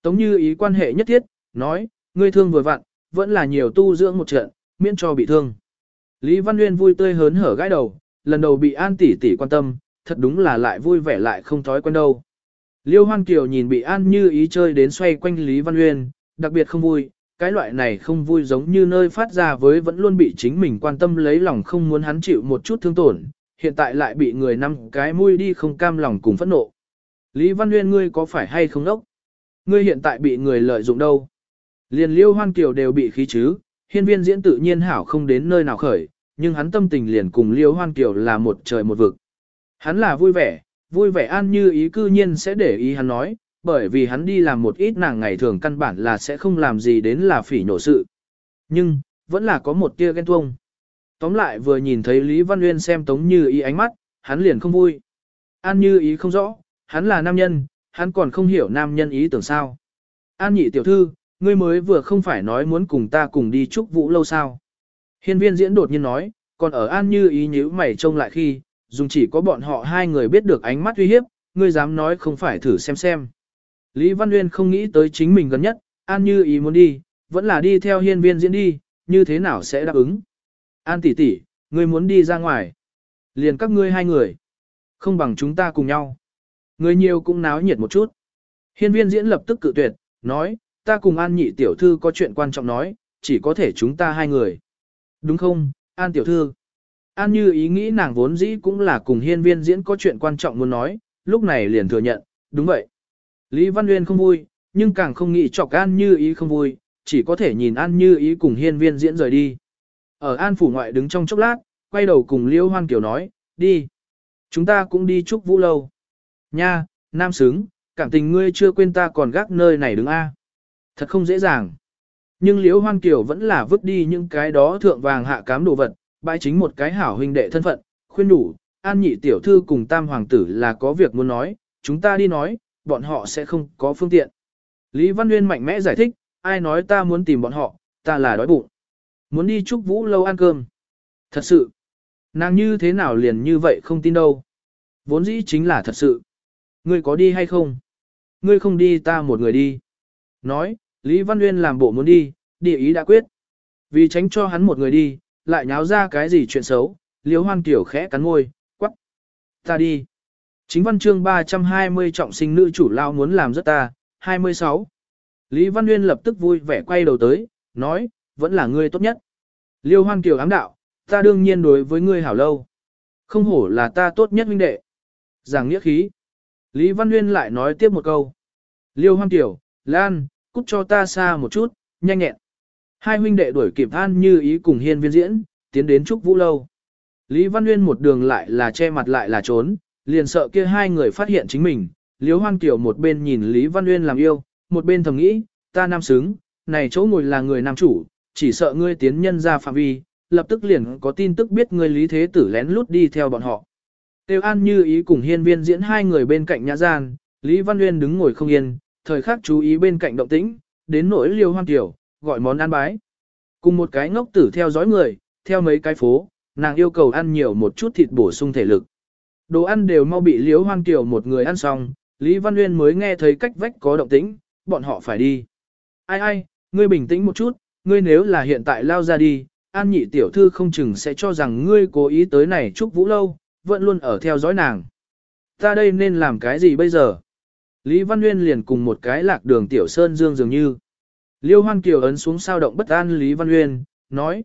Tống Như Ý quan hệ nhất thiết, nói, ngươi thương vừa vặn, vẫn là nhiều tu dưỡng một trận, miễn cho bị thương. Lý Văn Nguyên vui tươi hớn hở gãi đầu, lần đầu bị An tỷ tỷ quan tâm, thật đúng là lại vui vẻ lại không thói quen đâu. Liêu Hoan Kiều nhìn bị An Như Ý chơi đến xoay quanh Lý Văn Nguyên, đặc biệt không vui, cái loại này không vui giống như nơi phát ra với vẫn luôn bị chính mình quan tâm lấy lòng không muốn hắn chịu một chút thương tổn, hiện tại lại bị người năm cái mũi đi không cam lòng cùng phẫn nộ. Lý Văn Nguyên ngươi có phải hay không đốc? Ngươi hiện tại bị người lợi dụng đâu? Liền Liêu Hoan Kiều đều bị khí chứ, hiên viên diễn tự nhiên hảo không đến nơi nào khởi, nhưng hắn tâm tình liền cùng Liêu Hoan Kiều là một trời một vực. Hắn là vui vẻ An Như Ý cư nhiên sẽ để ý hắn nói, bởi vì hắn đi làm một ít nàng ngày thường căn bản là sẽ không làm gì đến là phỉ nhổ sự. Nhưng, vẫn là có một tia ghen tuông. Tóm lại vừa nhìn thấy Lý Văn Nguyên xem Tống Như Ý ánh mắt, hắn liền không vui. An Như Ý không rõ, hắn là nam nhân, hắn còn không hiểu nam nhân ý tưởng sao. An nhị tiểu thư, ngươi mới vừa không phải nói muốn cùng ta cùng đi chúc vũ lâu sao. Hiên viên diễn đột nhiên nói, còn ở An Như Ý nhíu mày trông lại khi, dùng chỉ có bọn họ hai người biết được ánh mắt uy hiếp, ngươi dám nói không phải thử xem xem. Lý Văn Nguyên không nghĩ tới chính mình gần nhất, An Như Ý muốn đi, vẫn là đi theo hiên viên diễn đi, như thế nào sẽ đáp ứng. An tỷ tỷ, ngươi muốn đi ra ngoài. Liền các ngươi hai người. Không bằng chúng ta cùng nhau. Người nhiều cũng náo nhiệt một chút. Hiên viên diễn lập tức cự tuyệt, nói, ta cùng An nhị tiểu thư có chuyện quan trọng nói, chỉ có thể chúng ta hai người. Đúng không, An tiểu thư? An Như Ý nghĩ nàng vốn dĩ cũng là cùng hiên viên diễn có chuyện quan trọng muốn nói, lúc này liền thừa nhận, đúng vậy. Lý Văn Nguyên không vui, nhưng càng không nghĩ chọc An Như Ý không vui, chỉ có thể nhìn An Như Ý cùng hiên viên diễn rời đi. Ở An phủ ngoại đứng trong chốc lát, quay đầu cùng Liêu Hoan Kiều nói, đi. Chúng ta cũng đi chúc vũ lâu. Nha, nam xứng, cảm tình ngươi chưa quên ta còn gác nơi này đứng A. Thật không dễ dàng. Nhưng Liêu Hoan Kiều vẫn là vứt đi những cái đó thượng vàng hạ cám đồ vật, bãi chính một cái hảo huynh đệ thân phận, khuyên đủ, An nhị tiểu thư cùng tam hoàng tử là có việc muốn nói, chúng ta đi nói, bọn họ sẽ không có phương tiện. Lý Văn Nguyên mạnh mẽ giải thích, ai nói ta muốn tìm bọn họ, ta là đói bụng. Muốn đi chúc vũ lâu ăn cơm. Thật sự, nàng như thế nào liền như vậy không tin đâu. Vốn dĩ chính là thật sự. Ngươi có đi hay không? Ngươi không đi ta một người đi. Nói, Lý Văn Nguyên làm bộ muốn đi, địa ý đã quyết. Vì tránh cho hắn một người đi, lại nháo ra cái gì chuyện xấu, Liêu Hoan Kiều khẽ cắn môi, quắc. Ta đi. Chính văn chương 320 trọng sinh nữ chủ lao muốn làm rất ta, 26. Lý Văn Nguyên lập tức vui vẻ quay đầu tới, nói, vẫn là ngươi tốt nhất. Liêu Hoan Kiều ám đạo, ta đương nhiên đối với ngươi hảo lâu. Không hổ là ta tốt nhất huynh đệ. Giảng nghĩa khí. Lý Văn Nguyên lại nói tiếp một câu. Liêu Hoan Kiều, Lan, cút cho ta xa một chút, nhanh nhẹn. Hai huynh đệ đuổi kịp An Như Ý cùng hiên viên diễn, tiến đến chúc vũ lâu. Lý Văn Nguyên một đường lại là che mặt lại là trốn, liền sợ kia hai người phát hiện chính mình. Liêu Hoan Kiều một bên nhìn Lý Văn Nguyên làm yêu, một bên thầm nghĩ, ta nam xứng, này chỗ ngồi là người nam chủ, chỉ sợ ngươi tiến nhân ra phạm vi, lập tức liền có tin tức biết ngươi Lý Thế Tử lén lút đi theo bọn họ. Tiêu An Như Ý cùng hiên viên diễn hai người bên cạnh nhã gian, Lý Văn Nguyên đứng ngồi không yên, thời khắc chú ý bên cạnh động tĩnh, đến nỗi Liêu Hoan Kiều, gọi món ăn bái. Cùng một cái ngốc tử theo dõi người, theo mấy cái phố, nàng yêu cầu ăn nhiều một chút thịt bổ sung thể lực. Đồ ăn đều mau bị Liêu Hoan Kiều một người ăn xong, Lý Văn Nguyên mới nghe thấy cách vách có động tĩnh, bọn họ phải đi. Ai, ngươi bình tĩnh một chút, ngươi nếu là hiện tại lao ra đi, An nhị tiểu thư không chừng sẽ cho rằng ngươi cố ý tới này chúc vũ lâu, vẫn luôn ở theo dõi nàng. Ta đây nên làm cái gì bây giờ? Lý Văn Nguyên liền cùng một cái lạc đường tiểu sơn dương dường như. Liêu Hoan Kiều ấn xuống sao động bất an Lý Văn Nguyên, nói,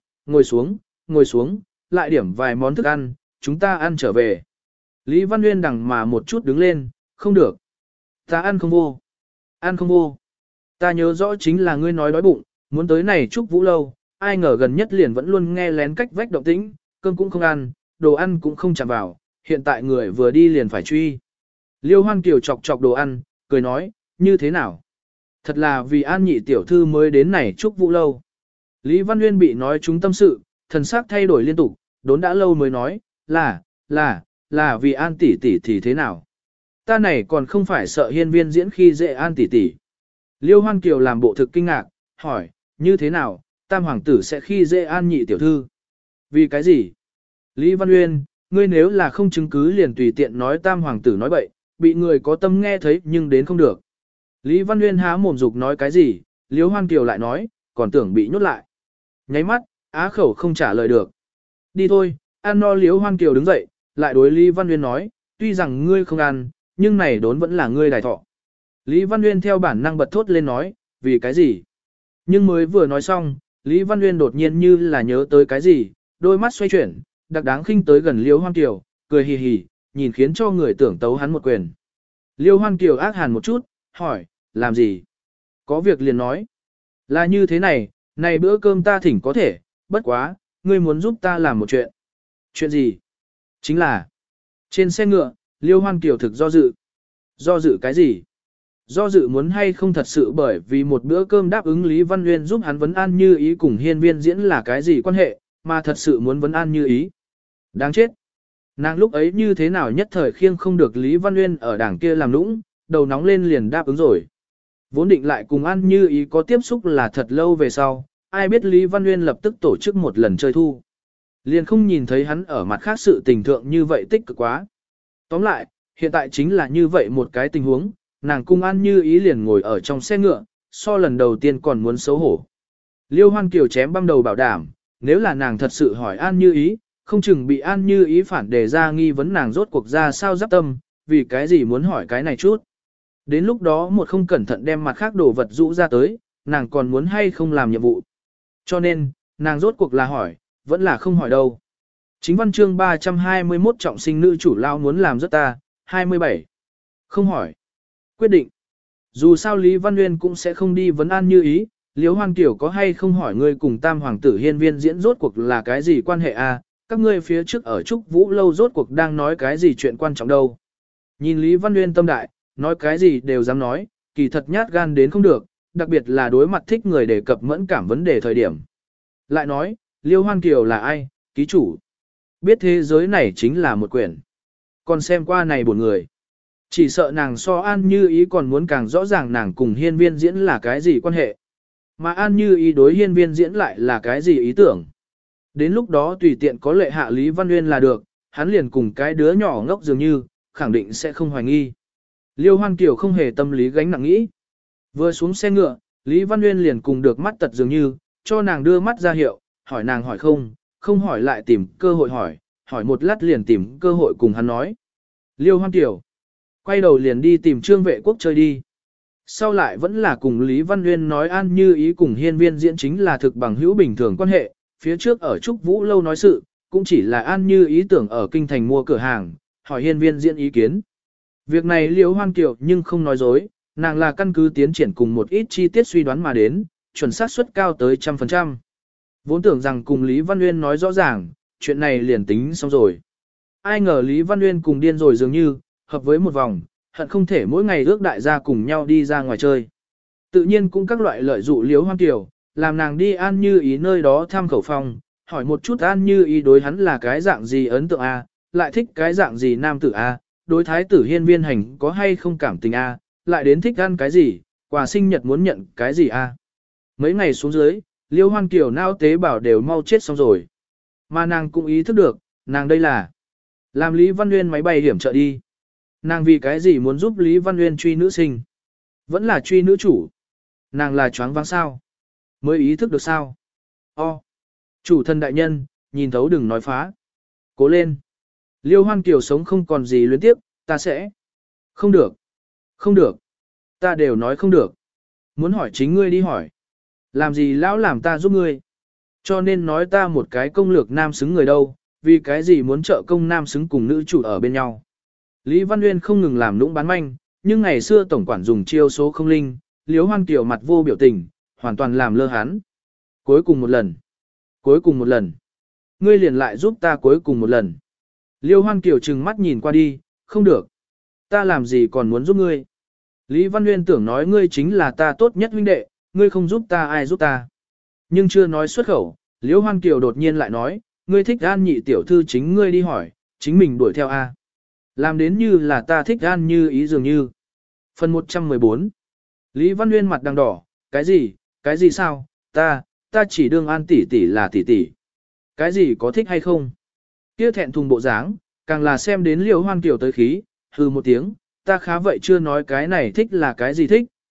ngồi xuống, lại điểm vài món thức ăn, chúng ta ăn trở về. Lý Văn Nguyên đằng mà một chút đứng lên, không được. Ta ăn không vô. Ta nhớ rõ chính là ngươi nói đói bụng, muốn tới này chúc vũ lâu, ai ngờ gần nhất liền vẫn luôn nghe lén cách vách động tĩnh, cơm cũng không ăn, đồ ăn cũng không chạm vào, hiện tại người vừa đi liền phải truy. Liêu Hoan Kiều chọc chọc đồ ăn, cười nói, như thế nào? Thật là vì An nhị tiểu thư mới đến này chúc vũ lâu. Lý Văn Nguyên bị nói chúng tâm sự, thần sắc thay đổi liên tục, đốn đã lâu mới nói, là vì An tỷ tỷ thì thế nào? Ta này còn không phải sợ hiên viên diễn khi dễ An tỷ tỷ. Liêu Hoan Kiều làm bộ thực kinh ngạc, hỏi, như thế nào, tam hoàng tử sẽ khi dễ An nhị tiểu thư? Vì cái gì? Lý Văn Nguyên, ngươi nếu là không chứng cứ liền tùy tiện nói tam hoàng tử nói bậy, bị người có tâm nghe thấy nhưng đến không được. Lý Văn Nguyên há mồm dục nói cái gì, Liễu Hoan Kiều lại nói, còn tưởng bị nhốt lại. Nháy mắt, á khẩu không trả lời được. Đi thôi, ăn no. Liễu Hoan Kiều đứng dậy, lại đối Lý Văn Nguyên nói, tuy rằng ngươi không ăn, nhưng này đốn vẫn là ngươi đài thọ. Lý Văn Nguyên theo bản năng bật thốt lên nói, vì cái gì? Nhưng mới vừa nói xong, Lý Văn Nguyên đột nhiên như là nhớ tới cái gì, đôi mắt xoay chuyển, đặc đáng khinh tới gần Liễu Hoan Kiều, cười hì hì, nhìn khiến cho người tưởng tấu hắn một quyền. Liễu Hoan Kiều ác hàn một chút, hỏi, làm gì? Có việc liền nói. Là như thế này, này bữa cơm ta thỉnh có thể, bất quá, ngươi muốn giúp ta làm một chuyện. Chuyện gì? Chính là, trên xe ngựa, Liễu Hoan Kiều thực do dự. Do dự cái gì? Do dự muốn hay không thật sự bởi vì một bữa cơm đáp ứng Lý Văn Nguyên giúp hắn vấn an như ý cùng hiên viên diễn là cái gì quan hệ, mà thật sự muốn vấn an như ý. Đáng chết. Nàng lúc ấy như thế nào nhất thời khiêng không được Lý Văn Nguyên ở đảng kia làm nũng, đầu nóng lên liền đáp ứng rồi. Vốn định lại cùng An Như Ý có tiếp xúc là thật lâu về sau, ai biết Lý Văn Nguyên lập tức tổ chức một lần chơi thu. Liền không nhìn thấy hắn ở mặt khác sự tình thượng như vậy tích cực quá. Tóm lại, hiện tại chính là như vậy một cái tình huống, nàng cùng An Như Ý liền ngồi ở trong xe ngựa, so lần đầu tiên còn muốn xấu hổ. Liêu Hoan Kiều chém băm đầu bảo đảm, nếu là nàng thật sự hỏi An Như Ý, không chừng bị An Như Ý phản đề ra nghi vấn nàng rốt cuộc ra sao giáp tâm, vì cái gì muốn hỏi cái này chút. Đến lúc đó một không cẩn thận đem mặt khác đồ vật rũ ra tới, nàng còn muốn hay không làm nhiệm vụ. Cho nên, nàng rốt cuộc là hỏi, vẫn là không hỏi đâu. Chính văn chương 321 trọng sinh nữ chủ lao muốn làm rất ta, 27. Không hỏi. Quyết định. Dù sao Lý Văn Nguyên cũng sẽ không đi vấn an Như Ý, Liễu Hoan Kiều có hay không hỏi ngươi cùng tam hoàng tử hiên viên diễn rốt cuộc là cái gì quan hệ a? Các ngươi phía trước ở Trúc Vũ lâu rốt cuộc đang nói cái gì chuyện quan trọng đâu. Nhìn Lý Văn Nguyên tâm đại, nói cái gì đều dám nói, kỳ thật nhát gan đến không được, đặc biệt là đối mặt thích người đề cập mẫn cảm vấn đề thời điểm. Lại nói, Liêu Hoan Kiều là ai, ký chủ. Biết thế giới này chính là một quyển. Còn xem qua này buồn người. Chỉ sợ nàng so An Như Ý còn muốn càng rõ ràng nàng cùng hiên viên diễn là cái gì quan hệ. Mà An Như Ý đối hiên viên diễn lại là cái gì ý tưởng. Đến lúc đó tùy tiện có lệ hạ Lý Văn Nguyên là được, hắn liền cùng cái đứa nhỏ ngốc dường như, khẳng định sẽ không hoài nghi. Liêu Hoan Kiều không hề tâm lý gánh nặng nghĩ. Vừa xuống xe ngựa, Lý Văn Nguyên liền cùng được mắt tật dường như, cho nàng đưa mắt ra hiệu, hỏi nàng hỏi không, không hỏi lại tìm cơ hội hỏi một lát liền tìm cơ hội cùng hắn nói. Liêu Hoan Kiều quay đầu liền đi tìm Trương Vệ Quốc chơi đi. Sau lại vẫn là cùng Lý Văn Nguyên nói An Như Ý cùng hiên viên diễn chính là thực bằng hữu bình thường quan hệ, phía trước ở Trúc Vũ lâu nói sự, cũng chỉ là An Như Ý tưởng ở kinh thành mua cửa hàng, hỏi hiên viên diễn ý kiến. Việc này Liễu Hoan Kiều nhưng không nói dối, nàng là căn cứ tiến triển cùng một ít chi tiết suy đoán mà đến, chuẩn xác suất cao tới 100%. Vốn tưởng rằng cùng Lý Văn Nguyên nói rõ ràng, chuyện này liền tính xong rồi. Ai ngờ Lý Văn Nguyên cùng điên rồi dường như, hợp với một vòng, hận không thể mỗi ngày ước đại gia cùng nhau đi ra ngoài chơi. Tự nhiên cũng các loại lợi dụ Liễu Hoan Kiều, làm nàng đi An Như Ý nơi đó tham khẩu phòng, hỏi một chút An Như Ý đối hắn là cái dạng gì ấn tượng A, lại thích cái dạng gì nam tử A, đối thái tử hiên viên hành có hay không cảm tình A, lại đến thích ăn cái gì, quà sinh nhật muốn nhận cái gì A. Mấy ngày xuống dưới, Liêu Hoan Kiều nao tế bào đều mau chết xong rồi. Mà nàng cũng ý thức được, nàng đây là làm Lý Văn Nguyên máy bay hiểm trợ đi. Nàng vì cái gì muốn giúp Lý Văn Nguyên truy nữ sinh? Vẫn là truy nữ chủ. Nàng là choáng váng sao? Mới ý thức được sao? Chủ thân đại nhân, nhìn thấu đừng nói phá. Cố lên. Liêu Hoan Kiều sống không còn gì luyến tiếp, ta sẽ. Không được. Không được. Ta đều nói không được. Muốn hỏi chính ngươi đi hỏi. Làm gì lão làm ta giúp ngươi. Cho nên nói ta một cái công lược nam xứng người đâu, vì cái gì muốn trợ công nam xứng cùng nữ chủ ở bên nhau. Lý Văn Nguyên không ngừng làm nũng bán manh, nhưng ngày xưa tổng quản dùng chiêu số không linh, Liêu Hoan Kiều mặt vô biểu tình, hoàn toàn làm lơ hắn. Cuối cùng một lần. Cuối cùng một lần. Ngươi liền lại giúp ta cuối cùng một lần. Liêu Hoan Kiều trừng mắt nhìn qua đi, không được. Ta làm gì còn muốn giúp ngươi. Lý Văn Nguyên tưởng nói ngươi chính là ta tốt nhất huynh đệ, ngươi không giúp ta ai giúp ta. Nhưng chưa nói xuất khẩu, Liêu Hoan Kiều đột nhiên lại nói, ngươi thích An nhị tiểu thư chính ngươi đi hỏi, chính mình đuổi theo A. Làm đến như là ta thích An Như Ý dường như. Phần 114. Lý Văn Nguyên mặt đằng đỏ, cái gì sao, ta chỉ đương An tỷ tỷ là tỷ tỷ. Cái gì có thích hay không? Kia thẹn thùng bộ dáng, càng là xem đến Liêu Hoan Kiều tới khí, hừ một tiếng, ta khá vậy chưa nói cái này thích là cái gì thích,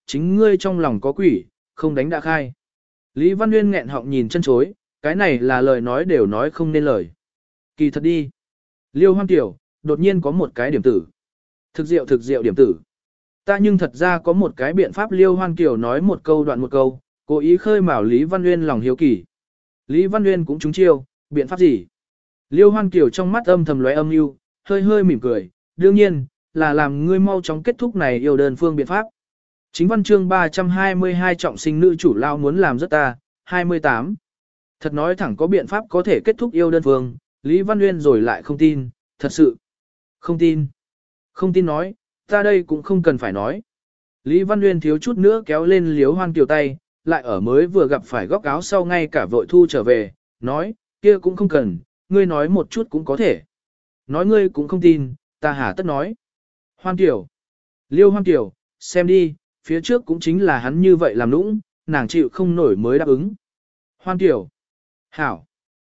chính ngươi trong lòng có quỷ, không đánh đã khai. Lý Văn Nguyên nghẹn họng nhìn chân chối, cái này là lời nói đều nói không nên lời. Kỳ thật đi. Liêu Hoang Tiểu, đột nhiên có một cái điểm tử. Thực diệu điểm tử. Ta nhưng thật ra có một cái biện pháp. Liêu Hoang Tiểu nói một câu đoạn một câu, cố ý khơi mào Lý Văn Nguyên lòng hiếu kỳ. Lý Văn Nguyên cũng trúng chiêu, biện pháp gì? Liêu Hoang Tiểu trong mắt âm thầm lóe âm u, hơi hơi mỉm cười, đương nhiên, là làm ngươi mau chóng kết thúc này yêu đơn phương biện pháp. Chính văn chương 322 trọng sinh nữ chủ lao muốn làm rất ta, 28. Thật nói thẳng có biện pháp có thể kết thúc yêu đơn phương, Lý Văn Nguyên rồi lại không tin, thật sự. Không tin. Không tin nói, ta đây cũng không cần phải nói. Lý Văn Nguyên thiếu chút nữa kéo lên Liêu Hoang Tiểu tay, lại ở mới vừa gặp phải góc áo sau ngay cả vội thu trở về, nói, kia cũng không cần, ngươi nói một chút cũng có thể. Nói ngươi cũng không tin, ta hà tất nói. Hoang Tiểu. Liêu Hoang Tiểu, xem đi, phía trước cũng chính là hắn như vậy làm nũng, nàng chịu không nổi mới đáp ứng. Hoang Tiểu. Hảo.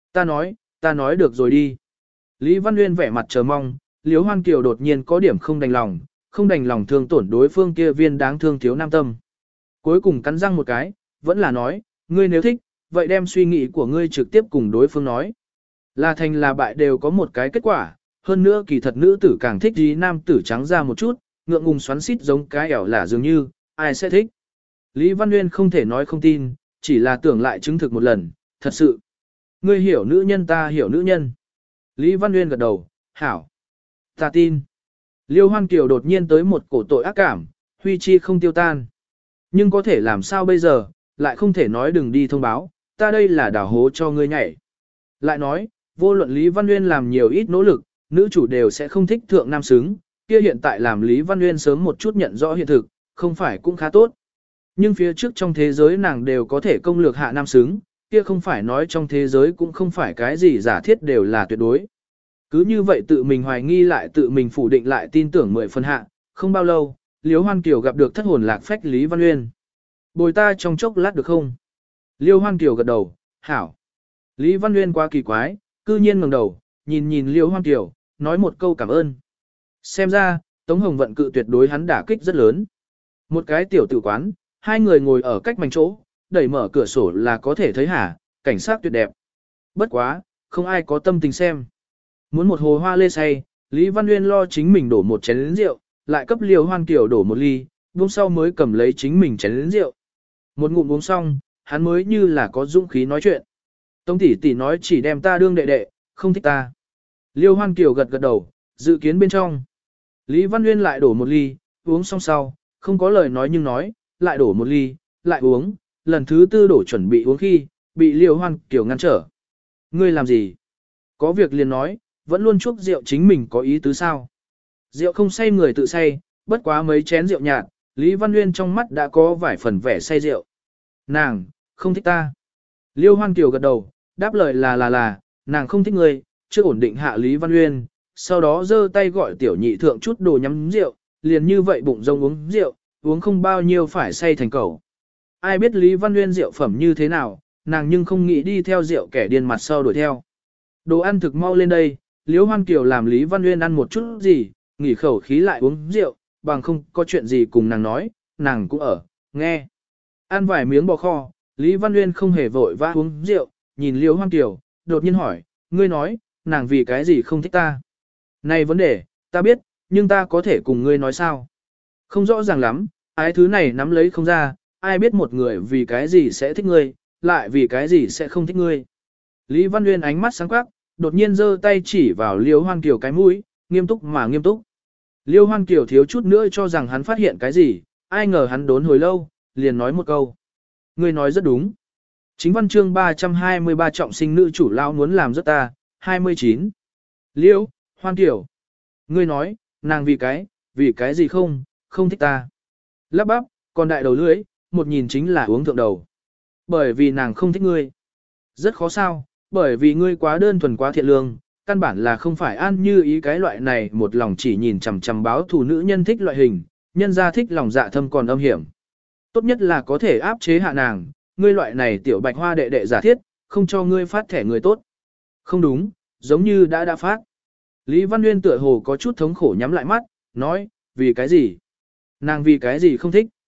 Ta nói được rồi đi. Lý Văn Nguyên vẻ mặt chờ mong, Liêu Hoang Tiểu đột nhiên có điểm không đành lòng thương tổn đối phương kia viên đáng thương thiếu nam tâm. Cuối cùng cắn răng một cái, vẫn là nói, ngươi nếu thích, vậy đem suy nghĩ của ngươi trực tiếp cùng đối phương nói. Là thành là bại đều có một cái kết quả, hơn nữa kỳ thật nữ tử càng thích gì nam tử trắng ra một chút, ngượng ngùng xoắn xít giống cái ẻo lả dường như, ai sẽ thích. Lý Văn Nguyên không thể nói không tin, chỉ là tưởng lại chứng thực một lần, thật sự. Ngươi hiểu nữ nhân ta hiểu nữ nhân. Lý Văn Nguyên gật đầu, hảo. Ta tin. Liêu Hoang Kiều đột nhiên tới một cổ tội ác cảm, huy chi không tiêu tan. Nhưng có thể làm sao bây giờ, lại không thể nói đừng đi thông báo, ta đây là đào hố cho ngươi nhảy. Lại nói, vô luận Lý Văn Nguyên làm nhiều ít nỗ lực, nữ chủ đều sẽ không thích thượng nam xứng, kia hiện tại làm Lý Văn Nguyên sớm một chút nhận rõ hiện thực, không phải cũng khá tốt. Nhưng phía trước trong thế giới nàng đều có thể công lược hạ nam xứng, kia không phải nói trong thế giới cũng không phải cái gì giả thiết đều là tuyệt đối. Cứ như vậy tự mình hoài nghi lại tự mình phủ định lại tin tưởng 10 phần hạ, không bao lâu, Liêu Hoan Kiều gặp được thất hồn lạc phách Lý Văn Nguyên. Bồi ta trong chốc lát được không? Liêu Hoan Kiều gật đầu, hảo. Lý Văn Nguyên quá kỳ quái, cư nhiên ngẩng đầu, nhìn Liêu Hoan Kiều, nói một câu cảm ơn. Xem ra, Tống Hồng Vận cự tuyệt đối hắn đả kích rất lớn. Một cái tiểu tử quán, hai người ngồi ở cách mảnh chỗ, đẩy mở cửa sổ là có thể thấy hả, cảnh sát tuyệt đẹp. Bất quá, không ai có tâm tình xem. Muốn một hồ hoa lê say, Lý Văn Nguyên lo chính mình đổ một chén rượu, lại cấp Liêu Hoan Kiều đổ một ly, buông sau mới cầm lấy chính mình chén rượu. Một ngụm uống xong, hắn mới như là có dũng khí nói chuyện. Tống tỷ tỷ nói chỉ đem ta đương đệ đệ, không thích ta. Liêu Hoan Kiều gật gật đầu, dự kiến bên trong. Lý Văn Nguyên lại đổ một ly, uống xong sau, không có lời nói nhưng nói, lại đổ một ly, lại uống, lần thứ tư đổ chuẩn bị uống khi, bị Liêu Hoan Kiều ngăn trở. Ngươi làm gì? Có việc liền nói, vẫn luôn chuốc rượu chính mình có ý tứ sao? Rượu không say người tự say, bất quá mấy chén rượu nhạt, Lý Văn Nguyên trong mắt đã có vài phần vẻ say rượu. Nàng, không thích ta. Liêu Hoan Kiều gật đầu, đáp lời là, nàng không thích ngươi, chưa ổn định hạ Lý Văn Nguyên, sau đó giơ tay gọi tiểu nhị thượng chút đồ nhắm rượu, liền như vậy bụng rông uống rượu, uống không bao nhiêu phải say thành cầu. Ai biết Lý Văn Nguyên rượu phẩm như thế nào, nàng nhưng không nghĩ đi theo rượu kẻ điên mặt sau đuổi theo. Đồ ăn thực mau lên đây, Liêu Hoan Kiều làm Lý Văn Nguyên ăn một chút gì, nghỉ khẩu khí lại uống rượu, bằng không có chuyện gì cùng nàng nói, nàng cũng ở, nghe. Ăn vài miếng bò kho, Lý Văn Nguyên không hề vội vã uống rượu, nhìn Liêu Hoan Kiều, đột nhiên hỏi, ngươi nói, nàng vì cái gì không thích ta? Này vấn đề, ta biết, nhưng ta có thể cùng ngươi nói sao? Không rõ ràng lắm, ái thứ này nắm lấy không ra, ai biết một người vì cái gì sẽ thích ngươi, lại vì cái gì sẽ không thích ngươi. Lý Văn Nguyên ánh mắt sáng quắc, đột nhiên giơ tay chỉ vào Liêu Hoan Kiều cái mũi, nghiêm túc mà nghiêm túc. Liêu Hoan Kiều thiếu chút nữa cho rằng hắn phát hiện cái gì, ai ngờ hắn đốn hồi lâu, liền nói một câu. Ngươi nói rất đúng. Chính văn chương 323 trọng sinh nữ chủ lao muốn làm rất ta, 29. Liêu, Hoan Kiều. Ngươi nói, nàng vì cái gì không thích ta. Lắp bắp, còn đại đầu lưỡi, một nhìn chính là uống thượng đầu. Bởi vì nàng không thích ngươi. Rất khó sao, bởi vì ngươi quá đơn thuần quá thiện lương, căn bản là không phải an như ý cái loại này một lòng chỉ nhìn chằm chằm báo thù nữ nhân thích loại hình, nhân ra thích lòng dạ thâm còn âm hiểm. Tốt nhất là có thể áp chế hạ nàng, ngươi loại này tiểu bạch hoa đệ đệ giả thiết, không cho ngươi phát thẻ người tốt. Không đúng, giống như đã phát. Lý Văn Nguyên tựa hồ có chút thống khổ nhắm lại mắt, nói, vì cái gì? Nàng vì cái gì không thích?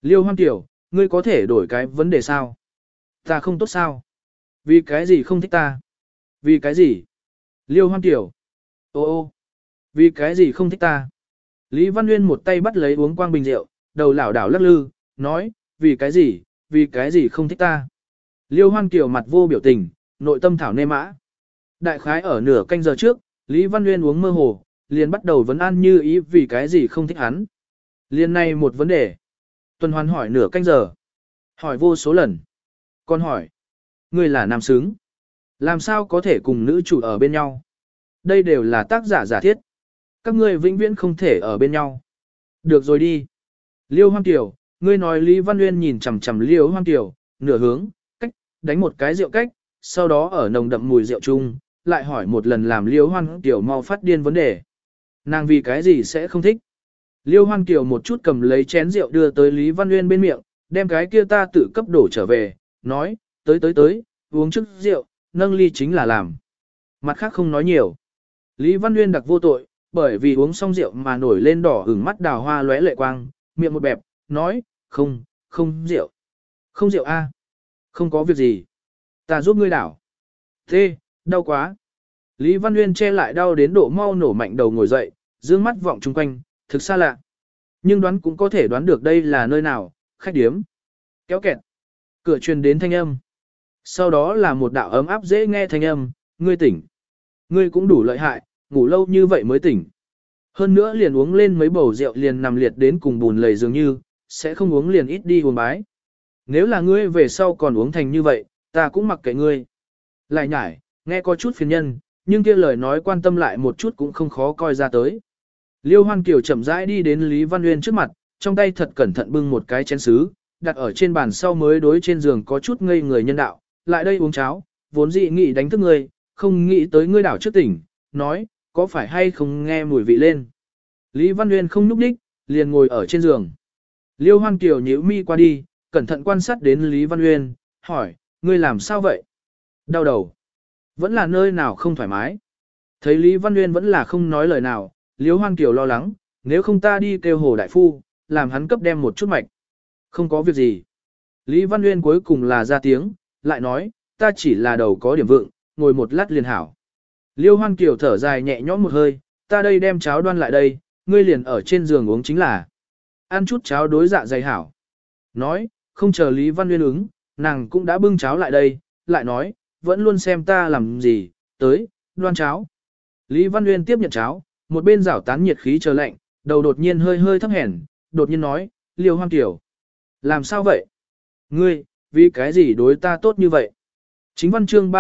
Liêu Hoan Tiểu, ngươi có thể đổi cái vấn đề sao? Ta không tốt sao? Vì cái gì không thích ta? Vì cái gì? Liêu Hoan Tiểu. Ô ô, vì cái gì không thích ta? Lý Văn Nguyên một tay bắt lấy uống quang bình rượu, đầu lảo đảo lắc lư, nói, vì cái gì không thích ta? Liêu Hoan Kiều mặt vô biểu tình, nội tâm thảo nê mã. Đại khái ở nửa canh giờ trước, Lý Văn Nguyên uống mơ hồ, liền bắt đầu vấn an Như Ý vì cái gì không thích hắn. Liền này một vấn đề. Tuần Hoàn hỏi nửa canh giờ. Hỏi vô số lần. Con hỏi. Ngươi là nam xứng. Làm sao có thể cùng nữ chủ ở bên nhau? Đây đều là tác giả giả thiết. Các ngươi vĩnh viễn không thể ở bên nhau. Được rồi đi. Liêu Hoan Kiều, ngươi nói Lý Văn Nguyên nhìn chằm chằm Liêu Hoan Kiều, nửa hướng, cách, đánh một cái rượu cách, sau đó ở nồng đậm mùi rượu chung, lại hỏi một lần làm Liêu Hoan Kiều mau phát điên vấn đề. Nàng vì cái gì sẽ không thích? Liêu Hoan Kiều một chút cầm lấy chén rượu đưa tới Lý Văn Nguyên bên miệng, đem cái kia ta tự cấp đổ trở về, nói, tới, uống chút rượu, nâng ly chính là làm. Mặt khác không nói nhiều. Lý Văn Nguyên đặc vô tội, bởi vì uống xong rượu mà nổi lên đỏ ửng mắt đào hoa lóe lệ quang, miệng một bẹp, nói, không rượu. Không rượu a, không có việc gì. Ta giúp ngươi đảo. Thế, đau quá. Lý Văn Nguyên che lại đau đến độ mau nổ mạnh đầu ngồi dậy, dương mắt vọng chung quanh, thực xa lạ. Nhưng đoán cũng có thể đoán được đây là nơi nào, khách điếm. Kéo kẹt. Cửa truyền đến thanh âm. Sau đó là một đạo ấm áp dễ nghe thanh âm, ngươi tỉnh. Ngươi cũng đủ lợi hại, ngủ lâu như vậy mới tỉnh. Hơn nữa liền uống lên mấy bầu rượu liền nằm liệt đến cùng bùn lầy dường như, sẽ không uống liền ít đi uống bái. Nếu là ngươi về sau còn uống thành như vậy, ta cũng mặc kệ ngươi. Lại nhải, nghe có chút phiền nhân, nhưng kia lời nói quan tâm lại một chút cũng không khó coi ra tới. Liêu Hoan Kiều chậm rãi đi đến Lý Văn Nguyên trước mặt, trong tay thật cẩn thận bưng một cái chén sứ, đặt ở trên bàn sau mới đối trên giường có chút ngây người nhân đạo, lại đây uống cháo, vốn dị nghĩ đánh thức ngươi, không nghĩ tới ngươi đảo trước tỉnh, nói, có phải hay không nghe mùi vị lên. Lý Văn Nguyên không núp đích, liền ngồi ở trên giường. Liêu Hoan Kiều nhíu mi qua đi, cẩn thận quan sát đến Lý Văn Nguyên, hỏi, ngươi làm sao vậy? Đau đầu. Vẫn là nơi nào không thoải mái. Thấy Lý Văn Nguyên vẫn là không nói lời nào, Liêu Hoan Kiều lo lắng, nếu không ta đi kêu Hồ Đại Phu, làm hắn cấp đem một chút mạch. Không có việc gì. Lý Văn Nguyên cuối cùng là ra tiếng, lại nói, ta chỉ là đầu có điểm vượng, ngồi một lát liền hảo. Liêu Hoan Kiều thở dài nhẹ nhõm một hơi, ta đây đem cháo đoan lại đây, ngươi liền ở trên giường uống chính là. Ăn chút cháo đối dạ dày hảo. Nói, không chờ Lý Văn Nguyên ứng, nàng cũng đã bưng cháo lại đây, lại nói, vẫn luôn xem ta làm gì, tới, đoan cháo. Lý Văn Nguyên tiếp nhận cháo, một bên rảo tán nhiệt khí chờ lạnh, đầu đột nhiên hơi hơi thấp hèn, đột nhiên nói, Liêu Hoan Kiều. Làm sao vậy? Ngươi, vì cái gì đối ta tốt như vậy? Chính văn chương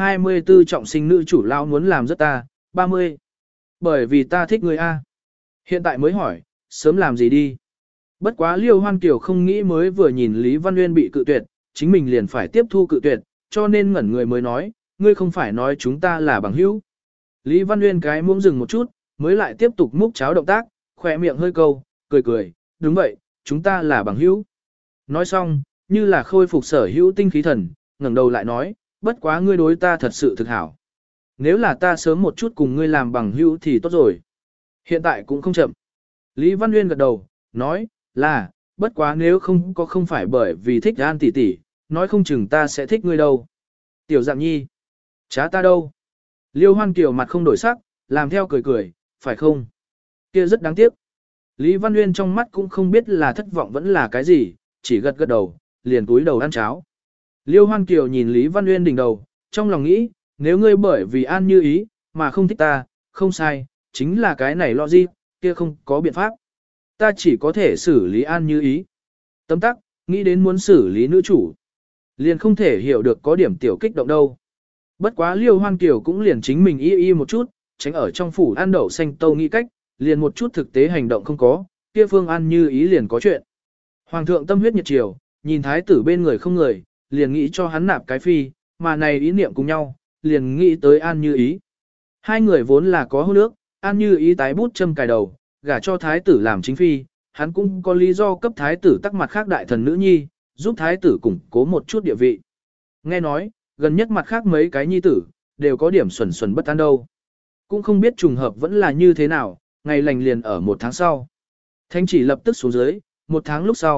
324 trọng sinh nữ chủ lao muốn làm rất ta, 30. Bởi vì ta thích người A. Hiện tại mới hỏi, sớm làm gì đi? Bất quá Liêu Hoan Kiều không nghĩ mới vừa nhìn Lý Văn Nguyên bị cự tuyệt, chính mình liền phải tiếp thu cự tuyệt, cho nên ngẩn người mới nói, ngươi không phải nói chúng ta là bằng hữu. Lý Văn Nguyên cái muỗng dừng một chút, mới lại tiếp tục múc cháo động tác, khỏe miệng hơi câu, cười, đúng vậy, chúng ta là bằng hữu. Nói xong, như là khôi phục sở hữu tinh khí thần, ngẩng đầu lại nói, bất quá ngươi đối ta thật sự thực hảo. Nếu là ta sớm một chút cùng ngươi làm bằng hữu thì tốt rồi. Hiện tại cũng không chậm. Lý Văn Nguyên gật đầu, nói, là, bất quá nếu không phải bởi vì thích An tỷ tỷ, nói không chừng ta sẽ thích ngươi đâu. Tiểu Dạng Nhi, chá ta đâu? Liêu Hoan Kiều mặt không đổi sắc, làm theo cười, phải không? Kia rất đáng tiếc. Lý Văn Nguyên trong mắt cũng không biết là thất vọng vẫn là cái gì, chỉ gật đầu, liền túi đầu ăn cháo. Liêu Hoan Kiều nhìn Lý Văn Nguyên đỉnh đầu, trong lòng nghĩ, nếu ngươi bởi vì An Như Ý, mà không thích ta, không sai, chính là cái này logic, kia không có biện pháp. Ta chỉ có thể xử lý An Như Ý. Tấm tắc, nghĩ đến muốn xử lý nữ chủ. Liền không thể hiểu được có điểm tiểu kích động đâu. Bất quá Liêu Hoan Kiều cũng liền chính mình y một chút, tránh ở trong phủ ăn đậu xanh tâu nghĩ cách, liền một chút thực tế hành động không có, kia Phương An Như Ý liền có chuyện. Hoàng thượng tâm huyết nhiệt triều, nhìn thái tử bên người không người, liền nghĩ cho hắn nạp cái phi, mà này ý niệm cùng nhau, liền nghĩ tới An Như Ý. Hai người vốn là có hôn ước, An Như Ý tái bút châm cài đầu, gả cho thái tử làm chính phi, hắn cũng có lý do cấp thái tử tắc mặt khác đại thần nữ nhi, giúp thái tử củng cố một chút địa vị. Nghe nói, gần nhất mặt khác mấy cái nhi tử, đều có điểm xuẩn xuẩn bất an đâu. Cũng không biết trùng hợp vẫn là như thế nào, ngày lành liền ở một tháng sau. Thanh chỉ lập tức xuống dưới, một tháng lúc sau,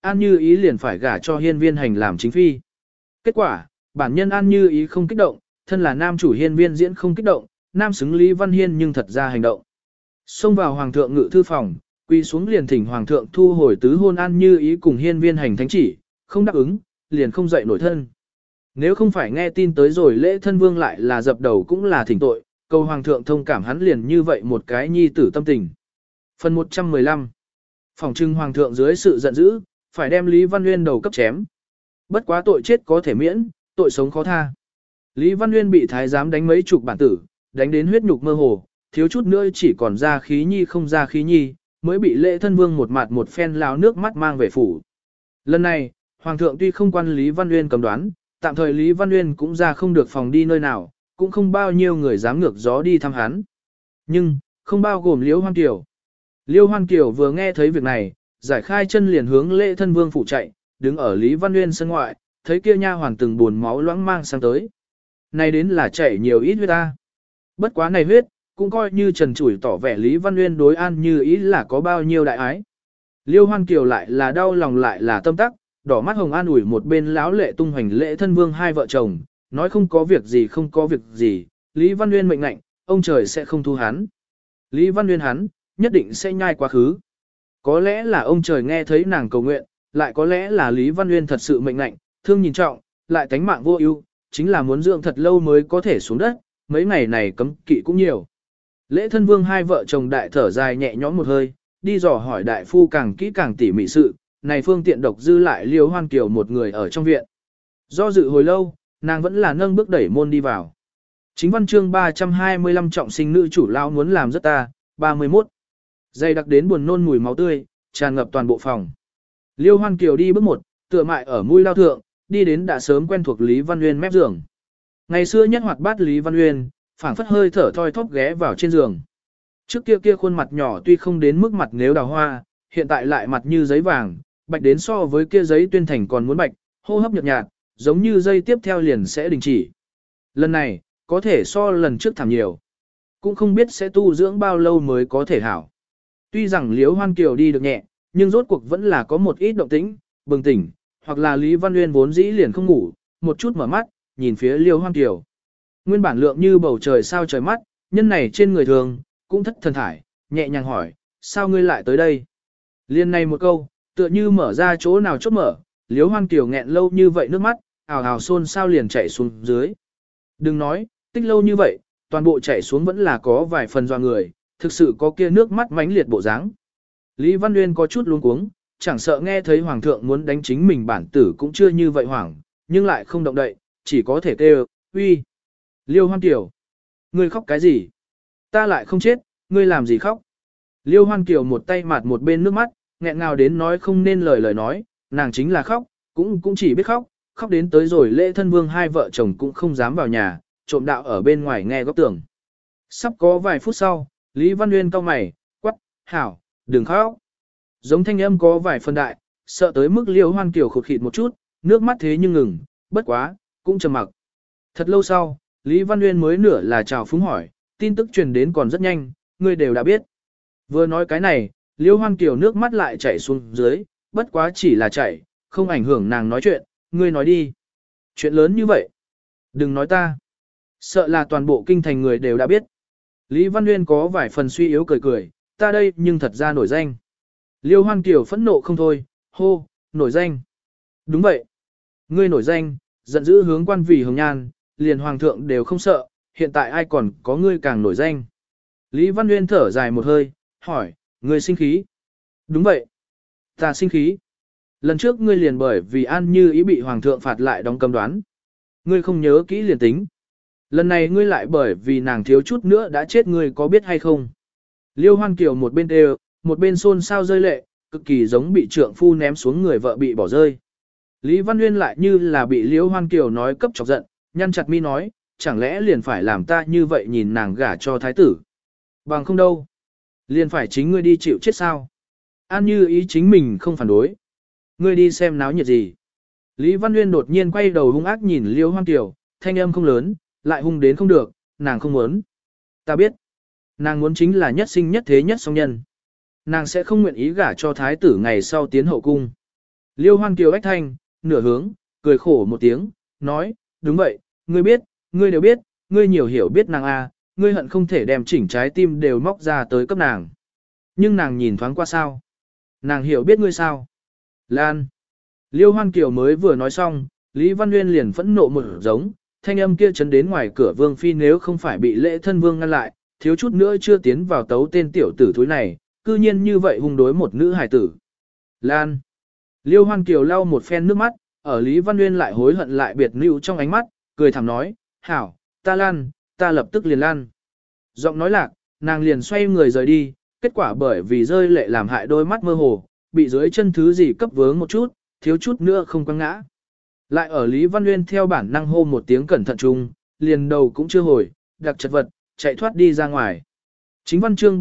An Như Ý liền phải gả cho Hiên Viên Hành làm chính phi. Kết quả, bản nhân An Như Ý không kích động, thân là nam chủ Hiên Viên Diễn không kích động, nam xứng Lý Văn Hiên nhưng thật ra hành động. Xông vào hoàng thượng ngự thư phòng, quy xuống liền thỉnh hoàng thượng thu hồi tứ hôn An Như Ý cùng Hiên Viên Hành thánh chỉ, không đáp ứng, liền không dậy nổi thân. Nếu không phải nghe tin tới rồi lễ thân vương lại là dập đầu cũng là thỉnh tội, cầu hoàng thượng thông cảm hắn liền như vậy một cái nhi tử tâm tình. Phần 115 Phòng trưng hoàng thượng dưới sự giận dữ, phải đem Lý Văn Nguyên đầu cấp chém. Bất quá tội chết có thể miễn, tội sống khó tha. Lý Văn Nguyên bị thái giám đánh mấy chục bản tử, đánh đến huyết nhục mơ hồ, thiếu chút nữa chỉ còn ra khí nhi không ra khí nhi, mới bị lễ thân vương một mặt một phen lao nước mắt mang về phủ. Lần này, hoàng thượng tuy không quan Lý Văn Nguyên cầm đoán, tạm thời Lý Văn Nguyên cũng ra không được phòng đi nơi nào, cũng không bao nhiêu người dám ngược gió đi thăm hắn. Nhưng, không bao gồm Liễu Hoan Kiều. Liễu Hoan Kiều vừa nghe thấy việc này, giải khai chân liền hướng lễ thân vương phủ chạy, đứng ở Lý Văn Nguyên sân ngoại, thấy kia nha hoàn từng buồn máu loãng mang sang tới. Này đến là chảy nhiều ít huyết ta. Bất quá này huyết, cũng coi như trần trụi tỏ vẻ Lý Văn Nguyên đối An Như Ý là có bao nhiêu đại ái. Liêu Hoan Kiều lại là đau lòng lại là tâm tắc, đỏ mắt hồng an ủi một bên lão lệ tung hoành lễ thân vương hai vợ chồng, nói không có việc gì không có việc gì, Lý Văn Nguyên mệnh lệnh, ông trời sẽ không thu hắn. Lý Văn Nguyên hắn, nhất định sẽ nhai quá khứ. Có lẽ là ông trời nghe thấy nàng cầu nguyện, lại có lẽ là Lý Văn Nguyên thật sự mệnh lệnh, thương nhìn trọng, lại tánh mạng vô ưu, chính là muốn dưỡng thật lâu mới có thể xuống đất, mấy ngày này cấm kỵ cũng nhiều. Lễ thân vương hai vợ chồng đại thở dài nhẹ nhõm một hơi, đi dò hỏi đại phu càng kỹ càng tỉ mỉ sự, này phương tiện độc dư lại Liêu Hoan Kiều một người ở trong viện. Do dự hồi lâu, nàng vẫn là nâng bước đẩy môn đi vào. Chính văn chương 325 trọng sinh nữ chủ lao muốn làm rất ta, 31. Dây đặc đến buồn nôn mùi máu tươi, tràn ngập toàn bộ phòng. Liêu Hoan Kiều đi bước một, tựa mại ở mũi lao thượng, đi đến đã sớm quen thuộc Lý Văn Nguyên mép giường. Ngày xưa nhất hoạt bát Lý Văn Nguyên, phảng phất hơi thở thoi thóp ghé vào trên giường. Trước kia kia khuôn mặt nhỏ tuy không đến mức mặt nếu đào hoa, hiện tại lại mặt như giấy vàng, bạch đến so với kia giấy tuyên thành còn muốn bạch, hô hấp nhợt nhạt, giống như giây tiếp theo liền sẽ đình chỉ. Lần này, có thể so lần trước thảm nhiều. Cũng không biết sẽ tu dưỡng bao lâu mới có thể hảo. Tuy rằng Liễu Hoan Kiều đi được nhẹ, nhưng rốt cuộc vẫn là có một ít động tĩnh, bừng tỉnh, hoặc là Lý Văn Nguyên vốn dĩ liền không ngủ, một chút mở mắt, nhìn phía Liễu Hoan Kiều. Nguyên bản lượng như bầu trời sao trời mắt, nhân này trên người thường, cũng thất thần thải, nhẹ nhàng hỏi, sao ngươi lại tới đây? Liên này một câu, tựa như mở ra chỗ nào chốt mở, Liễu Hoan Kiều nghẹn lâu như vậy nước mắt, ào ào xôn sao liền chảy xuống dưới. Đừng nói, tích lâu như vậy, toàn bộ chảy xuống vẫn là có vài phần doa người, thực sự có kia nước mắt mãnh liệt bộ dáng. Lý Văn Nguyên có chút luống cuống, chẳng sợ nghe thấy hoàng thượng muốn đánh chính mình bản tử cũng chưa như vậy hoảng, nhưng lại không động đậy, chỉ có thể kêu, uy. Liêu Hoan Kiều, ngươi khóc cái gì? Ta lại không chết, ngươi làm gì khóc? Liêu Hoan Kiều một tay mạt một bên nước mắt, nghẹn ngào đến nói không nên lời nói, nàng chính là khóc, cũng chỉ biết khóc, khóc đến tới rồi lễ thân vương hai vợ chồng cũng không dám vào nhà, trộm đạo ở bên ngoài nghe góc tường. Sắp có vài phút sau, Lý Văn Nguyên cau mày, quắc, hảo, đừng khóc. Giống thanh âm có vài phần đại, sợ tới mức Liêu Hoan Kiều khụt khịt một chút, nước mắt thế nhưng ngừng, bất quá, cũng trầm mặc. Thật lâu sau, Lý Văn Nguyên mới nửa là chào phúng hỏi, tin tức truyền đến còn rất nhanh, ngươi đều đã biết. Vừa nói cái này, Liêu Hoan Kiều nước mắt lại chảy xuống dưới, bất quá chỉ là chảy, không ảnh hưởng nàng nói chuyện, ngươi nói đi. Chuyện lớn như vậy, đừng nói ta. Sợ là toàn bộ kinh thành người đều đã biết. Lý Văn Nguyên có vài phần suy yếu cười cười, ta đây nhưng thật ra nổi danh. Liêu Hoan Kiều phẫn nộ không thôi, hô, nổi danh. Đúng vậy. Ngươi nổi danh, giận dữ hướng quan vì hồng nhan, liền hoàng thượng đều không sợ, hiện tại ai còn có ngươi càng nổi danh. Lý Văn Nguyên thở dài một hơi, hỏi, ngươi sinh khí. Đúng vậy. Ta sinh khí. Lần trước ngươi liền bởi vì An Như Ý bị hoàng thượng phạt lại đóng cấm đoán. Ngươi không nhớ kỹ liền tính. Lần này ngươi lại bởi vì nàng thiếu chút nữa đã chết ngươi có biết hay không. Liêu Hoan Kiều một bên đều, một bên xôn xao rơi lệ, cực kỳ giống bị trượng phu ném xuống người vợ bị bỏ rơi. Lý Văn Nguyên lại như là bị Liêu Hoan Kiều nói cấp chọc giận, nhăn chặt mi nói, chẳng lẽ liền phải làm ta như vậy nhìn nàng gả cho thái tử. Bằng không đâu. Liền phải chính ngươi đi chịu chết sao. An Như Ý chính mình không phản đối. Ngươi đi xem náo nhiệt gì. Lý Văn Nguyên đột nhiên quay đầu hung ác nhìn Liêu Hoan Kiều, thanh âm không lớn, lại hung đến không được, nàng không muốn. Ta biết. Nàng muốn chính là nhất sinh nhất thế nhất song nhân. Nàng sẽ không nguyện ý gả cho thái tử ngày sau tiến hậu cung. Liêu Hoan Kiều ách thanh, nửa hướng, cười khổ một tiếng, nói, đúng vậy, ngươi biết, ngươi đều biết, ngươi nhiều hiểu biết nàng a, ngươi hận không thể đem chỉnh trái tim đều móc ra tới cấp nàng. Nhưng nàng nhìn thoáng qua sao? Nàng hiểu biết ngươi sao? Lan. Liêu Hoan Kiều mới vừa nói xong, Lý Văn Nguyên liền phẫn nộ một giống, thanh âm kia chấn đến ngoài cửa Vương Phi nếu không phải bị lễ thân Vương ngăn lại, thiếu chút nữa chưa tiến vào tấu tên tiểu tử thúi này, cư nhiên như vậy hung đối một nữ hài tử. Lan. Liêu Hoan Kiều lau một phen nước mắt, ở Lý Văn Nguyên lại hối hận lại biệt níu trong ánh mắt, cười thảm nói, hảo, ta lan, ta lập tức liền lan. Giọng nói lạc, nàng liền xoay người rời đi, kết quả bởi vì rơi lệ làm hại đôi mắt mơ hồ, bị dưới chân thứ gì cấp vướng một chút, thiếu chút nữa không quăng ngã. Lại ở Lý Văn Nguyên theo bản năng hô một tiếng cẩn thận chung, liền đầu cũng chưa hồi, đặc chật vật, chạy thoát đi ra ngoài. Chính văn chương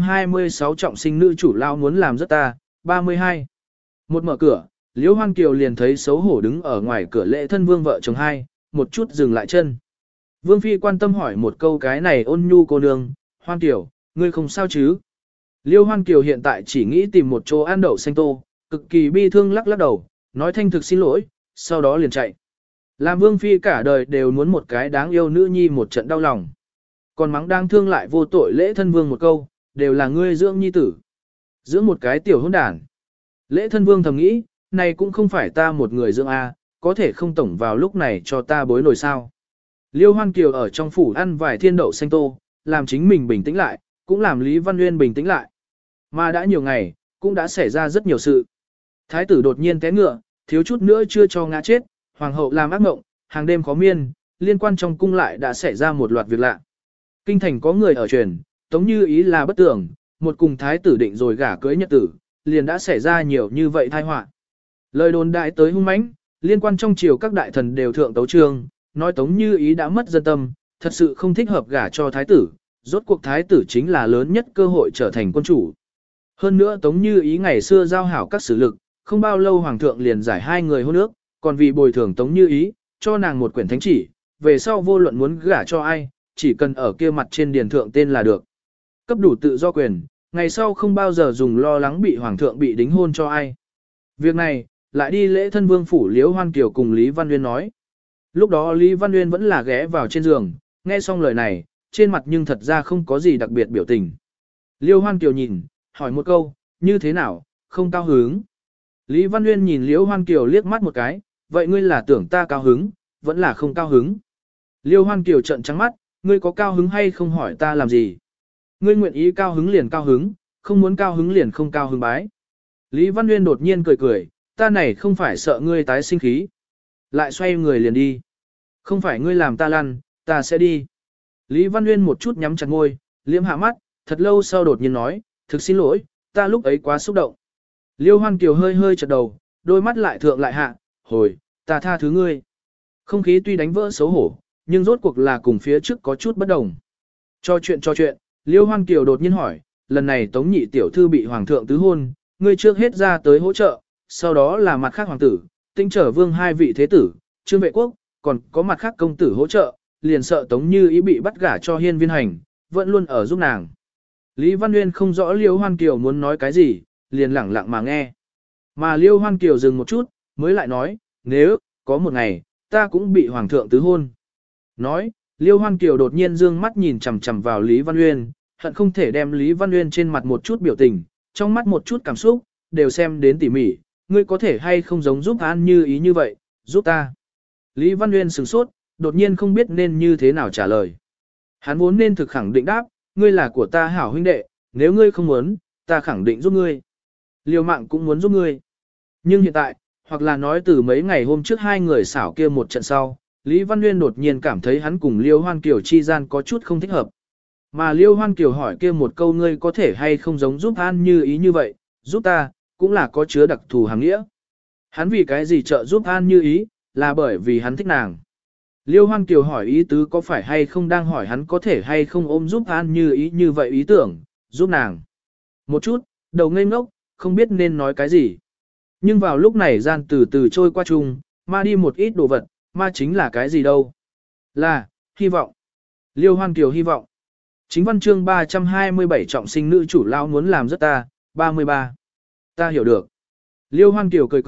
326 trọng sinh nữ chủ lao muốn làm rất ta, 32. Một mở cửa, Liễu Hoan Kiều liền thấy xấu hổ đứng ở ngoài cửa lễ thân Vương vợ chồng hai, một chút dừng lại chân. Vương Phi quan tâm hỏi một câu cái này ôn nhu cô nương, Hoan Kiều, ngươi không sao chứ? Liêu Hoan Kiều hiện tại chỉ nghĩ tìm một chỗ ăn đậu xanh tô, cực kỳ bi thương lắc lắc đầu, nói thanh thực xin lỗi, sau đó liền chạy. Làm Vương Phi cả đời đều muốn một cái đáng yêu nữ nhi một trận đau lòng. Còn mắng đang thương lại vô tội lễ thân Vương một câu, đều là ngươi dưỡng nhi tử. Dưỡng một cái tiểu hỗn đản. Lễ thân Vương thầm nghĩ, này cũng không phải ta một người dưỡng A, có thể không tổng vào lúc này cho ta bối nổi sao. Liêu Hoan Kiều ở trong phủ ăn vài thiên đậu xanh tô, làm chính mình bình tĩnh lại, cũng làm Lý Văn Nguyên bình tĩnh lại. Mà đã nhiều ngày, cũng đã xảy ra rất nhiều sự. Thái tử đột nhiên té ngựa, thiếu chút nữa chưa cho ngã chết, hoàng hậu làm ác mộng, hàng đêm khó miên, liên quan trong cung lại đã xảy ra một loạt việc lạ. Kinh thành có người ở truyền, Tống Như Ý là bất tưởng, một cùng thái tử định rồi gả cưới nhật tử, liền đã xảy ra nhiều như vậy tai họa. Lời đồn đại tới hung mãnh, liên quan trong triều các đại thần đều thượng tấu trương, nói Tống Như Ý đã mất dân tâm, thật sự không thích hợp gả cho thái tử, rốt cuộc thái tử chính là lớn nhất cơ hội trở thành quân chủ. Hơn nữa Tống Như Ý ngày xưa giao hảo các sử lực, không bao lâu hoàng thượng liền giải hai người hôn ước, còn vì bồi thường Tống Như Ý, cho nàng một quyển thánh chỉ, về sau vô luận muốn gả cho ai, chỉ cần ở kia mặt trên điền thượng tên là được. Cấp đủ tự do quyền, ngày sau không bao giờ dùng lo lắng bị hoàng thượng bị đính hôn cho ai. Việc này, lại đi lễ thân Vương phủ Liễu Hoan Kiều cùng Lý Văn Nguyên nói. Lúc đó Lý Văn Nguyên vẫn là ghé vào trên giường, nghe xong lời này, trên mặt nhưng thật ra không có gì đặc biệt biểu tình. Liễu Hoan Kiều nhìn, hỏi một câu, như thế nào, không cao hứng. Lý Văn Nguyên nhìn Liễu Hoan Kiều liếc mắt một cái, vậy ngươi là tưởng ta cao hứng, vẫn là không cao hứng. Liễu Hoan Kiều trợn trắng mắt, ngươi có cao hứng hay không hỏi ta làm gì. Ngươi nguyện ý cao hứng liền cao hứng, không muốn cao hứng liền không cao hứng bái. Lý Văn Nguyên đột nhiên cười cười, ta này không phải sợ ngươi tái sinh khí. Lại xoay người liền đi. Không phải ngươi làm ta lăn, ta sẽ đi. Lý Văn Nguyên một chút nhắm chặt môi, liếm hạ mắt, thật lâu sau đột nhiên nói, thực xin lỗi, ta lúc ấy quá xúc động. Liêu Hoan Kiều hơi hơi chật đầu, đôi mắt lại thượng lại hạ, hồi, ta tha thứ ngươi. Không khí tuy đánh vỡ xấu hổ, nhưng rốt cuộc là cùng phía trước có chút bất đồng. Cho chuyện, Liêu Hoan Kiều đột nhiên hỏi, lần này Tống nhị tiểu thư bị hoàng thượng tứ hôn, ngươi trước hết ra tới hỗ trợ, sau đó là mặt khác hoàng tử, Tinh Trở Vương hai vị thế tử, Trương Vệ Quốc, còn có mặt khác công tử hỗ trợ, liền sợ Tống Như Ý bị bắt gả cho Hiên Viên Hành, vẫn luôn ở giúp nàng. Lý Văn Nguyên không rõ Liêu Hoan Kiều muốn nói cái gì, liền lẳng lặng mà nghe. Mà Liêu Hoan Kiều dừng một chút, mới lại nói, nếu, có một ngày, ta cũng bị hoàng thượng tứ hôn. Nói, Liêu Hoan Kiều đột nhiên dương mắt nhìn chằm chằm vào Lý Văn Nguyên, hận không thể đem Lý Văn Nguyên trên mặt một chút biểu tình, trong mắt một chút cảm xúc, đều xem đến tỉ mỉ, ngươi có thể hay không giống giúp An Như Ý như vậy, giúp ta. Lý Văn Nguyên sửng sốt, đột nhiên không biết nên như thế nào trả lời. Hắn vốn nên thực khẳng định đáp, ngươi là của ta hảo huynh đệ, nếu ngươi không muốn, ta khẳng định giúp ngươi. Liều mạng cũng muốn giúp ngươi. Nhưng hiện tại, hoặc là nói từ mấy ngày hôm trước hai người xảo kia một trận sau, Lý Văn Nguyên đột nhiên cảm thấy hắn cùng Liêu Hoan Kiều chi gian có chút không thích hợp. Mà Liêu Hoan Kiều hỏi kia một câu ngươi có thể hay không giống giúp An Như Ý như vậy, giúp ta, cũng là có chứa đặc thù hàng nghĩa. Hắn vì cái gì trợ giúp An Như Ý, là bởi vì hắn thích nàng. Liêu Hoan Kiều hỏi ý tứ có phải hay không đang hỏi hắn có thể hay không ôm giúp An Như Ý như vậy ý tưởng, giúp nàng. Một chút, đầu ngây ngốc, không biết nên nói cái gì. Nhưng vào lúc này gian từ từ trôi qua chung, ma đi một ít đồ vật, ma chính là cái gì đâu. Là, hy vọng. Liêu Hoan Kiều hy vọng. Chính văn chương 327 trọng sinh nữ chủ lao muốn làm rất ta, 33. Ta hiểu được. Liêu Hoan Kiều cười cười,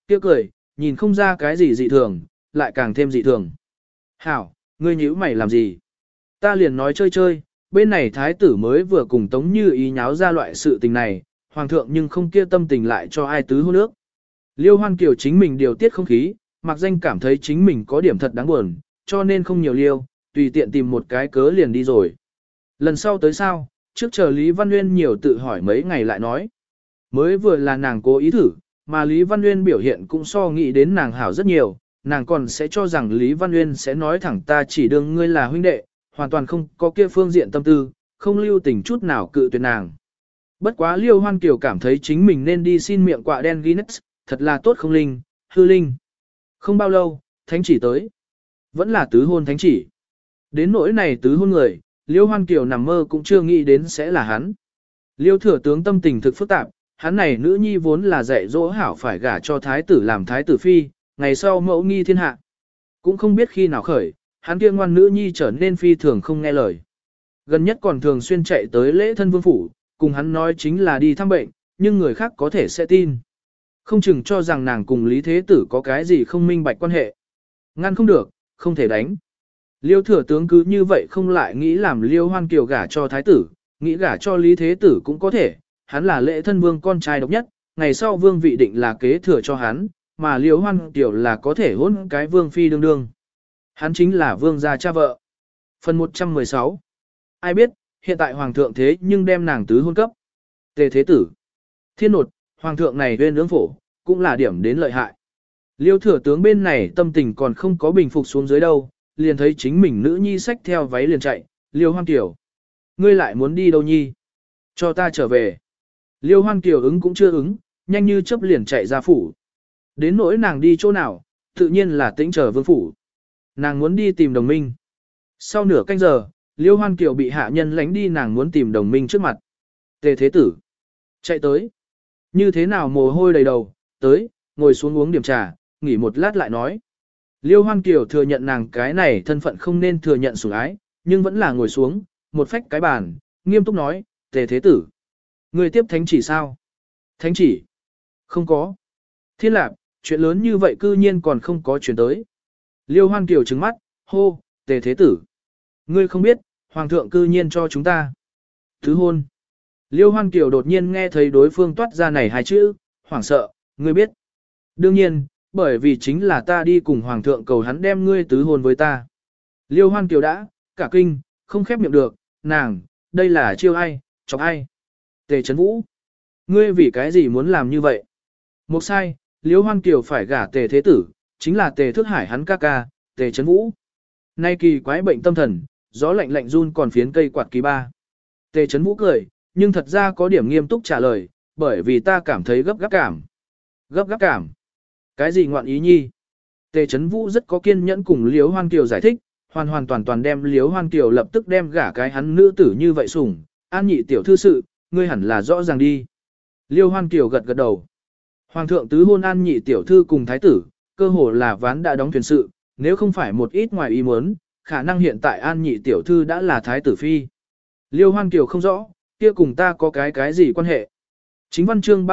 kia cười, nhìn không ra cái gì dị thường, lại càng thêm dị thường. Hảo, ngươi nhíu mày làm gì? Ta liền nói chơi chơi, bên này thái tử mới vừa cùng Tống Như Ý nháo ra loại sự tình này, hoàng thượng nhưng không kia tâm tình lại cho ai tứ hôn nước. Liêu Hoan Kiều chính mình điều tiết không khí, mặc danh cảm thấy chính mình có điểm thật đáng buồn, cho nên không nhiều liêu, tùy tiện tìm một cái cớ liền đi rồi. Lần sau tới sao, trước chờ Lý Văn Nguyên nhiều tự hỏi mấy ngày lại nói. Mới vừa là nàng cố ý thử, mà Lý Văn Nguyên biểu hiện cũng so nghĩ đến nàng hảo rất nhiều, nàng còn sẽ cho rằng Lý Văn Nguyên sẽ nói thẳng ta chỉ đương ngươi là huynh đệ, hoàn toàn không có kia phương diện tâm tư, không lưu tình chút nào cự tuyệt nàng. Bất quá Liêu Hoan Kiều cảm thấy chính mình nên đi xin miệng quạ đen Guinness, thật là tốt không linh, hư linh. Không bao lâu, thánh chỉ tới. Vẫn là tứ hôn thánh chỉ. Đến nỗi này tứ hôn người, Liêu Hoan Kiều nằm mơ cũng chưa nghĩ đến sẽ là hắn. Liêu thừa tướng tâm tình thực phức tạp, hắn này nữ nhi vốn là dạy dỗ hảo phải gả cho thái tử làm thái tử phi, ngày sau mẫu nghi thiên hạ. Cũng không biết khi nào khởi, hắn kia ngoan nữ nhi trở nên phi thường không nghe lời. Gần nhất còn thường xuyên chạy tới lễ thân vương phủ, cùng hắn nói chính là đi thăm bệnh, nhưng người khác có thể sẽ tin. Không chừng cho rằng nàng cùng Lý Thế Tử có cái gì không minh bạch quan hệ. Ngăn không được, không thể đánh. Liêu thừa tướng cứ như vậy không lại nghĩ làm Liêu Hoan Kiều gả cho thái tử, nghĩ gả cho Lý Thế Tử cũng có thể, hắn là lễ thân vương con trai độc nhất, ngày sau vương vị định là kế thừa cho hắn, mà Liêu Hoan Kiều là có thể hôn cái vương phi đương đương. Hắn chính là vương gia cha vợ. Phần 116. Ai biết, hiện tại hoàng thượng thế nhưng đem nàng tứ hôn cấp. Tề Thế Tử. Thiên nột, hoàng thượng này bên ương phổ, cũng là điểm đến lợi hại. Liêu thừa tướng bên này tâm tình còn không có bình phục xuống dưới đâu, liền thấy chính mình nữ nhi xách theo váy liền chạy, Liêu Hoan Kiều. Ngươi lại muốn đi đâu nhi? Cho ta trở về. Liêu Hoan Kiều ứng cũng chưa ứng, nhanh như chớp liền chạy ra phủ. Đến nỗi nàng đi chỗ nào, tự nhiên là tĩnh chờ vương phủ. Nàng muốn đi tìm đồng minh. Sau nửa canh giờ, Liêu Hoan Kiều bị hạ nhân lánh đi nàng muốn tìm đồng minh trước mặt. Tề Thế Tử. Chạy tới. Như thế nào mồ hôi đầy đầu, tới, ngồi xuống uống điểm trà, nghỉ một lát lại nói. Liêu Hoan Kiều thừa nhận nàng cái này thân phận không nên thừa nhận sủng ái, nhưng vẫn là ngồi xuống, một phách cái bàn, nghiêm túc nói, Tề Thế Tử. Người tiếp thánh chỉ sao? Thánh chỉ? Không có. Thiên Lạp, chuyện lớn như vậy cư nhiên còn không có chuyện tới. Liêu Hoan Kiều trừng mắt, hô, Tề Thế Tử. Ngươi không biết, Hoàng thượng cư nhiên cho chúng ta. Thứ hôn. Liêu Hoan Kiều đột nhiên nghe thấy đối phương toát ra này hai chữ, hoảng sợ, ngươi biết. Đương nhiên, bởi vì chính là ta đi cùng Hoàng thượng cầu hắn đem ngươi tứ hôn với ta. Liêu Hoan Kiều đã, cả kinh, không khép miệng được, nàng, đây là chiêu ai, chọc ai. Tề Trấn Vũ. Ngươi vì cái gì muốn làm như vậy? Một sai, Liêu Hoan Kiều phải gả Tề Thế Tử, chính là Tề Thước Hải hắn ca ca, Tề Trấn Vũ. Nay kỳ quái bệnh tâm thần, gió lạnh lạnh run còn phiến cây quạt kỳ ba. Tề Trấn Vũ cười, nhưng thật ra có điểm nghiêm túc trả lời, bởi vì ta cảm thấy gấp gáp cảm. Gấp gáp cảm? Cái gì ngoạn ý nhi? Tề Trấn Vũ rất có kiên nhẫn cùng Liêu Hoan Kiều giải thích, hoàn hoàn toàn toàn đem Liêu Hoan Kiều lập tức đem gả cái hắn nữ tử như vậy sủng, An Nhị tiểu thư sự, ngươi hẳn là rõ ràng đi. Liêu Hoan Kiều gật gật đầu. Hoàng thượng tứ hôn An Nhị tiểu thư cùng thái tử, cơ hồ là ván đã đóng thuyền sự, nếu không phải một ít ngoài ý muốn, khả năng hiện tại An Nhị tiểu thư đã là thái tử phi. Liêu Hoan Kiều không rõ, kia cùng ta có cái gì quan hệ. Chính văn chương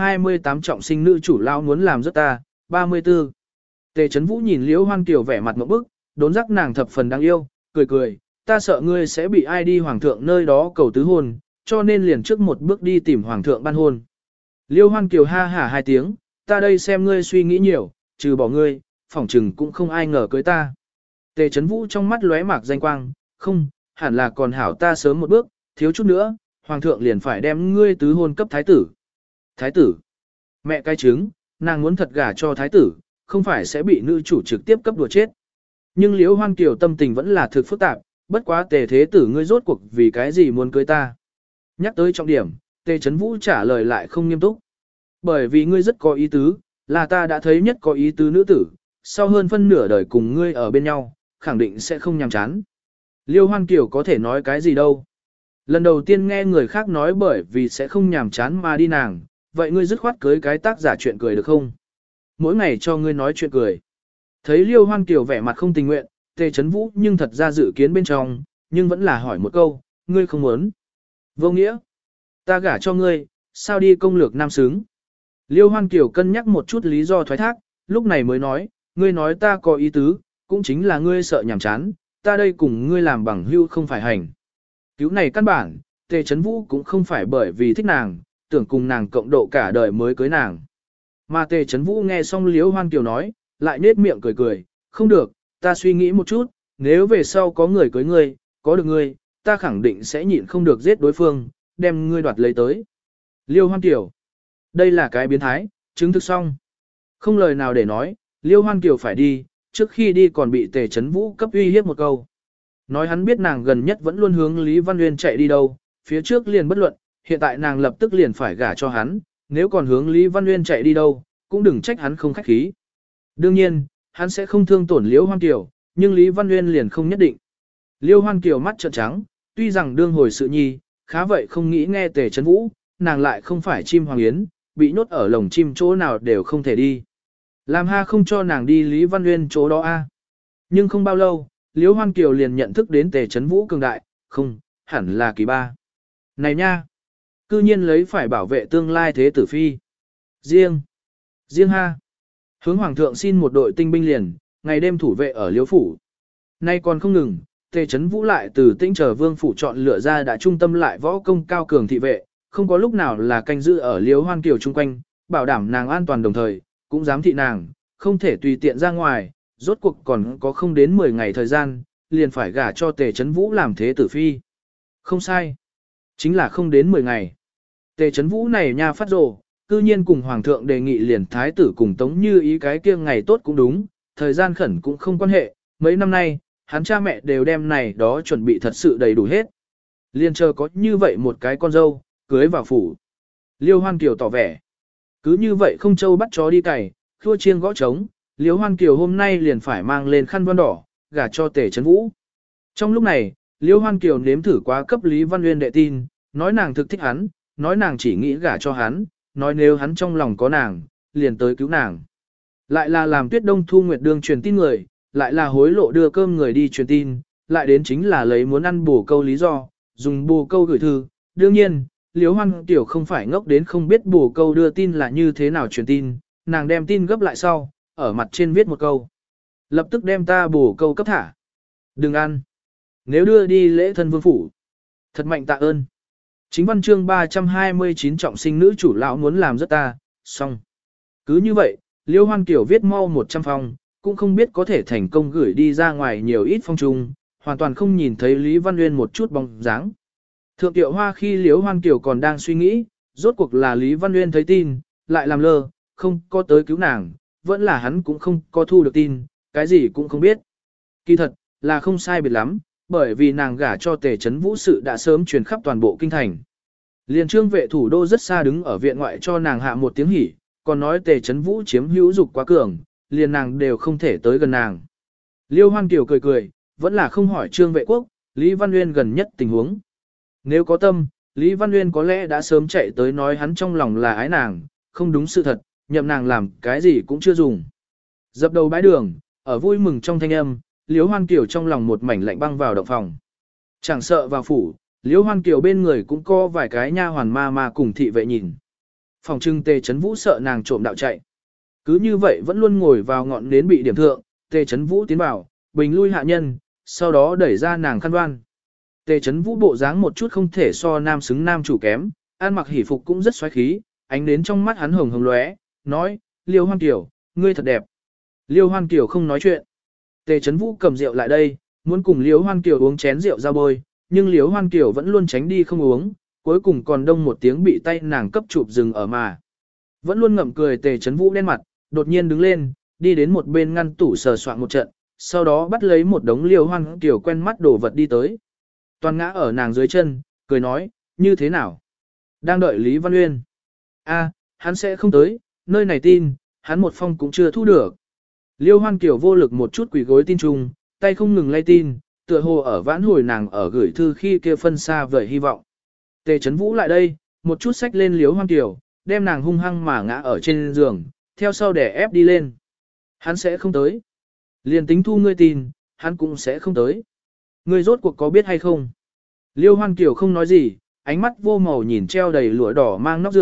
328 trọng sinh nữ chủ lao muốn làm rất ta, 34. Tề Trấn Vũ nhìn Liêu Hoan Kiều vẻ mặt ngộp bức, đốn giác nàng thập phần đáng yêu, cười cười, ta sợ ngươi sẽ bị ai đi hoàng thượng nơi đó cầu tứ hôn, cho nên liền trước một bước đi tìm hoàng thượng ban hôn. Liêu Hoan Kiều ha hả hai tiếng, ta đây xem ngươi suy nghĩ nhiều, trừ bỏ ngươi, phỏng chừng cũng không ai ngờ cưới ta. Tề Trấn Vũ trong mắt lóe mạc danh quang, không, hẳn là còn hảo ta sớm một bước, thiếu chút nữa, hoàng thượng liền phải đem ngươi tứ hôn cấp thái tử. Thái tử? Mẹ cái trứng, nàng muốn thật gả cho thái tử, không phải sẽ bị nữ chủ trực tiếp cấp đùa chết. Nhưng Liễu Hoan Kiều tâm tình vẫn là thực phức tạp, bất quá Tề Thế Tử ngươi rốt cuộc vì cái gì muốn cưới ta. Nhắc tới trọng điểm, Tề Trấn Vũ trả lời lại không nghiêm túc. Bởi vì ngươi rất có ý tứ, là ta đã thấy nhất có ý tứ nữ tử, sau hơn phân nửa đời cùng ngươi ở bên nhau, khẳng định sẽ không nhàm chán. Liêu Hoan Kiều có thể nói cái gì đâu. Lần đầu tiên nghe người khác nói bởi vì sẽ không nhàm chán mà đi nàng, vậy ngươi dứt khoát cưới cái tác giả chuyện cười được không? Mỗi ngày cho ngươi nói chuyện cười. Thấy Liêu Hoan Kiều vẻ mặt không tình nguyện, Tề Trấn Vũ nhưng thật ra dự kiến bên trong, nhưng vẫn là hỏi một câu, ngươi không muốn. Vô nghĩa. Ta gả cho ngươi, sao đi công lược nam xứng. Liêu Hoan Kiều cân nhắc một chút lý do thoái thác, lúc này mới nói, ngươi nói ta có ý tứ, cũng chính là ngươi sợ nhảm chán, ta đây cùng ngươi làm bằng hữu không phải hành. Cứu này căn bản, Tề Chấn Vũ cũng không phải bởi vì thích nàng, tưởng cùng nàng cộng độ cả đời mới cưới nàng. Mà Tề Chấn Vũ nghe xong Liêu Hoan Kiều nói, lại nết miệng cười cười, không được, ta suy nghĩ một chút, nếu về sau có người cưới ngươi, có được ngươi, ta khẳng định sẽ nhịn không được giết đối phương, đem ngươi đoạt lấy tới. Liêu Hoan Kiều, đây là cái biến thái, chứng thực xong. Không lời nào để nói, Liêu Hoan Kiều phải đi, trước khi đi còn bị Tề Chấn Vũ cấp uy hiếp một câu. Nói hắn biết nàng gần nhất vẫn luôn hướng Lý Văn Nguyên chạy đi đâu, phía trước liền bất luận, hiện tại nàng lập tức liền phải gả cho hắn, nếu còn hướng Lý Văn Nguyên chạy đi đâu, cũng đừng trách hắn không khách khí. Đương nhiên, hắn sẽ không thương tổn Liêu Hoan Kiều, nhưng Lý Văn Nguyên liền không nhất định. Liêu Hoan Kiều mắt trợn trắng, tuy rằng đương hồi sự nhi, khá vậy không nghĩ nghe Tề Chấn Vũ, nàng lại không phải chim hoàng yến, bị nhốt ở lồng chim chỗ nào đều không thể đi. Làm ha không cho nàng đi Lý Văn Nguyên chỗ đó a. Nhưng không bao lâu, Liêu Hoan Kiều liền nhận thức đến Tề Chấn Vũ cường đại, không, hẳn là kỳ ba. Này nha, cư nhiên lấy phải bảo vệ tương lai thế tử phi. Riêng ha. Hướng hoàng thượng xin một đội tinh binh liền, ngày đêm thủ vệ ở Liêu phủ. Nay còn không ngừng, Tề Chấn Vũ lại từ Tĩnh Chờ Vương phủ chọn lựa ra đã trung tâm lại võ công cao cường thị vệ, không có lúc nào là canh giữ ở Liêu Hoan Kiều chung quanh, bảo đảm nàng an toàn đồng thời, cũng giám thị nàng, không thể tùy tiện ra ngoài, rốt cuộc còn có không đến 10 ngày thời gian, liền phải gả cho Tề Chấn Vũ làm thế tử phi. Không sai, chính là không đến 10 ngày. Tề Chấn Vũ này nha phát rồ, cư nhiên cùng Hoàng thượng đề nghị liền thái tử cùng Tống Như Ý cái kia ngày tốt cũng đúng, thời gian khẩn cũng không quan hệ, mấy năm nay, hắn cha mẹ đều đem này đó chuẩn bị thật sự đầy đủ hết. Liên chờ có như vậy một cái con dâu, cưới vào phủ. Liêu Hoan Kiều tỏ vẻ. Cứ như vậy không châu bắt chó đi cày, khua chiêng gõ trống, Liêu Hoan Kiều hôm nay liền phải mang lên khăn voan đỏ, gả cho Tề Chấn Vũ. Trong lúc này, Liêu Hoan Kiều nếm thử quá cấp Lý Văn Nguyên đệ tin, nói nàng thực thích hắn, nói nàng chỉ nghĩ gả cho hắn, nói nếu hắn trong lòng có nàng, liền tới cứu nàng. Lại là làm Tuyết Đông Thu Nguyệt đương truyền tin người, lại là hối lộ đưa cơm người đi truyền tin, lại đến chính là lấy muốn ăn bồ câu lý do, dùng bồ câu gửi thư. Đương nhiên, Liêu Hoan Kiều không phải ngốc đến không biết bồ câu đưa tin là như thế nào truyền tin, nàng đem tin gấp lại sau, ở mặt trên viết một câu. Lập tức đem ta bồ câu cấp thả. Đừng ăn. Nếu đưa đi lễ thân vương phủ. Thật mạnh tạ ơn. Chính văn chương 329 trọng sinh nữ chủ lão muốn làm rất ta, xong. Cứ như vậy, Liêu Hoan Kiều viết mau 100 phong, cũng không biết có thể thành công gửi đi ra ngoài nhiều ít phong trùng, hoàn toàn không nhìn thấy Lý Văn Nguyên một chút bóng dáng. Thượng Tiệu Hoa khi Liêu Hoan Kiều còn đang suy nghĩ, rốt cuộc là Lý Văn Nguyên thấy tin, lại làm lơ, không có tới cứu nàng, vẫn là hắn cũng không có thu được tin, cái gì cũng không biết. Kỳ thật, là không sai biệt lắm, bởi vì nàng gả cho Tề Chấn Vũ sự đã sớm truyền khắp toàn bộ kinh thành. Liên Trương vệ thủ đô rất xa đứng ở viện ngoại cho nàng hạ một tiếng hỉ, còn nói Tề Chấn Vũ chiếm hữu dục quá cường, liền nàng đều không thể tới gần nàng. Liêu Hoan Kiều cười cười, vẫn là không hỏi Trương vệ quốc, Lý Văn Nguyên gần nhất tình huống. Nếu có tâm, Lý Văn Nguyên có lẽ đã sớm chạy tới nói hắn trong lòng là ái nàng, không đúng sự thật, nhậm nàng làm cái gì cũng chưa dùng. Dập đầu bãi đường, ở vui mừng trong thanh âm, Liêu Hoan Kiều trong lòng một mảnh lạnh băng vào động phòng. Chẳng sợ vào phủ, Liêu Hoan Kiều bên người cũng có vài cái nha hoàn ma cùng thị vệ nhìn. Phòng trưng Tề Chấn Vũ sợ nàng trộm đạo chạy. Cứ như vậy vẫn luôn ngồi vào ngọn nến bị điểm thượng, Tề Chấn Vũ tiến vào, bình lui hạ nhân, sau đó đẩy ra nàng khăn đoan. Tề Chấn Vũ bộ dáng một chút không thể so nam xứng nam chủ kém, ăn mặc hỉ phục cũng rất xoáy khí, ánh đến trong mắt hắn hồng hồng lóe, nói, Liêu Hoan Kiều, ngươi thật đẹp. Liêu Hoan Kiều không nói chuyện. Tề Chấn Vũ cầm rượu lại đây, muốn cùng Liêu Hoan Kiều uống chén rượu ra bôi, nhưng Liêu Hoan Kiều vẫn luôn tránh đi không uống, cuối cùng còn đông một tiếng bị tay nàng cấp chụp dừng ở mà. Vẫn luôn ngậm cười Tề Chấn Vũ đen mặt, đột nhiên đứng lên, đi đến một bên ngăn tủ sờ soạn một trận, sau đó bắt lấy một đống Liêu Hoan Kiều quen mắt đổ vật đi tới. Toàn ngã ở nàng dưới chân, cười nói, như thế nào? Đang đợi Lý Văn Uyên. A, hắn sẽ không tới, nơi này tin, hắn một phong cũng chưa thu được. Liêu Hoan Kiều vô lực một chút quỳ gối tin trung, tay không ngừng lay tin, tựa hồ ở vãn hồi nàng ở gửi thư khi kia phân xa vời hy vọng. Tề Chấn Vũ lại đây, một chút xách lên Liêu Hoan Kiều, đem nàng hung hăng mà ngã ở trên giường, theo sau đè ép đi lên. Hắn sẽ không tới. Liền tính thu ngươi tin, hắn cũng sẽ không tới. Ngươi rốt cuộc có biết hay không? Liêu Hoan Kiều không nói gì, ánh mắt vô màu nhìn treo đầy lụa đỏ mang nóc giường,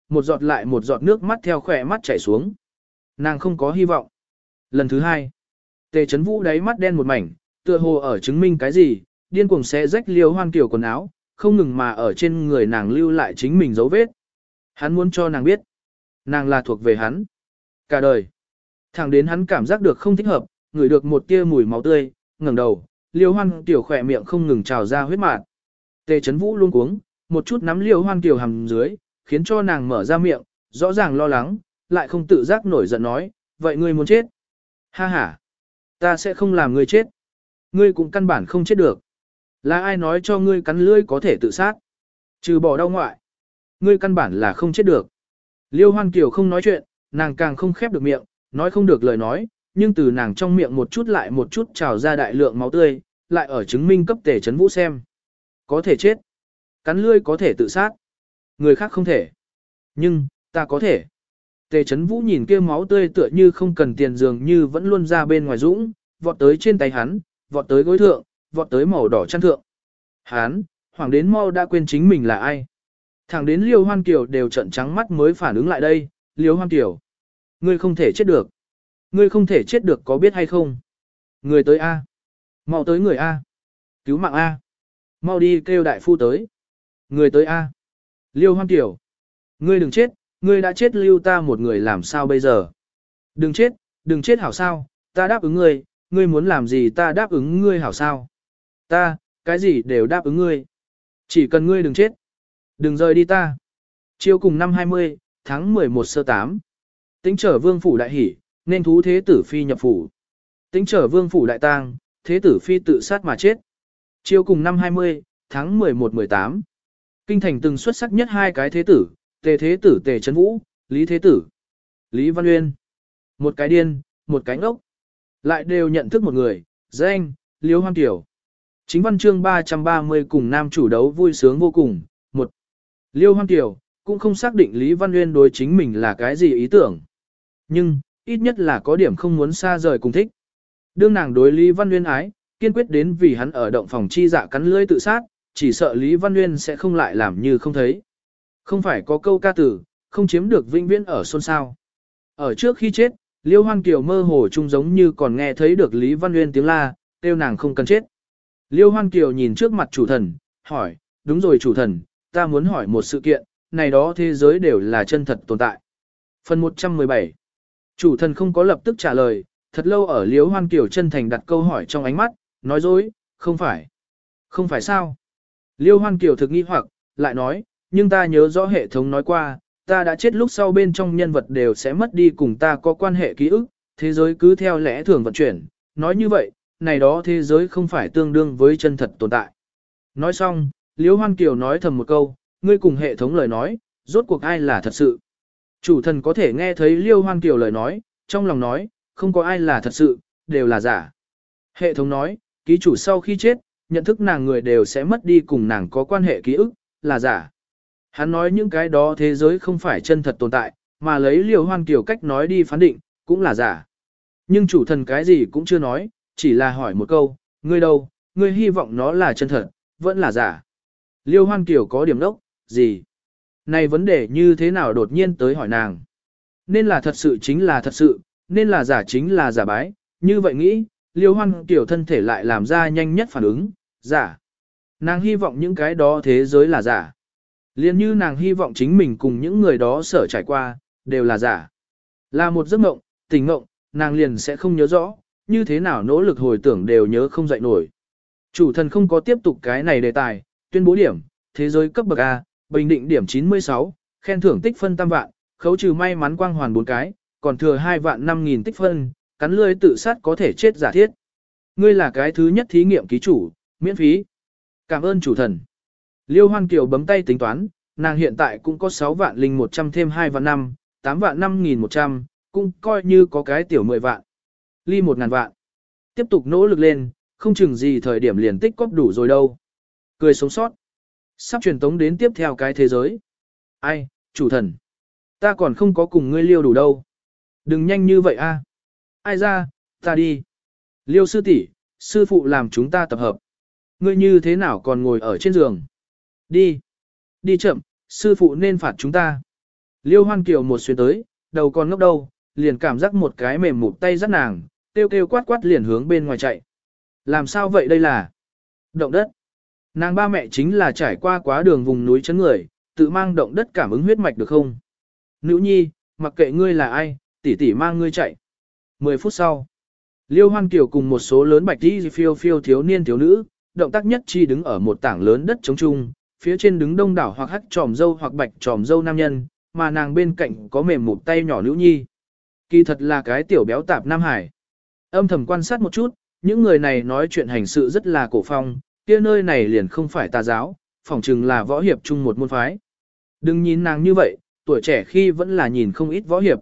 một giọt lại một giọt nước mắt theo khỏe mắt chảy xuống. Nàng không có hy vọng. Lần thứ hai, Tề Chấn Vũ đáy mắt đen một mảnh, tựa hồ ở chứng minh cái gì, điên cuồng xé rách Liêu Hoan Kiều quần áo, không ngừng mà ở trên người nàng lưu lại chính mình dấu vết. Hắn muốn cho nàng biết, nàng là thuộc về hắn. Cả đời. Thẳng đến hắn cảm giác được không thích hợp, ngửi được một tia mùi máu tươi, ngẩng đầu, Liêu Hoan Kiều khỏe miệng không ngừng trào ra huyết mạt. Tề Chấn Vũ luôn cuống, một chút nắm Liêu Hoan Kiều hầm dưới, khiến cho nàng mở ra miệng, rõ ràng lo lắng, lại không tự giác nổi giận nói, vậy ngươi muốn chết? Ha ha, ta sẽ không làm ngươi chết. Ngươi cũng căn bản không chết được. Là ai nói cho ngươi cắn lưỡi có thể tự sát? Trừ bỏ đau ngoại. Ngươi căn bản là không chết được. Liêu Hoan Kiều không nói chuyện, nàng càng không khép được miệng, nói không được lời nói, nhưng từ nàng trong miệng một chút lại một chút trào ra đại lượng máu tươi, lại ở chứng minh cấp Tề Chấn Vũ xem. Có thể chết. Cắn lưỡi có thể tự sát. Người khác không thể. Nhưng, ta có thể. Tề Chấn Vũ nhìn kia máu tươi tựa như không cần tiền dường như vẫn luôn ra bên ngoài dũng, vọt tới trên tay hắn, vọt tới gối thượng, vọt tới màu đỏ chăn thượng. Hắn, hoảng đến mau đã quên chính mình là ai. Thẳng đến Liêu Hoan Kiều đều trợn trắng mắt mới phản ứng lại đây, Liêu Hoan Kiều. Ngươi không thể chết được. Ngươi không thể chết được có biết hay không? Người tới A. Mau tới người A. Cứu mạng A. Mau đi kêu đại phu tới. Người tới A. Liêu Hoan Kiều. Ngươi đừng chết, ngươi đã chết lưu ta một người làm sao bây giờ? Đừng chết hảo sao, ta đáp ứng ngươi, ngươi muốn làm gì ta đáp ứng ngươi hảo sao? Ta, cái gì đều đáp ứng ngươi. Chỉ cần ngươi đừng chết. Đừng rời đi ta. Chiều cùng năm 20, tháng 11 sơ 8. Tính trở vương phủ đại hỷ, nên thú thế tử phi nhập phủ. Tính trở vương phủ đại tang, thế tử phi tự sát mà chết. Chiều cùng năm 20, tháng 11-18. Kinh thành từng xuất sắc nhất hai cái thế tử, Tề thế tử Tề Chấn Vũ, Lý thế tử, Lý Văn Uyên. Một cái điên, một cái ngốc. Lại đều nhận thức một người, danh, Liêu Hoan Kiều. Chính văn chương 330 cùng nam chủ đấu vui sướng vô cùng. Một, Liêu Hoan Kiều, cũng không xác định Lý Văn Uyên đối chính mình là cái gì ý tưởng. Nhưng, ít nhất là có điểm không muốn xa rời cùng thích. Đương nàng đối Lý Văn Uyên ái, kiên quyết đến vì hắn ở động phòng chi dạ cắn lưỡi tự sát, chỉ sợ Lý Văn Uyên sẽ không lại làm như không thấy. Không phải có câu ca tử, không chiếm được vĩnh viễn ở xôn xao. Ở trước khi chết, Liêu Hoan Kiều mơ hồ chung giống như còn nghe thấy được Lý Văn Uyên tiếng la, kêu nàng không cần chết. Liêu Hoan Kiều nhìn trước mặt chủ thần, hỏi, đúng rồi chủ thần, ta muốn hỏi một sự kiện, này đó thế giới đều là chân thật tồn tại. Phần 117. Chủ thần không có lập tức trả lời, thật lâu ở Liêu Hoan Kiều chân thành đặt câu hỏi trong ánh mắt, nói dối, không phải. Không phải sao? Liêu Hoan Kiều thực nghi hoặc, lại nói, nhưng ta nhớ rõ hệ thống nói qua, ta đã chết lúc sau bên trong nhân vật đều sẽ mất đi cùng ta có quan hệ ký ức, thế giới cứ theo lẽ thường vận chuyển. Nói như vậy, này đó thế giới không phải tương đương với chân thật tồn tại. Nói xong, Liêu Hoan Kiều nói thầm một câu, ngươi cùng hệ thống lời nói, rốt cuộc ai là thật sự. Chủ thần có thể nghe thấy Liêu Hoan Kiều lời nói, trong lòng nói, không có ai là thật sự, đều là giả. Hệ thống nói, ký chủ sau khi chết, nhận thức nàng người đều sẽ mất đi cùng nàng có quan hệ ký ức, là giả. Hắn nói những cái đó thế giới không phải chân thật tồn tại, mà lấy Liêu Hoan Kiều cách nói đi phán định, cũng là giả. Nhưng chủ thần cái gì cũng chưa nói, chỉ là hỏi một câu, ngươi đâu, ngươi hy vọng nó là chân thật, vẫn là giả. Liêu Hoan Kiều có điểm đốc, gì? Này vấn đề như thế nào đột nhiên tới hỏi nàng? Nên là thật sự chính là thật sự, nên là giả chính là giả bái, như vậy nghĩ, Liêu Hoan Kiều thân thể lại làm ra nhanh nhất phản ứng, giả. Nàng hy vọng những cái đó thế giới là giả. Liên như nàng hy vọng chính mình cùng những người đó sở trải qua, đều là giả. Là một giấc mộng, tình mộng, nàng liền sẽ không nhớ rõ, như thế nào nỗ lực hồi tưởng đều nhớ không dậy nổi. Chủ thần không có tiếp tục cái này đề tài, tuyên bố điểm, thế giới cấp bậc A, bình định điểm 96, khen thưởng tích phân tam vạn, khấu trừ may mắn quang hoàn 4 cái, còn thừa 2 vạn 5.000 tích phân, cắn lưỡi tự sát có thể chết giả thiết. Ngươi là cái thứ nhất thí nghiệm ký chủ, miễn phí. Cảm ơn chủ thần. Liêu Hoan Kiều bấm tay tính toán, nàng hiện tại cũng có 6 vạn linh 100 thêm 2 vạn 5, 8 vạn 5.100, cũng coi như có cái tiểu 10 vạn. Ly 1.000 vạn. Tiếp tục nỗ lực lên, không chừng gì thời điểm liền tích cóp đủ rồi đâu. Cười sống sót. Sắp truyền tống đến tiếp theo cái thế giới. Ai, chủ thần. Ta còn không có cùng ngươi liêu đủ đâu. Đừng nhanh như vậy a. Ai ra, ta đi. Liêu sư tỷ, sư phụ làm chúng ta tập hợp. Ngươi như thế nào còn ngồi ở trên giường? Đi. Đi chậm, sư phụ nên phạt chúng ta. Liêu Hoan Kiều một xuyên tới, đầu còn ngốc đâu, liền cảm giác một cái mềm mụt tay dắt nàng, kêu kêu quát quát liền hướng bên ngoài chạy. Làm sao vậy đây là động đất? Nàng ba mẹ chính là trải qua quá đường vùng núi chấn người, tự mang động đất cảm ứng huyết mạch được không? Nữ nhi, mặc kệ ngươi là ai, tỷ tỷ mang ngươi chạy. 10 phút sau, Liêu Hoan Kiều cùng một số lớn bạch đi phiêu phiêu thiếu niên thiếu nữ, động tác nhất chi đứng ở một tảng lớn đất trống trung, phía trên đứng đông đảo hoặc hắc tròm dâu hoặc bạch tròm dâu nam nhân, mà nàng bên cạnh có mềm một tay nhỏ nữ nhi. Kỳ thật là cái tiểu béo tạp Nam Hải. Âm thầm quan sát một chút, những người này nói chuyện hành sự rất là cổ phong, kia nơi này liền không phải tà giáo, phỏng chừng là võ hiệp chung một môn phái. Đừng nhìn nàng như vậy, tuổi trẻ khi vẫn là nhìn không ít võ hiệp.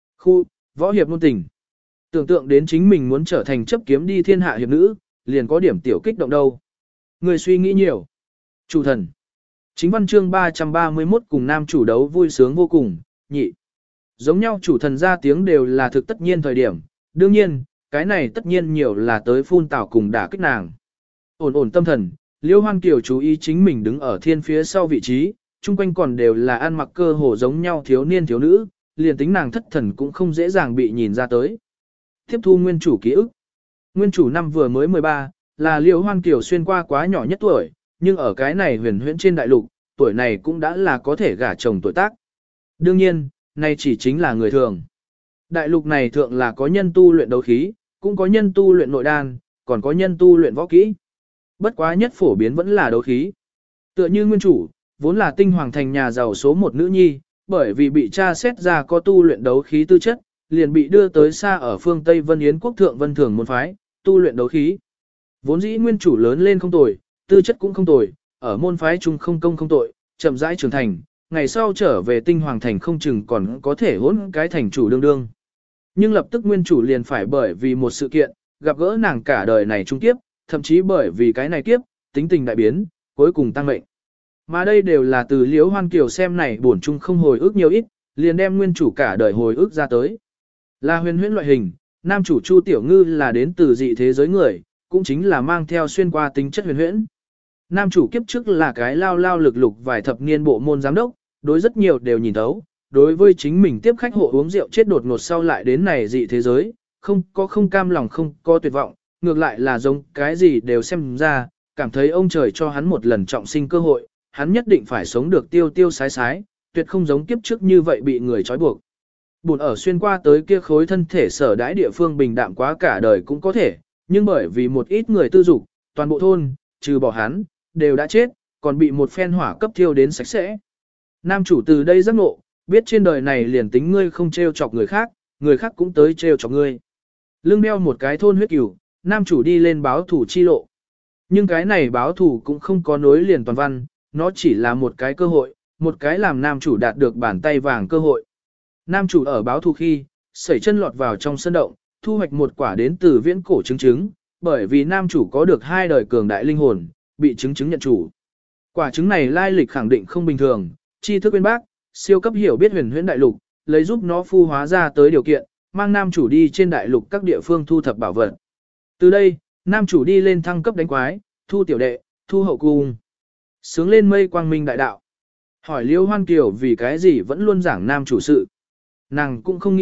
Võ hiệp ngôn tình. Tưởng tượng đến chính mình muốn trở thành chấp kiếm đi thiên hạ hiệp nữ, liền có điểm tiểu kích động đâu. Người suy nghĩ nhiều. Chủ thần. Chính văn chương 331 cùng nam chủ đấu vui sướng vô cùng, nhị. Giống nhau chủ thần ra tiếng đều là thực tất nhiên thời điểm, đương nhiên, cái này tất nhiên nhiều là tới phun tảo cùng đả kích nàng. Ổn ổn tâm thần, Liêu Hoan Kiều chú ý chính mình đứng ở thiên phía sau vị trí, chung quanh còn đều là ăn mặc cơ hồ giống nhau thiếu niên thiếu nữ, liền tính nàng thất thần cũng không dễ dàng bị nhìn ra tới. Tiếp thu nguyên chủ ký ức. Nguyên chủ năm vừa mới 13, là Liêu Hoan Kiều xuyên qua quá nhỏ nhất tuổi, nhưng ở cái này huyền huyễn trên đại lục, tuổi này cũng đã là có thể gả chồng tuổi tác. Đương nhiên, này chỉ chính là người thường. Đại lục này thượng là có nhân tu luyện đấu khí, cũng có nhân tu luyện nội đan, còn có nhân tu luyện võ kỹ. Bất quá nhất phổ biến vẫn là đấu khí. Tựa như nguyên chủ, vốn là tinh hoàng thành nhà giàu số một nữ nhi, bởi vì bị cha xét ra có tu luyện đấu khí tư chất, liền bị đưa tới xa ở phương Tây Vân Yến quốc thượng vân thường môn phái, tu luyện đấu khí. Vốn dĩ nguyên chủ lớn lên không tồi, tư chất cũng không tồi, ở môn phái trung không công không tội, chậm rãi trưởng thành, ngày sau trở về tinh hoàng thành không chừng còn có thể hỗn cái thành chủ đương đương. Nhưng lập tức nguyên chủ liền phải bởi vì một sự kiện, gặp gỡ nàng cả đời này trung kiếp, thậm chí bởi vì cái này kiếp, tính tình đại biến, cuối cùng tăng mệnh. Mà đây đều là từ Liễu Hoan Kiều xem này bổn chung không hồi ức nhiều ít, liền đem nguyên chủ cả đời hồi ức ra tới. Là huyền huyễn loại hình, nam chủ Chu Tiểu Ngư là đến từ dị thế giới người, cũng chính là mang theo xuyên qua tính chất huyền huyễn. Nam chủ kiếp trước là cái lao lao lực lục vài thập niên bộ môn giám đốc, đối rất nhiều đều nhìn thấu, đối với chính mình tiếp khách hộ uống rượu chết đột ngột sau lại đến này dị thế giới, không có không cam lòng không có tuyệt vọng, ngược lại là giống cái gì đều xem ra, cảm thấy ông trời cho hắn một lần trọng sinh cơ hội, hắn nhất định phải sống được tiêu tiêu sái sái, tuyệt không giống kiếp trước như vậy bị người trói buộc. Buồn ở xuyên qua tới kia khối thân thể sở đãi địa phương bình đạm quá cả đời cũng có thể, nhưng bởi vì một ít người tư dục, toàn bộ thôn, trừ bỏ hắn, đều đã chết, còn bị một phen hỏa cấp thiêu đến sạch sẽ. Nam chủ từ đây giác ngộ, biết trên đời này liền tính ngươi không trêu chọc người khác cũng tới trêu chọc ngươi. Lưng đeo một cái thôn huyết cửu, nam chủ đi lên báo thủ chi lộ. Nhưng cái này báo thủ cũng không có nối liền toàn văn, nó chỉ là một cái cơ hội, một cái làm nam chủ đạt được bàn tay vàng cơ hội. Nam chủ ở báo thủ khi, sẩy chân lọt vào trong sân động, thu hoạch một quả đến từ viễn cổ trứng, bởi vì nam chủ có được 2 đời cường đại linh hồn, bị trứng nhận chủ. Quả trứng này lai lịch khẳng định không bình thường, tri thức bên bác, siêu cấp hiểu biết huyền huyễn đại lục, lấy giúp nó phu hóa ra tới điều kiện, mang nam chủ đi trên đại lục các địa phương thu thập bảo vật. Từ đây, nam chủ đi lên thăng cấp đánh quái, thu tiểu đệ, thu hậu cung. Sướng lên mây quang minh đại đạo. Hỏi Liêu Hoan Kiều vì cái gì vẫn luôn giảng nam chủ sự. Nàng cũng không nghĩ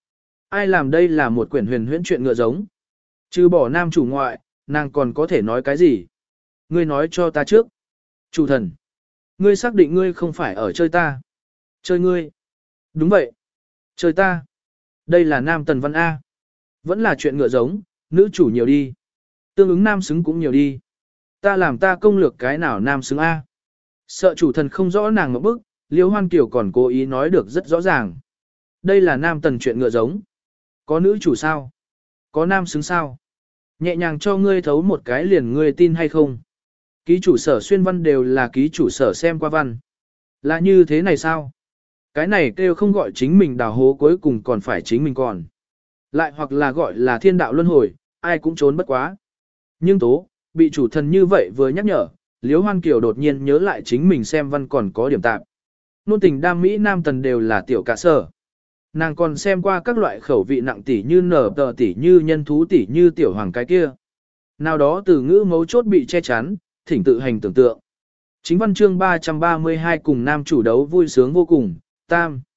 ai làm đây là một quyển huyền huyễn chuyện ngựa giống. Trừ bỏ nam chủ ngoại, nàng còn có thể nói cái gì? Ngươi nói cho ta trước. Chủ thần. Ngươi xác định ngươi không phải ở chơi ta. Chơi ngươi. Đúng vậy. Chơi ta. Đây là nam tần văn A. Vẫn là chuyện ngựa giống, nữ chủ nhiều đi. Tương ứng nam xứng cũng nhiều đi. Ta làm ta công lược cái nào nam xứng A. Sợ chủ thần không rõ nàng một bức, Liêu Hoan Kiều còn cố ý nói được rất rõ ràng. Đây là nam tần chuyện ngựa giống. Có nữ chủ sao? Có nam xứng sao? Nhẹ nhàng cho ngươi thấu một cái liền ngươi tin hay không? Ký chủ sở xuyên văn đều là ký chủ sở xem qua văn. Là như thế này sao? Cái này kêu không gọi chính mình đào hố cuối cùng còn phải chính mình còn. Lại hoặc là gọi là thiên đạo luân hồi, ai cũng trốn bất quá. Nhưng tố, bị chủ thần như vậy vừa nhắc nhở, Liễu Hoan Kiều đột nhiên nhớ lại chính mình xem văn còn có điểm tạp. Nôn tình đam mỹ nam tần đều là tiểu cả sở. Nàng còn xem qua các loại khẩu vị nặng tỉ như nở tờ tỉ như nhân thú tỉ như tiểu hoàng cái kia. Nào đó từ ngữ mấu chốt bị che chắn, thỉnh tự hành tưởng tượng. Chính văn chương 332 cùng nam chủ đấu vui sướng vô cùng, tam.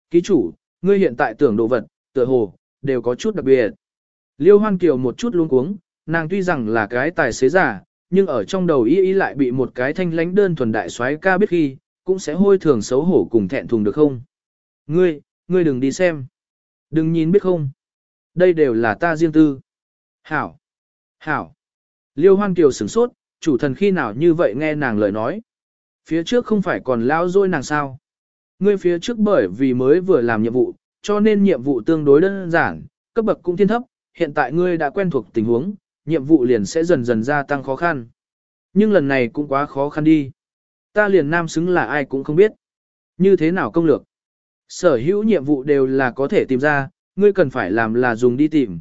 Ký chủ, ngươi hiện tại tưởng đồ vật, tựa hồ, đều có chút đặc biệt. Liêu Hoan Kiều một chút luống cuống, nàng tuy rằng là cái tài xế giả, nhưng ở trong đầu y lại bị một cái thanh lánh đơn thuần đại soái ca biết khi, cũng sẽ hôi thường xấu hổ cùng thẹn thùng được không? Ngươi đừng đi xem. Đừng nhìn biết không? Đây đều là ta riêng tư. Hảo. Hảo. Liêu Hoan Kiều sửng sốt, chủ thần khi nào như vậy nghe nàng lời nói. Phía trước không phải còn lao dôi nàng sao? Ngươi phía trước bởi vì mới vừa làm nhiệm vụ, cho nên nhiệm vụ tương đối đơn giản, cấp bậc cũng thiên thấp, hiện tại ngươi đã quen thuộc tình huống, nhiệm vụ liền sẽ dần dần gia tăng khó khăn. Nhưng lần này cũng quá khó khăn đi. Ta liền nam xứng là ai cũng không biết. Như thế nào công lược? Sở hữu nhiệm vụ đều là có thể tìm ra, ngươi cần phải làm là dùng đi tìm,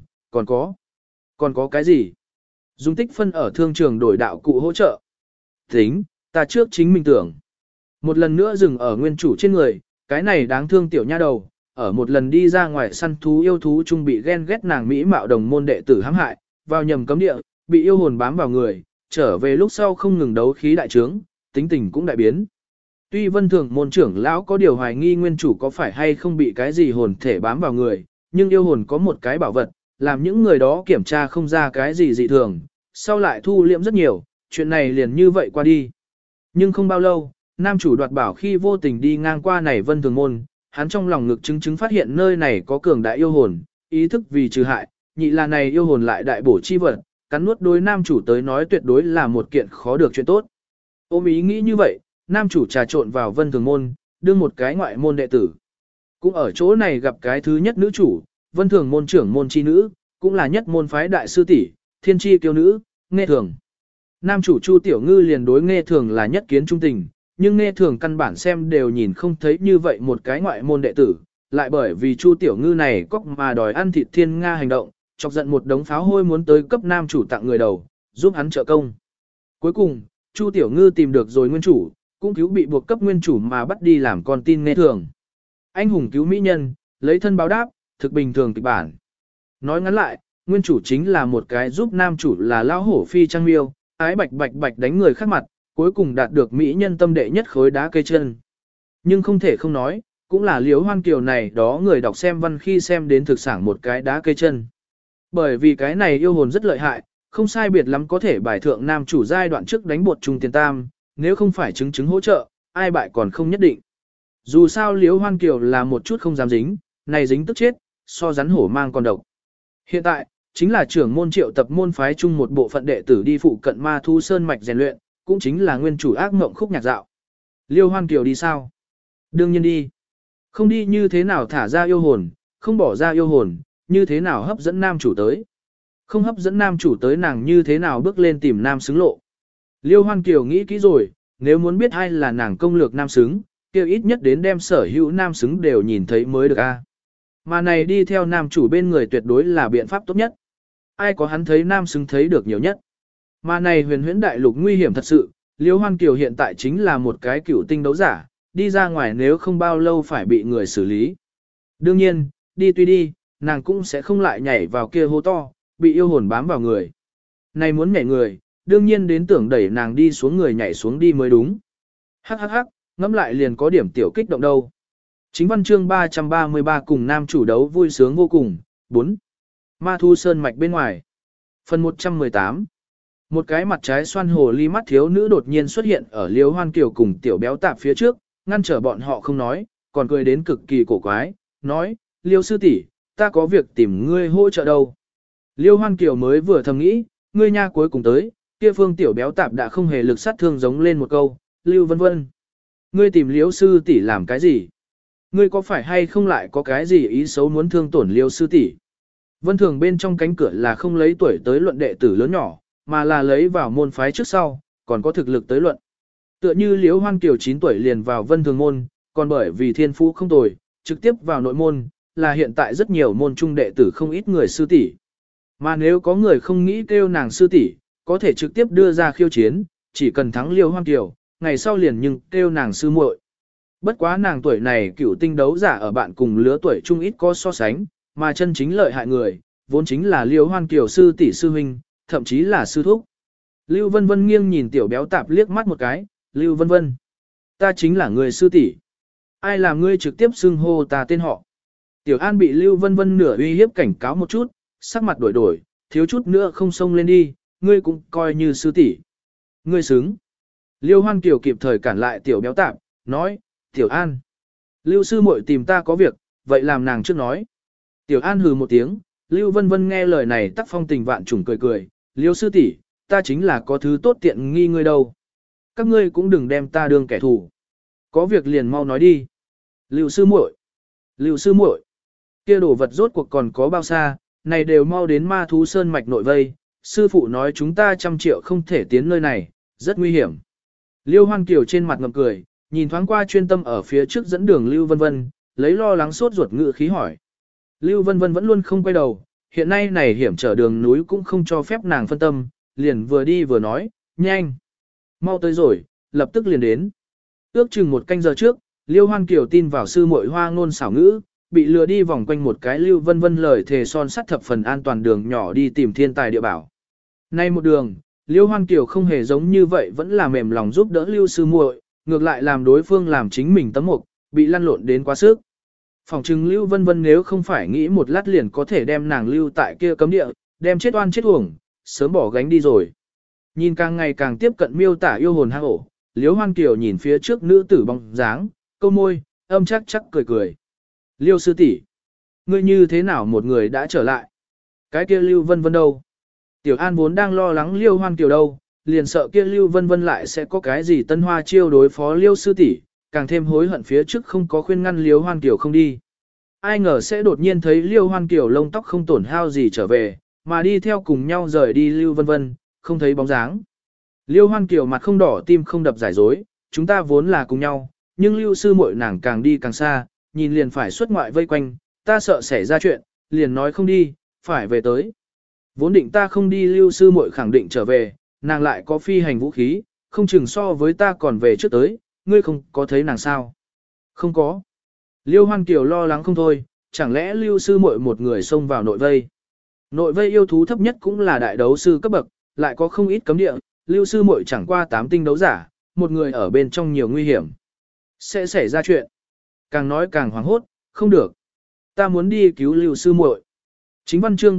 còn có cái gì? Dùng tích phân ở thương trường đổi đạo cụ hỗ trợ. Tính, ta trước chính mình tưởng. Một lần nữa dừng ở nguyên chủ trên người, cái này đáng thương tiểu nha đầu, ở một lần đi ra ngoài săn thú yêu thú chung bị ghen ghét nàng mỹ mạo đồng môn đệ tử hãm hại, vào nhầm cấm địa, bị yêu hồn bám vào người, trở về lúc sau không ngừng đấu khí đại trướng, tính tình cũng đại biến. Tuy vân thường môn trưởng lão có điều hoài nghi nguyên chủ có phải hay không bị cái gì hồn thể bám vào người, nhưng yêu hồn có một cái bảo vật, làm những người đó kiểm tra không ra cái gì dị thường, sau lại thu liễm rất nhiều, chuyện này liền như vậy qua đi. Nhưng không bao lâu, nam chủ đoạt bảo khi vô tình đi ngang qua này vân thường môn, hắn trong lòng ngực chứng phát hiện nơi này có cường đại yêu hồn, ý thức vì trừ hại, nhị là này yêu hồn lại đại bổ chi vật, cắn nuốt đối nam chủ tới nói tuyệt đối là một kiện khó được chuyện tốt. Ôm ý nghĩ như vậy, nam chủ trà trộn vào vân thường môn, đương một cái ngoại môn đệ tử. Cũng ở chỗ này gặp cái thứ nhất nữ chủ, vân thường môn trưởng môn chi nữ, cũng là nhất môn phái đại sư tỷ, thiên chi kiêu nữ, nghe thường. Nam chủ Chu Tiểu Ngư liền đối nghe thường là nhất kiến trung tình, nhưng nghe thường căn bản xem đều nhìn không thấy như vậy một cái ngoại môn đệ tử, lại bởi vì Chu Tiểu Ngư này cóc mà đòi ăn thịt thiên Nga hành động, chọc giận một đống pháo hôi muốn tới cấp nam chủ tặng người đầu, giúp hắn trợ công. Cuối cùng, Chu Tiểu Ngư tìm được rồi nguyên chủ, cũng cứu bị buộc cấp nguyên chủ mà bắt đi làm con tin nghe thường. Anh hùng cứu mỹ nhân, lấy thân báo đáp, thực bình thường kịch bản. Nói ngắn lại, nguyên chủ chính là một cái giúp nam chủ là lao hổ phi trang miêu, ái bạch bạch bạch đánh người khác mặt, cuối cùng đạt được mỹ nhân tâm đệ nhất khối đá cây chân. Nhưng không thể không nói, cũng là Liễu Hoan Kiều này đó người đọc xem văn khi xem đến thực sản một cái đá cây chân. Bởi vì cái này yêu hồn rất lợi hại, không sai biệt lắm có thể bài thượng nam chủ giai đoạn trước đánh bột trung tiền tam, nếu không phải chứng hỗ trợ, ai bại còn không nhất định. Dù sao Liễu Hoan Kiều là một chút không dám dính, này dính tức chết, so rắn hổ mang con độc. Hiện tại, chính là trưởng môn triệu tập môn phái chung một bộ phận đệ tử đi phụ cận ma thu sơn mạch rèn luyện, cũng chính là nguyên chủ ác mộng khúc nhạc dạo. Liêu Hoan Kiều đi sao? Đương nhiên đi. Không đi như thế nào thả ra yêu hồn, không bỏ ra yêu hồn, như thế nào hấp dẫn nam chủ tới. Không hấp dẫn nam chủ tới nàng như thế nào bước lên tìm nam xứng lộ. Liêu Hoan Kiều nghĩ kỹ rồi, nếu muốn biết ai là nàng công lược nam xứng, kêu ít nhất đến đem sở hữu nam xứng đều nhìn thấy mới được a. Mà này đi theo nam chủ bên người tuyệt đối là biện pháp tốt nhất. Ai có hắn thấy nam xứng thấy được nhiều nhất. Mà này huyền huyễn đại lục nguy hiểm thật sự, Liêu Hoan Kiều hiện tại chính là một cái cựu tinh đấu giả, đi ra ngoài nếu không bao lâu phải bị người xử lý. Đương nhiên, đi tuy đi, nàng cũng sẽ không lại nhảy vào kia hố to, bị yêu hồn bám vào người. Này muốn nhảy người, đương nhiên đến tưởng đẩy nàng đi xuống người nhảy xuống đi mới đúng. Hắc hắc hắc, ngẫm lại liền có điểm tiểu kích động đâu. Chính văn chương 333 cùng nam chủ đấu vui sướng vô cùng. 4. Ma thu sơn mạch bên ngoài. Phần 118. Một cái mặt trái xoan hồ ly mắt thiếu nữ đột nhiên xuất hiện ở Liêu Hoan Kiều cùng tiểu béo tạp phía trước, ngăn trở bọn họ không nói, còn cười đến cực kỳ cổ quái, nói, Liêu sư tỷ, ta có việc tìm ngươi hỗ trợ đâu. Liêu Hoan Kiều mới vừa thầm nghĩ, ngươi nha cuối cùng tới, kia phương tiểu béo tạp đã không hề lực sát thương giống lên một câu, Lưu vân vân. Ngươi tìm Liêu sư tỷ làm cái gì? Ngươi có phải hay không lại có cái gì ý xấu muốn thương tổn Liêu sư tỷ? Vân thường bên trong cánh cửa là không lấy tuổi tới luận đệ tử lớn nhỏ, mà là lấy vào môn phái trước sau, còn có thực lực tới luận. Tựa như Liễu Hoan Kiều 9 tuổi liền vào vân thường môn, còn bởi vì thiên phú không tồi, trực tiếp vào nội môn, là hiện tại rất nhiều môn trung đệ tử không ít người sư tỷ. Mà nếu có người không nghĩ kêu nàng sư tỷ, có thể trực tiếp đưa ra khiêu chiến, chỉ cần thắng Liễu Hoan Kiều, ngày sau liền nhưng kêu nàng sư muội. Bất quá nàng tuổi này cựu tinh đấu giả ở bạn cùng lứa tuổi trung ít có so sánh, mà chân chính lợi hại người, vốn chính là Liễu Hoan Kiều sư tỷ sư huynh, thậm chí là sư thúc. Lưu Vân Vân nghiêng nhìn tiểu béo tạp liếc mắt một cái, Lưu Vân Vân, ta chính là người sư tỷ. Ai làm ngươi trực tiếp xưng hô ta tên họ. Tiểu An bị Lưu Vân Vân nửa uy hiếp cảnh cáo một chút, sắc mặt đổi đổi, thiếu chút nữa không xông lên đi, ngươi cũng coi như sư tỷ. Ngươi xứng. Liêu Hoan Kiều kịp thời cản lại tiểu béo tạp, nói, Tiểu An. Lưu sư muội tìm ta có việc, vậy làm nàng trước nói. Tiểu An hừ một tiếng, Lưu Vân Vân nghe lời này tắc phong tình vạn trùng cười cười, Liêu sư tỷ, ta chính là có thứ tốt tiện nghi ngươi đâu. Các ngươi cũng đừng đem ta đương kẻ thù. Có việc liền mau nói đi. Lưu sư muội, Lưu sư muội, kia đồ vật rốt cuộc còn có bao xa, này đều mau đến ma thú sơn mạch nội vây, sư phụ nói chúng ta 100 triệu không thể tiến nơi này, rất nguy hiểm. Liêu Hoan Kiều trên mặt ngậm cười, nhìn thoáng qua chuyên tâm ở phía trước dẫn đường Lưu Vân Vân, lấy lo lắng sốt ruột ngự khí hỏi. Lưu Vân Vân vẫn luôn không quay đầu, hiện nay này hiểm trở đường núi cũng không cho phép nàng phân tâm, liền vừa đi vừa nói, nhanh. Mau tới rồi, lập tức liền đến. Ước chừng một canh giờ trước, Liêu Hoan Kiều tin vào sư muội hoa ngôn xảo ngữ, bị lừa đi vòng quanh một cái Lưu Vân Vân lời thề son sắt thập phần an toàn đường nhỏ đi tìm thiên tài địa bảo. Nay một đường, Liêu Hoan Kiều không hề giống như vậy vẫn là mềm lòng giúp đỡ Lưu sư muội, ngược lại làm đối phương làm chính mình tấm mục, bị lăn lộn đến quá sức. Phòng trừng Lưu Vân Vân nếu không phải nghĩ một lát liền có thể đem nàng lưu tại kia cấm địa, đem chết oan chết uổng, sớm bỏ gánh đi rồi. Nhìn càng ngày càng tiếp cận miêu tả yêu hồn hang ổ, Liêu Hoan Kiều nhìn phía trước nữ tử bóng dáng, câu môi, âm chắc chắc cười cười. Liêu sư tỷ, ngươi như thế nào một người đã trở lại? Cái kia Lưu Vân Vân đâu? Tiểu An vốn đang lo lắng Liêu Hoan Kiều đâu, liền sợ kia Lưu Vân Vân lại sẽ có cái gì tân hoa chiêu đối phó Liêu sư tỷ, càng thêm hối hận phía trước không có khuyên ngăn Liêu Hoan Kiều không đi. Ai ngờ sẽ đột nhiên thấy Liêu Hoan Kiều lông tóc không tổn hao gì trở về, mà đi theo cùng nhau rời đi Lưu Vân Vân, không thấy bóng dáng. Liêu Hoan Kiều mặt không đỏ tim không đập giải dối, chúng ta vốn là cùng nhau, nhưng Lưu sư muội nàng càng đi càng xa, nhìn liền phải xuất ngoại vây quanh, ta sợ xảy ra chuyện, liền nói không đi, phải về tới. Vốn định ta không đi Lưu sư muội khẳng định trở về, nàng lại có phi hành vũ khí, không chừng so với ta còn về trước tới, ngươi không có thấy nàng sao? Không có. Liêu Hoan Kiều lo lắng không thôi, chẳng lẽ Lưu sư muội một người xông vào nội vây. Nội vây yêu thú thấp nhất cũng là đại đấu sư cấp bậc, lại có không ít cấm địa, Lưu sư muội chẳng qua 8 tinh đấu giả, một người ở bên trong nhiều nguy hiểm. Sẽ xảy ra chuyện. Càng nói càng hoảng hốt, không được. Ta muốn đi cứu Lưu sư muội. Chính văn chương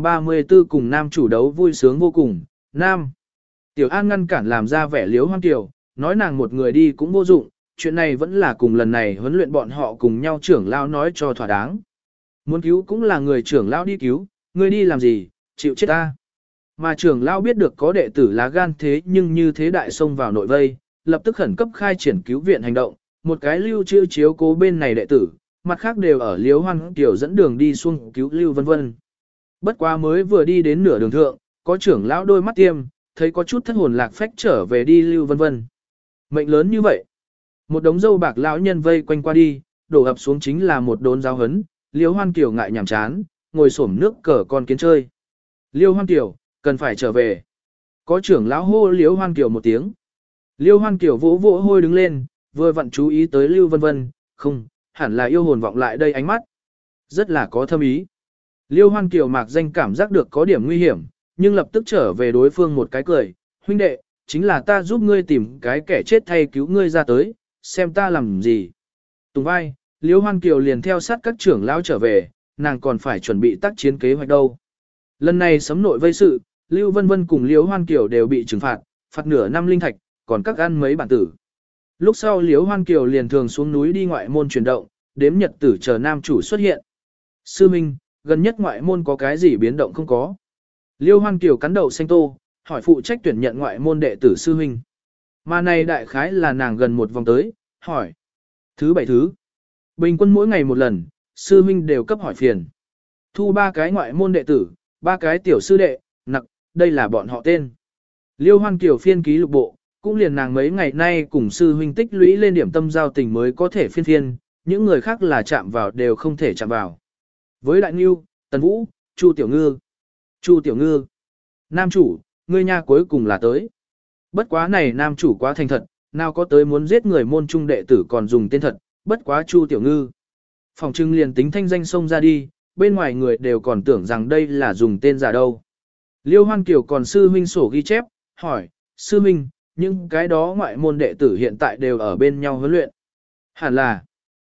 334 cùng nam chủ đấu vui sướng vô cùng, nam. Tiểu An ngăn cản làm ra vẻ Liêu Hoan Kiều, nói nàng một người đi cũng vô dụng, chuyện này vẫn là cùng lần này huấn luyện bọn họ cùng nhau trưởng lao nói cho thỏa đáng. Muốn cứu cũng là người trưởng lao đi cứu, người đi làm gì, chịu chết ta. Mà trưởng lao biết được có đệ tử lá gan thế nhưng như thế đại xông vào nội vây, lập tức khẩn cấp khai triển cứu viện hành động, một cái lưu trữ chiếu cố bên này đệ tử, mặt khác đều ở Liêu Hoan Kiều dẫn đường đi xuống cứu Lưu Vân Vân. Bất quá mới vừa đi đến nửa đường thượng, có trưởng lão đôi mắt tiêm, thấy có chút thất hồn lạc phách trở về đi Lưu Vân Vân. Mệnh lớn như vậy. Một đống dâu bạc lão nhân vây quanh qua đi, đổ ập xuống chính là một đốn giáo hấn, Liêu Hoan Kiều ngại nhàm chán, ngồi xổm nước cờ con kiến chơi. Liêu Hoan Kiều, cần phải trở về. Có trưởng lão hô Liêu Hoan Kiều một tiếng. Liêu Hoan Kiều vỗ vỗ hôi đứng lên, vừa vặn chú ý tới Lưu Vân Vân, không, hẳn là yêu hồn vọng lại đây ánh mắt. Rất là có thâm ý. Liêu Hoan Kiều mạc danh cảm giác được có điểm nguy hiểm, nhưng lập tức trở về đối phương một cái cười, huynh đệ, chính là ta giúp ngươi tìm cái kẻ chết thay cứu ngươi ra tới, xem ta làm gì. Tùng vai, Liêu Hoan Kiều liền theo sát các trưởng lão trở về, nàng còn phải chuẩn bị tác chiến kế hoạch đâu. Lần này sấm nội vây sự, Lưu Vân Vân cùng Liêu Hoan Kiều đều bị trừng phạt, phạt nửa năm linh thạch, còn các ăn mấy bản tử. Lúc sau Liêu Hoan Kiều liền thường xuống núi đi ngoại môn chuyển động, đếm nhật tử chờ nam chủ xuất hiện. Sư Minh, gần nhất ngoại môn có cái gì biến động không có? Liêu Hoan Kiều cắn đậu xanh tô, hỏi phụ trách tuyển nhận ngoại môn đệ tử sư huynh. Mà này đại khái là nàng gần một vòng tới, hỏi. Thứ 7 thứ. Bình quân mỗi ngày một lần, sư huynh đều cấp hỏi phiền. Thu 3 cái ngoại môn đệ tử, 3 cái tiểu sư đệ, nặc, đây là bọn họ tên. Liêu Hoan Kiều phiên ký lục bộ, cũng liền nàng mấy ngày nay cùng sư huynh tích lũy lên điểm tâm giao tình mới có thể phiên, những người khác là chạm vào đều không thể chạm vào. Với Đại Ngưu, Tần Vũ, Chu Tiểu Ngư. Chu Tiểu Ngư. Nam chủ, ngươi nha cuối cùng là tới. Bất quá này nam chủ quá thành thật, nào có tới muốn giết người môn trung đệ tử còn dùng tên thật, bất quá Chu Tiểu Ngư. Phòng trưng liền tính thanh danh xông ra đi, bên ngoài người đều còn tưởng rằng đây là dùng tên giả đâu. Liêu Hoan Kiều còn sư huynh sổ ghi chép, hỏi, sư huynh, những cái đó ngoại môn đệ tử hiện tại đều ở bên nhau huấn luyện. Hẳn là,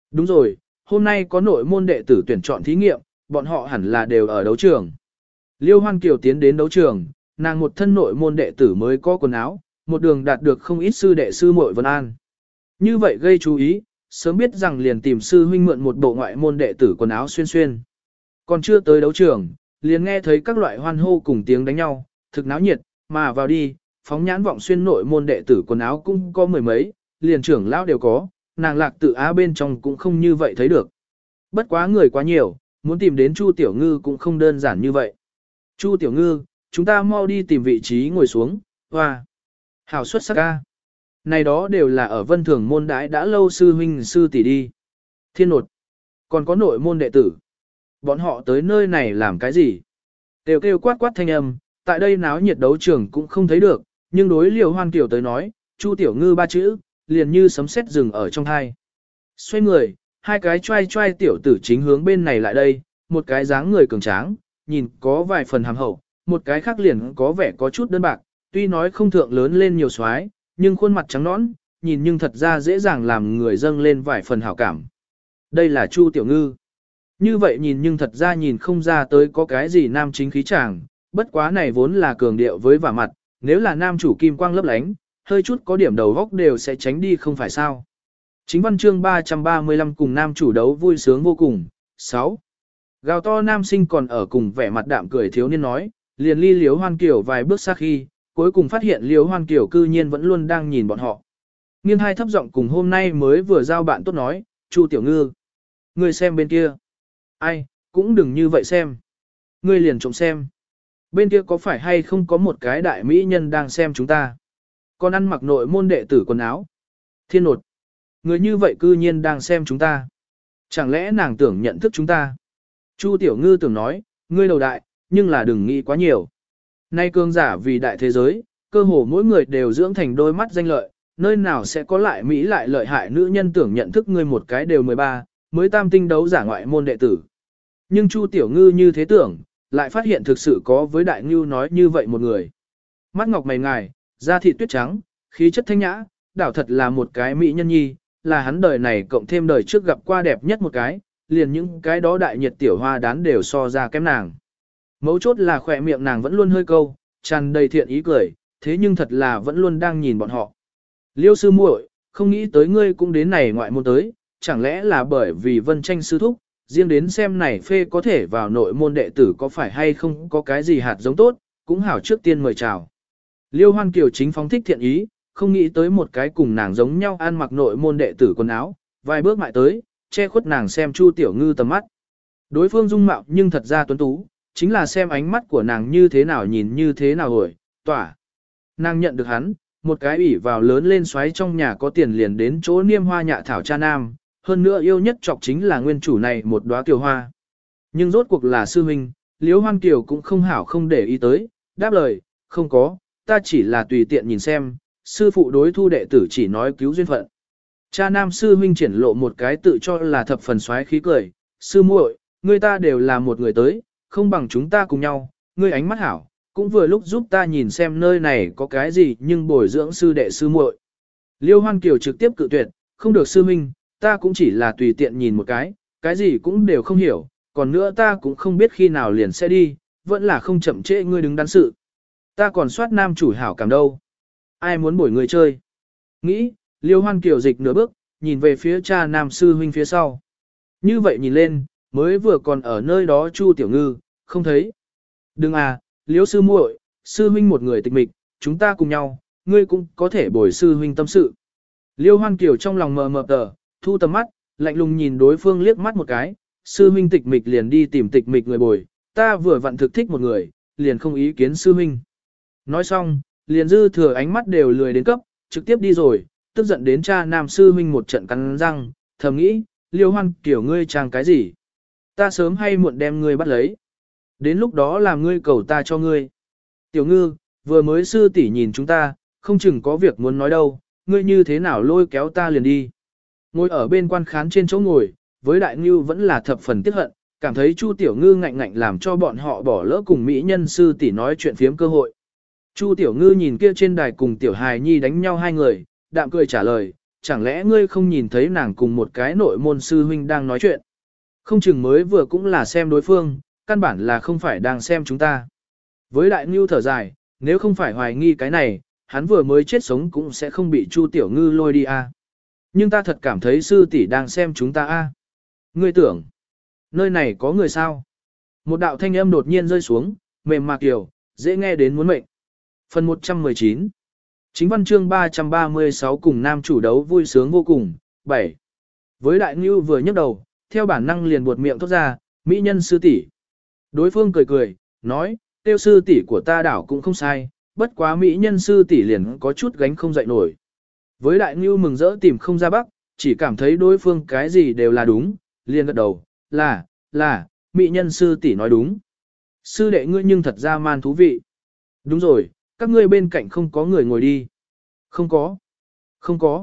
Đúng rồi, hôm nay có nội môn đệ tử tuyển chọn thí nghiệm, bọn họ hẳn là đều ở đấu trường. Liêu Hoan Kiều tiến đến đấu trường, nàng một thân nội môn đệ tử mới có quần áo, một đường đạt được không ít sư đệ sư muội vân an. Như vậy gây chú ý, sớm biết rằng liền tìm sư huynh mượn một bộ ngoại môn đệ tử quần áo xuyên xuyên. Còn chưa tới đấu trường, liền nghe thấy các loại hoan hô cùng tiếng đánh nhau, thực náo nhiệt, mà vào đi, phóng nhãn vọng xuyên nội môn đệ tử quần áo cũng có mười mấy, liền trưởng lão đều có, nàng Lạc Tự Á bên trong cũng không như vậy thấy được. Bất quá người quá nhiều, muốn tìm đến Chu Tiểu Ngư cũng không đơn giản như vậy. Chu Tiểu Ngư, chúng ta mau đi tìm vị trí ngồi xuống, hoa. Hảo xuất sắc ca. Này đó đều là ở vân thường môn đãi đã lâu sư huynh sư tỷ đi. Thiên nột. Còn có nội môn đệ tử. Bọn họ tới nơi này làm cái gì? Đều kêu quát quát thanh âm, tại đây náo nhiệt đấu trường cũng không thấy được, nhưng đối Liêu Hoan Kiều tới nói, Chu Tiểu Ngư ba chữ, liền như sấm sét rừng ở trong hai. Xoay người, hai cái trai trai tiểu tử chính hướng bên này lại đây, một cái dáng người cường tráng, nhìn có vài phần hàm hậu, một cái khác liền có vẻ có chút đơn bạc, tuy nói không thượng lớn lên nhiều xoái, nhưng khuôn mặt trắng nõn, nhìn nhưng thật ra dễ dàng làm người dâng lên vài phần hảo cảm. Đây là Chu Tiểu Ngư. Như vậy nhìn nhưng thật ra nhìn không ra tới có cái gì nam chính khí chàng, bất quá này vốn là cường điệu với vả mặt, nếu là nam chủ kim quang lấp lánh, hơi chút có điểm đầu góc đều sẽ tránh đi không phải sao. Chính văn chương 335 cùng nam chủ đấu vui sướng vô cùng. 6. Gào to nam sinh còn ở cùng vẻ mặt đạm cười thiếu niên nói, liền ly Liếu Hoan Kiều vài bước xa khi, cuối cùng phát hiện Liếu Hoan Kiều cư nhiên vẫn luôn đang nhìn bọn họ. Nghiêng hai thấp giọng cùng hôm nay mới vừa giao bạn tốt nói, Chu Tiểu Ngư. Ngươi xem bên kia. Ai, cũng đừng như vậy xem. Ngươi liền trộm xem. Bên kia có phải hay không có một cái đại mỹ nhân đang xem chúng ta. Còn ăn mặc nội môn đệ tử quần áo. Thiên nột. Người như vậy cư nhiên đang xem chúng ta. Chẳng lẽ nàng tưởng nhận thức chúng ta? Chu Tiểu Ngư tưởng nói, ngươi đầu đại, nhưng là đừng nghĩ quá nhiều. Nay cương giả vì đại thế giới, cơ hồ mỗi người đều dưỡng thành đôi mắt danh lợi, nơi nào sẽ có lại Mỹ lại lợi hại nữ nhân tưởng nhận thức ngươi một cái đều 13, mới tam tinh đấu giả ngoại môn đệ tử. Nhưng Chu Tiểu Ngư như thế tưởng, lại phát hiện thực sự có với Đại Ngưu nói như vậy một người. Mắt ngọc mày ngài, da thịt tuyết trắng, khí chất thanh nhã, đảo thật là một cái mỹ nhân nhi, là hắn đời này cộng thêm đời trước gặp qua đẹp nhất một cái, liền những cái đó đại nhiệt tiểu hoa đán đều so ra kém nàng. Mấu chốt là khỏe miệng nàng vẫn luôn hơi câu, tràn đầy thiện ý cười, thế nhưng thật là vẫn luôn đang nhìn bọn họ. Liêu sư muội, không nghĩ tới ngươi cũng đến này ngoại môn tới, chẳng lẽ là bởi vì Vân Tranh sư thúc, riêng đến xem này phê có thể vào nội môn đệ tử có phải hay không có cái gì hạt giống tốt, cũng hảo trước tiên mời chào. Liêu Hoan Kiều chính phóng thích thiện ý, không nghĩ tới một cái cùng nàng giống nhau ăn mặc nội môn đệ tử quần áo, vài bước mại tới, che khuất nàng xem Chu Tiểu Ngư tầm mắt. Đối phương dung mạo nhưng thật ra tuấn tú, chính là xem ánh mắt của nàng như thế nào nhìn như thế nào rồi, tỏa. Nàng nhận được hắn, một cái ủy vào lớn lên xoáy trong nhà có tiền liền đến chỗ niêm hoa nhạ thảo cha nam, hơn nữa yêu nhất chọc chính là nguyên chủ này một đóa kiều hoa. Nhưng rốt cuộc là sư huynh, Liễu Hoan Kiều cũng không hảo không để ý tới, đáp lời, không có, ta chỉ là tùy tiện nhìn xem, sư phụ đối thu đệ tử chỉ nói cứu duyên phận. Cha nam sư huynh triển lộ một cái tự cho là thập phần xoáy khí cười, sư muội, người ta đều là một người tới, không bằng chúng ta cùng nhau, ngươi ánh mắt hảo, cũng vừa lúc giúp ta nhìn xem nơi này có cái gì nhưng bồi dưỡng sư đệ sư muội. Liêu Hoan Kiều trực tiếp cự tuyệt, không được sư huynh, ta cũng chỉ là tùy tiện nhìn một cái gì cũng đều không hiểu, còn nữa ta cũng không biết khi nào liền sẽ đi, vẫn là không chậm trễ ngươi đứng đắn sự. Ta còn soát nam chủ hảo cảm đâu. Ai muốn bổi người chơi? Nghĩ, Liêu Hoan Kiều dịch nửa bước, nhìn về phía cha nam sư huynh phía sau. Như vậy nhìn lên, mới vừa còn ở nơi đó Chu Tiểu Ngư, không thấy. Đừng à, Liêu sư muội, sư huynh một người tịch mịch, chúng ta cùng nhau, ngươi cũng có thể bồi sư huynh tâm sự. Liêu Hoan Kiều trong lòng mờ mờ tờ, thu tầm mắt, lạnh lùng nhìn đối phương liếc mắt một cái, sư huynh tịch mịch liền đi tìm tịch mịch người bồi, ta vừa vặn thực thích một người, liền không ý kiến sư huynh. Nói xong, liền dư thừa ánh mắt đều lười đến cấp, trực tiếp đi rồi, tức giận đến cha nam sư huynh một trận cắn răng, thầm nghĩ, Liêu Hoan Kiều ngươi trang cái gì? Ta sớm hay muộn đem ngươi bắt lấy. Đến lúc đó làm ngươi cầu ta cho ngươi. Tiểu Ngư, vừa mới sư tỷ nhìn chúng ta, không chừng có việc muốn nói đâu, ngươi như thế nào lôi kéo ta liền đi. Ngồi ở bên quan khán trên chỗ ngồi, với Đại Ngưu vẫn là thập phần tiếc hận, cảm thấy Chu Tiểu Ngư ngạnh ngạnh làm cho bọn họ bỏ lỡ cùng mỹ nhân sư tỷ nói chuyện phiếm cơ hội. Chu Tiểu Ngư nhìn kia trên đài cùng Tiểu Hài Nhi đánh nhau hai người, đạm cười trả lời, chẳng lẽ ngươi không nhìn thấy nàng cùng một cái nội môn sư huynh đang nói chuyện? Không chừng mới vừa cũng là xem đối phương, căn bản là không phải đang xem chúng ta. Với đại ngưu thở dài, nếu không phải hoài nghi cái này, hắn vừa mới chết sống cũng sẽ không bị Chu Tiểu Ngư lôi đi a. Nhưng ta thật cảm thấy sư tỷ đang xem chúng ta a. Ngươi tưởng, nơi này có người sao? Một đạo thanh âm đột nhiên rơi xuống, mềm mạc kiểu, dễ nghe đến muốn mệnh. Phần 119. Chính văn chương 336 cùng nam chủ đấu vui sướng vô cùng. 7. Với đại ngưu vừa nhấc đầu, theo bản năng liền buột miệng thốt ra, mỹ nhân sư tỷ. Đối phương cười cười, nói, tiêu sư tỷ của ta đảo cũng không sai, bất quá mỹ nhân sư tỷ liền có chút gánh không dậy nổi. Với đại ngưu mừng rỡ tìm không ra bắc, chỉ cảm thấy đối phương cái gì đều là đúng, liền gật đầu, là, mỹ nhân sư tỷ nói đúng. Sư đệ ngươi nhưng thật ra man thú vị. Đúng rồi, các ngươi bên cạnh không có người ngồi đi. Không có.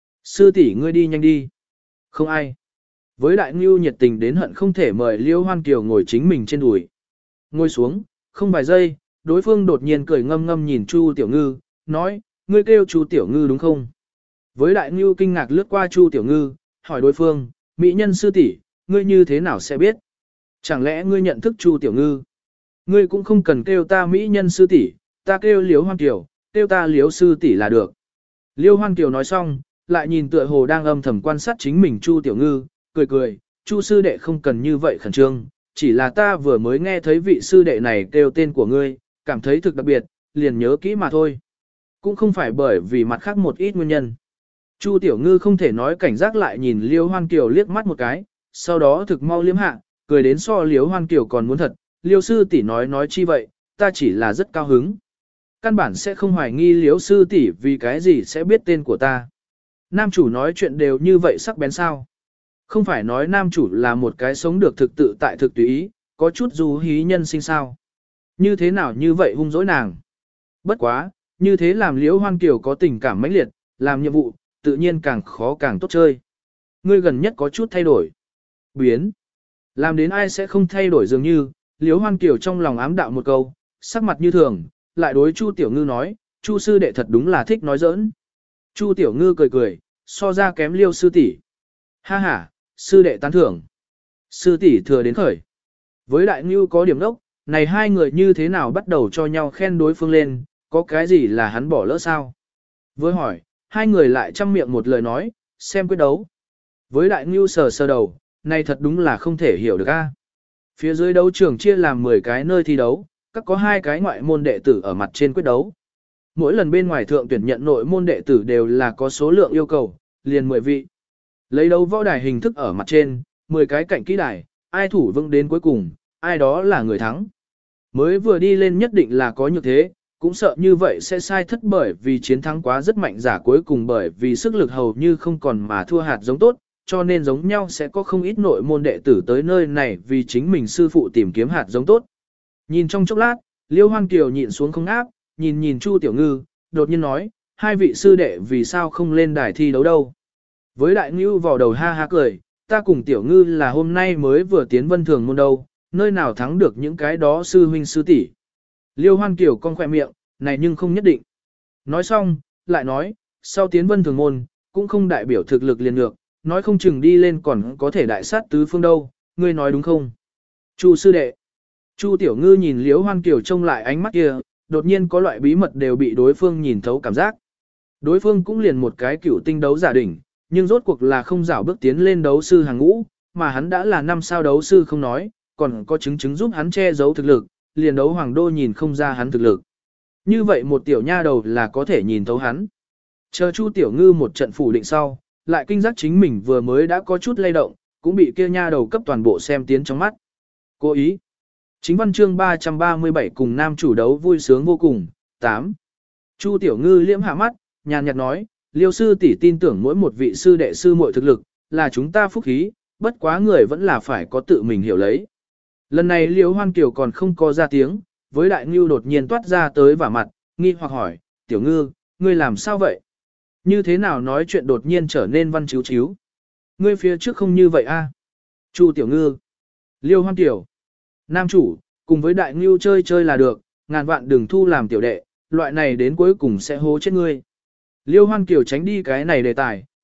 Sư tỷ ngươi đi nhanh đi. Không ai. Với đại ngưu nhiệt tình đến hận không thể mời Liêu Hoan Kiều ngồi chính mình trên đùi. Ngồi xuống, không vài giây, đối phương đột nhiên cười ngâm ngâm nhìn Chu Tiểu Ngư, nói, ngươi kêu Chu Tiểu Ngư đúng không? Với đại ngưu kinh ngạc lướt qua Chu Tiểu Ngư, hỏi đối phương, mỹ nhân sư tỷ, ngươi như thế nào sẽ biết? Chẳng lẽ ngươi nhận thức Chu Tiểu Ngư? Ngươi cũng không cần kêu ta mỹ nhân sư tỷ, ta kêu Liêu Hoan Kiều, kêu ta Liêu sư tỷ là được. Liêu Hoan Kiều nói xong, lại nhìn tựa hồ đang âm thầm quan sát chính mình Chu Tiểu Ngư, cười, Chu sư đệ không cần như vậy khẩn trương, chỉ là ta vừa mới nghe thấy vị sư đệ này kêu tên của ngươi, cảm thấy thực đặc biệt, liền nhớ kỹ mà thôi. Cũng không phải bởi vì mặt khác một ít nguyên nhân. Chu Tiểu Ngư không thể nói cảnh giác lại nhìn Liêu Hoan Kiều liếc mắt một cái, sau đó thực mau liếm hạ, cười đến so Liêu Hoan Kiều còn muốn thật, Liêu sư tỷ nói chi vậy, ta chỉ là rất cao hứng. Căn bản sẽ không hoài nghi Liêu sư tỷ vì cái gì sẽ biết tên của ta. Nam chủ nói chuyện đều như vậy sắc bén sao. Không phải nói nam chủ là một cái sống được thực tự tại thực tùy ý, có chút du hí nhân sinh sao. Như thế nào như vậy hung dỗi nàng. Bất quá, như thế làm Liễu Hoan Kiều có tình cảm mãnh liệt, làm nhiệm vụ, tự nhiên càng khó càng tốt chơi. Ngươi gần nhất có chút thay đổi. Biến. Làm đến ai sẽ không thay đổi dường như, Liễu Hoan Kiều trong lòng ám đạo một câu, sắc mặt như thường, lại đối Chu Tiểu Ngư nói, Chu sư đệ thật đúng là thích nói giỡn. Chu Tiểu Ngư cười, so ra kém Liêu sư tỷ. Ha ha, sư đệ tán thưởng. Sư tỷ thừa đến khởi. Với đại ngưu có điểm đốc, này hai người như thế nào bắt đầu cho nhau khen đối phương lên, có cái gì là hắn bỏ lỡ sao? Với hỏi, hai người lại chăm miệng một lời nói, xem quyết đấu. Với đại ngưu sờ đầu, này thật đúng là không thể hiểu được a. Phía dưới đấu trường chia làm 10 cái nơi thi đấu, các có 2 cái ngoại môn đệ tử ở mặt trên quyết đấu. Mỗi lần bên ngoài thượng tuyển nhận nội môn đệ tử đều là có số lượng yêu cầu, liền 10 vị. Lấy đấu võ đài hình thức ở mặt trên, 10 cái cạnh kỹ đài, ai thủ vững đến cuối cùng, ai đó là người thắng. Mới vừa đi lên nhất định là có như thế, cũng sợ như vậy sẽ sai thất bởi vì chiến thắng quá rất mạnh giả cuối cùng bởi vì sức lực hầu như không còn mà thua hạt giống tốt, cho nên giống nhau sẽ có không ít nội môn đệ tử tới nơi này vì chính mình sư phụ tìm kiếm hạt giống tốt. Nhìn trong chốc lát, Liêu Hoan Kiều nhịn xuống không áp, nhìn Chu Tiểu Ngư, đột nhiên nói, hai vị sư đệ vì sao không lên đài thi đấu đâu. Với đại ngưu vào đầu ha ha cười, ta cùng Tiểu Ngư là hôm nay mới vừa tiến vân thường môn đâu, nơi nào thắng được những cái đó sư huynh sư tỷ. Liêu Hoan Kiều cong khỏe miệng, này nhưng không nhất định. Nói xong, lại nói, sau tiến vân thường môn, cũng không đại biểu thực lực liền ngược, nói không chừng đi lên còn có thể đại sát tứ phương đâu, ngươi nói đúng không? Chu sư đệ. Chu Tiểu Ngư nhìn Liêu Hoan Kiều trông lại ánh mắt kia, đột nhiên có loại bí mật đều bị đối phương nhìn thấu cảm giác. Đối phương cũng liền một cái cựu tinh đấu giả đỉnh, nhưng rốt cuộc là không rảo bước tiến lên đấu sư hàng ngũ, mà hắn đã là 5 sao đấu sư không nói, còn có chứng giúp hắn che giấu thực lực, liền đấu hoàng đô nhìn không ra hắn thực lực. Như vậy một tiểu nha đầu là có thể nhìn thấu hắn. Chờ Chu Tiểu Ngư một trận phủ định sau, lại kinh giác chính mình vừa mới đã có chút lay động, cũng bị kia nha đầu cấp toàn bộ xem tiến trong mắt. Cố ý. Chính văn chương 337 cùng nam chủ đấu vui sướng vô cùng. 8. Chu Tiểu Ngư liễm hạ mắt, nhàn nhạt nói, Liêu sư tỷ tin tưởng mỗi một vị sư đệ sư muội thực lực, là chúng ta phúc khí, bất quá người vẫn là phải có tự mình hiểu lấy. Lần này Liêu Hoan Kiều còn không có ra tiếng, với đại ngưu đột nhiên toát ra tới vả mặt, nghi hoặc hỏi, Tiểu Ngư, ngươi làm sao vậy? Như thế nào nói chuyện đột nhiên trở nên văn chiếu chiếu? Ngươi phía trước không như vậy a? Chu Tiểu Ngư, Liêu Hoan Kiều, nam chủ, cùng với đại ngưu chơi là được, ngàn vạn đừng thu làm tiểu đệ, loại này đến cuối cùng sẽ hố chết ngươi. Liêu Hoan Kiều tránh đi cái này đề tài,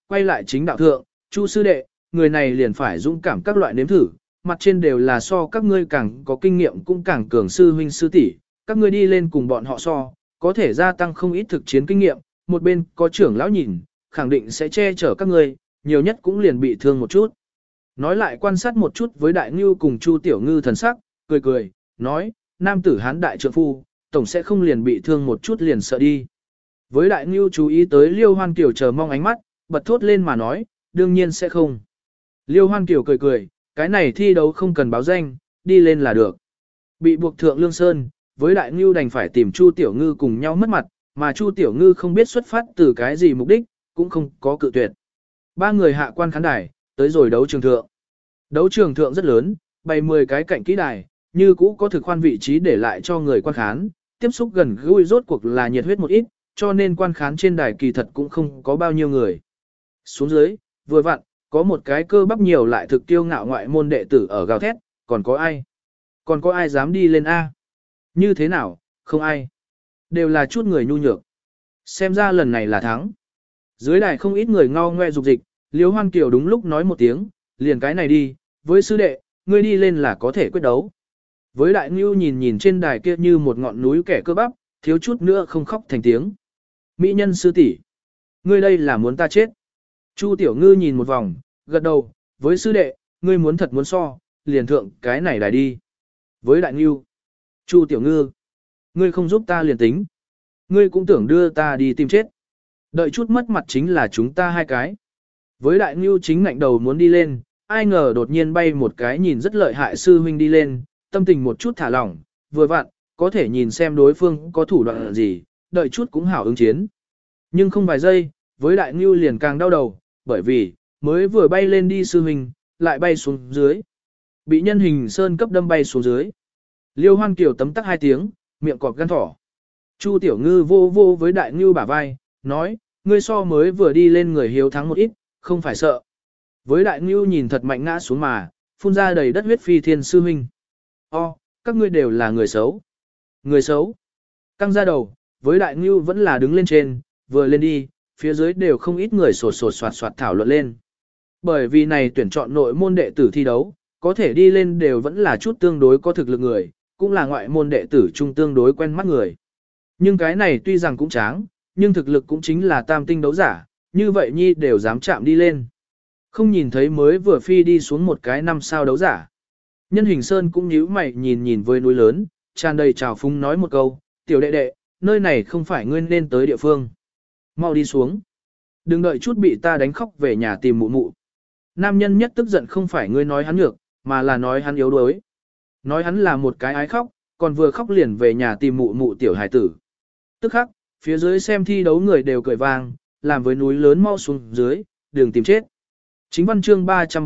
quay lại chính đạo thượng, Chu sư đệ, người này liền phải dũng cảm các loại nếm thử, mặt trên đều là so các ngươi càng có kinh nghiệm cũng càng cường sư huynh sư tỷ, các ngươi đi lên cùng bọn họ so, có thể gia tăng không ít thực chiến kinh nghiệm, một bên có trưởng lão nhìn, khẳng định sẽ che chở các ngươi, nhiều nhất cũng liền bị thương một chút. Nói lại quan sát một chút với Đại Ngưu cùng Chu Tiểu Ngư thần sắc, cười cười, nói, nam tử hán đại trượng phu, tổng sẽ không liền bị thương một chút liền sợ đi. Với Đại Ngưu chú ý tới Liêu Hoan Kiều chờ mong ánh mắt, bật thốt lên mà nói, đương nhiên sẽ không. Liêu Hoan Kiều cười cười, cái này thi đấu không cần báo danh, đi lên là được. Bị buộc thượng Lương Sơn, với Đại Ngưu đành phải tìm Chu Tiểu Ngư cùng nhau mất mặt, mà Chu Tiểu Ngư không biết xuất phát từ cái gì mục đích, cũng không có cự tuyệt. Ba người hạ quan khán đài, tới rồi đấu trường thượng. Đấu trường thượng rất lớn, bày 10 cái cạnh kỹ đài, như cũ có thực khoan vị trí để lại cho người quan khán, tiếp xúc gần gũi rốt cuộc là nhiệt huyết một ít, cho nên quan khán trên đài kỳ thật cũng không có bao nhiêu người. Xuống dưới, vừa vặn, có một cái cơ bắp nhiều lại thực tiêu ngạo ngoại môn đệ tử ở gào thét, còn có ai? Còn có ai dám đi lên A? Như thế nào? Không ai. Đều là chút người nhu nhược. Xem ra lần này là thắng. Dưới đài không ít người ngao ngoe dục dịch, Liêu Hoan Kiều đúng lúc nói một tiếng, liền cái này đi, với sư đệ, ngươi đi lên là có thể quyết đấu. Với Đại Ngưu nhìn nhìn trên đài kia như một ngọn núi kẻ cơ bắp, thiếu chút nữa không khóc thành tiếng. Mỹ nhân sư tỷ, ngươi đây là muốn ta chết. Chu Tiểu Ngư nhìn một vòng, gật đầu, với sư đệ, ngươi muốn thật muốn so, liền thượng cái này đài đi. Với Đại Ngưu, Chu Tiểu Ngư, ngươi không giúp ta liền tính. Ngươi cũng tưởng đưa ta đi tìm chết. Đợi chút mất mặt chính là chúng ta hai cái. Với Đại Ngưu chính ngạnh đầu muốn đi lên, ai ngờ đột nhiên bay một cái nhìn rất lợi hại sư huynh đi lên, tâm tình một chút thả lỏng, vừa vặn, có thể nhìn xem đối phương có thủ đoạn gì, đợi chút cũng hảo ứng chiến. Nhưng không vài giây, với Đại Ngưu liền càng đau đầu, bởi vì, mới vừa bay lên đi sư huynh, lại bay xuống dưới. Bị nhân hình sơn cấp đâm bay xuống dưới. Liêu Hoan Kiều tấm tắc 2 tiếng, miệng cọp gan thỏ. Chu Tiểu Ngư vô vô với Đại Ngưu bả vai, nói, ngươi so mới vừa đi lên người hiếu thắng một ít, không phải sợ. Với Đại Ngưu nhìn thật mạnh ngã xuống mà, phun ra đầy đất huyết phi thiên sư huynh. Các ngươi đều là người xấu. Người xấu. Căng ra đầu, với Đại Ngưu vẫn là đứng lên trên, vừa lên đi, phía dưới đều không ít người sột sột soạt soạt thảo luận lên. Bởi vì này tuyển chọn nội môn đệ tử thi đấu, có thể đi lên đều vẫn là chút tương đối có thực lực người, cũng là ngoại môn đệ tử trung tương đối quen mắt người. Nhưng cái này tuy rằng cũng tráng, nhưng thực lực cũng chính là tam tinh đấu giả, như vậy nhi đều dám chạm đi lên. Không nhìn thấy mới vừa phi đi xuống một cái 5 sao đấu giả. Nhân hình sơn cũng nhíu mày nhìn nhìn với núi lớn, tràn đầy trào phúng nói một câu, tiểu đệ đệ, nơi này không phải ngươi nên tới địa phương. Mau đi xuống. Đừng đợi chút bị ta đánh khóc về nhà tìm mụ mụ. Nam nhân nhất tức giận không phải ngươi nói hắn nhược, mà là nói hắn yếu đuối. Nói hắn là một cái ái khóc, còn vừa khóc liền về nhà tìm mụ mụ tiểu hài tử. Tức khắc, phía dưới xem thi đấu người đều cười vang, làm với núi lớn mau xuống dưới, đường tìm chết. Chính văn chương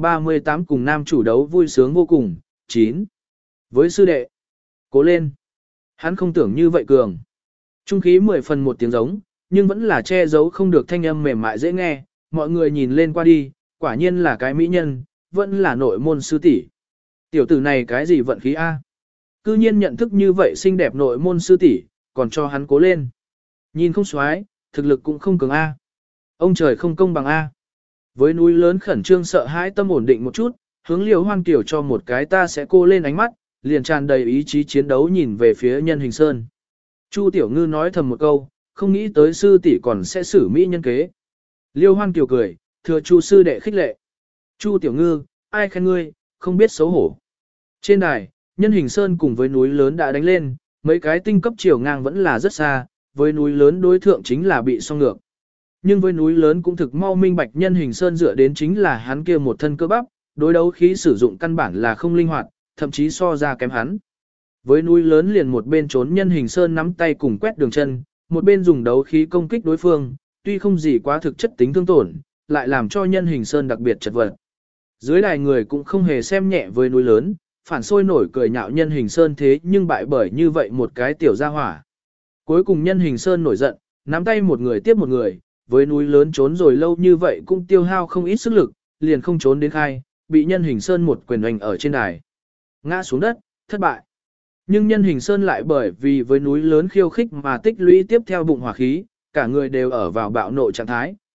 338 cùng nam chủ đấu vui sướng vô cùng, 9. Với sư đệ, cố lên. Hắn không tưởng như vậy cường. Trung khí 10 phần một tiếng giống, nhưng vẫn là che giấu không được thanh âm mềm mại dễ nghe, mọi người nhìn lên qua đi, quả nhiên là cái mỹ nhân, vẫn là nội môn sư tỷ. Tiểu tử này cái gì vận khí A? Cư nhiên nhận thức như vậy xinh đẹp nội môn sư tỷ, còn cho hắn cố lên. Nhìn không xoái, thực lực cũng không cường A. Ông trời không công bằng A. Với núi lớn khẩn trương sợ hãi tâm ổn định một chút, hướng Liêu Hoan Kiều cho một cái ta sẽ cô lên ánh mắt, liền tràn đầy ý chí chiến đấu nhìn về phía nhân hình sơn. Chu Tiểu Ngư nói thầm một câu, không nghĩ tới sư tỷ còn sẽ xử mỹ nhân kế. Liêu Hoan Kiều cười, thừa Chu sư đệ khích lệ. Chu Tiểu Ngư, ai khen ngươi, không biết xấu hổ. Trên đài, nhân hình sơn cùng với núi lớn đã đánh lên, mấy cái tinh cấp chiều ngang vẫn là rất xa, với núi lớn đối thượng chính là bị song ngược. Nhưng với núi lớn cũng thực mau minh bạch nhân hình sơn dựa đến chính là hắn kia một thân cơ bắp, đối đấu khí sử dụng căn bản là không linh hoạt, thậm chí so ra kém hắn. Với núi lớn liền một bên trốn nhân hình sơn nắm tay cùng quét đường chân, một bên dùng đấu khí công kích đối phương, tuy không gì quá thực chất tính thương tổn, lại làm cho nhân hình sơn đặc biệt chật vật. Dưới đài người cũng không hề xem nhẹ với núi lớn, phản sôi nổi cười nhạo nhân hình sơn thế nhưng bại bởi như vậy một cái tiểu gia hỏa. Cuối cùng nhân hình sơn nổi giận, nắm tay một người tiếp một người, với núi lớn trốn rồi lâu như vậy cũng tiêu hao không ít sức lực, liền không trốn đến khai, bị nhân hình sơn một quyền đánh ở trên đài. Ngã xuống đất, thất bại. Nhưng nhân hình sơn lại bởi vì với núi lớn khiêu khích mà tích lũy tiếp theo bụng hỏa khí, cả người đều ở vào bạo nộ trạng thái,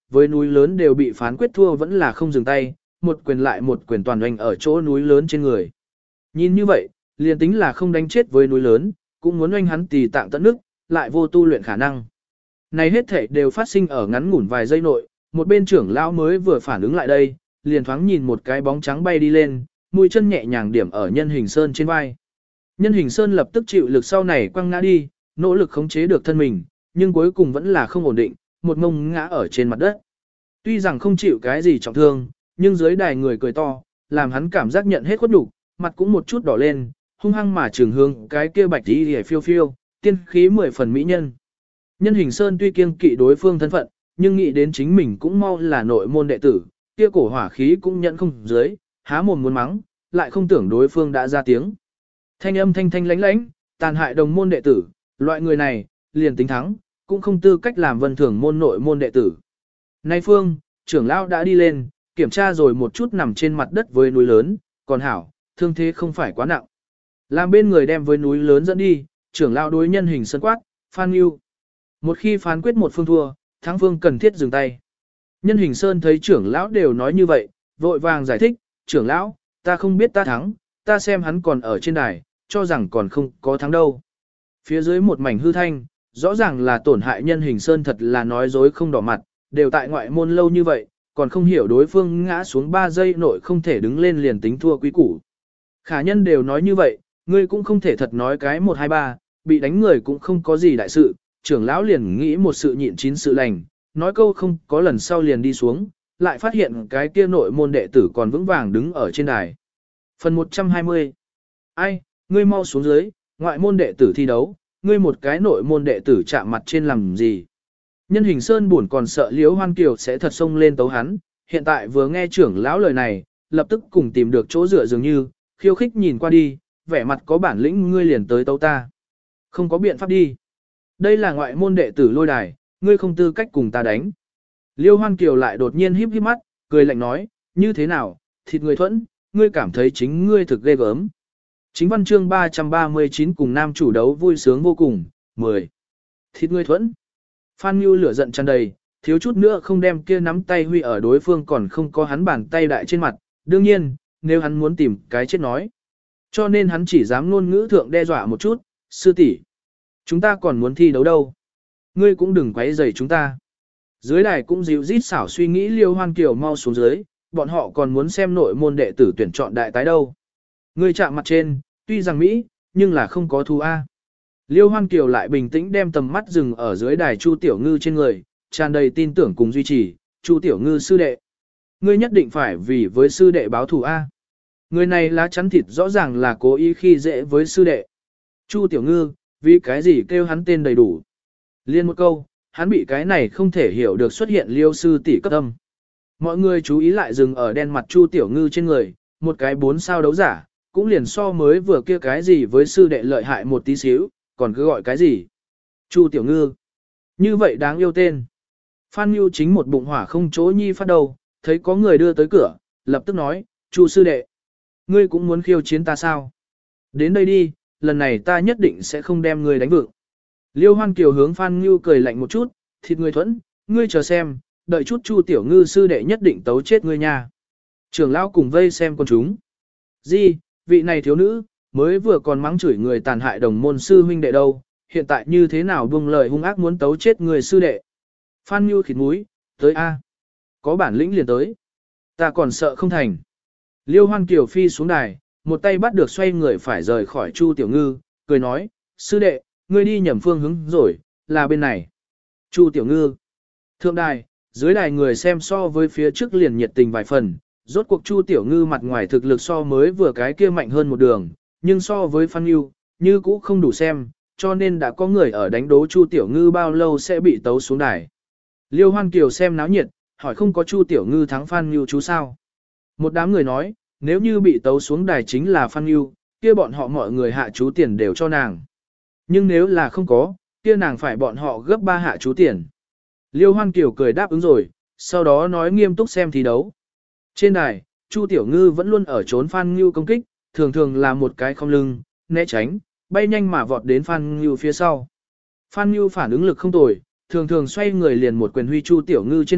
với núi lớn đều bị phán quyết thua vẫn là không dừng tay, một quyền lại một quyền toàn đánh ở chỗ núi lớn trên người. Nhìn như vậy, liền tính là không đánh chết với núi lớn, cũng muốn oanh hắn tỳ tạng tận nước, lại vô tu luyện khả năng. Này hết thể đều phát sinh ở ngắn ngủn vài giây nội, một bên trưởng lão mới vừa phản ứng lại đây, liền thoáng nhìn một cái bóng trắng bay đi lên, mũi chân nhẹ nhàng điểm ở Nhân Hình Sơn trên vai. Nhân Hình Sơn lập tức chịu lực sau này quăng ngã đi, nỗ lực khống chế được thân mình, nhưng cuối cùng vẫn là không ổn định, một ngông ngã ở trên mặt đất. Tuy rằng không chịu cái gì trọng thương, nhưng dưới đài người cười to, làm hắn cảm giác nhận hết khuất nhục, mặt cũng một chút đỏ lên, hung hăng mà trường hướng cái kia bạch tí hề phiêu phiêu, tiên khí 10 phần mỹ nhân. Nhân Hình Sơn tuy kiêng kỵ đối phương thân phận, nhưng nghĩ đến chính mình cũng mau là nội môn đệ tử, kia cổ hỏa khí cũng nhận không dưới, há mồm muốn mắng, lại không tưởng đối phương đã ra tiếng. Thanh âm thanh thanh lãnh lãnh, tàn hại đồng môn đệ tử, loại người này, liền tính thắng, cũng không tư cách làm vân thưởng môn nội môn đệ tử. Nay phương, trưởng lão đã đi lên, kiểm tra rồi một chút nằm trên mặt đất với núi lớn, còn hảo, thương thế không phải quá nặng. Làm bên người đem với núi lớn dẫn đi, trưởng lão đối Nhân Hình Sơn quát, Phan Nhu. Một khi phán quyết một phương thua, thắng phương cần thiết dừng tay. Nhân Hình Sơn thấy trưởng lão đều nói như vậy, vội vàng giải thích, trưởng lão, ta không biết ta thắng, ta xem hắn còn ở trên đài, cho rằng còn không có thắng đâu. Phía dưới một mảnh hư thanh, rõ ràng là tổn hại Nhân Hình Sơn thật là nói dối không đỏ mặt, đều tại ngoại môn lâu như vậy, còn không hiểu đối phương ngã xuống 3 giây nội không thể đứng lên liền tính thua quý củ. Khả nhân đều nói như vậy, ngươi cũng không thể thật nói cái 1 2 3, bị đánh người cũng không có gì đại sự, trưởng lão liền nghĩ một sự nhịn chín sự lành, nói câu không có lần sau liền đi xuống, lại phát hiện cái kia nội môn đệ tử còn vững vàng đứng ở trên đài. Phần 120. Ai, ngươi mau xuống dưới, ngoại môn đệ tử thi đấu, ngươi một cái nội môn đệ tử chạm mặt trên làm gì. Nhân Hình Sơn buồn còn sợ Liễu Hoan Kiều sẽ thật xông lên tấu hắn, hiện tại vừa nghe trưởng lão lời này, lập tức cùng tìm được chỗ dựa dường như, khiêu khích nhìn qua đi, vẻ mặt có bản lĩnh ngươi liền tới tấu ta. Không có biện pháp đi. Đây là ngoại môn đệ tử lôi đài, ngươi không tư cách cùng ta đánh. Liêu Hoan Kiều lại đột nhiên híp híp mắt, cười lạnh nói, như thế nào, thịt người thuẫn, ngươi cảm thấy chính ngươi thực ghê gớm. Chính văn chương 339 cùng nam chủ đấu vui sướng vô cùng, 10. Thịt người thuẫn. Phan Nhu lửa giận tràn đầy, thiếu chút nữa không đem kia nắm tay huy ở đối phương còn không có hắn bàn tay đại trên mặt, đương nhiên, nếu hắn muốn tìm cái chết nói. Cho nên hắn chỉ dám ngôn ngữ thượng đe dọa một chút, sư tỷ, chúng ta còn muốn thi đấu đâu. Ngươi cũng đừng quấy rầy chúng ta. Dưới đài cũng dịu rít xảo suy nghĩ Liêu Hoan Kiều mau xuống dưới, bọn họ còn muốn xem nội môn đệ tử tuyển chọn đại tái đâu. Ngươi chạm mặt trên, tuy rằng Mỹ, nhưng là không có thù A. Liêu Hoan Kiều lại bình tĩnh đem tầm mắt dừng ở dưới đài Chu Tiểu Ngư trên người, tràn đầy tin tưởng cùng duy trì, Chu Tiểu Ngư sư đệ. Ngươi nhất định phải vì với sư đệ báo thù A. Người này lá chắn thịt rõ ràng là cố ý khi dễ với sư đệ. Chu Tiểu Ngư, vì cái gì kêu hắn tên đầy đủ. Liên một câu, hắn bị cái này không thể hiểu được xuất hiện Liêu sư tỷ cấp âm. Mọi người chú ý lại dừng ở đen mặt Chu Tiểu Ngư trên người, một cái 4 sao đấu giả, cũng liền so mới vừa kia cái gì với sư đệ lợi hại một tí xíu, còn cứ gọi cái gì. Chu Tiểu Ngư. Như vậy đáng yêu tên. Phan Nhu chính một bụng hỏa không chỗ nhi phát đầu, thấy có người đưa tới cửa, lập tức nói, Chu sư đệ. Ngươi cũng muốn khiêu chiến ta sao? Đến đây đi, lần này ta nhất định sẽ không đem ngươi đánh vượng. Liêu Hoan Kiều hướng Phan Nhu cười lạnh một chút, thịt người thuẫn, ngươi chờ xem, đợi chút Chu Tiểu Ngư sư đệ nhất định tấu chết ngươi nha. Trưởng lão cùng vây xem con chúng. Gì, vị này thiếu nữ, mới vừa còn mắng chửi người tàn hại đồng môn sư huynh đệ đâu, hiện tại như thế nào buông lời hung ác muốn tấu chết người sư đệ. Phan Nhu khịt mũi, tới A. Có bản lĩnh liền tới. Ta còn sợ không thành. Liêu Hoan Kiều phi xuống đài, một tay bắt được xoay người phải rời khỏi Chu Tiểu Ngư, cười nói, sư đệ, ngươi đi nhầm phương hướng rồi, là bên này. Chu Tiểu Ngư. Thượng đài, dưới đài người xem so với phía trước liền nhiệt tình vài phần, rốt cuộc Chu Tiểu Ngư mặt ngoài thực lực so mới vừa cái kia mạnh hơn một đường, nhưng so với Phan Nhu, như cũ không đủ xem, cho nên đã có người ở đánh đố Chu Tiểu Ngư bao lâu sẽ bị tấu xuống đài. Liêu Hoan Kiều xem náo nhiệt, hỏi không có Chu Tiểu Ngư thắng Phan Nhu chú sao. Một đám người nói, nếu như bị tấu xuống đài chính là Phan Nhu, kia bọn họ mọi người hạ chú tiền đều cho nàng. Nhưng nếu là không có, kia nàng phải bọn họ gấp 3 hạ chú tiền. Liêu Hoan Kiều cười đáp ứng rồi, sau đó nói nghiêm túc xem thi đấu. Trên đài, Chu Tiểu Ngư vẫn luôn ở trốn Phan Nhu công kích, thường thường là một cái không lưng, né tránh, bay nhanh mà vọt đến Phan Nhu phía sau. Phan Nhu phản ứng lực không tồi, thường thường xoay người liền một quyền huy Chu Tiểu Ngư trên mặt,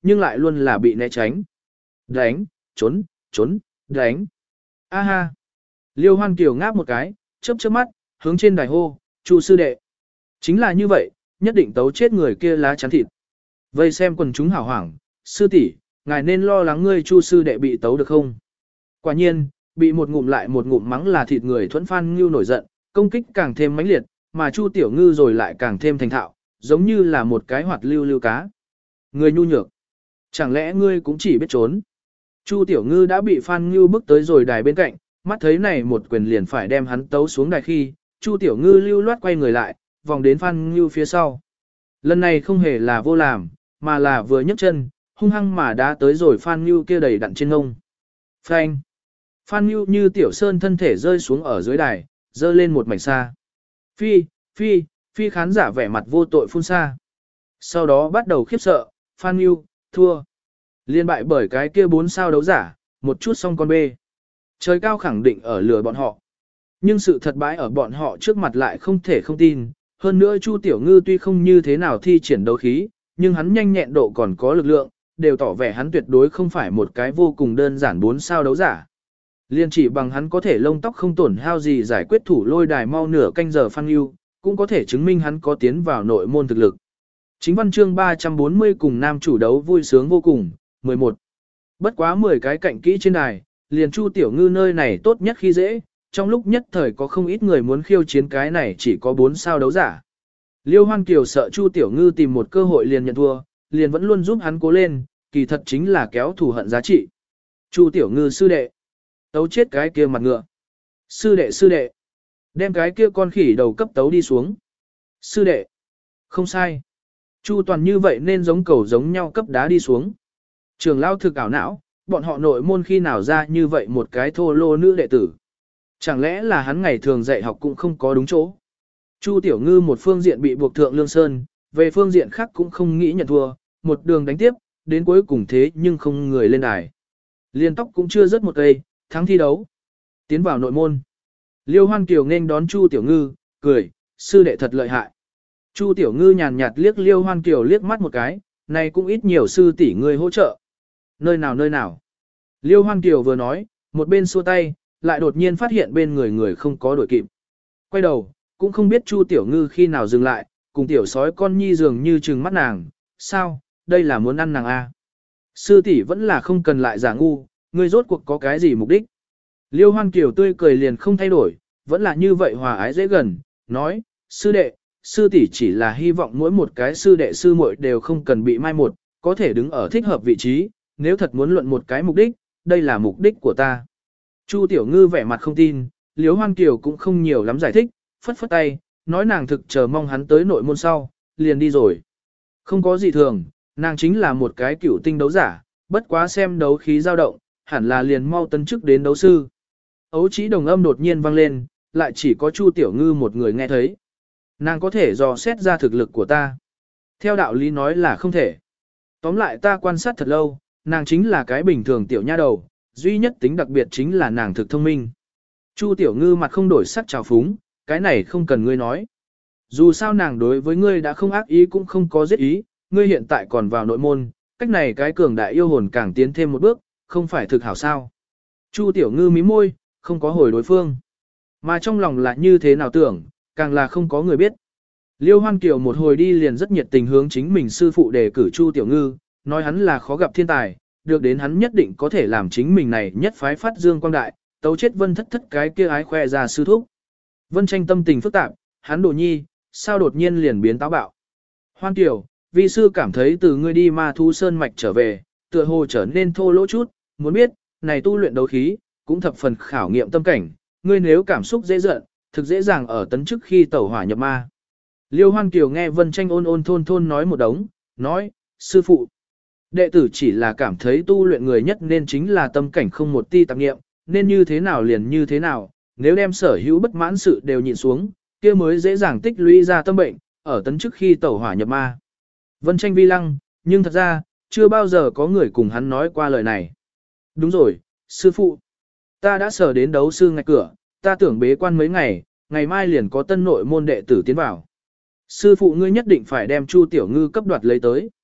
nhưng lại luôn là bị né tránh. Đánh, trốn, trốn, đánh. A ha. Liêu Hoan Kiều ngáp một cái, chớp chớp mắt, hướng trên đài hô, Chu sư đệ. Chính là như vậy, nhất định tấu chết người kia lá chắn thịt. Vây xem quần chúng hào hoảng, sư tỷ, ngài nên lo lắng ngươi Chu sư đệ bị tấu được không? Quả nhiên, bị một ngụm lại một ngụm mắng là thịt người Thuẫn Phan Ngưu nổi giận, công kích càng thêm mãnh liệt, mà Chu Tiểu Ngư rồi lại càng thêm thành thạo, giống như là một cái hoạt lưu lưu cá. Người nhu nhược. Chẳng lẽ ngươi cũng chỉ biết trốn? Chu Tiểu Ngư đã bị Phan Ngưu bước tới rồi đài bên cạnh, mắt thấy này một quyền liền phải đem hắn tấu xuống đài khi, Chu Tiểu Ngư lưu loát quay người lại, vòng đến Phan Ngưu phía sau. Lần này không hề là vô làm, mà là vừa nhấc chân, hung hăng mà đã tới rồi Phan Ngưu kia đầy đặn trên ngông. Phanh! Phan Ngưu như tiểu sơn thân thể rơi xuống ở dưới đài, dơ lên một mảnh xa. Phi, phi, phi khán giả vẻ mặt vô tội phun xa. Sau đó bắt đầu khiếp sợ, Phan Ngưu, thua. Liên bại bởi cái kia 4 sao đấu giả, một chút xong con bê. Trời cao khẳng định ở lừa bọn họ. Nhưng sự thật bãi ở bọn họ trước mặt lại không thể không tin. Hơn nữa Chu Tiểu Ngư tuy không như thế nào thi triển đấu khí, nhưng hắn nhanh nhẹn độ còn có lực lượng, đều tỏ vẻ hắn tuyệt đối không phải một cái vô cùng đơn giản 4 sao đấu giả. Liên chỉ bằng hắn có thể lông tóc không tổn hao gì giải quyết thủ lôi đài mau nửa canh giờ Phan Ngưu, cũng có thể chứng minh hắn có tiến vào nội môn thực lực. Chính văn chương 340 cùng nam chủ đấu vui sướng vô cùng, 11. Bất quá 10 cái cạnh kỹ trên đài, liền Chu Tiểu Ngư nơi này tốt nhất khi dễ, trong lúc nhất thời có không ít người muốn khiêu chiến cái này chỉ có 4 sao đấu giả. Liêu Hoan Kiều sợ Chu Tiểu Ngư tìm một cơ hội liền nhận thua, liền vẫn luôn giúp hắn cố lên, kỳ thật chính là kéo thù hận giá trị. Chu Tiểu Ngư sư đệ, tấu chết cái kia mặt ngựa. Sư đệ, đem cái kia con khỉ đầu cấp tấu đi xuống. Sư đệ, không sai. Chu Toàn như vậy nên giống cầu giống nhau cấp đá đi xuống. Trường lao thực ảo não, bọn họ nội môn khi nào ra như vậy một cái thô lô nữ đệ tử. Chẳng lẽ là hắn ngày thường dạy học cũng không có đúng chỗ. Chu Tiểu Ngư một phương diện bị buộc thượng lương sơn, về phương diện khác cũng không nghĩ nhận thua, một đường đánh tiếp, đến cuối cùng thế nhưng không người lên đài. Liên tóc cũng chưa rớt một cây, thắng thi đấu. Tiến vào nội môn. Liêu Hoan Kiều nên đón Chu Tiểu Ngư, cười, sư đệ thật lợi hại. Chu Tiểu Ngư nhàn nhạt liếc Liêu Hoan Kiều liếc mắt một cái, này cũng ít nhiều sư tỷ người hỗ trợ. Nơi nào. Liêu Hoan Kiều vừa nói, một bên xua tay, lại đột nhiên phát hiện bên người không có đuổi kịp. Quay đầu, cũng không biết Chu Tiểu Ngư khi nào dừng lại, cùng tiểu sói con nhi dường như trừng mắt nàng, sao, đây là muốn ăn nàng a? Sư tỷ vẫn là không cần lại giả ngu, ngươi rốt cuộc có cái gì mục đích? Liêu Hoan Kiều tươi cười liền không thay đổi, vẫn là như vậy hòa ái dễ gần, nói, sư đệ, sư tỷ chỉ là hy vọng mỗi một cái sư đệ sư muội đều không cần bị mai một, có thể đứng ở thích hợp vị trí, nếu thật muốn luận một cái mục đích, đây là mục đích của ta. Chu Tiểu Ngư vẻ mặt không tin, Liêu Hoan Kiều cũng không nhiều lắm giải thích, phất phất tay, nói nàng thực chờ mong hắn tới nội môn sau, liền đi rồi. Không có gì thường, nàng chính là một cái cửu tinh đấu giả, bất quá xem đấu khí dao động, hẳn là liền mau tấn chức đến đấu sư. Ấu Chí đồng âm đột nhiên vang lên, lại chỉ có Chu Tiểu Ngư một người nghe thấy. Nàng có thể dò xét ra thực lực của ta. Theo đạo lý nói là không thể. Tóm lại ta quan sát thật lâu, nàng chính là cái bình thường tiểu nha đầu, duy nhất tính đặc biệt chính là nàng thực thông minh. Chu Tiểu Ngư mặt không đổi sắc trào phúng, cái này không cần ngươi nói. Dù sao nàng đối với ngươi đã không ác ý cũng không có giết ý, ngươi hiện tại còn vào nội môn, cách này cái cường đại yêu hồn càng tiến thêm một bước, không phải thực hảo sao. Chu Tiểu Ngư mí môi, không có hồi đối phương. Mà trong lòng là như thế nào tưởng, càng là không có người biết. Liêu Hoan Kiều một hồi đi liền rất nhiệt tình hướng chính mình sư phụ đề cử Chu Tiểu Ngư, nói hắn là khó gặp thiên tài, được đến hắn nhất định có thể làm chính mình này nhất phái phát dương quang đại, tấu chết Vân Thất Thất cái kia ái khoe ra sư thúc. Vân Tranh tâm tình phức tạp, hắn Đồ Nhi, sao đột nhiên liền biến táo bạo. Hoan Kiều, vi sư cảm thấy từ ngươi đi Ma Thú Sơn mạch trở về, tựa hồ trở nên thô lỗ chút, muốn biết, này tu luyện đấu khí, cũng thập phần khảo nghiệm tâm cảnh, ngươi nếu cảm xúc dễ giận, thực dễ dàng ở tấn chức khi tẩu hỏa nhập ma. Liêu Hoan Kiều nghe Vân Tranh ôn ôn thôn thôn nói một đống, nói, sư phụ, đệ tử chỉ là cảm thấy tu luyện người nhất nên chính là tâm cảnh không một ti tạp nghiệm, nên như thế nào liền như thế nào, nếu đem sở hữu bất mãn sự đều nhịn xuống, kia mới dễ dàng tích lũy ra tâm bệnh, ở tấn chức khi tẩu hỏa nhập ma. Vân Tranh vi lăng, nhưng thật ra, chưa bao giờ có người cùng hắn nói qua lời này. Đúng rồi, sư phụ, ta đã sở đến đấu sư ngạch cửa, ta tưởng bế quan mấy ngày, ngày mai liền có tân nội môn đệ tử tiến vào. Sư phụ ngươi nhất định phải đem Chu Tiểu Ngư cấp đoạt lấy tới.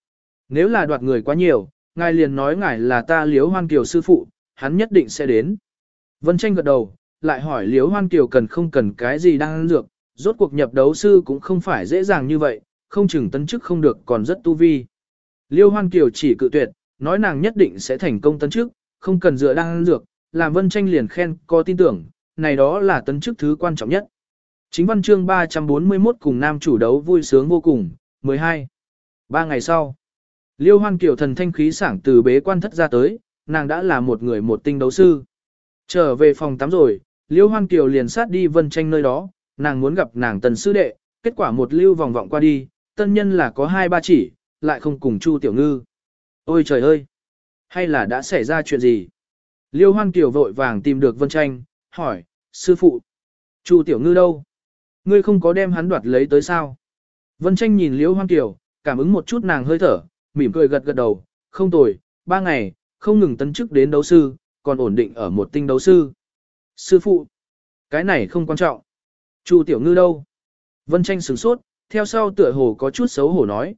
Nếu là đoạt người quá nhiều, ngài liền nói ngài là ta Liễu Hoan Kiều sư phụ, hắn nhất định sẽ đến. Vân Tranh gật đầu, lại hỏi Liễu Hoan Kiều cần không cần cái gì đang ăn dược, rốt cuộc nhập đấu sư cũng không phải dễ dàng như vậy, không chừng tấn chức không được còn rất tu vi. Liễu Hoan Kiều chỉ cự tuyệt, nói nàng nhất định sẽ thành công tấn chức, không cần dựa đang ăn dược, làm Vân Tranh liền khen có tin tưởng, này đó là tấn chức thứ quan trọng nhất. Chính văn chương 341 cùng nam chủ đấu vui sướng vô cùng, 12. 3 ngày sau, Liêu Hoan Kiều thần thanh khí sảng từ bế quan thất ra tới, nàng đã là một người một tinh đấu sư. Trở về phòng tắm rồi, Liêu Hoan Kiều liền sát đi Vân Tranh nơi đó, nàng muốn gặp nàng tần sư đệ, kết quả một lưu vòng vọng qua đi, tân nhân là có 2-3 chỉ, lại không cùng Chu Tiểu Ngư. Ôi trời ơi! Hay là đã xảy ra chuyện gì? Liêu Hoan Kiều vội vàng tìm được Vân Tranh, hỏi, sư phụ, Chu Tiểu Ngư đâu? Ngươi không có đem hắn đoạt lấy tới sao? Vân Tranh nhìn Liêu Hoan Kiều, cảm ứng một chút nàng hơi thở, mỉm cười gật gật đầu, không tồi, 3 ngày, không ngừng tấn chức đến đấu sư, còn ổn định ở một tinh đấu sư. Sư phụ, cái này không quan trọng. Chu Tiểu Ngư đâu? Vân Tranh sửng sốt, theo sau tựa hồ có chút xấu hổ nói,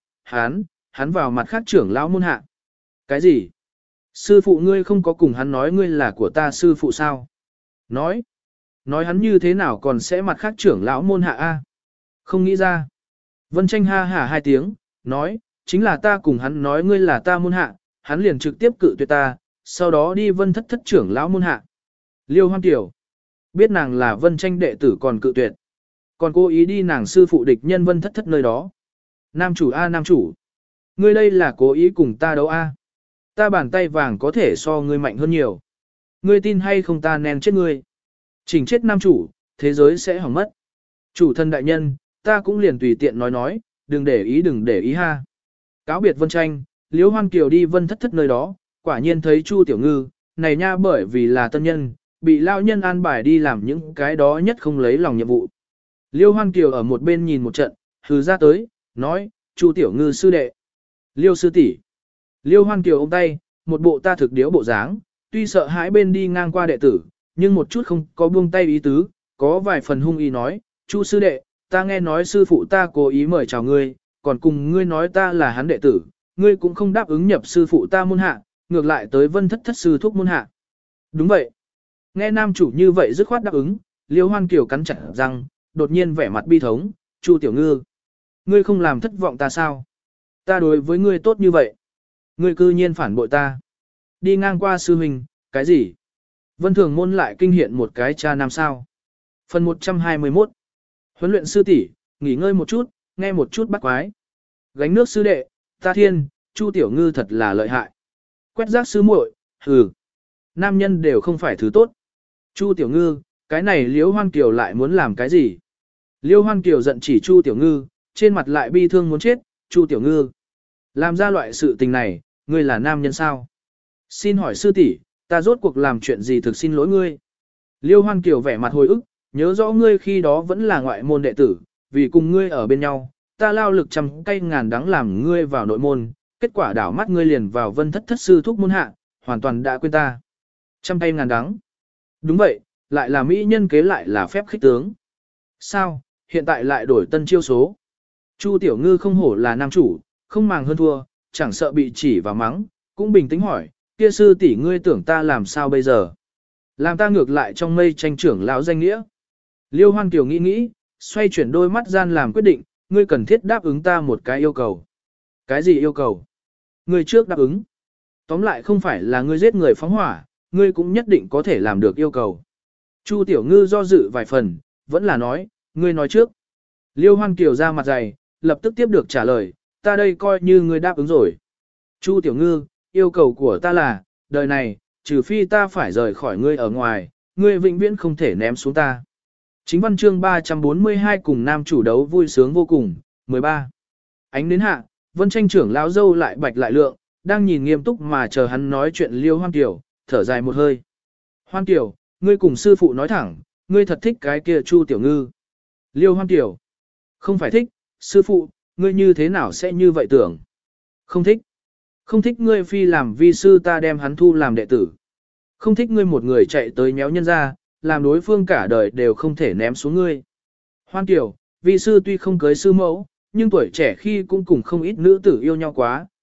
hắn vào mặt khác trưởng lão môn hạ. Cái gì? Sư phụ ngươi không có cùng hắn nói ngươi là của ta sư phụ sao? Nói hắn như thế nào còn sẽ mặt khác trưởng lão môn hạ a? Không nghĩ ra. Vân Tranh ha hả 2 tiếng, nói, chính là ta cùng hắn nói ngươi là ta môn hạ, hắn liền trực tiếp cự tuyệt ta, sau đó đi Vân thất trưởng lão môn hạ. Liêu Hoan Kiều biết nàng là Vân Tranh đệ tử còn cự tuyệt, còn cố ý đi nàng sư phụ địch nhân Vân thất nơi đó. Nam chủ a nam chủ, ngươi đây là cố ý cùng ta đấu a? Ta bàn tay vàng có thể so ngươi mạnh hơn nhiều. Ngươi tin hay không ta nén chết ngươi. Chỉnh chết nam chủ, thế giới sẽ hỏng mất. Chủ thân đại nhân, ta cũng liền tùy tiện nói, đừng để ý ha. Cáo biệt Vân Tranh, Liễu Hoan Kiều đi Vân thất nơi đó, quả nhiên thấy Chu Tiểu Ngư, này nha bởi vì là tân nhân, bị lao nhân an bài đi làm những cái đó nhất không lấy lòng nhiệm vụ. Liễu Hoan Kiều ở một bên nhìn một trận, hừ ra tới, nói, Chu Tiểu Ngư sư đệ. Liêu sư tỷ. Liêu Hoan Kiều ôm tay, một bộ ta thực điếu bộ dáng, tuy sợ hãi bên đi ngang qua đệ tử, nhưng một chút không có buông tay ý tứ, có vài phần hung ý nói, Chu sư đệ, ta nghe nói sư phụ ta cố ý mời chào ngươi, còn cùng ngươi nói ta là hắn đệ tử, ngươi cũng không đáp ứng nhập sư phụ ta môn hạ, ngược lại tới Vân thất sư thúc môn hạ. Đúng vậy. Nghe nam chủ như vậy dứt khoát đáp ứng, Liêu Hoan Kiều cắn chặt răng, đột nhiên vẻ mặt bi thống, Chu Tiểu Ngư, ngươi không làm thất vọng ta sao? Ta đối với ngươi tốt như vậy. Ngươi cư nhiên phản bội ta. Đi ngang qua sư huynh, cái gì? Vân Thường môn lại kinh hiện một cái cha nam sao. Phần 121. Huấn luyện sư tỷ, nghỉ ngơi một chút, nghe một chút bắt quái. Gánh nước sư đệ, ta thiên, Chu Tiểu Ngư thật là lợi hại. Quét rác sư muội, hừ. Nam nhân đều không phải thứ tốt. Chu Tiểu Ngư, cái này Liễu Hoan Kiều lại muốn làm cái gì? Liễu Hoan Kiều giận chỉ Chu Tiểu Ngư, trên mặt lại bi thương muốn chết, Chu Tiểu Ngư. Làm ra loại sự tình này, ngươi là nam nhân sao? Xin hỏi sư tỷ, ta rốt cuộc làm chuyện gì thực xin lỗi ngươi? Liêu Hoan Kiều vẻ mặt hồi ức, nhớ rõ ngươi khi đó vẫn là ngoại môn đệ tử, vì cùng ngươi ở bên nhau, ta lao lực trăm cây ngàn đắng làm ngươi vào nội môn, kết quả đảo mắt ngươi liền vào Vân thất sư thúc môn hạ, hoàn toàn đã quên ta. Trăm cây ngàn đắng. Đúng vậy, lại là mỹ nhân kế lại là phép khích tướng. Sao, hiện tại lại đổi tân chiêu số? Chu Tiểu Ngư không hổ là nam chủ, không màng hơn thua, chẳng sợ bị chỉ và mắng, cũng bình tĩnh hỏi, kia sư tỷ ngươi tưởng ta làm sao bây giờ? Làm ta ngược lại trong mây tranh trưởng lão danh nghĩa. Liêu Hoan Kiều nghĩ, xoay chuyển đôi mắt gian làm quyết định, ngươi cần thiết đáp ứng ta một cái yêu cầu. Cái gì yêu cầu? Ngươi trước đáp ứng. Tóm lại không phải là ngươi giết người phóng hỏa, ngươi cũng nhất định có thể làm được yêu cầu. Chu Tiểu Ngư do dự vài phần, vẫn là nói, ngươi nói trước. Liêu Hoan Kiều ra mặt dày, lập tức tiếp được trả lời, ta đây coi như ngươi đáp ứng rồi. Chu Tiểu Ngư, yêu cầu của ta là, đời này, trừ phi ta phải rời khỏi ngươi ở ngoài, ngươi vĩnh viễn không thể ném xuống ta. Chính văn chương 342 cùng nam chủ đấu vui sướng vô cùng, 13. Ánh đến hạ, Vân Tranh trưởng lão dâu lại bạch lại lượng, đang nhìn nghiêm túc mà chờ hắn nói chuyện Liêu Hoan Kiều, thở dài một hơi. Hoan Kiều, ngươi cùng sư phụ nói thẳng, ngươi thật thích cái kia Chu Tiểu Ngư. Liêu Hoan Kiều, không phải thích, sư phụ, ngươi như thế nào sẽ như vậy tưởng? Không thích. Không thích ngươi phi làm vi sư ta đem hắn thu làm đệ tử. Không thích ngươi một người chạy tới nhéo nhân ra, làm đối phương cả đời đều không thể ném xuống ngươi. Hoan Kiều, vi sư tuy không cưới sư mẫu, nhưng tuổi trẻ khi cũng cùng không ít nữ tử yêu nhau quá,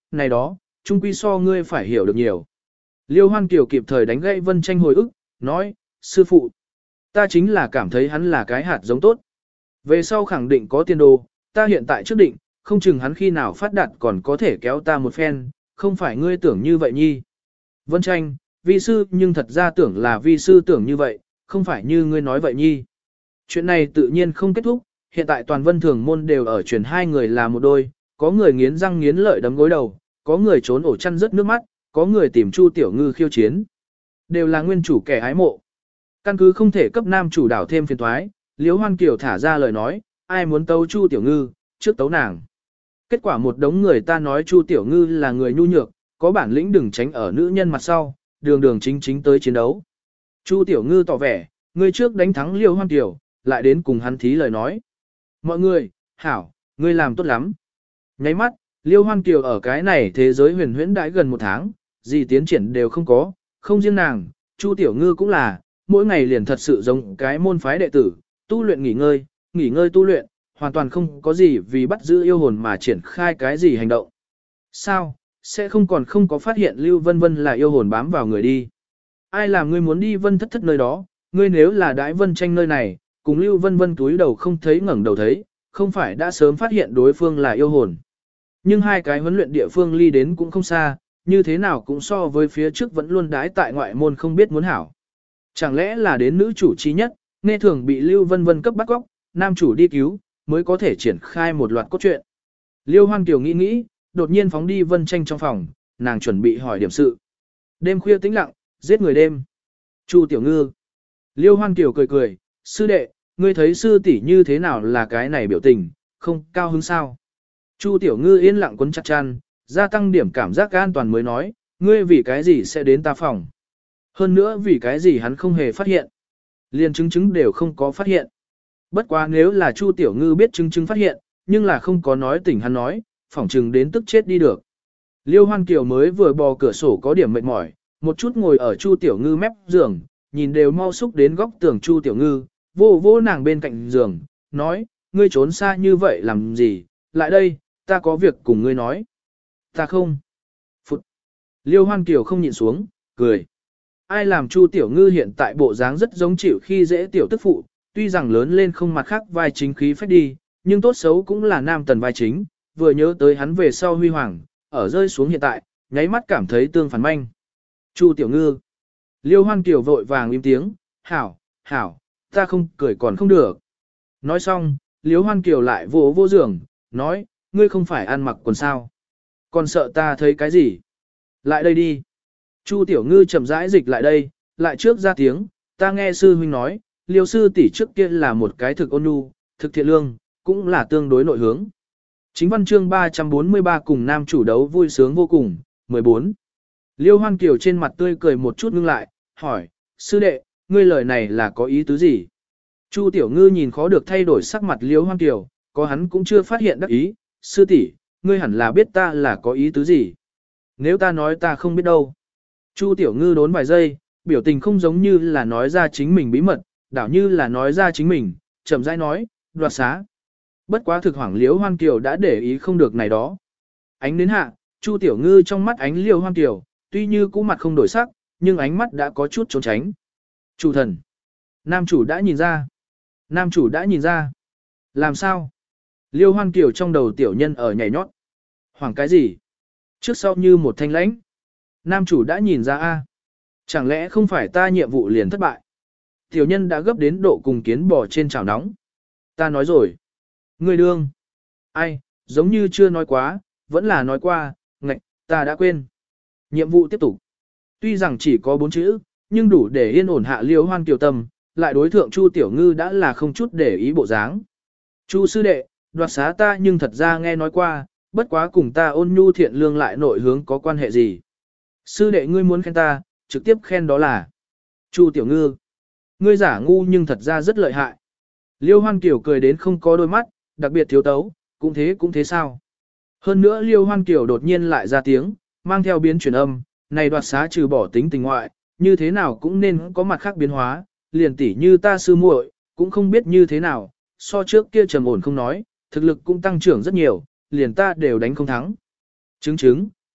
này đó, chung quy so ngươi phải hiểu được nhiều. Liêu Hoan Kiều kịp thời đánh gãy Vân Tranh hồi ức, nói, sư phụ, ta chính là cảm thấy hắn là cái hạt giống tốt. Về sau khẳng định có tiền đồ, ta hiện tại trước định, không chừng hắn khi nào phát đạt còn có thể kéo ta một phen, không phải ngươi tưởng như vậy nhi. Vân Tranh, vi sư nhưng thật ra tưởng là vi sư tưởng như vậy, không phải như ngươi nói vậy nhi. Chuyện này tự nhiên không kết thúc, hiện tại toàn Vân Thường môn đều ở truyền hai người là một đôi, có người nghiến răng nghiến lợi đấm gối đầu, có người trốn ổ chăn rớt nước mắt, có người tìm Chu Tiểu Ngư khiêu chiến. Đều là nguyên chủ kẻ ái mộ. Căn cứ không thể cấp nam chủ đảo thêm phiền toái, Liễu Hoan Kiều thả ra lời nói, ai muốn tấu Chu Tiểu Ngư, trước tấu nàng. Kết quả một đống người ta nói Chu Tiểu Ngư là người nhu nhược, có bản lĩnh đừng tránh ở nữ nhân mặt sau, đường đường chính chính tới chiến đấu. Chu Tiểu Ngư tỏ vẻ, người trước đánh thắng Liễu Hoan Kiều, lại đến cùng hắn thí lời nói. Mọi người, hảo, ngươi làm tốt lắm. Nháy mắt, Liêu Hoan Kiều ở cái này thế giới huyền huyễn đãi gần một tháng, gì tiến triển đều không có, không riêng nàng, Chu Tiểu Ngư cũng là, mỗi ngày liền thật sự giống cái môn phái đệ tử, tu luyện nghỉ ngơi tu luyện, hoàn toàn không có gì vì bắt giữ yêu hồn mà triển khai cái gì hành động. Sao, sẽ không có phát hiện Lưu Vân Vân là yêu hồn bám vào người đi. Ai làm ngươi muốn đi Vân Thất Thất nơi đó, ngươi nếu là đãi Vân Tranh nơi này, cùng Lưu Vân Vân túi đầu không thấy ngẩng đầu thấy, không phải đã sớm phát hiện đối phương là yêu hồn. Nhưng hai cái huấn luyện địa phương ly đến cũng không xa, như thế nào cũng so với phía trước vẫn luôn đái tại ngoại môn không biết muốn hảo. Chẳng lẽ là đến nữ chủ trí nhất, nghe thường bị Lưu Vân Vân cấp bắt góc, nam chủ đi cứu, mới có thể triển khai một loạt cốt truyện. Liêu Hoan Kiều nghĩ, đột nhiên phóng đi Vân Tranh trong phòng, nàng chuẩn bị hỏi điểm sự. Đêm khuya tĩnh lặng, giết người đêm. Chu Tiểu Ngư. Liêu Hoan Kiều cười, sư đệ, ngươi thấy sư tỷ như thế nào là cái này biểu tình, không cao hứng sao? Chu Tiểu Ngư yên lặng quấn chặt chăn, gia tăng điểm cảm giác an toàn mới nói, ngươi vì cái gì sẽ đến ta phòng? Hơn nữa vì cái gì hắn không hề phát hiện? Liền chứng đều không có phát hiện. Bất quá nếu là Chu Tiểu Ngư biết chứng phát hiện, nhưng là không có nói tỉnh hắn nói, phỏng chừng đến tức chết đi được. Liêu Hoan Kiều mới vừa bò cửa sổ có điểm mệt mỏi, một chút ngồi ở Chu Tiểu Ngư mép giường, nhìn đều mau xúc đến góc tường Chu Tiểu Ngư, vô nàng bên cạnh giường, nói, ngươi trốn xa như vậy làm gì, lại đây, ta có việc cùng ngươi nói. Ta không. Phụt. Liêu Hoan Kiều không nhịn xuống, cười. Ai làm Chu Tiểu Ngư hiện tại bộ dáng rất giống chịu khi dễ tiểu tức phụ, tuy rằng lớn lên không mặt khác vai chính khí phách đi, nhưng tốt xấu cũng là nam tần vai chính, vừa nhớ tới hắn về sau huy hoàng, ở rơi xuống hiện tại, nháy mắt cảm thấy tương phản manh. Chu Tiểu Ngư. Liêu Hoan Kiều vội vàng im tiếng, hảo, ta không cười còn không được. Nói xong, Liêu Hoan Kiều lại vô giường, nói, ngươi không phải ăn mặc quần sao. Còn sợ ta thấy cái gì? Lại đây đi. Chu Tiểu Ngư chậm rãi dịch lại đây, lại trước ra tiếng, ta nghe sư huynh nói, Liêu sư tỷ trước kia là một cái thực ôn nhu, thực thiện lương, cũng là tương đối nội hướng. Chính văn chương 343 cùng nam chủ đấu vui sướng vô cùng, 14. Liêu Hoan Kiều trên mặt tươi cười một chút ngưng lại, hỏi, sư đệ, ngươi lời này là có ý tứ gì? Chu Tiểu Ngư nhìn khó được thay đổi sắc mặt Liêu Hoan Kiều, có hắn cũng chưa phát hiện đắc ý, sư tỷ, ngươi hẳn là biết ta là có ý tứ gì. Nếu ta nói ta không biết đâu. Chu Tiểu Ngư đốn vài giây, biểu tình không giống như là nói ra chính mình bí mật, đảo như là nói ra chính mình, chậm rãi nói, đoạt xá. Bất quá thực hoảng Liêu Hoan Kiều đã để ý không được này đó. Ánh đến hạ, Chu Tiểu Ngư trong mắt ánh Liêu Hoan Kiều, tuy như cũ mặt không đổi sắc, nhưng ánh mắt đã có chút trốn tránh. Chủ thần. Nam chủ đã nhìn ra. Làm sao? Liêu Hoan Kiều trong đầu tiểu nhân ở nhảy nhót. Hoảng cái gì? Trước sau như một thanh lãnh. Nam chủ đã nhìn ra a. Chẳng lẽ không phải ta nhiệm vụ liền thất bại? Tiểu nhân đã gấp đến độ cùng kiến bò trên chảo nóng. Ta nói rồi. Người đương. Ai, giống như chưa nói quá, vẫn là nói qua, ngạch, ta đã quên. Nhiệm vụ tiếp tục. Tuy rằng chỉ có 4 chữ, nhưng đủ để yên ổn hạ Liêu Hoan Kiều tâm, lại đối thượng Chu Tiểu Ngư đã là không chút để ý bộ dáng. Chu sư đệ, đoạt xá ta nhưng thật ra nghe nói qua, bất quá cùng ta ôn nhu thiện lương lại nội hướng có quan hệ gì. Sư đệ ngươi muốn khen ta, trực tiếp khen đó là Chu Tiểu Ngư. Ngươi giả ngu nhưng thật ra rất lợi hại. Liêu Hoan Kiều cười đến không có đôi mắt, đặc biệt thiếu tấu, cũng thế sao. Hơn nữa Liêu Hoan Kiều đột nhiên lại ra tiếng, mang theo biến chuyển âm, này đoạt xá trừ bỏ tính tình ngoại, như thế nào cũng nên có mặt khác biến hóa, liền tỉ như ta sư muội, cũng không biết như thế nào, so trước kia trầm ổn không nói, thực lực cũng tăng trưởng rất nhiều, liền ta đều đánh không thắng. Chứng,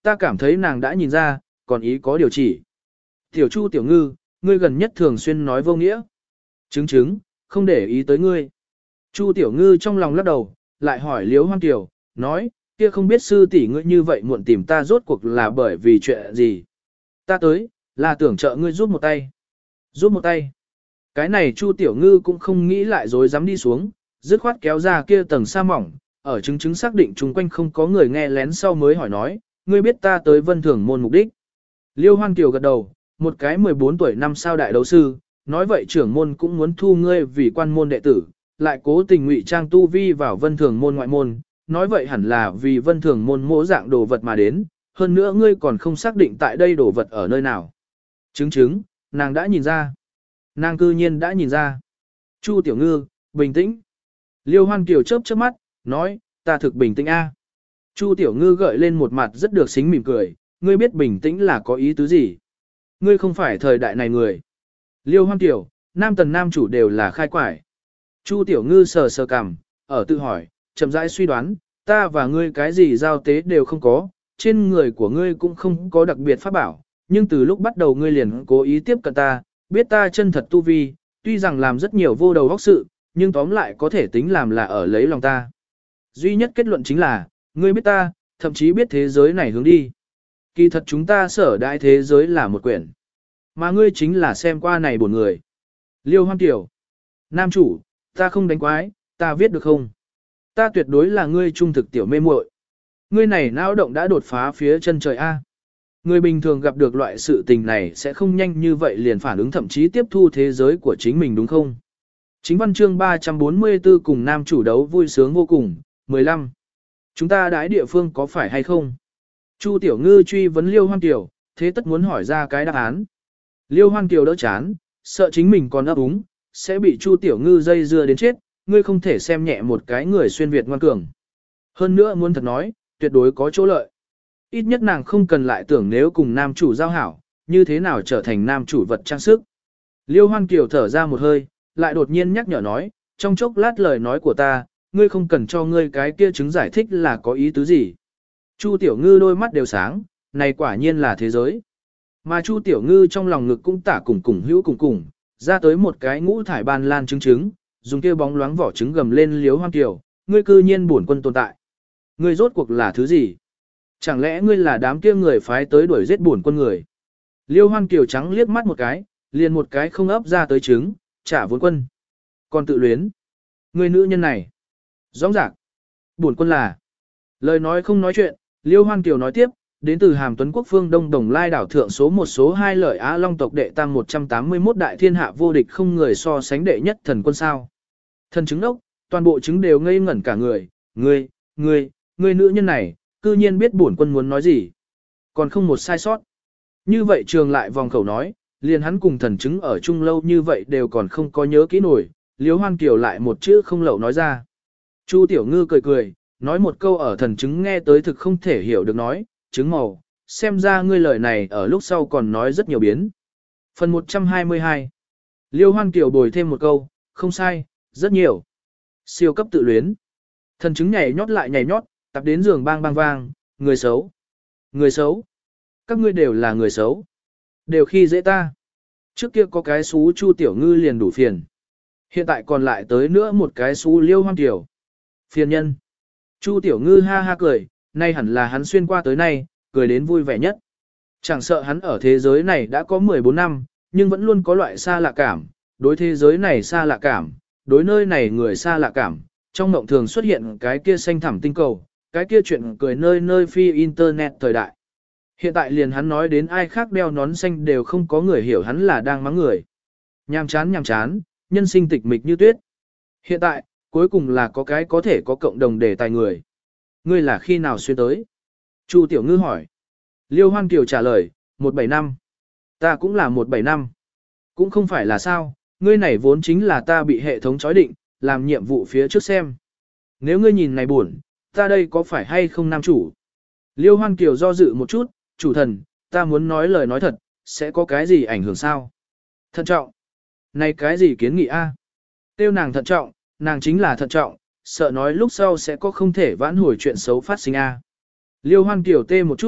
ta cảm thấy nàng đã nhìn ra, còn ý có điều chỉ. Tiểu Chu tiểu ngư, ngươi gần nhất thường xuyên nói vô nghĩa. Chứng, không để ý tới ngươi. Chu tiểu ngư trong lòng lắc đầu, lại hỏi Liễu Hoan Kiều, nói, kia không biết sư tỷ ngươi như vậy muộn tìm ta rốt cuộc là bởi vì chuyện gì. Ta tới, là tưởng trợ ngươi giúp một tay. Giúp một tay. Cái này Chu tiểu ngư cũng không nghĩ lại dối dám đi xuống, dứt khoát kéo ra kia tầng sa mỏng, ở chứng xác định chung quanh không có người nghe lén sau mới hỏi nói, ngươi biết ta tới Vân Thường môn mục đích. Liêu Hoan Kiều gật đầu, một cái 14 tuổi năm sao đại đấu sư, nói vậy trưởng môn cũng muốn thu ngươi vì quan môn đệ tử, lại cố tình ngụy trang tu vi vào Vân Thường môn ngoại môn, nói vậy hẳn là vì Vân Thường môn mỗi dạng đồ vật mà đến, hơn nữa ngươi còn không xác định tại đây đồ vật ở nơi nào. Chứng, nàng đã nhìn ra. Nàng cư nhiên đã nhìn ra. Chu tiểu ngư, bình tĩnh. Liêu Hoan Kiều chớp mắt, nói, ta thực bình tĩnh a. Chu tiểu ngư gợi lên một mặt rất được xính mỉm cười, ngươi biết bình tĩnh là có ý tứ gì. Ngươi không phải thời đại này người. Liêu Hoan Kiều, nam tần nam chủ đều là khai quải. Chu tiểu ngư sờ cằm, ở tự hỏi, chậm rãi suy đoán, ta và ngươi cái gì giao tế đều không có, trên người của ngươi cũng không có đặc biệt pháp bảo, nhưng từ lúc bắt đầu ngươi liền cố ý tiếp cận ta, biết ta chân thật tu vi, tuy rằng làm rất nhiều vô đầu óc sự, nhưng tóm lại có thể tính làm là ở lấy lòng ta. Duy nhất kết luận chính là, ngươi biết ta, thậm chí biết thế giới này hướng đi. Kỳ thật chúng ta sở đại thế giới là một quyển. Mà ngươi chính là xem qua này bổn người. Liêu Hoan Kiều. Nam chủ, ta không đánh quái, ta viết được không? Ta tuyệt đối là ngươi trung thực tiểu mê muội. Ngươi này não động đã đột phá phía chân trời A. Người bình thường gặp được loại sự tình này sẽ không nhanh như vậy liền phản ứng thậm chí tiếp thu thế giới của chính mình đúng không? Chính văn chương 344 cùng nam chủ đấu vui sướng vô cùng, 15. Chúng ta đãi địa phương có phải hay không? Chu tiểu ngư truy vấn Liêu Hoan Kiều, thế tất muốn hỏi ra cái đáp án. Liêu Hoan Kiều đỡ chán, sợ chính mình còn ấp úng, sẽ bị Chu tiểu ngư dây dưa đến chết, ngươi không thể xem nhẹ một cái người xuyên Việt ngoan cường. Hơn nữa muốn thật nói, tuyệt đối có chỗ lợi. Ít nhất nàng không cần lại tưởng nếu cùng nam chủ giao hảo, như thế nào trở thành nam chủ vật trang sức. Liêu Hoan Kiều thở ra một hơi, lại đột nhiên nhắc nhở nói, trong chốc lát lời nói của ta, ngươi không cần cho ngươi cái kia chứng giải thích là có ý tứ gì. Chu tiểu ngư đôi mắt đều sáng, này quả nhiên là thế giới. Mà Chu tiểu ngư trong lòng ngực cũng tả cùng hữu cùng, ra tới một cái ngũ thải ban lan trứng, dùng kia bóng loáng vỏ trứng gầm lên Liêu Hoan Kiều, ngươi cư nhiên bổn quân tồn tại. Ngươi rốt cuộc là thứ gì? Chẳng lẽ ngươi là đám kia người phái tới đuổi giết bổn quân người? Liêu Hoan Kiều trắng liếc mắt một cái, liền một cái không ấp ra tới trứng, trả vốn quân. Còn tự luyến. Ngươi nữ nhân này. Rõ ràng. Bổn quân là. Lời nói không nói chuyện, Liêu Hoan Kiều nói tiếp, đến từ Hàm Tuấn Quốc phương Đông Đồng Lai đảo thượng số 1 số 2 lợi Á Long tộc đệ tam 181 đại thiên hạ vô địch không người so sánh đệ nhất thần quân sao. Thần chứng đốc, toàn bộ chứng đều ngây ngẩn cả người, ngươi nữ nhân này, cư nhiên biết bổn quân muốn nói gì. Còn không một sai sót. Như vậy trường lại vòng khẩu nói, liền hắn cùng thần chứng ở chung lâu như vậy đều còn không có nhớ kỹ nổi, Liêu Hoan Kiều lại một chữ không lậu nói ra. Chu tiểu ngư cười, nói một câu ở thần chứng nghe tới thực không thể hiểu được nói, chứng màu, xem ra ngươi lời này ở lúc sau còn nói rất nhiều biến. Phần 122. Liêu Hoan Kiều bồi thêm một câu, không sai, rất nhiều. Siêu cấp tự luyến. Thần chứng nhảy nhót lại nhảy nhót, tập đến giường bang bang vang, người xấu. Người xấu. Các ngươi đều là người xấu. Đều khi dễ ta. Trước kia có cái xú Chu tiểu ngư liền đủ phiền. Hiện tại còn lại tới nữa một cái xú Liêu Hoan Kiều. Phiền nhân. Chu tiểu ngư ha ha cười, nay hẳn là hắn xuyên qua tới nay, cười đến vui vẻ nhất. Chẳng sợ hắn ở thế giới này đã có 14 năm, nhưng vẫn luôn có loại xa lạ cảm, đối thế giới này xa lạ cảm, đối nơi này người xa lạ cảm. Trong mộng thường xuất hiện cái kia xanh thẳm tinh cầu, cái kia chuyện cười nơi nơi phi internet thời đại. Hiện tại liền hắn nói đến ai khác đeo nón xanh đều không có người hiểu hắn là đang mắng người. Nhàm chán, nhân sinh tịch mịch như tuyết. Hiện tại, cuối cùng là có cái có thể có cộng đồng để tài người. Ngươi là khi nào xuyên tới? Chu tiểu ngư hỏi. Liêu Hoan Kiều trả lời, 175. Ta cũng là 175. Cũng không phải là sao, ngươi này vốn chính là ta bị hệ thống chói định, làm nhiệm vụ phía trước xem. Nếu ngươi nhìn này buồn, ta đây có phải hay không nam chủ? Liêu Hoan Kiều do dự một chút, chủ thần, ta muốn nói lời nói thật, sẽ có cái gì ảnh hưởng sao? Thận trọng. Này cái gì kiến nghị a? Tiêu nàng thận trọng, nàng chính là thận trọng, sợ nói lúc sau sẽ có không thể vãn hồi chuyện xấu phát sinh a. Liêu Hoan Kiều tê một chút,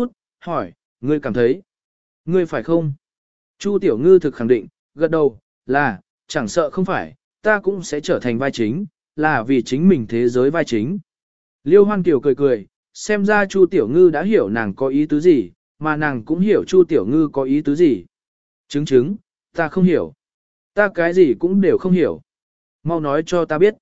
hỏi, ngươi cảm thấy, ngươi phải không? Chu Tiểu Ngư thực khẳng định, gật đầu, là, chẳng sợ không phải, ta cũng sẽ trở thành vai chính, là vì chính mình thế giới vai chính. Liêu Hoan Kiều cười cười, xem ra Chu Tiểu Ngư đã hiểu nàng có ý tứ gì, mà nàng cũng hiểu Chu Tiểu Ngư có ý tứ gì. Chứng, ta không hiểu. Ta cái gì cũng đều không hiểu. Mau nói cho ta biết.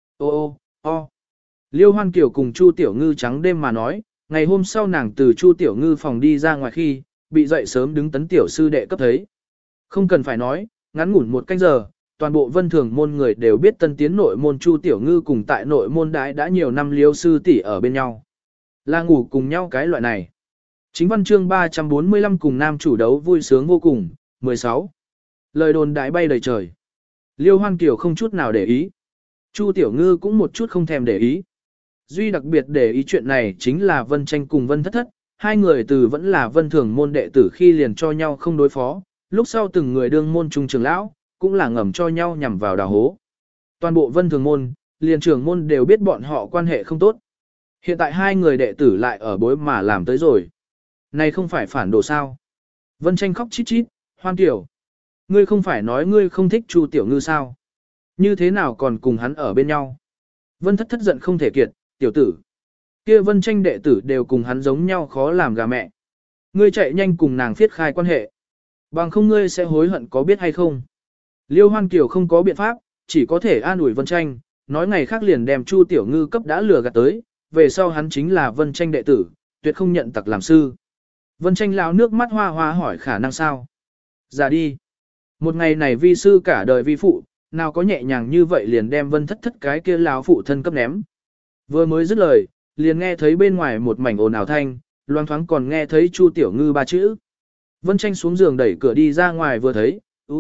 Ô. Liêu Hoan Kiều cùng Chu Tiểu Ngư trắng đêm mà nói, ngày hôm sau nàng từ Chu Tiểu Ngư phòng đi ra ngoài khi, bị dậy sớm đứng tấn tiểu sư đệ cấp thấy. Không cần phải nói, ngắn ngủn một canh giờ, toàn bộ Vân Thường môn người đều biết tân tiến nội môn Chu Tiểu Ngư cùng tại nội môn đái đã nhiều năm Liêu sư tỷ ở bên nhau. Là ngủ cùng nhau cái loại này. Chính văn chương 345 cùng nam chủ đấu vui sướng vô cùng, 16. Lời đồn đại bay đầy trời. Liêu Hoan Kiều không chút nào để ý. Chu Tiểu Ngư cũng một chút không thèm để ý. Duy đặc biệt để ý chuyện này chính là Vân Tranh cùng Vân Thất Thất, hai người từ vẫn là Vân Thường môn đệ tử khi liền cho nhau không đối phó, lúc sau từng người đương môn trung trưởng lão, cũng là ngầm cho nhau nhằm vào đào hố. Toàn bộ Vân Thường môn, liền trưởng môn đều biết bọn họ quan hệ không tốt. Hiện tại hai người đệ tử lại ở bối mà làm tới rồi. Này không phải phản đồ sao? Vân Tranh khóc chít chít, Hoan Kiều. Ngươi không phải nói ngươi không thích Chu Tiểu Ngư sao? Như thế nào còn cùng hắn ở bên nhau? Vân Thất Thất giận không thể kiệt, tiểu tử. Kia Vân Tranh đệ tử đều cùng hắn giống nhau khó làm gà mẹ. Ngươi chạy nhanh cùng nàng phiết khai quan hệ. Bằng không ngươi sẽ hối hận có biết hay không? Liêu Hoan Kiều không có biện pháp, chỉ có thể an ủi Vân Tranh, nói ngày khác liền đem Chu Tiểu Ngư cấp đã lừa gạt tới, về sau hắn chính là Vân Tranh đệ tử, tuyệt không nhận tặc làm sư. Vân Tranh lão nước mắt hoa hoa hỏi khả năng sao? Ra đi. Một ngày này vi sư cả đời vi phụ, nào có nhẹ nhàng như vậy liền đem Vân Thất Thất cái kia lão phụ thân cấp ném. Vừa mới dứt lời, liền nghe thấy bên ngoài một mảnh ồn ào thanh, loang thoáng còn nghe thấy Chu Tiểu Ngư ba chữ. Vân Tranh xuống giường đẩy cửa đi ra ngoài vừa thấy,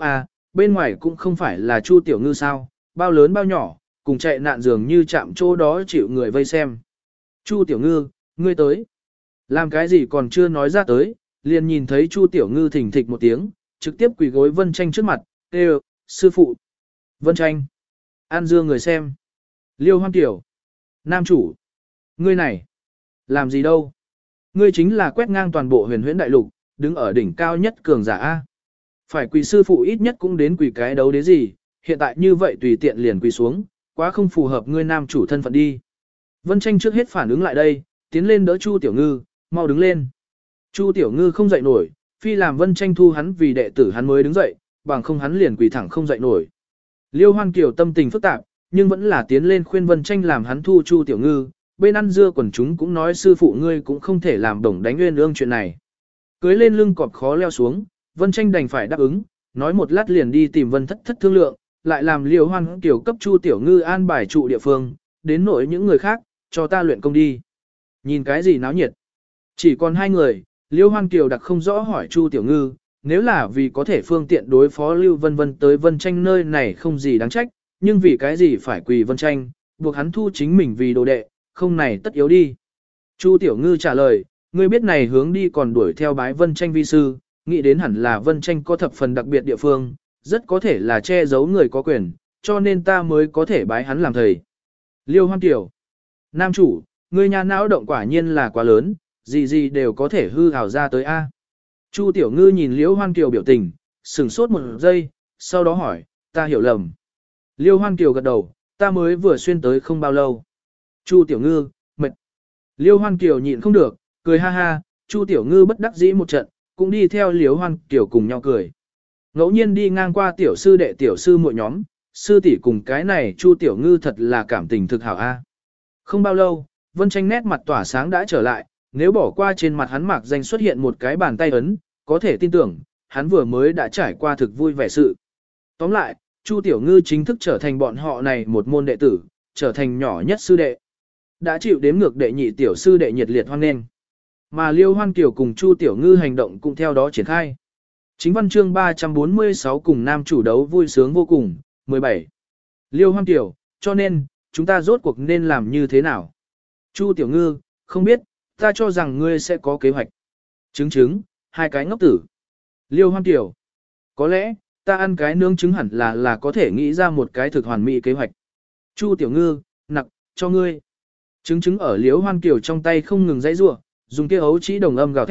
bên ngoài cũng không phải là Chu Tiểu Ngư sao, bao lớn bao nhỏ, cùng chạy nạn giường như chạm chỗ đó chịu người vây xem. Chu Tiểu Ngư, ngươi tới. Làm cái gì còn chưa nói ra tới, liền nhìn thấy Chu Tiểu Ngư thỉnh thịch một tiếng, trực tiếp quỳ gối Vân Tranh trước mặt, kêu, sư phụ. Vân Tranh. An dương người xem. Liêu Hoan Kiều. Nam chủ. Ngươi này. Làm gì đâu. Ngươi chính là quét ngang toàn bộ huyền huyễn đại lục, đứng ở đỉnh cao nhất cường giả A. Phải quỳ sư phụ ít nhất cũng đến quỳ cái đấu đế gì, hiện tại như vậy tùy tiện liền quỳ xuống, quá không phù hợp ngươi nam chủ thân phận đi. Vân Tranh trước hết phản ứng lại đây, tiến lên đỡ Chu Tiểu Ngư, mau đứng lên. Chu Tiểu Ngư không dậy nổi, phi làm Vân Tranh thu hắn vì đệ tử hắn mới đứng dậy, bằng không hắn liền quỳ thẳng không dậy nổi. Liêu Hoan Kiều tâm tình phức tạp, nhưng vẫn là tiến lên khuyên Vân Tranh làm hắn thu Chu Tiểu Ngư, bên ăn dưa quần chúng cũng nói sư phụ ngươi cũng không thể làm đồng đánh nguyên ương chuyện này. Cưới lên lưng cọp khó leo xuống, Vân Tranh đành phải đáp ứng, nói một lát liền đi tìm Vân Thất Thất thương lượng, lại làm Liêu Hoan Kiều cấp Chu Tiểu Ngư an bài trụ địa phương, đến nỗi những người khác, cho ta luyện công đi. Nhìn cái gì náo nhiệt. Chỉ còn hai người, Liêu Hoan Kiều đặc không rõ hỏi Chu Tiểu Ngư, nếu là vì có thể phương tiện đối phó Lưu Vân Vân tới Vân Tranh nơi này không gì đáng trách, nhưng vì cái gì phải quỳ Vân Tranh, buộc hắn thu chính mình vì đồ đệ, không này tất yếu đi. Chu Tiểu Ngư trả lời, ngươi biết này hướng đi còn đuổi theo bái Vân Tranh vi sư, nghĩ đến hẳn là Vân Tranh có thập phần đặc biệt địa phương, rất có thể là che giấu người có quyền, cho nên ta mới có thể bái hắn làm thầy. Liêu Hoan Kiều. Nam chủ, ngươi nhà não động quả nhiên là quá lớn, gì đều có thể hư hào ra tới A. Chu Tiểu Ngư nhìn Liêu Hoan Kiều biểu tình, sửng sốt một giây, sau đó hỏi, ta hiểu lầm. Liêu Hoan Kiều gật đầu, ta mới vừa xuyên tới không bao lâu. Chu Tiểu Ngư, mệt. Liêu Hoan Kiều nhịn không được, cười ha ha, Chu Tiểu Ngư bất đắc dĩ một trận, cũng đi theo Liêu Hoan Kiều cùng nhau cười. Ngẫu nhiên đi ngang qua tiểu sư đệ tiểu sư muội nhóm, sư tỷ cùng cái này Chu Tiểu Ngư thật là cảm tình thực hảo a. Không bao lâu, Vân Tranh nét mặt tỏa sáng đã trở lại, nếu bỏ qua trên mặt hắn mạc danh xuất hiện một cái bàn tay ấn, có thể tin tưởng, hắn vừa mới đã trải qua thực vui vẻ sự. Tóm lại, Chu Tiểu Ngư chính thức trở thành bọn họ này một môn đệ tử, trở thành nhỏ nhất sư đệ. Đã chịu đếm ngược đệ nhị tiểu sư đệ nhiệt liệt hoan nghênh. Mà Liêu Hoan Kiều cùng Chu Tiểu Ngư hành động cũng theo đó triển khai. Chính văn chương 346 cùng nam chủ đấu vui sướng vô cùng, 17. Liêu Hoan Kiều, cho nên, chúng ta rốt cuộc nên làm như thế nào? Chu Tiểu Ngư, không biết, ta cho rằng ngươi sẽ có kế hoạch. Trứng, hai cái ngốc tử. Liêu Hoan Kiều, có lẽ, ta ăn cái nướng trứng hẳn là có thể nghĩ ra một cái thực hoàn mỹ kế hoạch. Chu Tiểu Ngư, nặc, cho ngươi. Trứng ở Liêu Hoan Kiều trong tay không ngừng dãy rủa, dùng kia ấu chỉ đồng âm gào thét,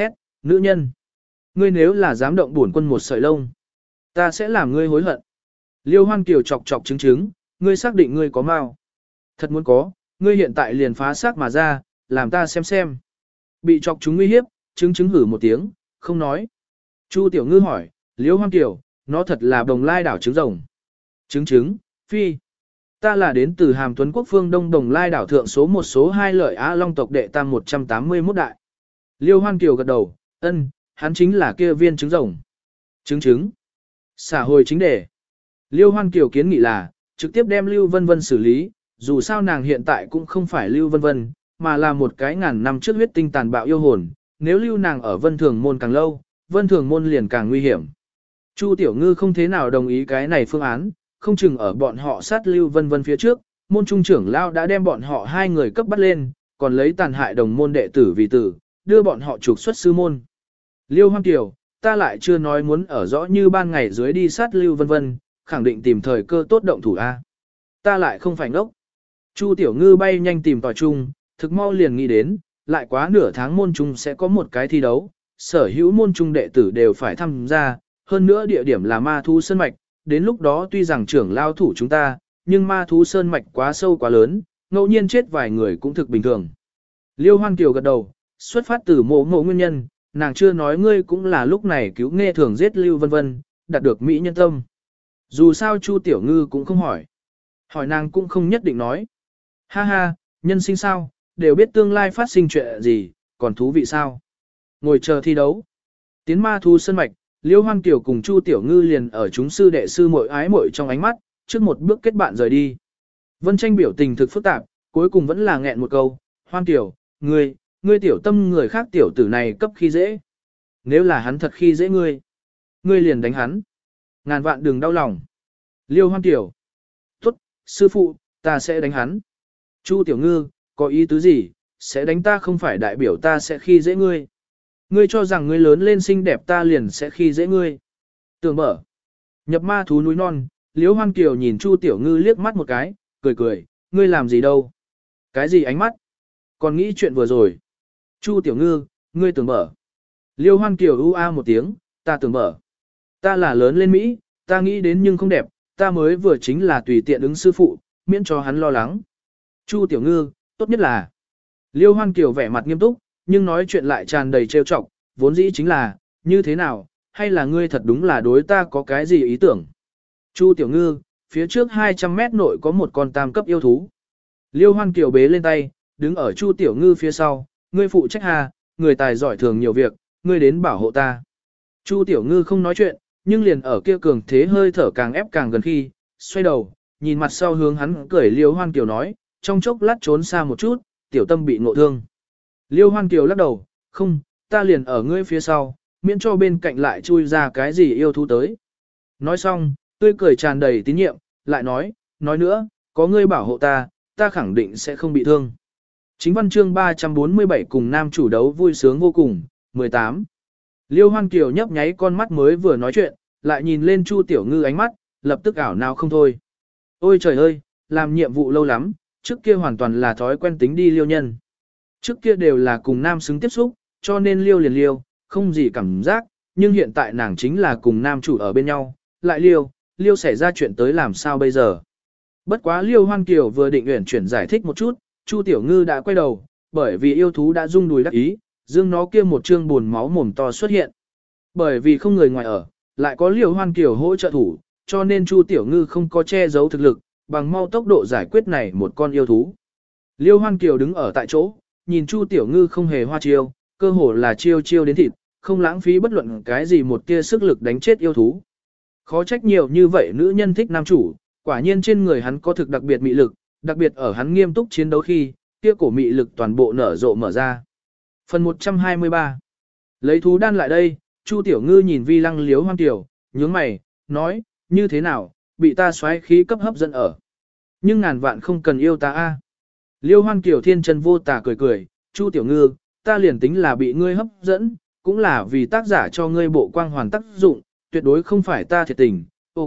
Nữ nhân, ngươi nếu là dám động bổn quân một sợi lông, ta sẽ làm ngươi hối hận. Liêu Hoan Kiều chọc chọc trứng, ngươi xác định ngươi có mau. Thật muốn có, ngươi hiện tại liền phá xác mà ra, làm ta xem. Bị chọc chúng nguy hiếp, trứng hử một tiếng, không nói. Chu Tiểu Ngư hỏi, Liêu Hoan Kiều, nó thật là Đồng Lai đảo trứng rồng. Trứng, phi. Ta là đến từ Hàm Tuấn Quốc phương Đông Đồng Lai đảo thượng số 1 số 2 lợi Á Long tộc đệ tam 181 đại. Liêu Hoan Kiều gật đầu, ân, hắn chính là kia viên trứng rồng. Trứng. Xả hồi chính đề. Liêu Hoan Kiều kiến nghị là, trực tiếp đem Lưu Vân Vân xử lý, dù sao nàng hiện tại cũng không phải Lưu Vân Vân, mà là một cái ngàn năm trước huyết tinh tàn bạo yêu hồn, nếu lưu nàng ở Vân Thường Môn càng lâu, Vân Thường Môn liền càng nguy hiểm. Chu Tiểu Ngư không thế nào đồng ý cái này phương án, không chừng ở bọn họ sát Lưu Vân Vân phía trước, môn trung trưởng lao đã đem bọn họ hai người cấp bắt lên, còn lấy tàn hại đồng môn đệ tử vì tử, đưa bọn họ trục xuất sư môn. Liêu Hoang Kiều, ta lại chưa nói muốn ở rõ như ban ngày dưới đi sát Lưu Vân Vân, khẳng định tìm thời cơ tốt động thủ A. Ta lại không phải ngốc. Chu Tiểu Ngư bay nhanh tìm tòi chung, thực mau liền nghĩ đến, lại quá nửa tháng môn trung sẽ có một cái thi đấu, sở hữu môn trung đệ tử đều phải tham gia, hơn nữa địa điểm là ma thú sơn mạch, đến lúc đó tuy rằng trưởng lao thủ chúng ta, nhưng ma thú sơn mạch quá sâu quá lớn, ngẫu nhiên chết vài người cũng thực bình thường. Liêu Hoan Kiều gật đầu, xuất phát từ mộ nguyên nhân, nàng chưa nói ngươi cũng là lúc này cứu nghe thường giết Lưu Vân Vân, đạt được Mỹ nhân tâm. Dù sao Chu Tiểu Ngư cũng không hỏi. Hỏi nàng cũng không nhất định nói. Ha ha, nhân sinh sao, đều biết tương lai phát sinh chuyện gì, còn thú vị sao. Ngồi chờ thi đấu. Tiến ma thú sơn mạch, Liêu Hoan Kiều cùng Chu Tiểu Ngư liền ở chúng sư đệ sư muội ái muội trong ánh mắt, trước một bước kết bạn rời đi. Vân Tranh biểu tình thực phức tạp, cuối cùng vẫn là nghẹn một câu, Hoan Kiều, ngươi tiểu tâm người khác tiểu tử này cấp khi dễ. Nếu là hắn thật khi dễ ngươi liền đánh hắn. Ngàn vạn đừng đau lòng. Liêu Hoan Kiều, tốt, sư phụ, ta sẽ đánh hắn. Chu Tiểu Ngư, có ý tứ gì, sẽ đánh ta không phải đại biểu ta sẽ khi dễ ngươi. Ngươi cho rằng ngươi lớn lên xinh đẹp ta liền sẽ khi dễ ngươi. Tường mở. Nhập ma thú núi non, Liêu Hoan Kiều nhìn Chu Tiểu Ngư liếc mắt một cái, cười, ngươi làm gì đâu? Cái gì ánh mắt? Còn nghĩ chuyện vừa rồi. Chu Tiểu Ngư, ngươi tưởng mở. Liêu Hoan Kiều một tiếng, ta tưởng mở. Ta là lớn lên Mỹ, ta nghĩ đến nhưng không đẹp, ta mới vừa chính là tùy tiện ứng sư phụ, miễn cho hắn lo lắng. Chu Tiểu Ngư, tốt nhất là. Liêu Hoan Kiều vẻ mặt nghiêm túc, nhưng nói chuyện lại tràn đầy trêu chọc, vốn dĩ chính là, như thế nào, hay là ngươi thật đúng là đối ta có cái gì ý tưởng. Chu Tiểu Ngư, phía trước 200 mét nội có một con tam cấp yêu thú. Liêu Hoan Kiều bế lên tay, đứng ở Chu Tiểu Ngư phía sau, ngươi phụ trách hà, người tài giỏi thường nhiều việc, ngươi đến bảo hộ ta. Chu Tiểu Ngư không nói chuyện, nhưng liền ở kia cường thế hơi thở càng ép càng gần khi, xoay đầu, nhìn mặt sau hướng hắn cười Liêu Hoan Kiều nói, trong chốc lát trốn xa một chút, tiểu tâm bị ngộ thương. Liêu Hoan Kiều lắc đầu, không, ta liền ở ngươi phía sau, miễn cho bên cạnh lại chui ra cái gì yêu thú tới. Nói xong, tươi cười tràn đầy tín nhiệm, lại nói nữa, có ngươi bảo hộ ta, ta khẳng định sẽ không bị thương. Chính văn chương 347 cùng nam chủ đấu vui sướng vô cùng, 18. Liêu Hoan Kiều nhấp nháy con mắt mới vừa nói chuyện, lại nhìn lên Chu Tiểu Ngư ánh mắt, lập tức ảo nào không thôi. Ôi trời ơi, làm nhiệm vụ lâu lắm, trước kia hoàn toàn là thói quen tính đi liêu nhân. Trước kia đều là cùng nam xứng tiếp xúc, cho nên liêu liền liêu, không gì cảm giác, nhưng hiện tại nàng chính là cùng nam chủ ở bên nhau, lại liêu xảy ra chuyện tới làm sao bây giờ. Bất quá Liêu Hoan Kiều vừa định uyển chuyển giải thích một chút, Chu Tiểu Ngư đã quay đầu, bởi vì yêu thú đã rung đùi đắc ý, dương nó kia một trương buồn máu mồm to xuất hiện. Bởi vì không người ngoài ở, lại có Liêu Hoan Kiều hỗ trợ thủ, cho nên Chu Tiểu Ngư không có che giấu thực lực, bằng mau tốc độ giải quyết này một con yêu thú. Liêu Hoan Kiều đứng ở tại chỗ, nhìn Chu Tiểu Ngư không hề hoa chiêu, cơ hồ là chiêu đến thịt, không lãng phí bất luận cái gì một tia sức lực đánh chết yêu thú. Khó trách nhiều như vậy nữ nhân thích nam chủ, quả nhiên trên người hắn có thực đặc biệt mị lực, đặc biệt ở hắn nghiêm túc chiến đấu khi, kia cổ mị lực toàn bộ nở rộ mở ra. Phần 123. Lấy thú đan lại đây, Chu Tiểu Ngư nhìn Vi Lăng Liếu Hoan Kiều, nhướng mày, nói, như thế nào, bị ta xoáy khí cấp hấp dẫn ở. Nhưng ngàn vạn không cần yêu ta a. Liêu Hoan Kiều thiên chân vô tà cười, Chu Tiểu Ngư, ta liền tính là bị ngươi hấp dẫn, cũng là vì tác giả cho ngươi bộ quang hoàn tác dụng, tuyệt đối không phải ta thiệt tình, ok.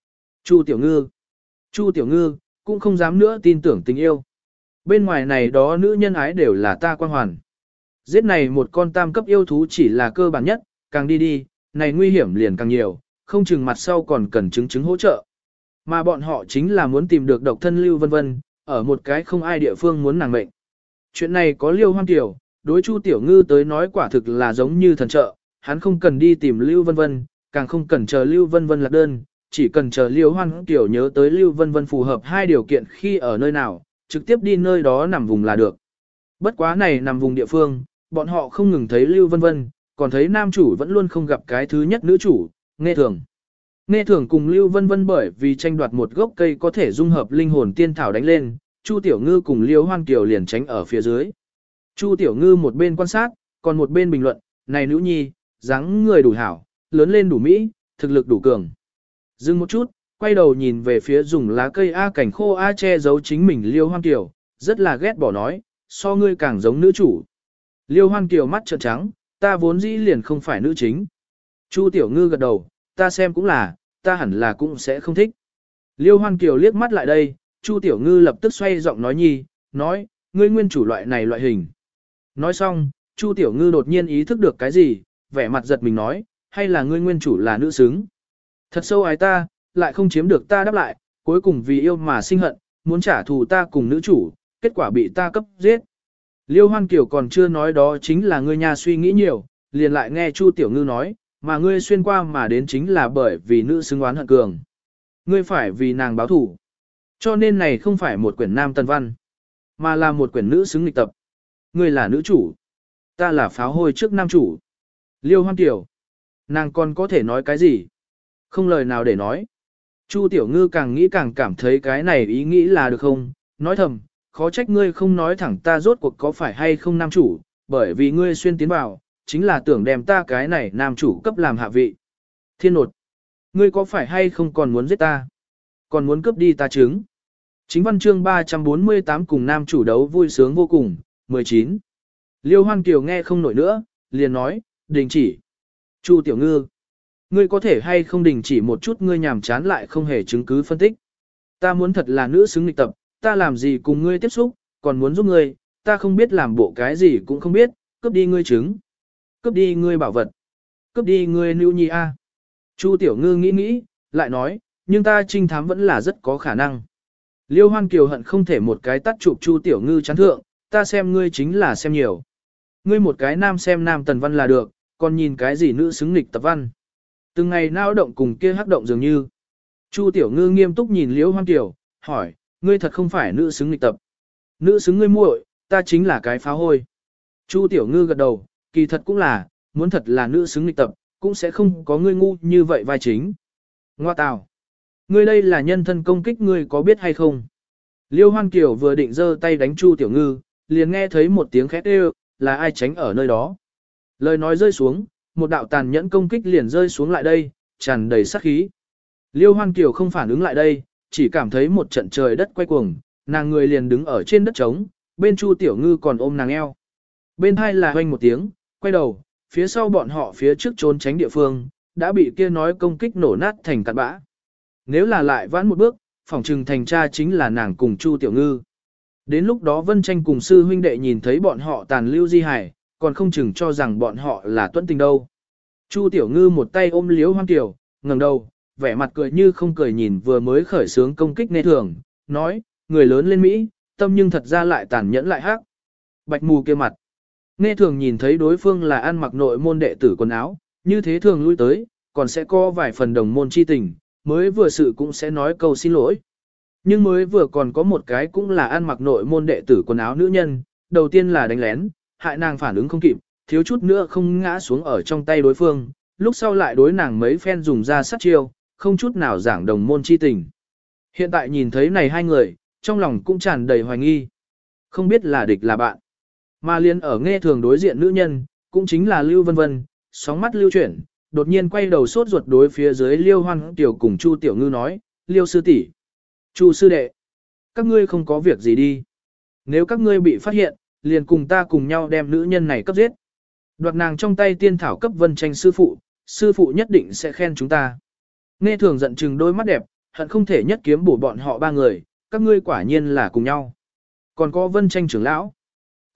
Chu Tiểu Ngư, cũng không dám nữa tin tưởng tình yêu. Bên ngoài này đó nữ nhân ái đều là ta quang hoàn. Giết này một con tam cấp yêu thú chỉ là cơ bản nhất, càng đi đi, này nguy hiểm liền càng nhiều, không chừng mặt sau còn cần chứng hỗ trợ. Mà bọn họ chính là muốn tìm được độc thân Lưu Vân Vân, ở một cái không ai địa phương muốn nàng mệnh. Chuyện này có Liêu Hoang Kiều, đối Chu Tiểu Ngư tới nói quả thực là giống như thần trợ, hắn không cần đi tìm Lưu Vân Vân, càng không cần chờ Lưu Vân Vân lạc đơn, chỉ cần chờ Liêu Hoang Kiều nhớ tới Lưu Vân Vân phù hợp hai điều kiện khi ở nơi nào, trực tiếp đi nơi đó nằm vùng là được. Bất quá này nằm vùng địa phương, bọn họ không ngừng thấy Lưu Vân Vân, còn thấy nam chủ vẫn luôn không gặp cái thứ nhất nữ chủ, Nghe Thường. Nghe Thường cùng Lưu Vân Vân bởi vì tranh đoạt một gốc cây có thể dung hợp linh hồn tiên thảo đánh lên, Chu Tiểu Ngư cùng Liêu Hoang Kiều liền tránh ở phía dưới. Chu Tiểu Ngư một bên quan sát, còn một bên bình luận, này nữ nhi, dáng người đủ hảo, lớn lên đủ mỹ, thực lực đủ cường. Dừng một chút, quay đầu nhìn về phía dùng lá cây A cảnh khô A che giấu chính mình Liêu Hoang Kiều, rất là ghét bỏ nói, so ngươi càng giống nữ chủ. Liêu Hoang Kiều mắt trợn trắng, ta vốn dĩ liền không phải nữ chính. Chu Tiểu Ngư gật đầu, ta xem cũng là, ta hẳn là cũng sẽ không thích. Liêu Hoang Kiều liếc mắt lại đây, Chu Tiểu Ngư lập tức xoay giọng nói nhi, nói, ngươi nguyên chủ loại này loại hình. Nói xong, Chu Tiểu Ngư đột nhiên ý thức được cái gì, vẻ mặt giật mình nói, hay là ngươi nguyên chủ là nữ xứng. Thật sâu ái ta, lại không chiếm được ta đáp lại, cuối cùng vì yêu mà sinh hận, muốn trả thù ta cùng nữ chủ, kết quả bị ta cấp giết. Liêu Hoan Kiều còn chưa nói đó chính là ngươi nhà suy nghĩ nhiều, liền lại nghe Chu Tiểu Ngư nói, mà ngươi xuyên qua mà đến chính là bởi vì nữ xứng oán hận cường. Ngươi phải vì nàng báo thủ. Cho nên này không phải một quyển nam tần văn, mà là một quyển nữ xứng nghịch tập. Ngươi là nữ chủ, ta là pháo hôi trước nam chủ. Liêu Hoan Kiều, nàng còn có thể nói cái gì? Không lời nào để nói. Chu Tiểu Ngư càng nghĩ càng cảm thấy cái này ý nghĩ là được không, nói thầm, khó trách ngươi không nói thẳng ta rốt cuộc có phải hay không nam chủ, bởi vì ngươi xuyên tiến vào, chính là tưởng đem ta cái này nam chủ cấp làm hạ vị. Thiên nột, ngươi có phải hay không còn muốn giết ta? Còn muốn cướp đi ta trứng? Chính văn chương 348 cùng nam chủ đấu vui sướng vô cùng, 19. Liêu Hoan Kiều nghe không nổi nữa, liền nói, đình chỉ. Chu Tiểu Ngư, ngươi có thể hay không đình chỉ một chút ngươi nhàm chán lại không hề chứng cứ phân tích. Ta muốn thật là nữ xứng nghịch tập, ta làm gì cùng ngươi tiếp xúc, còn muốn giúp ngươi, ta không biết làm bộ cái gì cũng không biết, cướp đi ngươi trứng, cướp đi ngươi bảo vật, cướp đi ngươi nữ nhi a. Chu Tiểu Ngư nghĩ, lại nói, nhưng ta trinh thám vẫn là rất có khả năng. Liêu Hoan Kiều hận không thể một cái tắt chụp Chu Tiểu Ngư chán thượng, ta xem ngươi chính là xem nhiều. Ngươi một cái nam xem nam tần văn là được, còn nhìn cái gì nữ xứng nghịch tập văn. Từng ngày nao động cùng kia hắc động dường như. Chu Tiểu Ngư nghiêm túc nhìn Liêu Hoan Kiều, hỏi, ngươi thật không phải nữ xứng nghịch tập. Nữ xứng ngươi muội, ta chính là cái pháo hôi. Chu Tiểu Ngư gật đầu, kỳ thật cũng là, muốn thật là nữ xứng nghịch tập, cũng sẽ không có ngươi ngu như vậy vai chính. Ngoa tào. Ngươi đây là nhân thân công kích ngươi có biết hay không? Liêu Hoan Kiều vừa định giơ tay đánh Chu Tiểu Ngư, liền nghe thấy một tiếng khét êu, là ai tránh ở nơi đó. Lời nói rơi xuống, một đạo tàn nhẫn công kích liền rơi xuống lại đây, tràn đầy sát khí. Liêu Hoan Kiều không phản ứng lại đây, chỉ cảm thấy một trận trời đất quay cuồng, nàng người liền đứng ở trên đất trống, bên Chu Tiểu Ngư còn ôm nàng eo. Bên hai là hoanh một tiếng, quay đầu, phía sau bọn họ phía trước trốn tránh địa phương, đã bị kia nói công kích nổ nát thành cát bã. Nếu là lại vãn một bước, phỏng trừng thành cha chính là nàng cùng Chu Tiểu Ngư. Đến lúc đó Vân Tranh cùng sư huynh đệ nhìn thấy bọn họ tàn lưu di hải, còn không chừng cho rằng bọn họ là tuẫn tình đâu. Chu Tiểu Ngư một tay ôm Liễu Hoan Kiều, ngẩng đầu, vẻ mặt cười như không cười nhìn vừa mới khởi sướng công kích Nghe Thường, nói, người lớn lên Mỹ, tâm nhưng thật ra lại tàn nhẫn lại hắc. Bạch mù kia mặt. Nghe Thường nhìn thấy đối phương là ăn mặc nội môn đệ tử quần áo, như thế thường lui tới, còn sẽ có vài phần đồng môn chi tình, mới vừa sự cũng sẽ nói câu xin lỗi. Nhưng mới vừa còn có một cái cũng là ăn mặc nội môn đệ tử quần áo nữ nhân, đầu tiên là đánh lén, hại nàng phản ứng không kịp, thiếu chút nữa không ngã xuống ở trong tay đối phương, lúc sau lại đối nàng mấy phen dùng ra sát chiêu, không chút nào giảng đồng môn chi tình. Hiện tại nhìn thấy này hai người, trong lòng cũng tràn đầy hoài nghi. Không biết là địch là bạn. Mà liên ở Nghe Thường đối diện nữ nhân, cũng chính là Lưu Vân Vân, sóng mắt lưu chuyển, đột nhiên quay đầu sốt ruột đối phía dưới Liêu Hoan Tiểu cùng Chu Tiểu Ngư nói, Liêu sư tỷ, Chu sư đệ, các ngươi không có việc gì đi. Nếu các ngươi bị phát hiện, liền cùng ta cùng nhau đem nữ nhân này cấp giết. Đoạt nàng trong tay tiên thảo cấp Vân Tranh sư phụ nhất định sẽ khen chúng ta. Nghe Thường giận chừng đôi mắt đẹp, hận không thể nhất kiếm bổ bọn họ ba người, các ngươi quả nhiên là cùng nhau. Còn có Vân Tranh trưởng lão.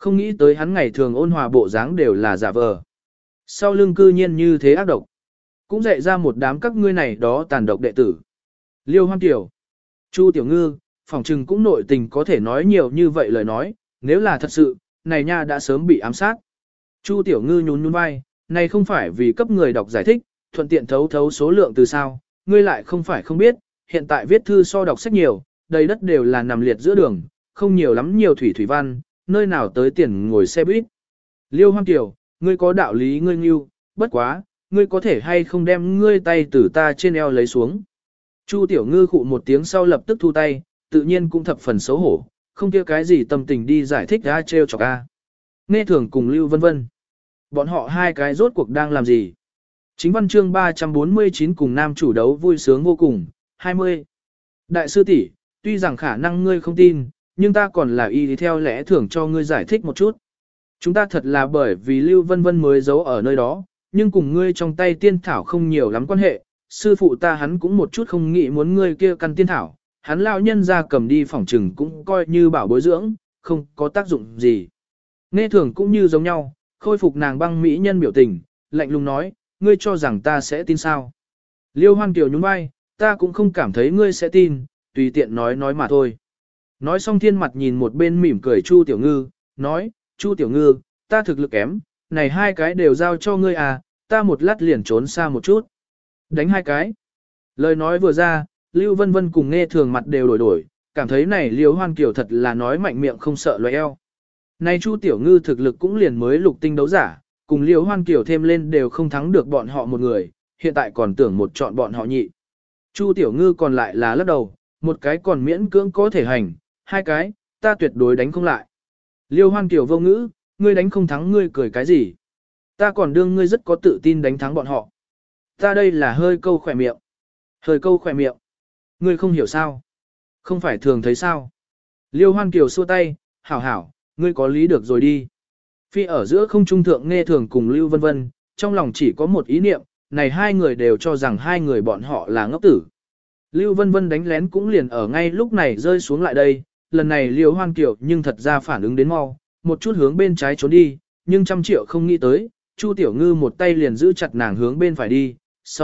Không nghĩ tới hắn ngày thường ôn hòa bộ dáng đều là giả vờ. Sau lưng cư nhiên như thế ác độc. Cũng dạy ra một đám các ngươi này đó tàn độc đệ tử. Liêu Hoan Tiểu, Chu Tiểu Ngư, phỏng trừng cũng nội tình có thể nói nhiều như vậy lời nói, nếu là thật sự, này nha đã sớm bị ám sát. Chu Tiểu Ngư nhún nhún vai, này không phải vì cấp người đọc giải thích, thuận tiện thấu thấu số lượng từ sao, ngươi lại không phải không biết, hiện tại viết thư so đọc sách nhiều, đầy đất đều là nằm liệt giữa đường, không nhiều lắm nhiều thủy văn, nơi nào tới tiền ngồi xe buýt. Liêu Hoan Tiểu, ngươi có đạo lý ngươi nghiêu, bất quá, ngươi có thể hay không đem ngươi tay từ ta trên eo lấy xuống. Chu Tiểu Ngư khụ một tiếng sau lập tức thu tay, tự nhiên cũng thập phần xấu hổ, không kia cái gì tâm tình đi giải thích ra trêu chọc a. Nghe thường cùng Lưu Vân Vân. Bọn họ hai cái rốt cuộc đang làm gì? Chính văn chương 349 cùng nam chủ đấu vui sướng vô cùng, 20. Đại sư tỷ, tuy rằng khả năng ngươi không tin, nhưng ta còn là y theo lẽ thường cho ngươi giải thích một chút. Chúng ta thật là bởi vì Lưu Vân Vân mới giấu ở nơi đó, nhưng cùng ngươi trong tay tiên thảo không nhiều lắm quan hệ, sư phụ ta hắn cũng một chút không nghĩ muốn ngươi kia căn tiên thảo, hắn lão nhân ra cầm đi phỏng trừng cũng coi như bảo bối dưỡng, không có tác dụng gì. Nghe thường cũng như giống nhau, khôi phục nàng băng mỹ nhân biểu tình, lạnh lùng nói, ngươi cho rằng ta sẽ tin sao. Liêu Hoan Kiều nhún vai, ta cũng không cảm thấy ngươi sẽ tin, tùy tiện nói mà thôi. Nói xong thiên mặt nhìn một bên mỉm cười Chu Tiểu Ngư, nói, Chu Tiểu Ngư, ta thực lực kém, này hai cái đều giao cho ngươi à, ta một lát liền trốn xa một chút. Đánh hai cái. Lời nói vừa ra, Lưu Vân Vân cùng nghe thường mặt đều đổi, cảm thấy này Liêu Hoan Kiều thật là nói mạnh miệng không sợ loé eo. Này Chu Tiểu Ngư thực lực cũng liền mới lục tinh đấu giả, cùng Liêu Hoan Kiều thêm lên đều không thắng được bọn họ một người, hiện tại còn tưởng một chọn bọn họ nhị. Chu Tiểu Ngư còn lại là lắc đầu, một cái còn miễn cưỡng có thể hành, hai cái, ta tuyệt đối đánh không lại. Liêu Hoan Kiều vô ngữ, ngươi đánh không thắng ngươi cười cái gì? Ta còn đương ngươi rất có tự tin đánh thắng bọn họ. Ta đây là hơi câu khỏe miệng. Hơi câu khỏe miệng. Ngươi không hiểu sao? Không phải thường thấy sao? Liêu Hoan Kiều xua tay, hảo hảo, ngươi có lý được rồi đi. Phi ở giữa không trung thượng nghe thường cùng Lưu Vân Vân, trong lòng chỉ có một ý niệm, này hai người đều cho rằng hai người bọn họ là ngốc tử. Lưu Vân Vân đánh lén cũng liền ở ngay lúc này rơi xuống lại đây, lần này Liêu Hoan Kiều nhưng thật ra phản ứng đến mau, một chút hướng bên trái trốn đi, nhưng 100 triệu không nghĩ tới, Chu Tiểu Ngư một tay liền giữ chặt nàng hướng bên phải đi,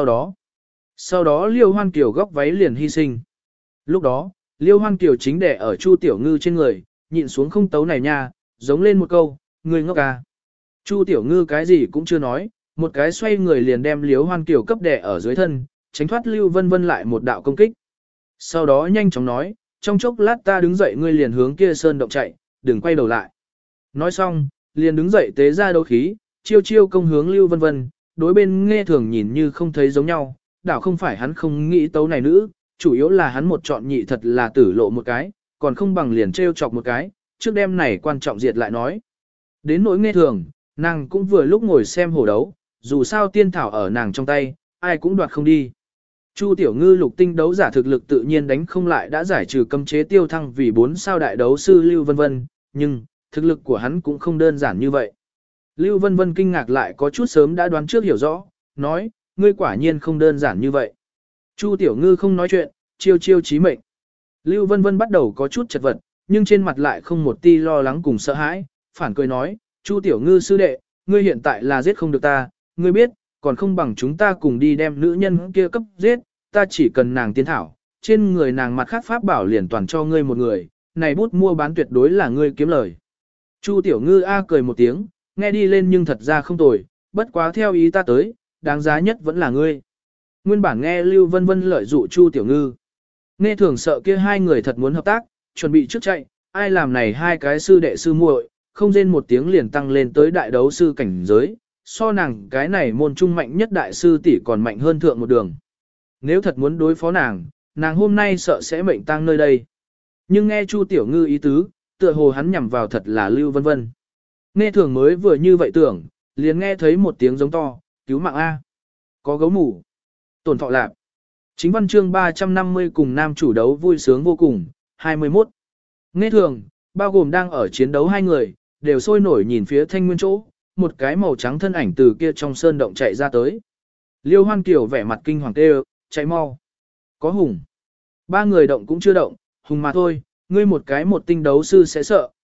sau đó Liêu Hoan Kiều góc váy liền hy sinh. Lúc đó, Liêu Hoan Kiều chính đè ở Chu Tiểu Ngư trên người, nhịn xuống không tấu này nha, giống lên một câu, người ngốc à. Chu Tiểu Ngư cái gì cũng chưa nói, một cái xoay người liền đem Liêu Hoan Kiều cấp đè ở dưới thân, tránh thoát Lưu Vân Vân lại một đạo công kích. Sau đó nhanh chóng nói, trong chốc lát ta đứng dậy ngươi liền hướng kia sơn động chạy, đừng quay đầu lại. Nói xong, liền đứng dậy tế ra đấu khí, chiêu chiêu công hướng Lưu Vân Vân, đối bên nghe thường nhìn như không thấy giống nhau, đảo không phải hắn không nghĩ tấu này nữ, chủ yếu là hắn một chọn nhị thật là tử lộ một cái, còn không bằng liền trêu chọc một cái, trước đêm này quan trọng diệt lại nói. Đến nỗi nghe thường, nàng cũng vừa lúc ngồi xem hổ đấu, dù sao tiên thảo ở nàng trong tay, ai cũng đoạt không đi. Chu Tiểu Ngư lục tinh đấu giả thực lực tự nhiên đánh không lại đã giải trừ cấm chế tiêu thăng vì 4 sao đại đấu sư Lưu Vân Vân, nhưng, thực lực của hắn cũng không đơn giản như vậy. Lưu Vân Vân kinh ngạc lại có chút sớm đã đoán trước hiểu rõ, nói, ngươi quả nhiên không đơn giản như vậy. Chu Tiểu Ngư không nói chuyện, chiêu chiêu chí mệnh. Lưu Vân Vân bắt đầu có chút chật vật, nhưng trên mặt lại không một ti lo lắng cùng sợ hãi, phản cười nói, Chu Tiểu Ngư sư đệ, ngươi hiện tại là giết không được ta, ngươi biết, còn không bằng chúng ta cùng đi đem nữ nhân kia cấp giết, ta chỉ cần nàng tiên thảo, trên người nàng mặt khác pháp bảo liền toàn cho ngươi một người, này bút mua bán tuyệt đối là ngươi kiếm lời. Chu Tiểu Ngư a cười một tiếng, nghe đi lên nhưng thật ra không tồi, bất quá theo ý ta tới, đáng giá nhất vẫn là ngươi. Nguyên bản nghe Lưu Vân Vân lợi dụ Chu Tiểu Ngư. Nghe thường sợ kia hai người thật muốn hợp tác, chuẩn bị trước chạy, ai làm này hai cái sư đệ sư muội, không rên một tiếng liền tăng lên tới đại đấu sư cảnh giới, so nàng cái này môn trung mạnh nhất đại sư tỷ còn mạnh hơn thượng một đường. Nếu thật muốn đối phó nàng, nàng hôm nay sợ sẽ mệnh tang nơi đây. Nhưng nghe Chu Tiểu Ngư ý tứ, tựa hồ hắn nhằm vào thật là Lưu Vân Vân. Nghe thường mới vừa như vậy tưởng, liền nghe thấy một tiếng giống to, cứu mạng A. Có gấu mủ. Tổn thọ lạp. Chính văn chương 350 cùng nam chủ đấu vui sướng vô cùng, 21. Nghe thường, bao gồm đang ở chiến đấu hai người, đều sôi nổi nhìn phía thanh nguyên chỗ, một cái màu trắng thân ảnh từ kia trong sơn động chạy ra tới. Liêu Hoan Kiều vẻ mặt kinh hoàng kêu, chạy mau. Có hùng. Ba người động cũng chưa động, hùng mà thôi, ngươi một cái một tinh đấu sư sẽ sợ,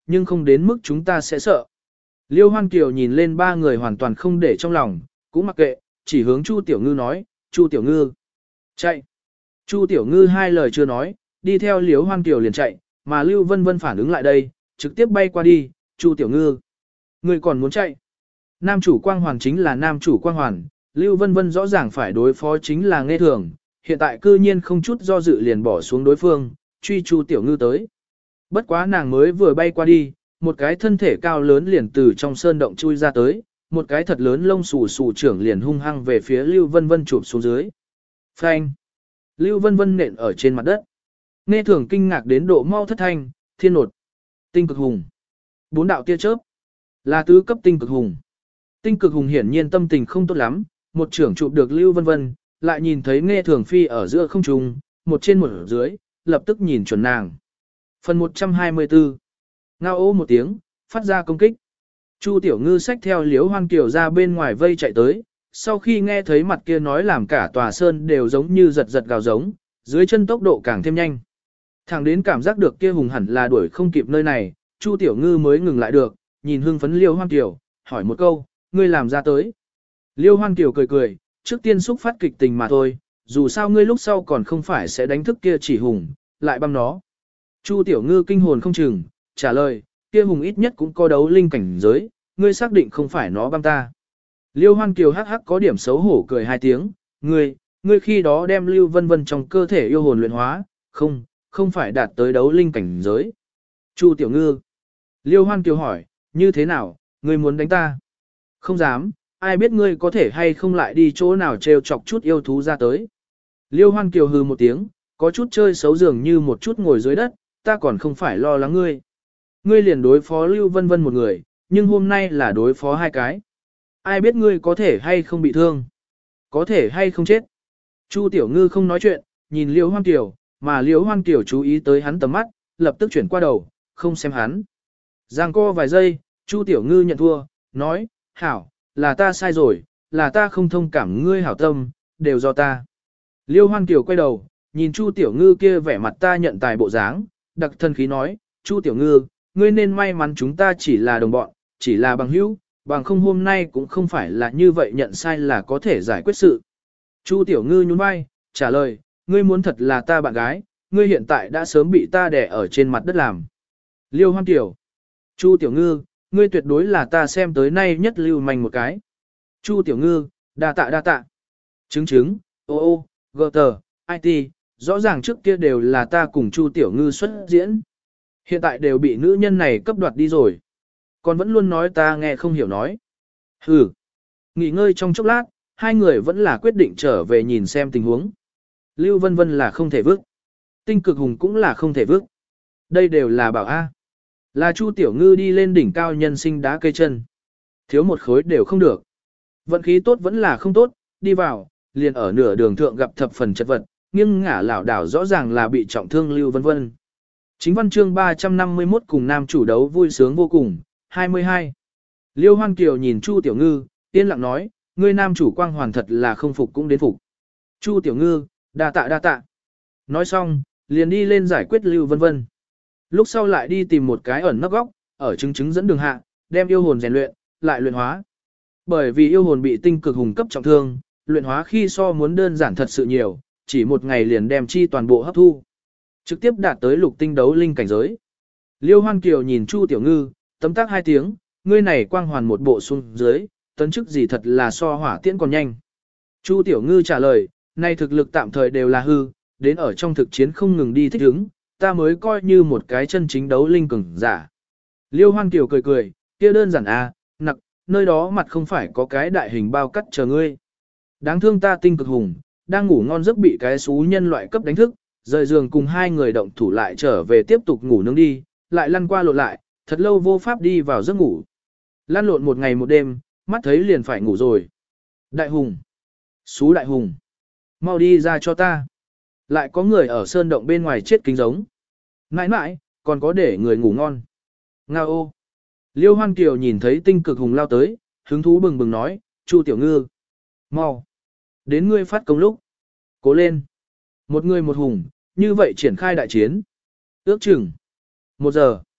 nhưng không đến mức chúng ta sẽ sợ. Liêu Hoan Kiều nhìn lên ba người hoàn toàn không để trong lòng, cũng mặc kệ, chỉ hướng Chu Tiểu Ngư nói, Chu Tiểu Ngư, chạy. Chu Tiểu Ngư hai lời chưa nói, đi theo Liêu Hoan Kiều liền chạy, mà Lưu Vân Vân phản ứng lại đây, trực tiếp bay qua đi, Chu Tiểu Ngư, người còn muốn chạy. Nam chủ quang hoàn chính là nam chủ quang hoàn, Lưu Vân Vân rõ ràng phải đối phó chính là Nghe Thường, hiện tại cư nhiên không chút do dự liền bỏ xuống đối phương, truy Chu Tiểu Ngư tới. Bất quá nàng mới vừa bay qua đi, một cái thân thể cao lớn liền từ trong sơn động chui ra tới, một cái thật lớn lông xù xù trưởng liền hung hăng về phía Lưu Vân Vân chụp xuống dưới. Phanh! Lưu Vân Vân nện ở trên mặt đất. Nghe Thường kinh ngạc đến độ mau thất thanh, thiên nột. Tinh cực hùng. 4 đạo tia chớp. Là tứ cấp tinh cực hùng. Tinh cực hùng hiển nhiên tâm tình không tốt lắm, một trưởng chụp được Lưu Vân Vân, lại nhìn thấy Nghe Thường phi ở giữa không trung, một trên một dưới, lập tức nhìn chuẩn nàng. Phần 124. Ngao ô một tiếng, phát ra công kích. Chu Tiểu Ngư xách theo Liễu Hoan Kiều ra bên ngoài vây chạy tới, sau khi nghe thấy mặt kia nói làm cả tòa sơn đều giống như giật giật gào giống, dưới chân tốc độ càng thêm nhanh. Thẳng đến cảm giác được kia hùng hẳn là đuổi không kịp nơi này, Chu Tiểu Ngư mới ngừng lại được, nhìn hưng phấn Liễu Hoan Kiều, hỏi một câu, ngươi làm ra tới. Liễu Hoan Kiều cười cười, trước tiên xúc phát kịch tình mà thôi, dù sao ngươi lúc sau còn không phải sẽ đánh thức kia chỉ hùng, lại băm nó. Chu Tiểu Ngư kinh hồn không chừng, trả lời, kia hùng ít nhất cũng có đấu linh cảnh giới, ngươi xác định không phải nó băm ta. Liêu Hoan Kiều hắc hắc có điểm xấu hổ cười hai tiếng, ngươi khi đó đem Lưu Vân Vân trong cơ thể yêu hồn luyện hóa, không phải đạt tới đấu linh cảnh giới. Chu Tiểu Ngư. Liêu Hoan Kiều hỏi, như thế nào, ngươi muốn đánh ta? Không dám, ai biết ngươi có thể hay không lại đi chỗ nào trêu chọc chút yêu thú ra tới. Liêu Hoan Kiều hừ một tiếng, có chút chơi xấu dường như một chút ngồi dưới đất, ta còn không phải lo lắng ngươi. Ngươi liền đối phó Lưu Vân Vân một người, nhưng hôm nay là đối phó hai cái. Ai biết ngươi có thể hay không bị thương, có thể hay không chết. Chu Tiểu Ngư không nói chuyện, nhìn Liễu Hoan Kiều, mà Liễu Hoan Kiều chú ý tới hắn tầm mắt, lập tức chuyển qua đầu, không xem hắn. Giang co vài giây, Chu Tiểu Ngư nhận thua, nói, hảo, là ta sai rồi, là ta không thông cảm ngươi hảo tâm, đều do ta. Liễu Hoan Kiều quay đầu, nhìn Chu Tiểu Ngư kia vẻ mặt ta nhận tài bộ dáng, đặc thân khí nói, Chu Tiểu Ngư, ngươi nên may mắn chúng ta chỉ là đồng bọn, chỉ là bằng hữu, bằng không hôm nay cũng không phải là như vậy nhận sai là có thể giải quyết sự. Chu Tiểu Ngư nhún vai, trả lời, ngươi muốn thật là ta bạn gái, ngươi hiện tại đã sớm bị ta đè ở trên mặt đất làm. Liêu Hoan Kiều. Chu Tiểu Ngư, ngươi tuyệt đối là ta xem tới nay nhất lưu manh một cái. Chu Tiểu Ngư, đa tạ. Chứng, ô, gờ tờ, IT, rõ ràng trước kia đều là ta cùng Chu Tiểu Ngư xuất diễn. Hiện tại đều bị nữ nhân này cấp đoạt đi rồi. Còn vẫn luôn nói ta nghe không hiểu nói. Hừ. Nghỉ ngơi trong chốc lát, hai người vẫn là quyết định trở về nhìn xem tình huống. Lưu Vân Vân là không thể vứt. Tinh cực hùng cũng là không thể vứt. Đây đều là bảo A. Là Chu Tiểu Ngư đi lên đỉnh cao nhân sinh đá cây chân. Thiếu một khối đều không được. Vận khí tốt vẫn là không tốt, đi vào, liền ở nửa đường thượng gặp thập phần chật vật, nghiêng ngả lảo đảo rõ ràng là bị trọng thương Lưu Vân Vân. Chính văn chương 351 cùng nam chủ đấu vui sướng vô cùng, 22. Liêu Hoan Kiều nhìn Chu Tiểu Ngư, yên lặng nói, ngươi nam chủ quang hoàn thật là không phục cũng đến phục. Chu Tiểu Ngư, đa tạ. Nói xong, liền đi lên giải quyết Lưu Vân Vân. Lúc sau lại đi tìm một cái ẩn nấp góc, ở chứng dẫn đường hạ, đem yêu hồn rèn luyện, lại luyện hóa. Bởi vì yêu hồn bị tinh cực hùng cấp trọng thương, luyện hóa khi so muốn đơn giản thật sự nhiều, chỉ một ngày liền đem chi toàn bộ hấp thu. Trực tiếp đạt tới lục tinh đấu linh cảnh giới. Liêu Hoan Kiều nhìn Chu Tiểu Ngư, tấm tác hai tiếng, ngươi này quang hoàn một bộ xuống dưới, tấn chức gì thật là so hỏa tiễn còn nhanh. Chu Tiểu Ngư trả lời, nay thực lực tạm thời đều là hư, đến ở trong thực chiến không ngừng đi thích ứng, ta mới coi như một cái chân chính đấu linh cường giả. Liêu Hoan Kiều cười, kia đơn giản à, nặc, nơi đó mặt không phải có cái đại hình bao cắt chờ ngươi. Đáng thương ta tinh cực hùng, đang ngủ ngon giấc bị cái xú nhân loại cấp đánh thức, rời giường cùng hai người động thủ lại trở về tiếp tục ngủ nướng đi, lại lăn qua lộn lại, thật lâu vô pháp đi vào giấc ngủ. Lăn lộn một ngày một đêm, mắt thấy liền phải ngủ rồi. Đại hùng, xú đại hùng, mau đi ra cho ta. Lại có người ở sơn động bên ngoài chết kính giống. Mãi, còn có để người ngủ ngon. Nga ô. Liêu Hoan Kiều nhìn thấy tinh cực hùng lao tới, hứng thú bừng bừng nói, Chu Tiểu Ngư. Mau. Đến ngươi phát công lúc. Cố lên. Một người một hùng, như vậy triển khai đại chiến. Ước chừng 1 giờ.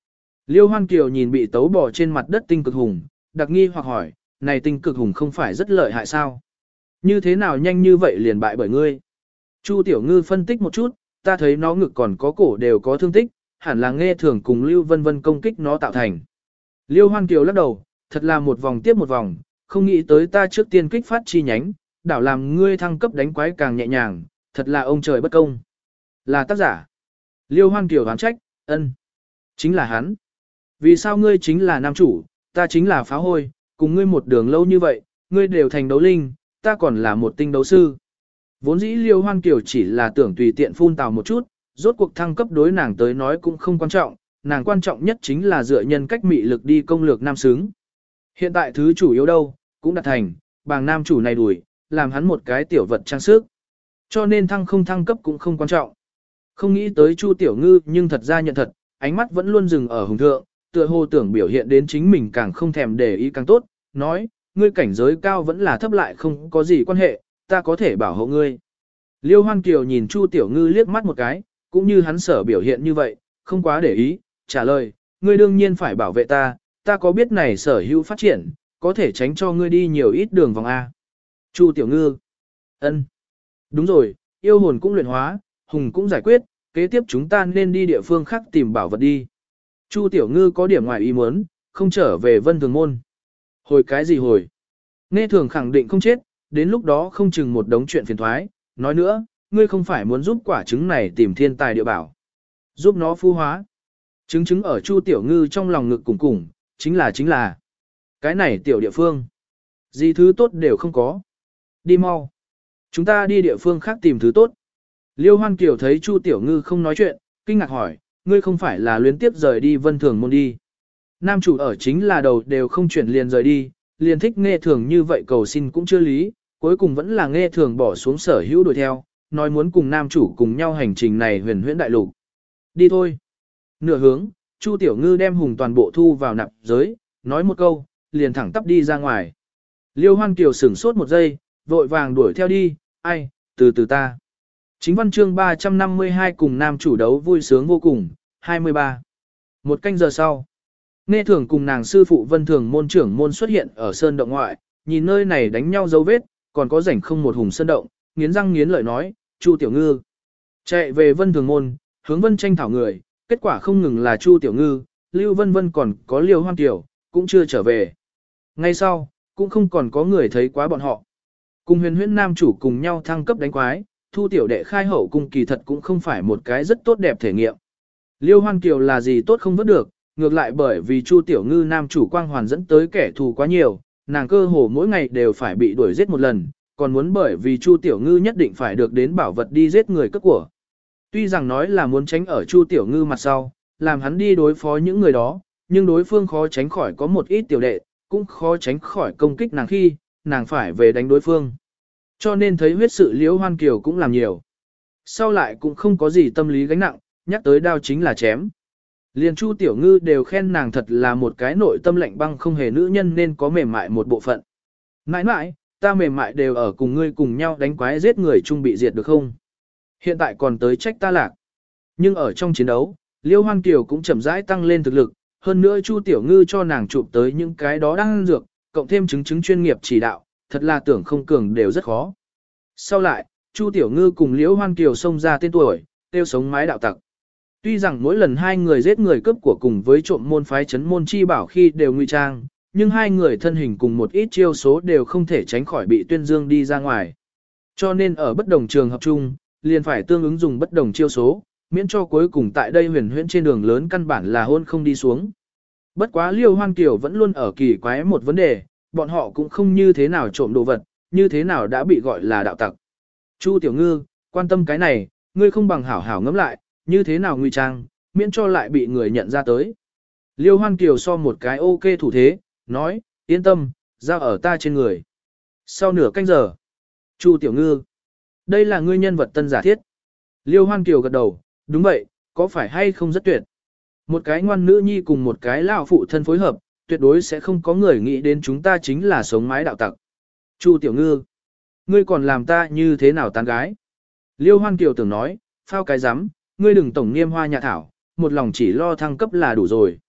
Liêu Hoan Kiều nhìn bị tấu bỏ trên mặt đất tinh cực hùng, đặc nghi hoặc hỏi, này tinh cực hùng không phải rất lợi hại sao? Như thế nào nhanh như vậy liền bại bởi ngươi? Chu Tiểu Ngư phân tích một chút, ta thấy nó ngực còn có cổ đều có thương tích, hẳn là Nghe Thường cùng Lưu Vân Vân công kích nó tạo thành. Liêu Hoan Kiều lắc đầu, thật là một vòng tiếp một vòng, không nghĩ tới ta trước tiên kích phát chi nhánh, đảo làm ngươi thăng cấp đánh quái càng nhẹ nhàng, thật là ông trời bất công. Là tác giả. Liêu Hoan Kiều đoán trách, ân, chính là hắn. Vì sao ngươi chính là nam chủ, ta chính là phá hôi, cùng ngươi một đường lâu như vậy, ngươi đều thành đấu linh, ta còn là một tinh đấu sư. Vốn dĩ Liêu Hoan Kiều chỉ là tưởng tùy tiện phun tào một chút, rốt cuộc thăng cấp đối nàng tới nói cũng không quan trọng, nàng quan trọng nhất chính là dựa nhân cách mị lực đi công lược nam xứng. Hiện tại thứ chủ yếu đâu, cũng đạt thành, bàng nam chủ này đuổi, làm hắn một cái tiểu vật trang sức. Cho nên thăng không thăng cấp cũng không quan trọng. Không nghĩ tới Chu Tiểu Ngư nhưng thật ra nhận thật, ánh mắt vẫn luôn dừng ở hùng thượng, tựa hồ tưởng biểu hiện đến chính mình càng không thèm để ý càng tốt, nói, ngươi cảnh giới cao vẫn là thấp lại không có gì quan hệ, ta có thể bảo hộ ngươi. Liêu Hoan Kiều nhìn Chu Tiểu Ngư liếc mắt một cái, cũng như hắn sở biểu hiện như vậy, không quá để ý, trả lời, ngươi đương nhiên phải bảo vệ ta, ta có biết này sở hữu phát triển, có thể tránh cho ngươi đi nhiều ít đường vòng A. Chu Tiểu Ngư, ân, đúng rồi, yêu hồn cũng luyện hóa, hùng cũng giải quyết, kế tiếp chúng ta nên đi địa phương khác tìm bảo vật đi. Chu Tiểu Ngư có điểm ngoài ý muốn, không trở về Vân Thường Môn. Hồi cái gì hồi? Nghe Thường khẳng định không chết, đến lúc đó không chừng một đống chuyện phiền thoái. Nói nữa, ngươi không phải muốn giúp quả trứng này tìm thiên tài địa bảo. Giúp nó phu hóa. Trứng ở Chu Tiểu Ngư trong lòng ngực cùng cùng, chính là. Cái này tiểu địa phương. Gì thứ tốt đều không có. Đi mau. Chúng ta đi địa phương khác tìm thứ tốt. Liêu Hoan Kiều thấy Chu Tiểu Ngư không nói chuyện, kinh ngạc hỏi, ngươi không phải là luyến tiếp rời đi Vân Thường Môn đi. Nam chủ ở chính là đầu đều không chuyển liền rời đi, liền thích Nghe Thường như vậy cầu xin cũng chưa lý, cuối cùng vẫn là Nghe Thường bỏ xuống sở hữu đuổi theo, nói muốn cùng nam chủ cùng nhau hành trình này huyền huyễn đại lục. Đi thôi. Nửa hướng, Chu Tiểu Ngư đem hùng toàn bộ thu vào nạp giới, nói một câu, liền thẳng tắp đi ra ngoài. Liêu Hoan Kiều sửng sốt một giây, vội vàng đuổi theo đi, ai, từ từ ta. Chính văn chương 352 cùng nam chủ đấu vui sướng vô cùng, 23. Một canh giờ sau, Nghe Thường cùng nàng sư phụ Vân Thường môn trưởng môn xuất hiện ở sơn động ngoại, nhìn nơi này đánh nhau dấu vết, còn có rảnh không một hùng sơn động, nghiến răng nghiến lợi nói, Chu Tiểu Ngư. Chạy về Vân Thường môn, hướng Vân tranh thảo người, kết quả không ngừng là Chu Tiểu Ngư, Lưu Vân Vân còn có Liêu Hoan Kiều, cũng chưa trở về. Ngay sau, cũng không còn có người thấy quá bọn họ. Cùng huyền huyễn nam chủ cùng nhau thăng cấp đánh quái, thu tiểu đệ khai hậu cung kỳ thật cũng không phải một cái rất tốt đẹp thể nghiệm. Liêu Hoan Kiều là gì tốt không vớt được, ngược lại bởi vì Chu Tiểu Ngư nam chủ quang hoàn dẫn tới kẻ thù quá nhiều, nàng cơ hồ mỗi ngày đều phải bị đuổi giết một lần, còn muốn bởi vì Chu Tiểu Ngư nhất định phải được đến bảo vật đi giết người cướp của. Tuy rằng nói là muốn tránh ở Chu Tiểu Ngư mặt sau, làm hắn đi đối phó những người đó, nhưng đối phương khó tránh khỏi có một ít tiểu đệ, cũng khó tránh khỏi công kích nàng khi, nàng phải về đánh đối phương. Cho nên thấy huyết sự Liễu Hoan Kiều cũng làm nhiều. Sau lại cũng không có gì tâm lý gánh nặng, nhắc tới đao chính là chém. Liền Chu Tiểu Ngư đều khen nàng thật là một cái nội tâm lạnh băng không hề nữ nhân nên có mềm mại một bộ phận. Mãi mãi, ta mềm mại đều ở cùng ngươi cùng nhau đánh quái giết người chung bị diệt được không? Hiện tại còn tới trách ta lạc. Nhưng ở trong chiến đấu, Liêu Hoan Kiều cũng chậm rãi tăng lên thực lực, hơn nữa Chu Tiểu Ngư cho nàng chụp tới những cái đó đang dược, cộng thêm chứng chuyên nghiệp chỉ đạo, thật là tưởng không cường đều rất khó. Sau lại, Chu Tiểu Ngư cùng Liễu Hoan Kiều xông ra tên tuổi, tiêu sống mái đạo tặc. Tuy rằng mỗi lần hai người giết người cướp của cùng với trộm môn phái chấn môn chi bảo khi đều nguy trang, nhưng hai người thân hình cùng một ít chiêu số đều không thể tránh khỏi bị tuyên dương đi ra ngoài. Cho nên ở bất đồng trường hợp chung, liền phải tương ứng dùng bất đồng chiêu số, miễn cho cuối cùng tại đây huyền huyễn trên đường lớn căn bản là hôn không đi xuống. Bất quá Liêu Hoan Kiều vẫn luôn ở kỳ quái một vấn đề, bọn họ cũng không như thế nào trộm đồ vật, như thế nào đã bị gọi là đạo tặc. Chu Tiểu Ngư, quan tâm cái này, ngươi không bằng hảo hảo ngẫm lại, như thế nào nguy trang, miễn cho lại bị người nhận ra tới. Liêu Hoan Kiều so một cái ok thủ thế, nói, yên tâm, giao ở ta trên người. Sau nửa canh giờ, Chu Tiểu Ngư, đây là ngươi nhân vật tân giả thiết. Liêu Hoan Kiều gật đầu, đúng vậy, có phải hay không rất tuyệt. Một cái ngoan nữ nhi cùng một cái lão phụ thân phối hợp, tuyệt đối sẽ không có người nghĩ đến chúng ta chính là sống mái đạo tặc. Chu Tiểu Ngư, ngươi còn làm ta như thế nào tán gái? Liêu Hoan Kiều tưởng nói, phao cái rắm, ngươi đừng tổng niêm hoa nhà thảo, một lòng chỉ lo thăng cấp là đủ rồi.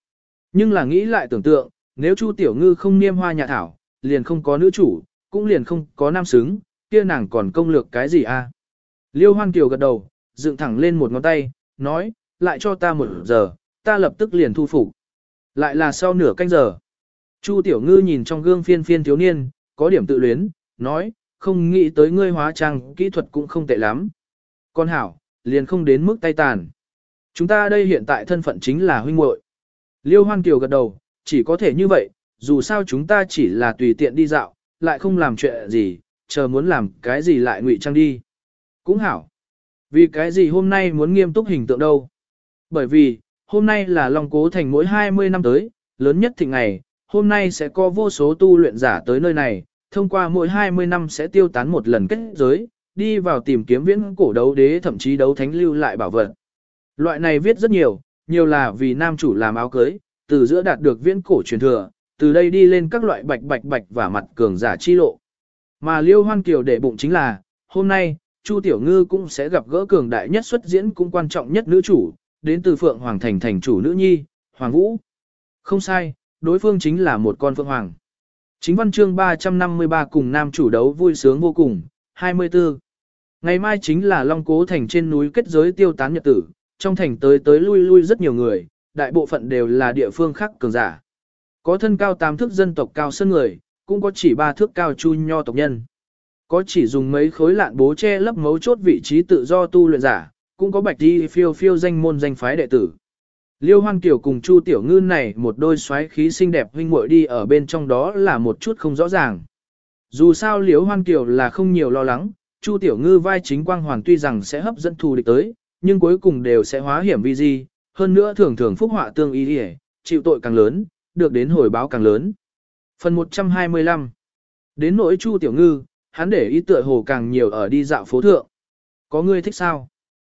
Nhưng là nghĩ lại tưởng tượng, nếu Chu Tiểu Ngư không niêm hoa nhà thảo, liền không có nữ chủ, cũng liền không có nam xứng, kia nàng còn công lược cái gì a? Liêu Hoan Kiều gật đầu, dựng thẳng lên một ngón tay, nói, lại cho ta 1 giờ, ta lập tức liền thu phục. Lại là sau nửa canh giờ. Chu Tiểu Ngư nhìn trong gương phiên phiên thiếu niên, có điểm tự luyến, nói, không nghĩ tới ngươi hóa trang kỹ thuật cũng không tệ lắm. Con hảo, liền không đến mức tay tàn. Chúng ta đây hiện tại thân phận chính là huynh muội. Liêu Hoan Kiều gật đầu, chỉ có thể như vậy, dù sao chúng ta chỉ là tùy tiện đi dạo, lại không làm chuyện gì, chờ muốn làm cái gì lại ngụy trang đi. Cũng hảo. Vì cái gì hôm nay muốn nghiêm túc hình tượng đâu? Bởi vì, hôm nay là Long Cố Thành mỗi 20 năm tới, lớn nhất thịnh ngày, hôm nay sẽ có vô số tu luyện giả tới nơi này, thông qua mỗi 20 năm sẽ tiêu tán một lần kết giới, đi vào tìm kiếm viễn cổ đấu đế thậm chí đấu thánh lưu lại bảo vật. Loại này viết rất nhiều, nhiều là vì nam chủ làm áo cưới, từ giữa đạt được viễn cổ truyền thừa, từ đây đi lên các loại bạch bạch bạch và mặt cường giả chi lộ. Mà Liêu Hoan Kiều để bụng chính là, hôm nay, Chu Tiểu Ngư cũng sẽ gặp gỡ cường đại nhất xuất diễn cũng quan trọng nhất nữ chủ, đến từ Phượng Hoàng Thành thành chủ nữ nhi, Hoàng Vũ. Không sai, đối phương chính là một con Phượng Hoàng. Chính văn chương 353 cùng nam chủ đấu vui sướng vô cùng, 24. Ngày mai chính là Long Cố Thành trên núi kết giới tiêu tán nhật tử, trong thành tới lui lui rất nhiều người, đại bộ phận đều là địa phương khác cường giả. Có thân cao 8 thước dân tộc cao sơn người, cũng có chỉ 3 thước cao chu nho tộc nhân. Có chỉ dùng mấy khối lạn bố che lấp mấu chốt vị trí tự do tu luyện giả, cũng có bạch đi phiêu phiêu danh môn danh phái đệ tử. Liêu Hoan Kiều cùng Chu Tiểu Ngư này một đôi xoáy khí xinh đẹp huynh muội đi ở bên trong đó là một chút không rõ ràng. Dù sao Liêu Hoan Kiều là không nhiều lo lắng, Chu Tiểu Ngư vai chính quang hoàn tuy rằng sẽ hấp dẫn thù địch tới, nhưng cuối cùng đều sẽ hóa hiểm vi di, hơn nữa thường thường phúc họa tương y hề, chịu tội càng lớn, được đến hồi báo càng lớn. Phần 125. Đến nỗi Chu Tiểu Ngư, hắn để ý tựa hồ càng nhiều ở đi dạo phố thượng. Có ngươi thích sao?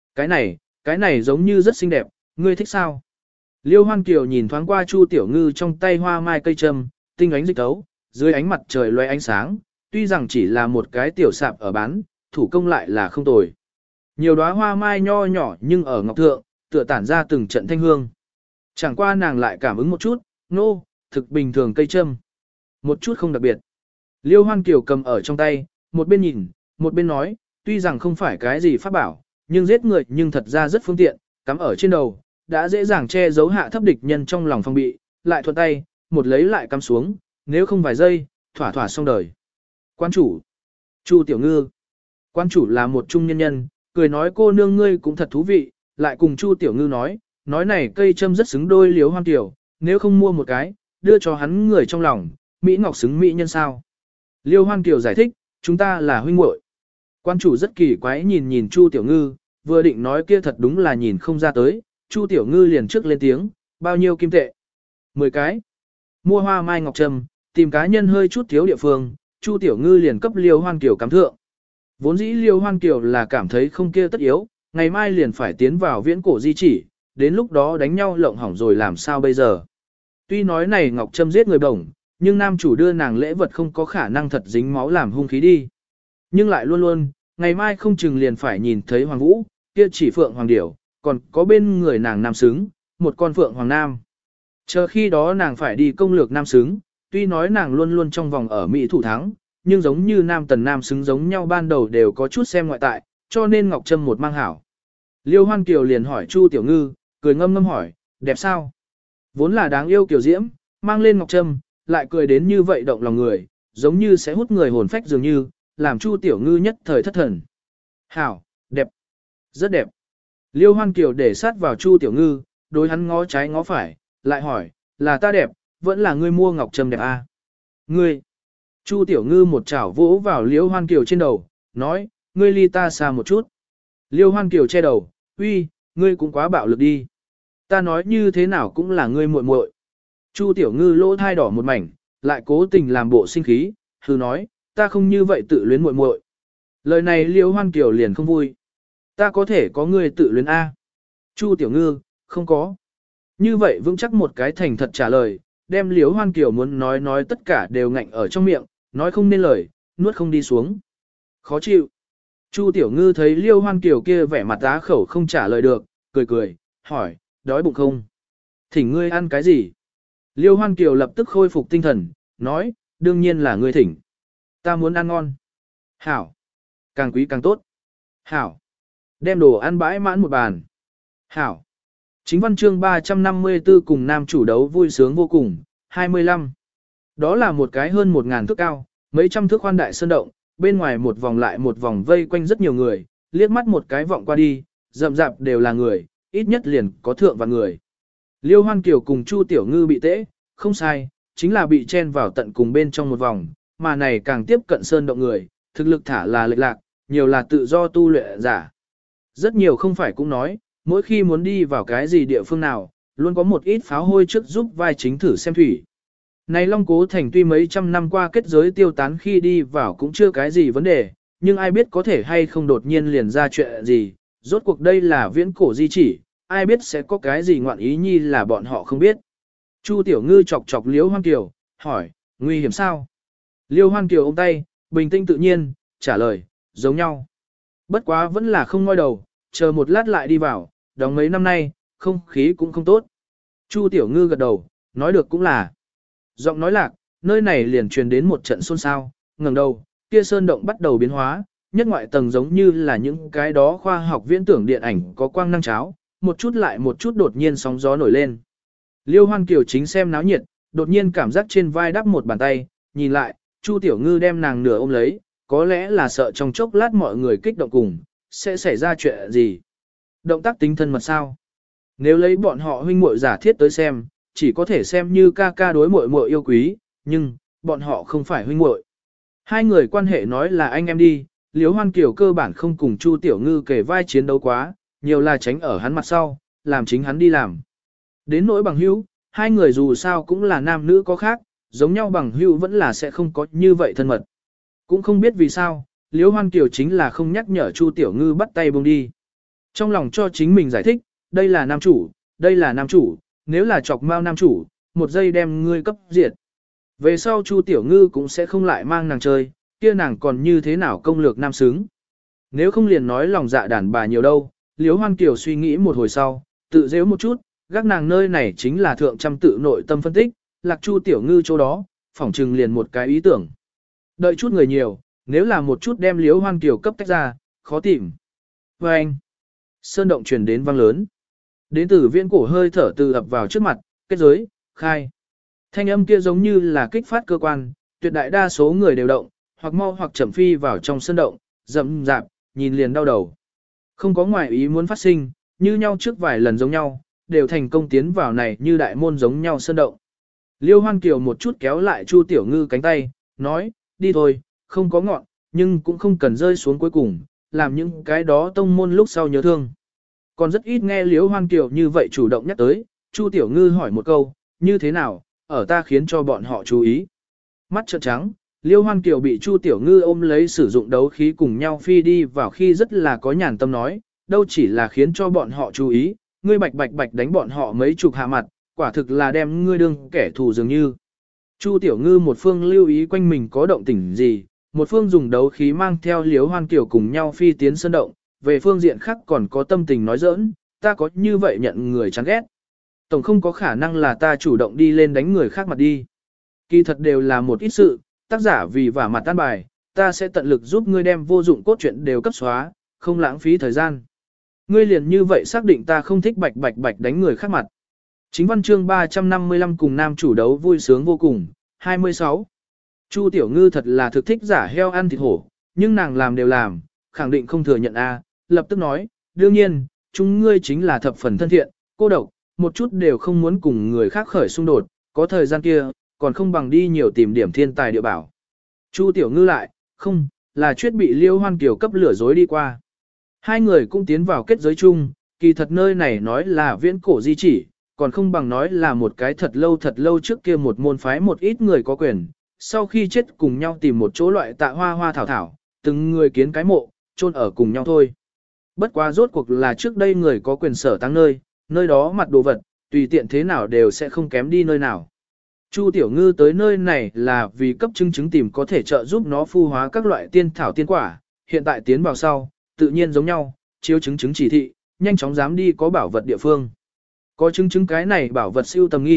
Cái này giống như rất xinh đẹp, ngươi thích sao? Liêu Hoan Kiều nhìn thoáng qua Chu Tiểu Ngư trong tay hoa mai cây trâm, tinh ánh dịch tấu, dưới ánh mặt trời loe ánh sáng, tuy rằng chỉ là một cái tiểu sạp ở bán, thủ công lại là không tồi. Nhiều đóa hoa mai nho nhỏ nhưng ở ngọc thượng, tựa tản ra từng trận thanh hương. Chẳng qua nàng lại cảm ứng một chút, thực bình thường cây trâm. Một chút không đặc biệt. Liêu Hoan Kiều cầm ở trong tay, một bên nhìn, một bên nói, tuy rằng không phải cái gì pháp bảo, nhưng giết người nhưng thật ra rất phương tiện, cắm ở trên đầu, đã dễ dàng che giấu hạ thấp địch nhân trong lòng phòng bị, lại thuận tay, một lấy lại cắm xuống, nếu không vài giây, thỏa thỏa xong đời. Quan chủ, Chu Tiểu Ngư. Quan chủ là một trung nhân nhân, cười nói cô nương ngươi cũng thật thú vị, lại cùng Chu Tiểu Ngư nói này cây châm rất xứng đôi Liêu Hoan Kiều, nếu không mua một cái, đưa cho hắn người trong lòng, Mỹ Ngọc xứng Mỹ nhân sao. Liêu Hoan Kiều giải thích, chúng ta là huynh muội. Quan chủ rất kỳ quái nhìn Chu Tiểu Ngư, vừa định nói kia thật đúng là nhìn không ra tới, Chu Tiểu Ngư liền trước lên tiếng, bao nhiêu kim tệ? 10 cái. Mua hoa mai ngọc trâm, tìm cá nhân hơi chút thiếu địa phương, Chu Tiểu Ngư liền cấp Liêu Hoan Kiều cắm thượng. Vốn dĩ Liêu Hoan Kiều là cảm thấy không kia tất yếu, ngày mai liền phải tiến vào viễn cổ di chỉ, đến lúc đó đánh nhau lộng hỏng rồi làm sao bây giờ. Tuy nói này ngọc trâm giết người bổng, nhưng nam chủ đưa nàng lễ vật không có khả năng thật dính máu làm hung khí đi. Nhưng lại luôn luôn, ngày mai không chừng liền phải nhìn thấy Hoàng Vũ, kia chỉ phượng hoàng điểu, còn có bên người nàng nam xứng, một con phượng hoàng nam. Chờ khi đó nàng phải đi công lược nam xứng, tuy nói nàng luôn luôn trong vòng ở Mỹ thủ thắng, nhưng giống như nam tần nam xứng giống nhau ban đầu đều có chút xem ngoại tại, cho nên Ngọc Trâm một mang hảo. Liêu Hoan Kiều liền hỏi Chu Tiểu Ngư, cười ngâm ngâm hỏi, đẹp sao? Vốn là đáng yêu kiểu diễm, mang lên Ngọc Trâm, lại cười đến như vậy động lòng người, giống như sẽ hút người hồn phách dường như, làm Chu Tiểu Ngư nhất thời thất thần. Hảo, đẹp, rất đẹp. Liêu Hoan Kiều để sát vào Chu Tiểu Ngư, đối hắn ngó trái ngó phải, lại hỏi, là ta đẹp, vẫn là ngươi mua ngọc trâm đẹp à? Ngươi. Chu Tiểu Ngư một chảo vỗ vào Liêu Hoan Kiều trên đầu, nói, ngươi ly ta xa một chút. Liêu Hoan Kiều che đầu, uy, ngươi cũng quá bạo lực đi. Ta nói như thế nào cũng là ngươi muội muội. Chu Tiểu Ngư lỗ thai đỏ một mảnh, lại cố tình làm bộ sinh khí, hừ nói, ta không như vậy tự luyến muội muội. Lời này Liêu Hoan Kiều liền không vui. Ta có thể có ngươi tự luyến A. Chu Tiểu Ngư, không có. Như vậy vững chắc một cái thành thật trả lời, đem Liêu Hoan Kiều muốn nói tất cả đều ngạnh ở trong miệng, nói không nên lời, nuốt không đi xuống. Khó chịu. Chu Tiểu Ngư thấy Liêu Hoan Kiều kia vẻ mặt á khẩu không trả lời được, cười cười, hỏi, đói bụng không? Thỉnh ngươi ăn cái gì? Liêu Hoan Kiều lập tức khôi phục tinh thần, nói, đương nhiên là ngươi thỉnh. Ta muốn ăn ngon. Hảo. Càng quý càng tốt. Hảo. Đem đồ ăn bãi mãn một bàn. Hảo. Chính văn chương 354 cùng nam chủ đấu vui sướng vô cùng, 25. Đó là một cái hơn 1.000 thước cao, mấy trăm thước khoan đại sơn động, bên ngoài một vòng lại một vòng vây quanh rất nhiều người, liếc mắt một cái vọng qua đi, rậm rạp đều là người, ít nhất liền có thượng vạn người. Liêu Hoan Kiều cùng Chu Tiểu Ngư bị tễ, không sai, chính là bị chen vào tận cùng bên trong một vòng, mà này càng tiếp cận sơn động người, thực lực thả là lệch lạc, nhiều là tự do tu luyện giả. Rất nhiều không phải cũng nói, mỗi khi muốn đi vào cái gì địa phương nào, luôn có một ít pháo hôi trước giúp vai chính thử xem thủy. Này Long Cố Thành tuy mấy trăm năm qua kết giới tiêu tán khi đi vào cũng chưa cái gì vấn đề, nhưng ai biết có thể hay không đột nhiên liền ra chuyện gì, rốt cuộc đây là viễn cổ di chỉ, ai biết sẽ có cái gì ngoạn ý nhi là bọn họ không biết. Chu Tiểu Ngư chọc chọc Liêu Hoan Kiều, hỏi, nguy hiểm sao? Liêu Hoan Kiều ôm tay, bình tĩnh tự nhiên, trả lời, giống nhau. Bất quá vẫn là không ngoi đầu, chờ một lát lại đi vào, đóng mấy năm nay, không khí cũng không tốt. Chu Tiểu Ngư gật đầu, nói được cũng là. Giọng nói lạc, nơi này liền truyền đến một trận xôn xao, ngẩng đầu, kia sơn động bắt đầu biến hóa, nhất ngoại tầng giống như là những cái đó khoa học viễn tưởng điện ảnh có quang năng cháo, một chút lại một chút đột nhiên sóng gió nổi lên. Liêu Hoan Kiều chính xem náo nhiệt, đột nhiên cảm giác trên vai đắp một bàn tay, nhìn lại, Chu Tiểu Ngư đem nàng nửa ôm lấy, có lẽ là sợ trong chốc lát mọi người kích động cùng, sẽ xảy ra chuyện gì. Động tác tính thân mật sao? Nếu lấy bọn họ huynh muội giả thiết tới xem, chỉ có thể xem như ca ca đối muội muội yêu quý, nhưng bọn họ không phải huynh muội. Hai người quan hệ nói là anh em đi, Liêu Hoan Kiều cơ bản không cùng Chu Tiểu Ngư kể vai chiến đấu quá, nhiều là tránh ở hắn mặt sau, làm chính hắn đi làm. Đến nỗi bằng hữu, hai người dù sao cũng là nam nữ có khác, giống nhau bằng hữu vẫn là sẽ không có như vậy thân mật. Cũng không biết vì sao, Liêu Hoan Kiều chính là không nhắc nhở Chu Tiểu Ngư bắt tay buông đi. Trong lòng cho chính mình giải thích, đây là nam chủ, đây là nam chủ, nếu là chọc mau nam chủ, một giây đem ngươi cấp diệt. Về sau Chu Tiểu Ngư cũng sẽ không lại mang nàng chơi, kia nàng còn như thế nào công lược nam xứng. Nếu không liền nói lòng dạ đàn bà nhiều đâu, Liêu Hoan Kiều suy nghĩ một hồi sau, tự dễ một chút, gác nàng nơi này chính là thượng trăm tự nội tâm phân tích, lạc Chu Tiểu Ngư chỗ đó, phỏng trừng liền một cái ý tưởng. Đợi chút người nhiều, nếu là một chút đem Liêu Hoan Kiều cấp tách ra, khó tìm. Và anh, sơn động truyền đến vang lớn. Đến từ viễn cổ hơi thở từ ập vào trước mặt, kết giới, khai. Thanh âm kia giống như là kích phát cơ quan, tuyệt đại đa số người đều động, hoặc mau hoặc chậm phi vào trong sơn động, rậm rạp, nhìn liền đau đầu. Không có ngoại ý muốn phát sinh, như nhau trước vài lần giống nhau, đều thành công tiến vào này như đại môn giống nhau sơn động. Liêu Hoan Kiều một chút kéo lại Chu Tiểu Ngư cánh tay, nói, đi thôi, không có ngọn, nhưng cũng không cần rơi xuống cuối cùng, làm những cái đó tông môn lúc sau nhớ thương. Còn rất ít nghe Liêu Hoan Kiều như vậy chủ động nhắc tới, Chu Tiểu Ngư hỏi một câu, như thế nào, ở ta khiến cho bọn họ chú ý. Mắt trợn trắng, Liêu Hoan Kiều bị Chu Tiểu Ngư ôm lấy sử dụng đấu khí cùng nhau phi đi vào khi rất là có nhàn tâm nói, đâu chỉ là khiến cho bọn họ chú ý, ngươi bạch bạch bạch đánh bọn họ mấy chục hạ mặt, quả thực là đem ngươi đương kẻ thù dường như. Chu Tiểu Ngư một phương lưu ý quanh mình có động tĩnh gì, một phương dùng đấu khí mang theo Liêu Hoan Kiều cùng nhau phi tiến sơn động, về phương diện khác còn có tâm tình nói giỡn, ta có như vậy nhận người chán ghét. Tổng không có khả năng là ta chủ động đi lên đánh người khác mặt đi. Kỳ thật đều là một ít sự, tác giả vì vả mặt tan bài, ta sẽ tận lực giúp ngươi đem vô dụng cốt truyện đều cấp xóa, không lãng phí thời gian. Ngươi liền như vậy xác định ta không thích bạch bạch bạch đánh người khác mặt. Chính văn chương 355 cùng nam chủ đấu vui sướng vô cùng, 26. Chu Tiểu Ngư thật là thực thích giả heo ăn thịt hổ, nhưng nàng làm đều làm, khẳng định không thừa nhận a, lập tức nói, đương nhiên, chúng ngươi chính là thập phần thân thiện, cô độc, một chút đều không muốn cùng người khác khởi xung đột, có thời gian kia, còn không bằng đi nhiều tìm điểm thiên tài địa bảo. Chu Tiểu Ngư lại, không, là chuyết bị Liêu Hoan Kiều cấp lửa dối đi qua. Hai người cũng tiến vào kết giới chung, kỳ thật nơi này nói là viễn cổ di chỉ, còn không bằng nói là một cái thật lâu trước kia một môn phái một ít người có quyền, sau khi chết cùng nhau tìm một chỗ loại tạ hoa hoa thảo thảo, từng người kiến cái mộ, chôn ở cùng nhau thôi. Bất quá rốt cuộc là trước đây người có quyền sở tăng nơi, nơi đó mặt đồ vật, tùy tiện thế nào đều sẽ không kém đi nơi nào. Chu Tiểu Ngư tới nơi này là vì cấp chứng tìm có thể trợ giúp nó phu hóa các loại tiên thảo tiên quả, hiện tại tiến vào sau, tự nhiên giống nhau, chiếu chứng chỉ thị, nhanh chóng dám đi có bảo vật địa phương. Có chứng cái này bảo vật siêu tầm nghi,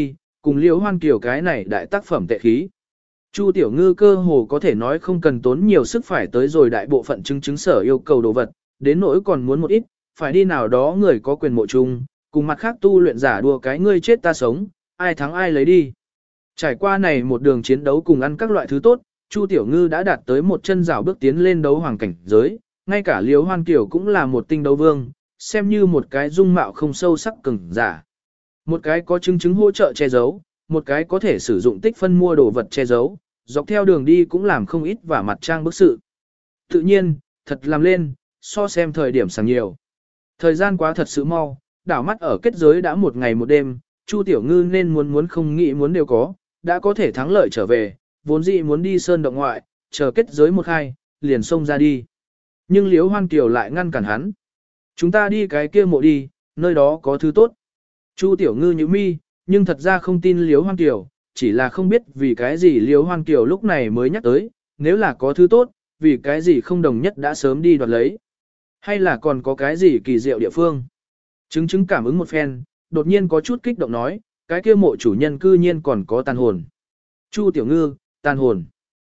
cùng Liễu Hoan Kiều cái này đại tác phẩm tệ khí. Chu Tiểu Ngư cơ hồ có thể nói không cần tốn nhiều sức phải tới rồi đại bộ phận chứng sở yêu cầu đồ vật, đến nỗi còn muốn một ít, phải đi nào đó người có quyền mộ chung, cùng mặt khác tu luyện giả đua cái ngươi chết ta sống, ai thắng ai lấy đi. Trải qua này một đường chiến đấu cùng ăn các loại thứ tốt, Chu Tiểu Ngư đã đạt tới một chân rào bước tiến lên đấu hoàng cảnh giới, ngay cả Liễu Hoan Kiều cũng là một tinh đấu vương, xem như một cái dung mạo không sâu sắc cường giả. Một cái có chứng hỗ trợ che giấu, một cái có thể sử dụng tích phân mua đồ vật che giấu, dọc theo đường đi cũng làm không ít và mặt trang bức sự. Tự nhiên, thật làm lên, so xem thời điểm sáng nhiều. Thời gian quá thật sự mau, đảo mắt ở kết giới đã một ngày một đêm, Chu Tiểu Ngư nên muốn không nghĩ muốn đều có, đã có thể thắng lợi trở về, vốn dĩ muốn đi sơn động ngoại, chờ kết giới một hai, liền xông ra đi. Nhưng Liễu Hoan Kiều lại ngăn cản hắn. Chúng ta đi cái kia mộ đi, nơi đó có thứ tốt. Chu Tiểu Ngư nhíu mi, nhưng thật ra không tin Liễu Hoan Kiều, chỉ là không biết vì cái gì Liễu Hoan Kiều lúc này mới nhắc tới, nếu là có thứ tốt, vì cái gì không đồng nhất đã sớm đi đoạt lấy. Hay là còn có cái gì kỳ diệu địa phương. Chứng cảm ứng một phen, đột nhiên có chút kích động nói, cái kia mộ chủ nhân cư nhiên còn có tàn hồn. Chu Tiểu Ngư, tàn hồn.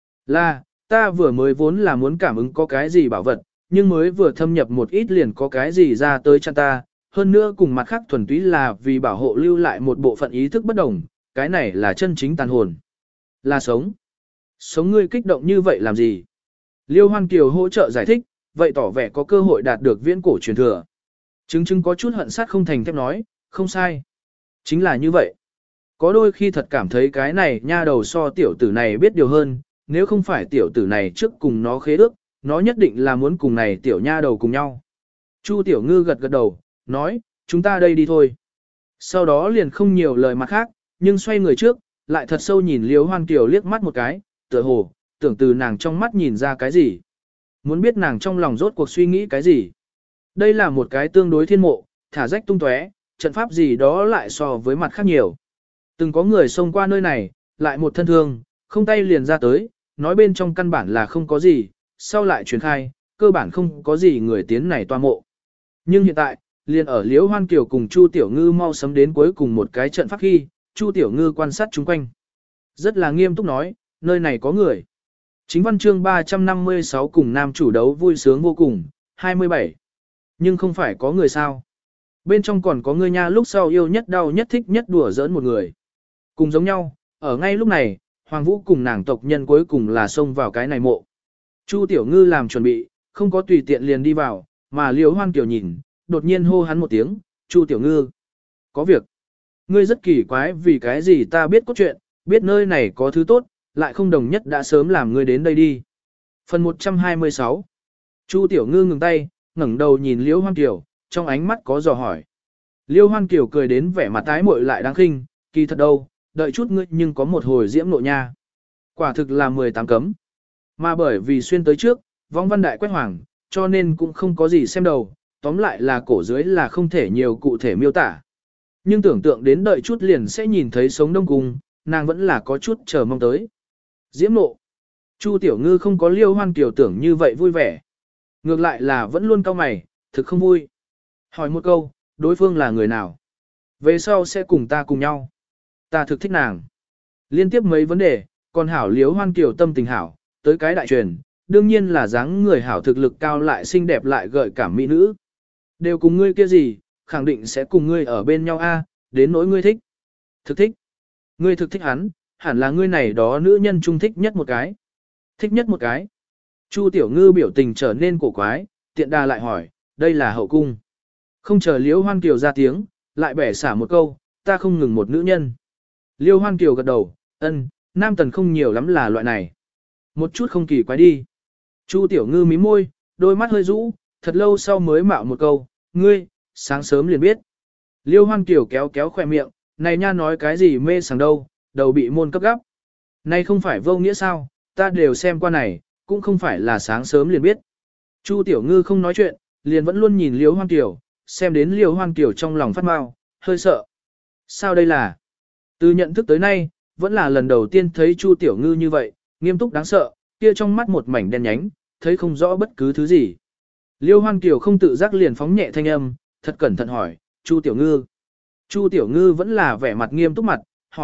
Là, ta vừa mới vốn là muốn cảm ứng có cái gì bảo vật, nhưng mới vừa thâm nhập một ít liền có cái gì ra tới chăn ta, hơn nữa cùng mặt khác thuần túy là vì bảo hộ lưu lại một bộ phận ý thức bất đồng, cái này là chân chính tàn hồn. Là sống. Sống ngươi kích động như vậy làm gì? Liêu Hoan Kiều hỗ trợ giải thích, vậy tỏ vẻ có cơ hội đạt được viễn cổ truyền thừa. Chứng có chút hận sát không thành thép nói, không sai. Chính là như vậy. Có đôi khi thật cảm thấy cái này nha đầu so tiểu tử này biết điều hơn, nếu không phải tiểu tử này trước cùng nó khế ước, nó nhất định là muốn cùng này tiểu nha đầu cùng nhau. Chu Tiểu Ngư gật gật đầu, nói, chúng ta đây đi thôi. Sau đó liền không nhiều lời mặt khác, nhưng xoay người trước, lại thật sâu nhìn Liễu Hoan Kiều liếc mắt một cái, tựa hồ, tưởng từ nàng trong mắt nhìn ra cái gì. Muốn biết nàng trong lòng rốt cuộc suy nghĩ cái gì. Đây là một cái tương đối thiên mộ, thả rách tung tóe, trận pháp gì đó lại so với mặt khác nhiều. Từng có người xông qua nơi này, lại một thân thương, không tay liền ra tới, nói bên trong căn bản là không có gì, sau lại truyền khai, cơ bản không có gì người tiến này toa mộ. Nhưng hiện tại, liền ở Liễu Hoan Kiều cùng Chu Tiểu Ngư mau sấm đến cuối cùng một cái trận pháp khi, Chu Tiểu Ngư quan sát chung quanh. Rất là nghiêm túc nói, nơi này có người. Chính văn chương 356 cùng nam chủ đấu vui sướng vô cùng, 27. Nhưng không phải có người sao. Bên trong còn có người nha lúc sau yêu nhất đau nhất thích nhất đùa giỡn một người. Cùng giống nhau, ở ngay lúc này, Hoàng Vũ cùng nàng tộc nhân cuối cùng là xông vào cái này mộ. Chu Tiểu Ngư làm chuẩn bị, không có tùy tiện liền đi vào, mà Liễu Hoan Kiều nhìn, đột nhiên hô hắn một tiếng, Chu Tiểu Ngư. Có việc. Ngươi rất kỳ quái vì cái gì ta biết cốt truyện, biết nơi này có thứ tốt, lại không đồng nhất đã sớm làm ngươi đến đây đi. Phần 126. Chu Tiểu Ngư ngừng tay, ngẩng đầu nhìn Liễu Hoan Kiều, trong ánh mắt có dò hỏi. Liễu Hoan Kiều cười đến vẻ mặt tái muội lại đáng khinh, kỳ thật đâu, đợi chút ngươi nhưng có một hồi diễm nộ nha. Quả thực là 18 cấm. Mà bởi vì xuyên tới trước, vong văn đại quét hoàng, cho nên cũng không có gì xem đầu, tóm lại là cổ dưới là không thể nhiều cụ thể miêu tả. Nhưng tưởng tượng đến đợi chút liền sẽ nhìn thấy sống đông cung, nàng vẫn là có chút chờ mong tới. Diễm nộ. Chu Tiểu Ngư không có Liêu Hoan Kiều tưởng như vậy vui vẻ. Ngược lại là vẫn luôn cau mày, thực không vui. Hỏi một câu, đối phương là người nào? Về sau sẽ cùng ta cùng nhau. Ta thực thích nàng. Liên tiếp mấy vấn đề, còn hảo Liêu Hoan Kiều tâm tình hảo, tới cái đại truyền, đương nhiên là dáng người hảo thực lực cao lại xinh đẹp lại gợi cảm mỹ nữ. Đều cùng ngươi kia gì, khẳng định sẽ cùng ngươi ở bên nhau a, đến nỗi ngươi thích. Thực thích. Ngươi thực thích hắn, hẳn là ngươi này đó nữ nhân trung thích nhất một cái. Thích nhất một cái. Chu Tiểu Ngư biểu tình trở nên cổ quái, tiện đà lại hỏi, đây là hậu cung. Không chờ Liễu Hoan Kiều ra tiếng, lại bẻ xả một câu, ta không ngừng một nữ nhân. Liễu Hoan Kiều gật đầu, ân, nam tần không nhiều lắm là loại này. Một chút không kỳ quái đi. Chu Tiểu Ngư mím môi, đôi mắt hơi rũ, thật lâu sau mới mạo một câu, ngươi, sáng sớm liền biết. Liêu Hoan Kiều kéo kéo khỏe miệng, này nha nói cái gì mê sảng đâu, đầu bị môn cấp gấp. Này không phải vô nghĩa sao, ta đều xem qua này, cũng không phải là sáng sớm liền biết. Chu Tiểu Ngư không nói chuyện, liền vẫn luôn nhìn Liêu Hoan Kiều, xem đến Liêu Hoan Kiều trong lòng phát mau, hơi sợ. Sao đây là? Từ nhận thức tới nay, vẫn là lần đầu tiên thấy Chu Tiểu Ngư như vậy, nghiêm túc đáng sợ, kia trong mắt một mảnh đen nhánh, thấy không rõ bất cứ thứ gì. Liêu Hoan Kiều không tự giác liền phóng nhẹ thanh âm, thật cẩn thận hỏi, Chu Tiểu Ngư. Chu Tiểu Ngư vẫn là vẻ mặt nghiêm túc mặt, hỏi,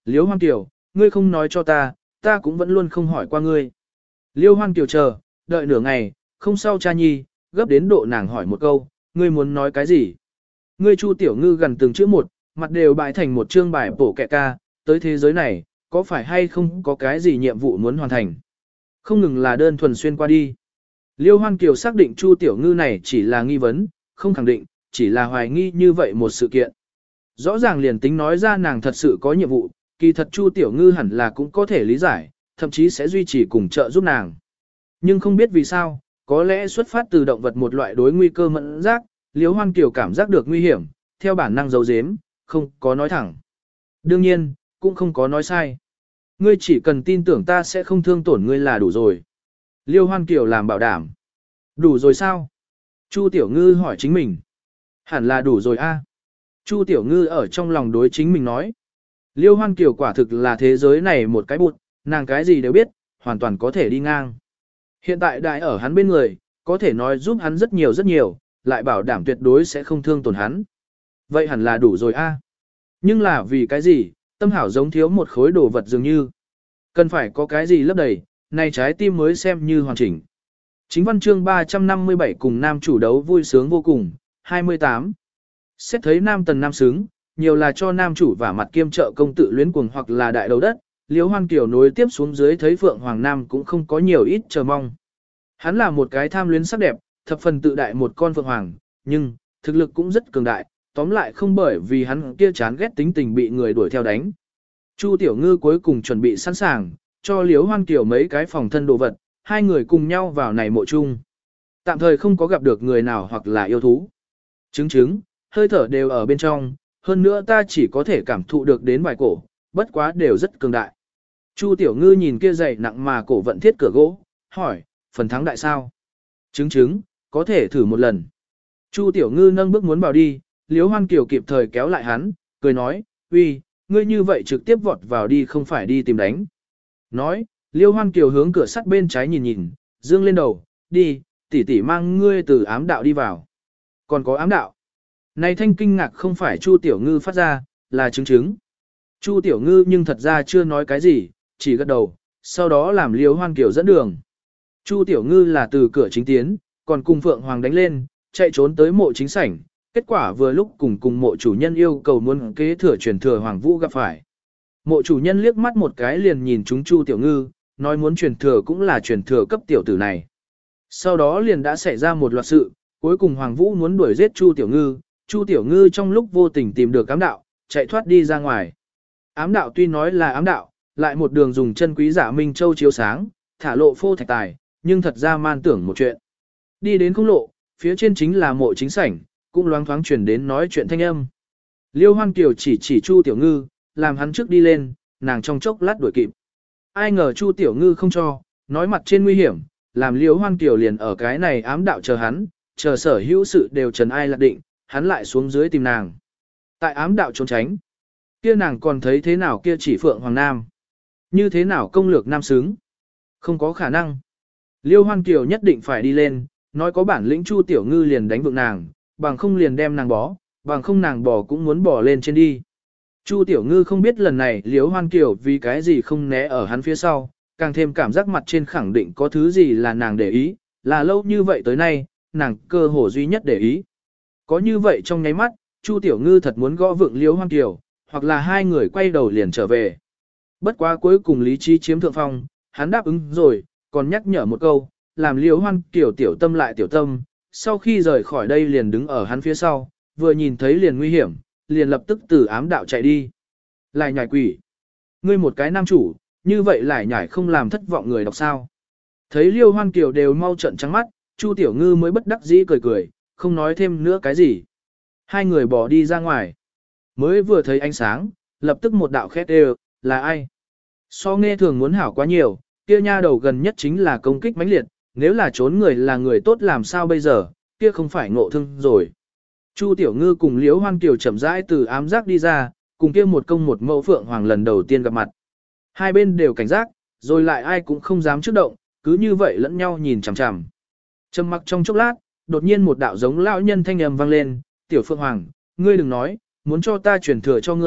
Liễu Hoan Kiều, ngươi không nói cho ta cũng vẫn luôn không hỏi qua ngươi. Liễu Hoan Kiều chờ, đợi nửa ngày, không sao cha nhi, gấp đến độ nàng hỏi một câu, ngươi muốn nói cái gì? Ngươi Chu Tiểu Ngư gần từng chữ một, mặt đều bại thành một chương bài bổ kẹ ca, tới thế giới này, có phải hay không có cái gì nhiệm vụ muốn hoàn thành? Không ngừng là đơn thuần xuyên qua đi. Liêu Hoan Kiều xác định Chu Tiểu Ngư này chỉ là nghi vấn, không khẳng định, chỉ là hoài nghi như vậy một sự kiện. Rõ ràng liền tính nói ra nàng thật sự có nhiệm vụ, kỳ thật Chu Tiểu Ngư hẳn là cũng có thể lý giải, thậm chí sẽ duy trì cùng trợ giúp nàng. Nhưng không biết vì sao, có lẽ xuất phát từ động vật một loại đối nguy cơ mẫn giác, Liêu Hoan Kiều cảm giác được nguy hiểm, theo bản năng giấu giếm, không có nói thẳng. Đương nhiên, cũng không có nói sai. Ngươi chỉ cần tin tưởng ta sẽ không thương tổn ngươi là đủ rồi. Liêu Hoan Kiều làm bảo đảm. Đủ rồi sao? Chu Tiểu Ngư hỏi chính mình. Hẳn là đủ rồi a. Chu Tiểu Ngư ở trong lòng đối chính mình nói. Liêu Hoan Kiều quả thực là thế giới này một cái bụt, nàng cái gì đều biết, hoàn toàn có thể đi ngang. Hiện tại đại ở hắn bên người, có thể nói giúp hắn rất nhiều, lại bảo đảm tuyệt đối sẽ không thương tổn hắn. Vậy hẳn là đủ rồi a. Nhưng là vì cái gì, tâm hảo giống thiếu một khối đồ vật dường như. Cần phải có cái gì lấp đầy, này trái tim mới xem như hoàn chỉnh. Chính văn chương 357 cùng nam chủ đấu vui sướng vô cùng, 28. Xét thấy nam tần nam xứng, nhiều là cho nam chủ và mặt kiêm trợ công tự luyến cuồng hoặc là đại đầu đất, Liễu Hoan Kiều nối tiếp xuống dưới thấy Phượng Hoàng Nam cũng không có nhiều ít chờ mong. Hắn là một cái tham luyến sắc đẹp, thập phần tự đại một con Phượng Hoàng, nhưng, thực lực cũng rất cường đại, tóm lại không bởi vì hắn kia chán ghét tính tình bị người đuổi theo đánh. Chu Tiểu Ngư cuối cùng chuẩn bị sẵn sàng, cho Liễu Hoan Kiều mấy cái phòng thân đồ vật, hai người cùng nhau vào này mộ chung. Tạm thời không có gặp được người nào hoặc là yêu thú. Chứng, hơi thở đều ở bên trong, hơn nữa ta chỉ có thể cảm thụ được đến vài cổ, bất quá đều rất cường đại. Chu Tiểu Ngư nhìn kia dày nặng mà cổ vận thiết cửa gỗ, hỏi, phần thắng đại sao? Chứng, có thể thử một lần. Chu Tiểu Ngư nâng bước muốn vào đi, Liễu Hoan Kiều kịp thời kéo lại hắn, cười nói, uy, ngươi như vậy trực tiếp vọt vào đi không phải đi tìm đánh. Nói, Liễu Hoan Kiều hướng cửa sắt bên trái nhìn, dương lên đầu, đi, tỷ mang ngươi từ ám đạo đi vào. Còn có ám đạo. Này thanh kinh ngạc không phải Chu Tiểu Ngư phát ra, là chứng. Chu Tiểu Ngư nhưng thật ra chưa nói cái gì, chỉ gật đầu, sau đó làm Liễu Hoan Kiều dẫn đường. Chu Tiểu Ngư là từ cửa chính tiến, còn cùng Phượng Hoàng đánh lên, chạy trốn tới mộ chính sảnh, kết quả vừa lúc cùng mộ chủ nhân yêu cầu muốn kế thừa truyền thừa Hoàng Vũ gặp phải. Mộ chủ nhân liếc mắt một cái liền nhìn chúng Chu Tiểu Ngư, nói muốn truyền thừa cũng là truyền thừa cấp tiểu tử này. Sau đó liền đã xảy ra một loạt sự, cuối cùng Hoàng Vũ muốn đuổi giết Chu Tiểu Ngư trong lúc vô tình tìm được ám đạo, chạy thoát đi ra ngoài. Ám đạo tuy nói là ám đạo, lại một đường dùng chân quý giả Minh Châu chiếu sáng, thả lộ phô thạch tài, nhưng thật ra man tưởng một chuyện. Đi đến không lộ, phía trên chính là mộ chính sảnh, cũng loáng thoáng truyền đến nói chuyện thanh âm. Liêu Hoan Kiều chỉ Chu Tiểu Ngư, làm hắn trước đi lên, nàng trong chốc lát đuổi kịp. Ai ngờ Chu Tiểu Ngư không cho, nói mặt trên nguy hiểm, làm Liêu Hoan Kiều liền ở cái này ám đạo chờ hắn, chờ sở hữu sự đều trần ai lạc định, hắn lại xuống dưới tìm nàng. Tại ám đạo trốn tránh, kia nàng còn thấy thế nào kia chỉ Phượng Hoàng Nam. Như thế nào công lược nam xứng? Không có khả năng. Liêu Hoan Kiều nhất định phải đi lên, nói có bản lĩnh Chu Tiểu Ngư liền đánh vượng nàng, bằng không liền đem nàng bó, bằng không nàng bò cũng muốn bò lên trên đi. Chu Tiểu Ngư không biết lần này Liêu Hoan Kiều vì cái gì không né ở hắn phía sau, càng thêm cảm giác mặt trên khẳng định có thứ gì là nàng để ý, là lâu như vậy tới nay, nàng cơ hồ duy nhất để ý. Có như vậy trong nháy mắt, Chu Tiểu Ngư thật muốn gõ vượng Liêu Hoan Kiều, hoặc là hai người quay đầu liền trở về. Bất quá cuối cùng lý trí chiếm thượng phong, hắn đáp ứng rồi, còn nhắc nhở một câu, làm Liêu Hoan Kiều tiểu tâm lại tiểu tâm, sau khi rời khỏi đây liền đứng ở hắn phía sau, vừa nhìn thấy liền nguy hiểm, liền lập tức từ ám đạo chạy đi. Lại nhảy quỷ. Ngươi một cái nam chủ, như vậy lại nhảy không làm thất vọng người đọc sao. Thấy Liêu Hoan Kiều đều mau trận trắng mắt, Chu Tiểu Ngư mới bất đắc dĩ cười, không nói thêm nữa cái gì. Hai người bỏ đi ra ngoài. Mới vừa thấy ánh sáng, lập tức một đạo khét đều, là ai? So nghe thường muốn hảo quá nhiều, kia nha đầu gần nhất chính là công kích mãnh liệt, nếu là trốn người là người tốt làm sao bây giờ, kia không phải ngộ thương rồi. Chu Tiểu Ngư cùng Liễu Hoan Kiều chậm rãi từ ám giác đi ra, cùng kia một công một mẫu Phượng Hoàng lần đầu tiên gặp mặt. Hai bên đều cảnh giác, rồi lại ai cũng không dám trước động, cứ như vậy lẫn nhau nhìn chằm chằm. Trầm mặc trong chốc lát, đột nhiên một đạo giống lão nhân thanh âm vang lên, "Tiểu Phượng Hoàng, ngươi đừng nói, muốn cho ta truyền thừa cho ngươi,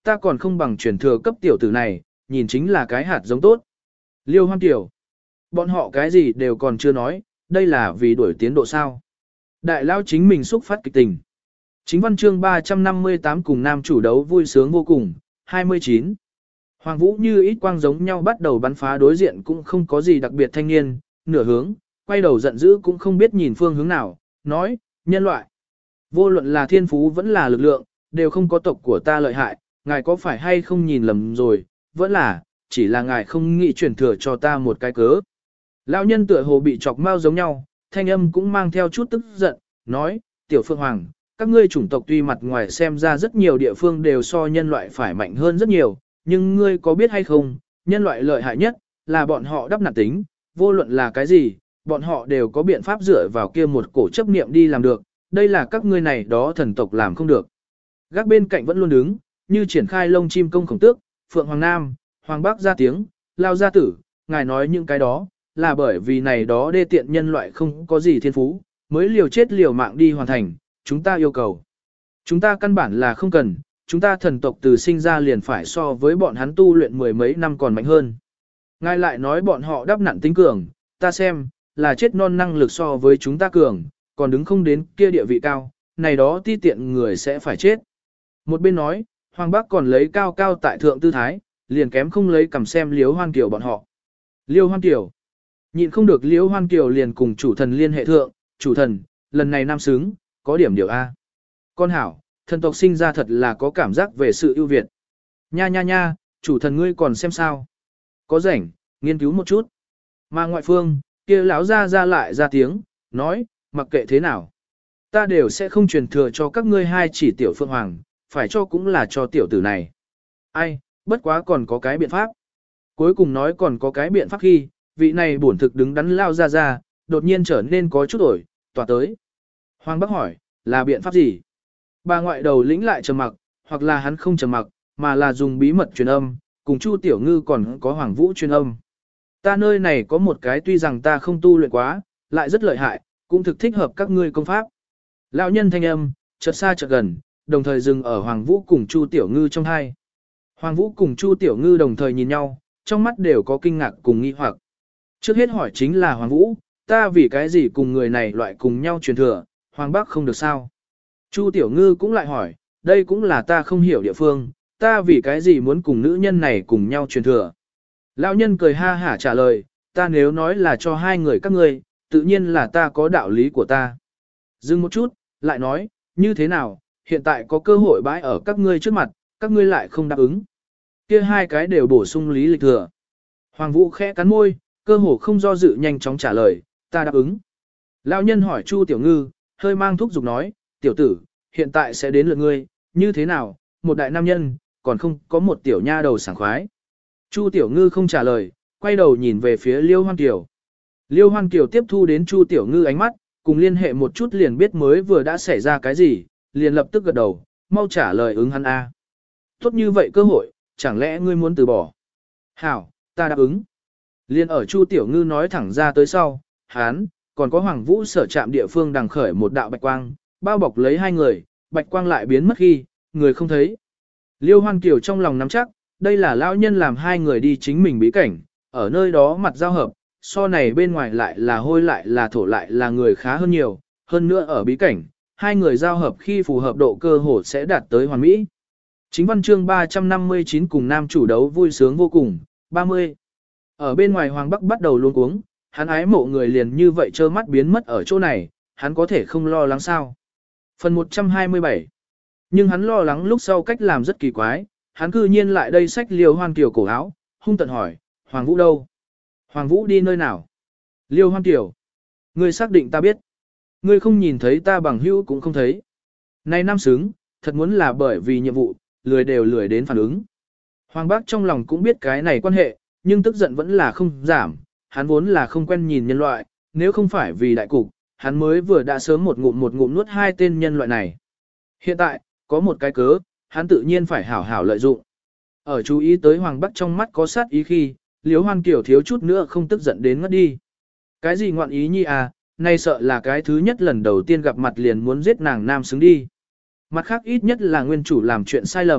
ta còn không bằng truyền thừa cấp tiểu tử này, nhìn chính là cái hạt giống tốt. Liêu Hoan Kiều, bọn họ cái gì đều còn chưa nói, đây là vì đuổi tiến độ sao. Đại lao chính mình xúc phát kịch tình. Chính văn chương 358 cùng nam chủ đấu vui sướng vô cùng, 29. Hoàng Vũ như ít quang giống nhau bắt đầu bắn phá đối diện cũng không có gì đặc biệt thanh niên, nửa hướng, quay đầu giận dữ cũng không biết nhìn phương hướng nào, nói, nhân loại. Vô luận là thiên phú vẫn là lực lượng, đều không có tộc của ta lợi hại, ngài có phải hay không nhìn lầm rồi, vẫn là, chỉ là ngài không nghĩ truyền thừa cho ta một cái cớ. Lão nhân tựa hồ bị chọc mau giống nhau, thanh âm cũng mang theo chút tức giận, nói, tiểu Phượng Hoàng, các ngươi chủng tộc tuy mặt ngoài xem ra rất nhiều địa phương đều so nhân loại phải mạnh hơn rất nhiều, nhưng ngươi có biết hay không, nhân loại lợi hại nhất, là bọn họ đắp nạt tính, vô luận là cái gì, bọn họ đều có biện pháp dựa vào kia một cổ chấp niệm đi làm được, đây là các ngươi này đó thần tộc làm không được. Gác bên cạnh vẫn luôn đứng, như triển khai lông chim công khổng tước, Phượng Hoàng Nam, Hoàng Bắc ra tiếng, lao gia tử, ngài nói những cái đó, là bởi vì này đó đê tiện nhân loại không có gì thiên phú, mới liều chết liều mạng đi hoàn thành, chúng ta yêu cầu. Chúng ta căn bản là không cần, chúng ta thần tộc từ sinh ra liền phải so với bọn hắn tu luyện mười mấy năm còn mạnh hơn. Ngài lại nói bọn họ đắp nặn tính cường, ta xem, là chết non năng lực so với chúng ta cường, còn đứng không đến kia địa vị cao, này đó ti tiện người sẽ phải chết. Một bên nói, Hoàng Bắc còn lấy cao cao tại thượng tư thái, liền kém không lấy cầm xem Liêu Hoan Kiều bọn họ. Liêu Hoan Kiều. Nhịn không được Liêu Hoan Kiều liền cùng chủ thần liên hệ thượng, chủ thần, lần này nam xứng, có điểm điều A. Con hảo, thần tộc sinh ra thật là có cảm giác về sự ưu việt. Nha nha nha, chủ thần ngươi còn xem sao. Có rảnh, nghiên cứu một chút. Mà ngoại phương, kia lão ra lại ra tiếng, nói, mặc kệ thế nào. Ta đều sẽ không truyền thừa cho các ngươi hai chỉ tiểu Phượng Hoàng, phải cho cũng là cho tiểu tử này. Ai, bất quá còn có cái biện pháp. Cuối cùng nói còn có cái biện pháp khi, vị này bổn thực đứng đắn lao ra, đột nhiên trở nên có chút ổi, tỏa tới. Hoàng Bắc hỏi, là biện pháp gì? Bà ngoại đầu lĩnh lại trầm mặc, hoặc là hắn không trầm mặc, mà là dùng bí mật truyền âm, cùng Chu Tiểu Ngư còn có Hoàng Vũ truyền âm. Ta nơi này có một cái tuy rằng ta không tu luyện quá, lại rất lợi hại, cũng thực thích hợp các ngươi công pháp. Lão nhân thanh âm, chợt xa chợt gần, đồng thời dừng ở Hoàng Vũ cùng Chu Tiểu Ngư trong hai. Hoàng Vũ cùng Chu Tiểu Ngư đồng thời nhìn nhau, trong mắt đều có kinh ngạc cùng nghi hoặc. Trước hết hỏi chính là Hoàng Vũ, ta vì cái gì cùng người này loại cùng nhau truyền thừa, Hoàng Bắc không được sao? Chu Tiểu Ngư cũng lại hỏi, đây cũng là ta không hiểu địa phương, ta vì cái gì muốn cùng nữ nhân này cùng nhau truyền thừa. Lão nhân cười ha hả trả lời, ta nếu nói là cho hai người các ngươi, tự nhiên là ta có đạo lý của ta. Dừng một chút, lại nói, như thế nào, hiện tại có cơ hội bãi ở các ngươi trước mặt, các ngươi lại không đáp ứng. Kia hai cái đều bổ sung lý lịch thừa. Hoàng Vũ khẽ cắn môi, cơ hồ không do dự nhanh chóng trả lời, ta đáp ứng. Lão nhân hỏi Chu Tiểu Ngư, hơi mang thúc giục nói, tiểu tử, hiện tại sẽ đến lượt ngươi, như thế nào, một đại nam nhân, còn không có một tiểu nha đầu sảng khoái. Chu Tiểu Ngư không trả lời, quay đầu nhìn về phía Liêu Hoan Kiều. Liêu Hoan Kiều tiếp thu đến Chu Tiểu Ngư ánh mắt, cùng liên hệ một chút liền biết mới vừa đã xảy ra cái gì, liền lập tức gật đầu, mau trả lời ứng hắn A. Tốt như vậy cơ hội, chẳng lẽ ngươi muốn từ bỏ? Hảo, ta đáp ứng. Liên ở Chu Tiểu Ngư nói thẳng ra tới sau, hán, còn có Hoàng Vũ sở trạm địa phương đằng khởi một đạo bạch quang, bao bọc lấy hai người, bạch quang lại biến mất khi, người không thấy. Liêu Hoan Kiều trong lòng nắm chắc, đây là lão nhân làm hai người đi chính mình bí cảnh, ở nơi đó mặt giao hợp, so này bên ngoài lại là hôi lại là thổ lại là người khá hơn nhiều, hơn nữa ở bí cảnh, hai người giao hợp khi phù hợp độ cơ hồ sẽ đạt tới hoàn mỹ. Chính văn chương 359 cùng nam chủ đấu vui sướng vô cùng, 30. Ở bên ngoài Hoàng Bắc bắt đầu luống cuống, hắn ái mộ người liền như vậy trơ mắt biến mất ở chỗ này, hắn có thể không lo lắng sao. Phần 127. Nhưng hắn lo lắng lúc sau cách làm rất kỳ quái, hắn cư nhiên lại đây xách Liêu Hoan Kiều cổ áo, hung tận hỏi, Hoàng Vũ đâu? Hoàng Vũ đi nơi nào? Liêu Hoan Kiều. Ngươi xác định ta biết. Ngươi không nhìn thấy ta bằng hữu cũng không thấy. Này nam xứng, thật muốn là bởi vì nhiệm vụ, lười đều lười đến phản ứng. Hoàng Bác trong lòng cũng biết cái này quan hệ, nhưng tức giận vẫn là không giảm, hắn vốn là không quen nhìn nhân loại, nếu không phải vì đại cục, hắn mới vừa đã sớm một ngụm nuốt hai tên nhân loại này. Hiện tại, có một cái cớ, hắn tự nhiên phải hảo hảo lợi dụng. Ở chú ý tới Hoàng Bắc trong mắt có sát ý khi, Liễu Hoan Kiều thiếu chút nữa không tức giận đến ngất đi. Cái gì ngoạn ý nhi à, nay sợ là cái thứ nhất lần đầu tiên gặp mặt liền muốn giết nàng nam xứng đi. Mặt khác ít nhất là nguyên chủ làm chuyện sai lầm,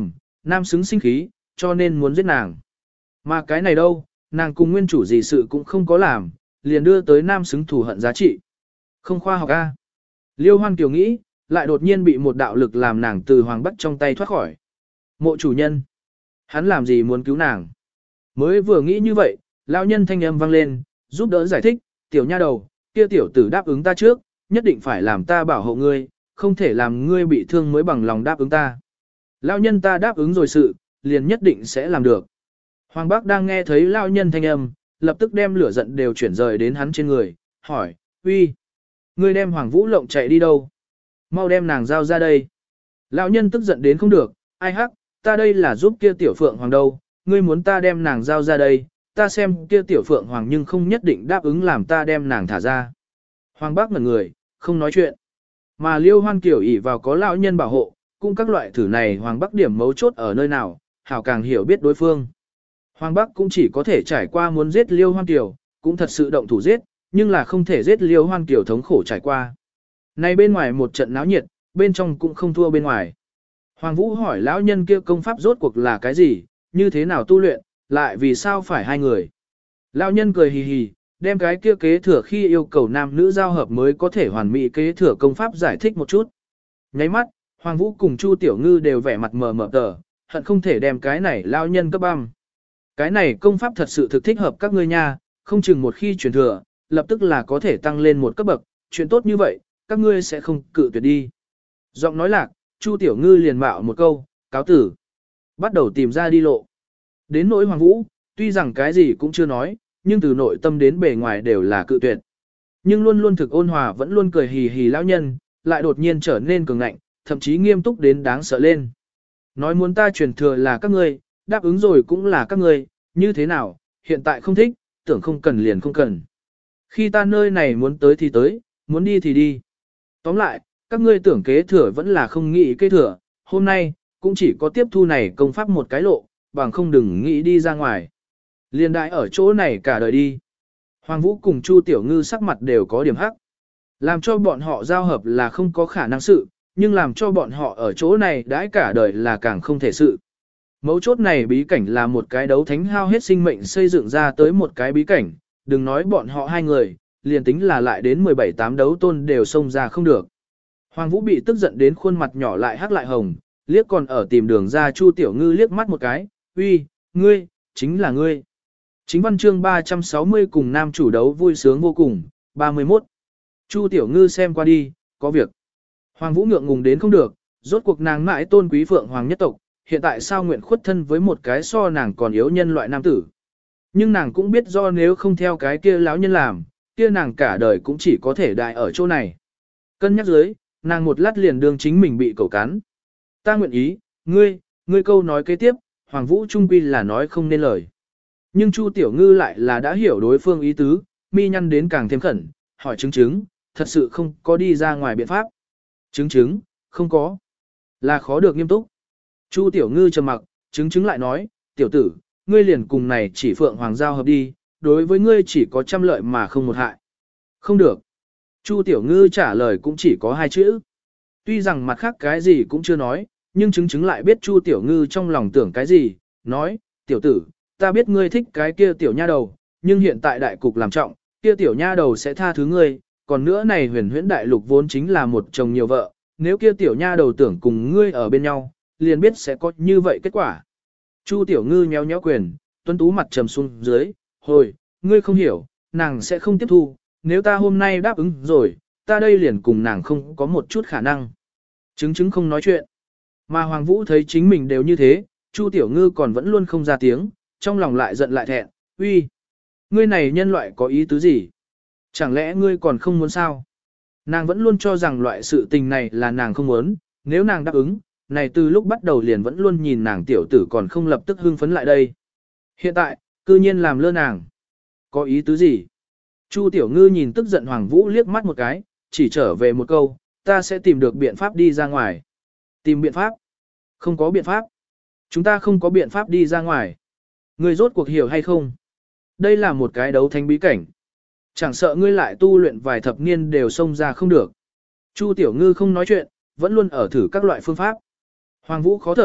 nam xứng sinh khí, cho nên muốn giết nàng. Mà cái này đâu, nàng cùng nguyên chủ gì sự cũng không có làm, liền đưa tới nam xứng thù hận giá trị. Không khoa học a. Liêu Hoan Kiều nghĩ, lại đột nhiên bị một đạo lực làm nàng từ Hoàng Bắc trong tay thoát khỏi. Mộ chủ nhân. Hắn làm gì muốn cứu nàng? Mới vừa nghĩ như vậy, lão nhân thanh âm vang lên, giúp đỡ giải thích, tiểu nha đầu, kia tiểu tử đáp ứng ta trước, nhất định phải làm ta bảo hộ ngươi, không thể làm ngươi bị thương mới bằng lòng đáp ứng ta. Lão nhân ta đáp ứng rồi sự, liền nhất định sẽ làm được. Hoàng Bắc đang nghe thấy lão nhân thanh âm, lập tức đem lửa giận đều chuyển rời đến hắn trên người, hỏi, uy, ngươi đem Hoàng Vũ Lộng chạy đi đâu? Mau đem nàng giao ra đây. Lão nhân tức giận đến không được, ai hắc, ta đây là giúp kia tiểu phượng hoàng đâu, ngươi muốn ta đem nàng giao ra đây, ta xem kia tiểu phượng hoàng nhưng không nhất định đáp ứng làm ta đem nàng thả ra. Hoàng Bắc ngẩn người, không nói chuyện. Mà Liêu Hoan Kiều ỷ vào có lão nhân bảo hộ, cũng các loại thử này Hoàng Bắc điểm mấu chốt ở nơi nào, hảo càng hiểu biết đối phương. Hoàng Bắc cũng chỉ có thể trải qua muốn giết Liêu Hoan Kiều, cũng thật sự động thủ giết, nhưng là không thể giết Liêu Hoan Kiều thống khổ trải qua. Này bên ngoài một trận náo nhiệt, bên trong cũng không thua bên ngoài. Hoàng Vũ hỏi lão nhân kia công pháp rốt cuộc là cái gì, như thế nào tu luyện, lại vì sao phải hai người. Lão nhân cười hì hì, đem cái kia kế thừa khi yêu cầu nam nữ giao hợp mới có thể hoàn mỹ kế thừa công pháp giải thích một chút. Nháy mắt, Hoàng Vũ cùng Chu Tiểu Ngư đều vẻ mặt mờ mờ tờ, hận không thể đem cái này lão nhân cấp băm. Cái này công pháp thật sự thực thích hợp các ngươi nha, không chừng một khi truyền thừa, lập tức là có thể tăng lên một cấp bậc, chuyện tốt như vậy, các ngươi sẽ không cự tuyệt đi. Giọng nói lạc, Chu Tiểu Ngư liền mạo một câu, cáo tử. Bắt đầu tìm ra đi lộ. Đến nỗi Hoàng Vũ, tuy rằng cái gì cũng chưa nói, nhưng từ nội tâm đến bề ngoài đều là cự tuyệt. Nhưng luôn luôn thực ôn hòa vẫn luôn cười hì hì lão nhân, lại đột nhiên trở nên cường ngạnh, thậm chí nghiêm túc đến đáng sợ lên. Nói muốn ta truyền thừa là các ngươi, đáp ứng rồi cũng là các ngươi, như thế nào, hiện tại không thích, tưởng không cần liền không cần. Khi ta nơi này muốn tới thì tới, muốn đi thì đi. Tóm lại, các ngươi tưởng kế thừa vẫn là không nghĩ kế thừa, hôm nay, cũng chỉ có tiếp thu này công pháp một cái lộ, bằng không đừng nghĩ đi ra ngoài. Liên đại ở chỗ này cả đời đi. Hoàng Vũ cùng Chu Tiểu Ngư sắc mặt đều có điểm hắc. Làm cho bọn họ giao hợp là không có khả năng sự, nhưng làm cho bọn họ ở chỗ này đãi cả đời là càng không thể sự. Mấu chốt này bí cảnh là một cái đấu thánh hao hết sinh mệnh xây dựng ra tới một cái bí cảnh, đừng nói bọn họ hai người, liền tính là lại đến 17-8 đấu tôn đều xông ra không được. Hoàng Vũ bị tức giận đến khuôn mặt nhỏ lại hắc lại hồng, liếc còn ở tìm đường ra Chu Tiểu Ngư liếc mắt một cái, uy, ngươi, chính là ngươi. Chính văn chương 360 cùng nam chủ đấu vui sướng vô cùng, 31. Chu Tiểu Ngư xem qua đi, có việc. Hoàng Vũ ngượng ngùng đến không được, rốt cuộc nàng mãi tôn quý phượng hoàng nhất tộc, hiện tại sao nguyện khuất thân với một cái so nàng còn yếu nhân loại nam tử. Nhưng nàng cũng biết do nếu không theo cái kia lão nhân làm, kia nàng cả đời cũng chỉ có thể đại ở chỗ này. Cân nhắc dưới, nàng một lát liền đương chính mình bị cẩu cắn. Ta nguyện ý, ngươi câu nói kế tiếp, Hoàng Vũ trung quy là nói không nên lời. Nhưng Chu Tiểu Ngư lại là đã hiểu đối phương ý tứ, mi nhăn đến càng thêm khẩn, hỏi chứng, thật sự không có đi ra ngoài biện pháp. Chứng, không có. Là khó được nghiêm túc. Chu Tiểu Ngư trầm mặc, chứng lại nói, tiểu tử, ngươi liền cùng này chỉ phượng hoàng giao hợp đi, đối với ngươi chỉ có trăm lợi mà không một hại. Không được. Chu Tiểu Ngư trả lời cũng chỉ có hai chữ. Tuy rằng mặt khác cái gì cũng chưa nói, nhưng chứng lại biết Chu Tiểu Ngư trong lòng tưởng cái gì, nói, tiểu tử, ta biết ngươi thích cái kia tiểu nha đầu, nhưng hiện tại đại cục làm trọng, kia tiểu nha đầu sẽ tha thứ ngươi, còn nữa này huyền huyễn đại lục vốn chính là một chồng nhiều vợ, nếu kia tiểu nha đầu tưởng cùng ngươi ở bên nhau, liền biết sẽ có như vậy kết quả. Chu Tiểu Ngư nhéo nhéo quyền, tuấn tú mặt trầm xuống dưới, hồi, ngươi không hiểu, nàng sẽ không tiếp thu, nếu ta hôm nay đáp ứng rồi, ta đây liền cùng nàng không có một chút khả năng. Chứng không nói chuyện. Mà Hoàng Vũ thấy chính mình đều như thế, Chu Tiểu Ngư còn vẫn luôn không ra tiếng, trong lòng lại giận lại thẹn, uy, ngươi này nhân loại có ý tứ gì? Chẳng lẽ ngươi còn không muốn sao? Nàng vẫn luôn cho rằng loại sự tình này là nàng không muốn, nếu nàng đáp ứng, này từ lúc bắt đầu liền vẫn luôn nhìn nàng tiểu tử còn không lập tức hưng phấn lại đây. Hiện tại, cư nhiên làm lơ nàng. Có ý tứ gì? Chu Tiểu Ngư nhìn tức giận Hoàng Vũ liếc mắt một cái, chỉ trở về một câu, ta sẽ tìm được biện pháp đi ra ngoài. Tìm biện pháp? Không có biện pháp. Chúng ta không có biện pháp đi ra ngoài. Ngươi rốt cuộc hiểu hay không? Đây là một cái đấu thánh bí cảnh. Chẳng sợ ngươi lại tu luyện vài thập niên đều xông ra không được. Chu Tiểu Ngư không nói chuyện, vẫn luôn ở thử các loại phương pháp. Hoàng Vũ khó thở,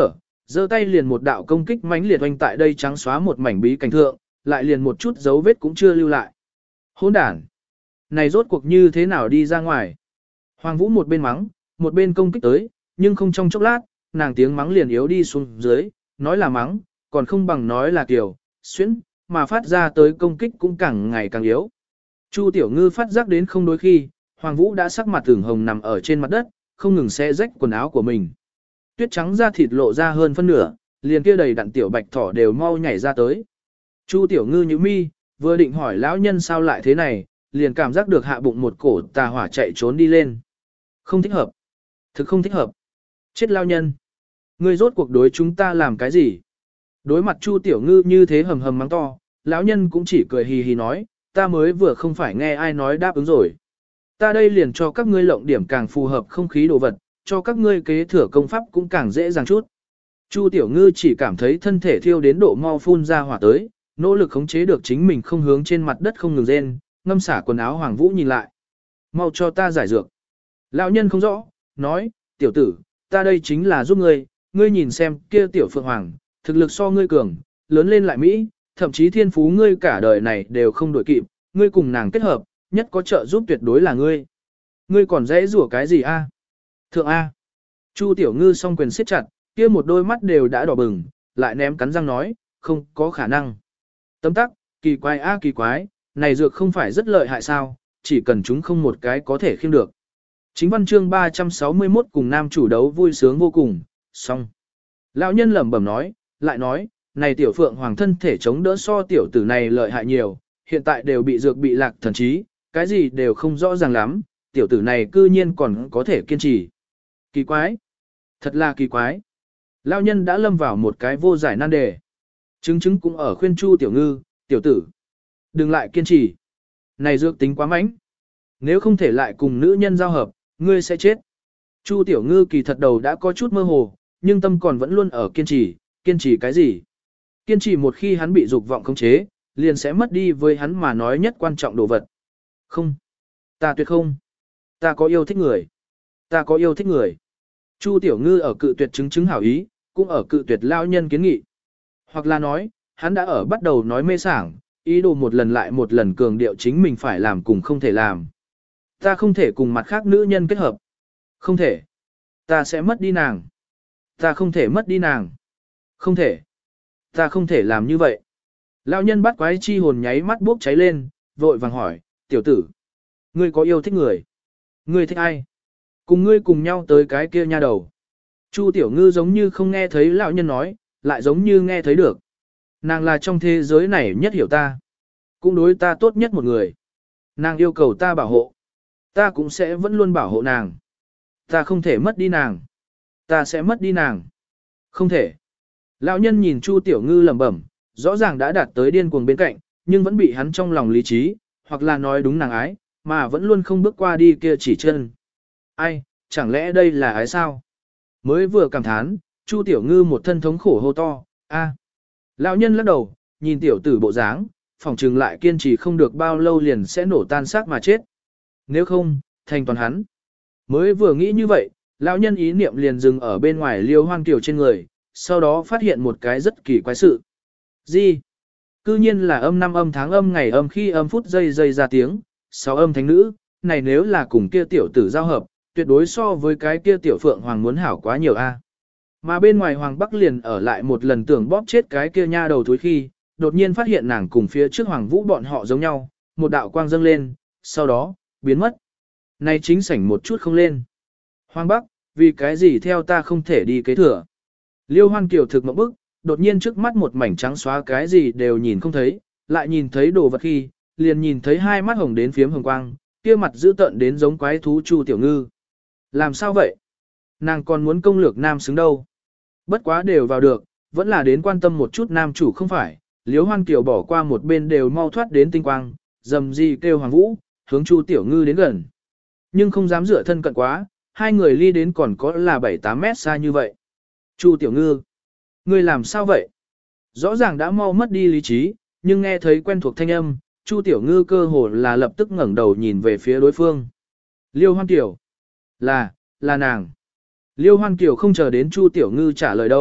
giơ tay liền một đạo công kích mãnh liệt oanh tại đây trắng xóa một mảnh bí cảnh thượng, lại liền một chút dấu vết cũng chưa lưu lại. Hỗn đản! Này rốt cuộc như thế nào đi ra ngoài? Hoàng Vũ một bên mắng, một bên công kích tới, nhưng không trong chốc lát, nàng tiếng mắng liền yếu đi xuống dưới, nói là mắng, còn không bằng nói là kiểu, xuyễn, mà phát ra tới công kích cũng càng ngày càng yếu. Chu Tiểu Ngư phát giác đến không đối khi, Hoàng Vũ đã sắc mặt ửng hồng nằm ở trên mặt đất, không ngừng xé rách quần áo của mình. Tuyết trắng da thịt lộ ra hơn phân nửa, liền kia đầy đặn tiểu bạch thỏ đều mau nhảy ra tới. Chu Tiểu Ngư nhíu mi, vừa định hỏi lão nhân sao lại thế này, liền cảm giác được hạ bụng một cổ tà hỏa chạy trốn đi lên. Không thích hợp. Thực không thích hợp. Chết lao nhân. Ngươi rốt cuộc đối chúng ta làm cái gì? Đối mặt Chu Tiểu Ngư như thế hầm hầm mắng to, lão nhân cũng chỉ cười hì hì nói, ta mới vừa không phải nghe ai nói đáp ứng rồi. Ta đây liền cho các ngươi lộng điểm càng phù hợp không khí đồ vật, cho các ngươi kế thừa công pháp cũng càng dễ dàng chút. Chu Tiểu Ngư chỉ cảm thấy thân thể thiêu đến độ mau phun ra hỏa tới, nỗ lực khống chế được chính mình không hướng trên mặt đất không ngừng rên, ngâm xả quần áo Hoàng Vũ nhìn lại. Mau cho ta giải dược. Lão nhân không rõ, nói, tiểu tử, ta đây chính là giúp ngươi, ngươi nhìn xem kia tiểu phượng hoàng, thực lực so ngươi cường, lớn lên lại Mỹ, thậm chí thiên phú ngươi cả đời này đều không đổi kịp, ngươi cùng nàng kết hợp, nhất có trợ giúp tuyệt đối là ngươi. Ngươi còn dễ rủa cái gì a? Thượng A. Chu Tiểu Ngư song quyền siết chặt, kia một đôi mắt đều đã đỏ bừng, lại ném cắn răng nói, không có khả năng. Tấm tắc, kỳ quái a kỳ quái, này dược không phải rất lợi hại sao, chỉ cần chúng không một cái có thể khiêng được. Chính văn chương 361 cùng nam chủ đấu vui sướng vô cùng, xong. Lão nhân lẩm bẩm nói, lại nói, này tiểu phượng hoàng thân thể chống đỡ so tiểu tử này lợi hại nhiều, hiện tại đều bị dược bị lạc thần trí, cái gì đều không rõ ràng lắm, tiểu tử này cư nhiên còn có thể kiên trì. Kỳ quái, thật là kỳ quái. Lão nhân đã lâm vào một cái vô giải nan đề. Chứng cũng ở khuyên Chu Tiểu Ngư, tiểu tử, đừng lại kiên trì. Này dược tính quá mãnh. Nếu không thể lại cùng nữ nhân giao hợp, ngươi sẽ chết. Chu Tiểu Ngư kỳ thật đầu đã có chút mơ hồ, nhưng tâm còn vẫn luôn ở kiên trì cái gì? Kiên trì một khi hắn bị dục vọng khống chế, liền sẽ mất đi với hắn mà nói nhất quan trọng đồ vật. Không, ta tuyệt không. Ta có yêu thích người. Ta có yêu thích người. Chu Tiểu Ngư ở cự tuyệt chứng hảo ý, cũng ở cự tuyệt lao nhân kiến nghị. Hoặc là nói, hắn đã ở bắt đầu nói mê sảng, ý đồ một lần lại một lần cường điệu chính mình phải làm cùng không thể làm. Ta không thể cùng mặt khác nữ nhân kết hợp. Không thể. Ta sẽ mất đi nàng. Ta không thể mất đi nàng. Không thể. Ta không thể làm như vậy. Lão nhân bắt quái chi hồn nháy mắt bốc cháy lên, vội vàng hỏi, tiểu tử. Ngươi có yêu thích người? Ngươi thích ai? Cùng ngươi cùng nhau tới cái kia nha đầu. Chu Tiểu Ngư giống như không nghe thấy lão nhân nói, lại giống như nghe thấy được. Nàng là trong thế giới này nhất hiểu ta. Cũng đối ta tốt nhất một người. Nàng yêu cầu ta bảo hộ. Ta cũng sẽ vẫn luôn bảo hộ nàng. Ta không thể mất đi nàng. Ta sẽ mất đi nàng. Không thể. Lão nhân nhìn Chu Tiểu Ngư lẩm bẩm, rõ ràng đã đạt tới điên cuồng bên cạnh, nhưng vẫn bị hắn trong lòng lý trí, hoặc là nói đúng nàng ái, mà vẫn luôn không bước qua đi kia chỉ chân. Ai, chẳng lẽ đây là ái sao? Mới vừa cảm thán, Chu Tiểu Ngư một thân thống khổ hô to, a. Lão nhân lắc đầu, nhìn tiểu tử bộ dáng, phòng trừng lại kiên trì không được bao lâu liền sẽ nổ tan xác mà chết. Nếu không, thành toàn hắn. Mới vừa nghĩ như vậy, lão nhân ý niệm liền dừng ở bên ngoài Liêu Hoang Kiều trên người, sau đó phát hiện một cái rất kỳ quái sự. Gì? Cư nhiên là âm năm âm tháng âm ngày âm khi âm phút giây giây ra tiếng, 6 âm thánh nữ, này nếu là cùng kia tiểu tử giao hợp, tuyệt đối so với cái kia tiểu phượng hoàng muốn hảo quá nhiều a. Mà bên ngoài Hoàng Bắc liền ở lại một lần tưởng bóp chết cái kia nha đầu thối khi, đột nhiên phát hiện nàng cùng phía trước Hoàng Vũ bọn họ giống nhau, một đạo quang dâng lên, sau đó, biến mất. Này chính sảnh một chút không lên. Hoàng Bắc, vì cái gì theo ta không thể đi kế thừa. Liêu Hoan Kiều thực mộng bức, đột nhiên trước mắt một mảnh trắng xóa cái gì đều nhìn không thấy, lại nhìn thấy đồ vật khi, liền nhìn thấy hai mắt hồng đến phiếm hồng quang, kia mặt dữ tợn đến giống quái thú Chu Tiểu Ngư. Làm sao vậy? Nàng còn muốn công lược nam xứng đâu. Bất quá đều vào được, vẫn là đến quan tâm một chút nam chủ không phải. Liêu Hoan Kiều bỏ qua một bên đều mau thoát đến tinh quang, dầm gì kêu Hoàng Vũ, hướng Chu Tiểu Ngư đến gần. Nhưng không dám dựa thân cận quá, hai người ly đến còn có là 7-8 mét xa như vậy. Chu Tiểu Ngư, ngươi làm sao vậy? Rõ ràng đã mau mất đi lý trí, nhưng nghe thấy quen thuộc thanh âm, Chu Tiểu Ngư cơ hồ là lập tức ngẩng đầu nhìn về phía đối phương. Liêu Hoan Kiều, là nàng. Liêu Hoan Kiều không chờ đến Chu Tiểu Ngư trả lời đâu,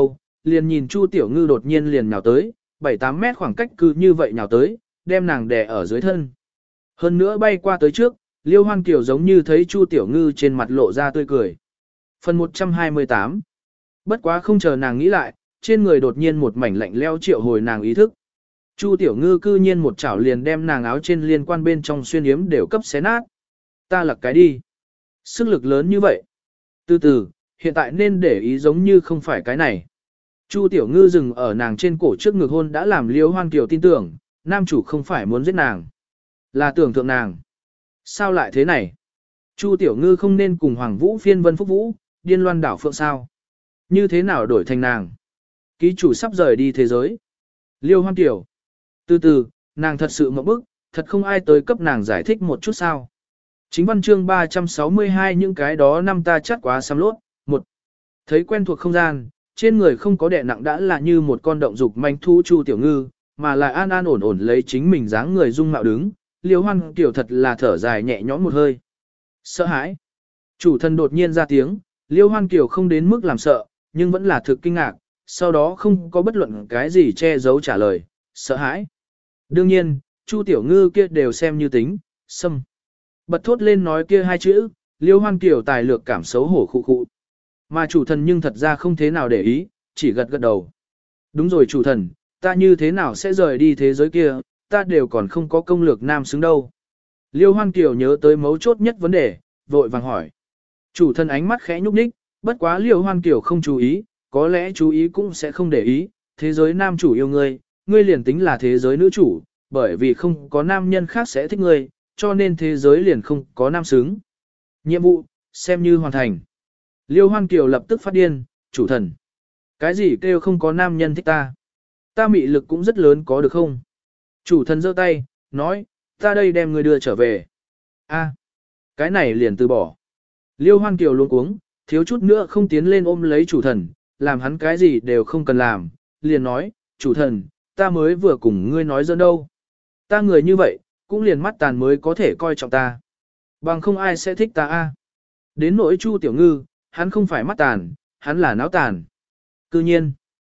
liền nhìn Chu Tiểu Ngư đột nhiên liền nhào tới, 7-8 mét khoảng cách cứ như vậy nhào tới, đem nàng đè ở dưới thân. Hơn nữa bay qua tới trước, Liêu Hoan Kiều giống như thấy Chu Tiểu Ngư trên mặt lộ ra tươi cười. Phần 128. Bất quá không chờ nàng nghĩ lại, trên người đột nhiên một mảnh lạnh leo triệu hồi nàng ý thức. Chu Tiểu Ngư cư nhiên một chảo liền đem nàng áo trên liên quan bên trong xuyên yếm đều cấp xé nát. Ta lặc cái đi. Sức lực lớn như vậy. Từ từ, hiện tại nên để ý giống như không phải cái này. Chu Tiểu Ngư dừng ở nàng trên cổ trước ngực hôn đã làm Liêu Hoan Kiều tin tưởng, nam chủ không phải muốn giết nàng, là tưởng tượng nàng. Sao lại thế này? Chu Tiểu Ngư không nên cùng Hoàng Vũ phiên vân phúc vũ, điên loan đảo phượng sao? Như thế nào đổi thành nàng? Ký chủ sắp rời đi thế giới. Liêu Hoan Kiều. Từ từ, nàng thật sự mộng bức, thật không ai tới cấp nàng giải thích một chút sao. Chính văn chương 362 những cái đó năm ta chắc quá xăm lốt. Một, thấy quen thuộc không gian, trên người không có đè nặng đã là như một con động dục manh thu Chu Tiểu Ngư, mà lại an an ổn ổn lấy chính mình dáng người dung mạo đứng, Liêu Hoan Kiều thật là thở dài nhẹ nhõm một hơi. Sợ hãi. Chủ thân đột nhiên ra tiếng, Liêu Hoan Kiều không đến mức làm sợ, nhưng vẫn là thực kinh ngạc, sau đó không có bất luận cái gì che giấu trả lời, sợ hãi. Đương nhiên, Chu Tiểu Ngư kia đều xem như tính, xâm. Bật thốt lên nói kia hai chữ, Liêu Hoan Kiều tài lược cảm xấu hổ khụ khụ. Mà chủ thần nhưng thật ra không thế nào để ý, chỉ gật gật đầu. Đúng rồi chủ thần, ta như thế nào sẽ rời đi thế giới kia, ta đều còn không có công lược nam xứng đâu. Liêu Hoan Kiều nhớ tới mấu chốt nhất vấn đề, vội vàng hỏi. Chủ thần ánh mắt khẽ nhúc nhích, bất quá Liêu Hoan Kiều không chú ý, có lẽ chú ý cũng sẽ không để ý, thế giới nam chủ yêu ngươi, ngươi liền tính là thế giới nữ chủ, bởi vì không có nam nhân khác sẽ thích ngươi, cho nên thế giới liền không có nam xứng. Nhiệm vụ, xem như hoàn thành. Liêu Hoan Kiều lập tức phát điên, chủ thần. Cái gì kêu không có nam nhân thích ta? Ta mị lực cũng rất lớn có được không? Chủ thần giơ tay, nói, ta đây đem người đưa trở về. A, cái này liền từ bỏ. Liêu Hoan Kiều luống cuống, thiếu chút nữa không tiến lên ôm lấy chủ thần, làm hắn cái gì đều không cần làm, liền nói, chủ thần, ta mới vừa cùng ngươi nói dẫn đâu. Ta người như vậy, cũng liền mắt tàn mới có thể coi trọng ta. Bằng không ai sẽ thích ta a. Đến nỗi Chu Tiểu Ngư, hắn không phải mắt tàn, hắn là não tàn. Cư nhiên,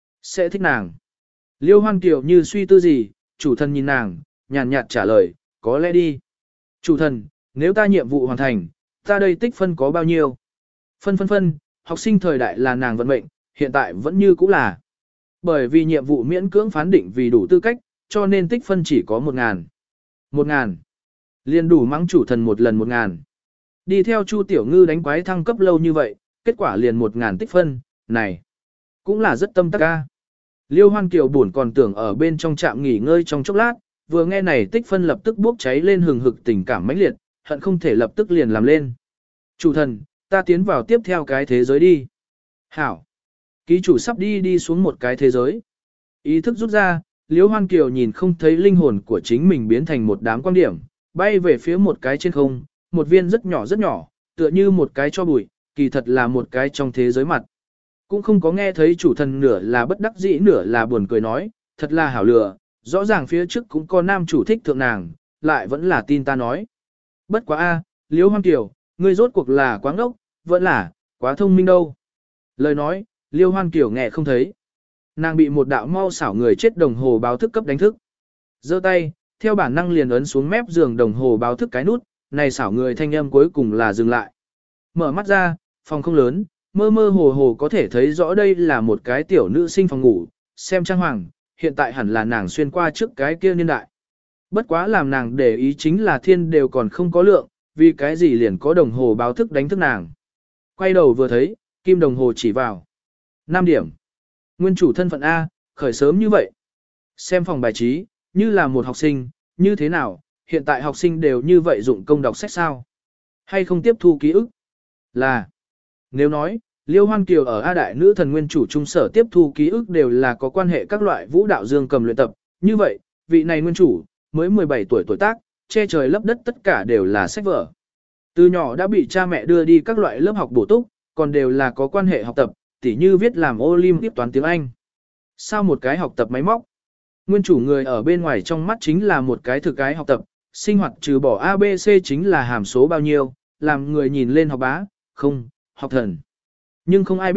sẽ thích nàng. Liêu Hoan Kiều như suy tư gì, chủ thần nhìn nàng, nhàn nhạt trả lời, có lẽ đi. Chủ thần, nếu ta nhiệm vụ hoàn thành, ta đây tích phân có bao nhiêu? Phân, học sinh thời đại là nàng vận mệnh, hiện tại vẫn như cũ là. Bởi vì nhiệm vụ miễn cưỡng phán định vì đủ tư cách, cho nên tích phân chỉ có 1.000. 1.000. Liên đủ mắng chủ thần một lần 1.000. Đi theo Chu Tiểu Ngư đánh quái thăng cấp lâu như vậy, kết quả liền 1.000 tích phân, này. Cũng là rất tâm tắc ca. Liêu Hoan Kiều buồn còn tưởng ở bên trong trạm nghỉ ngơi trong chốc lát, vừa nghe này tích phân lập tức bốc cháy lên hừng hực tình cảm mãnh liệt, hận không thể lập tức liền làm lên. Chủ thần, ta tiến vào tiếp theo cái thế giới đi. Hảo. Ký chủ sắp đi xuống một cái thế giới. Ý thức rút ra, Liêu Hoan Kiều nhìn không thấy linh hồn của chính mình biến thành một đám quan điểm, bay về phía một cái trên không, một viên rất nhỏ, tựa như một cái cho bụi, kỳ thật là một cái trong thế giới mặt. Cũng không có nghe thấy chủ thần nửa là bất đắc dĩ nửa là buồn cười nói, thật là hảo lừa, rõ ràng phía trước cũng có nam chủ thích thượng nàng, lại vẫn là tin ta nói. Bất quá a, Liêu Hoan Kiều, ngươi rốt cuộc là quá ngốc, vẫn là, quá thông minh đâu. Lời nói, Liêu Hoan Kiều nghe không thấy. Nàng bị một đạo mau xảo người chết đồng hồ báo thức cấp đánh thức. Giơ tay, theo bản năng liền ấn xuống mép giường đồng hồ báo thức cái nút, này xảo người thanh âm cuối cùng là dừng lại. Mở mắt ra, phòng không lớn, mơ mơ hồ hồ có thể thấy rõ đây là một cái tiểu nữ sinh phòng ngủ, xem trang hoàng, hiện tại hẳn là nàng xuyên qua trước cái kia niên đại. Bất quá làm nàng để ý chính là thiên đều còn không có lượng, vì cái gì liền có đồng hồ báo thức đánh thức nàng. Quay đầu vừa thấy, kim đồng hồ chỉ vào. 5 điểm. Nguyên chủ thân phận A, khởi sớm như vậy. Xem phòng bài trí, như là một học sinh, như thế nào, hiện tại học sinh đều như vậy dụng công đọc sách sao? Hay không tiếp thu ký ức? Là. Nếu nói, Liêu Hoan Kiều ở A Đại Nữ Thần Nguyên chủ trung sở tiếp thu ký ức đều là có quan hệ các loại vũ đạo dương cầm luyện tập, như vậy, vị này nguyên chủ, mới 17 tuổi tuổi tác, che trời lấp đất tất cả đều là sách vở. Từ nhỏ đã bị cha mẹ đưa đi các loại lớp học bổ túc, còn đều là có quan hệ học tập, tỉ như viết làm Olympic toán tiếng Anh. Sao một cái học tập máy móc? Nguyên chủ người ở bên ngoài trong mắt chính là một cái thực cái học tập, sinh hoạt trừ bỏ ABC chính là hàm số bao nhiêu, làm người nhìn lên học bá, không, học thần. Nhưng không ai biết,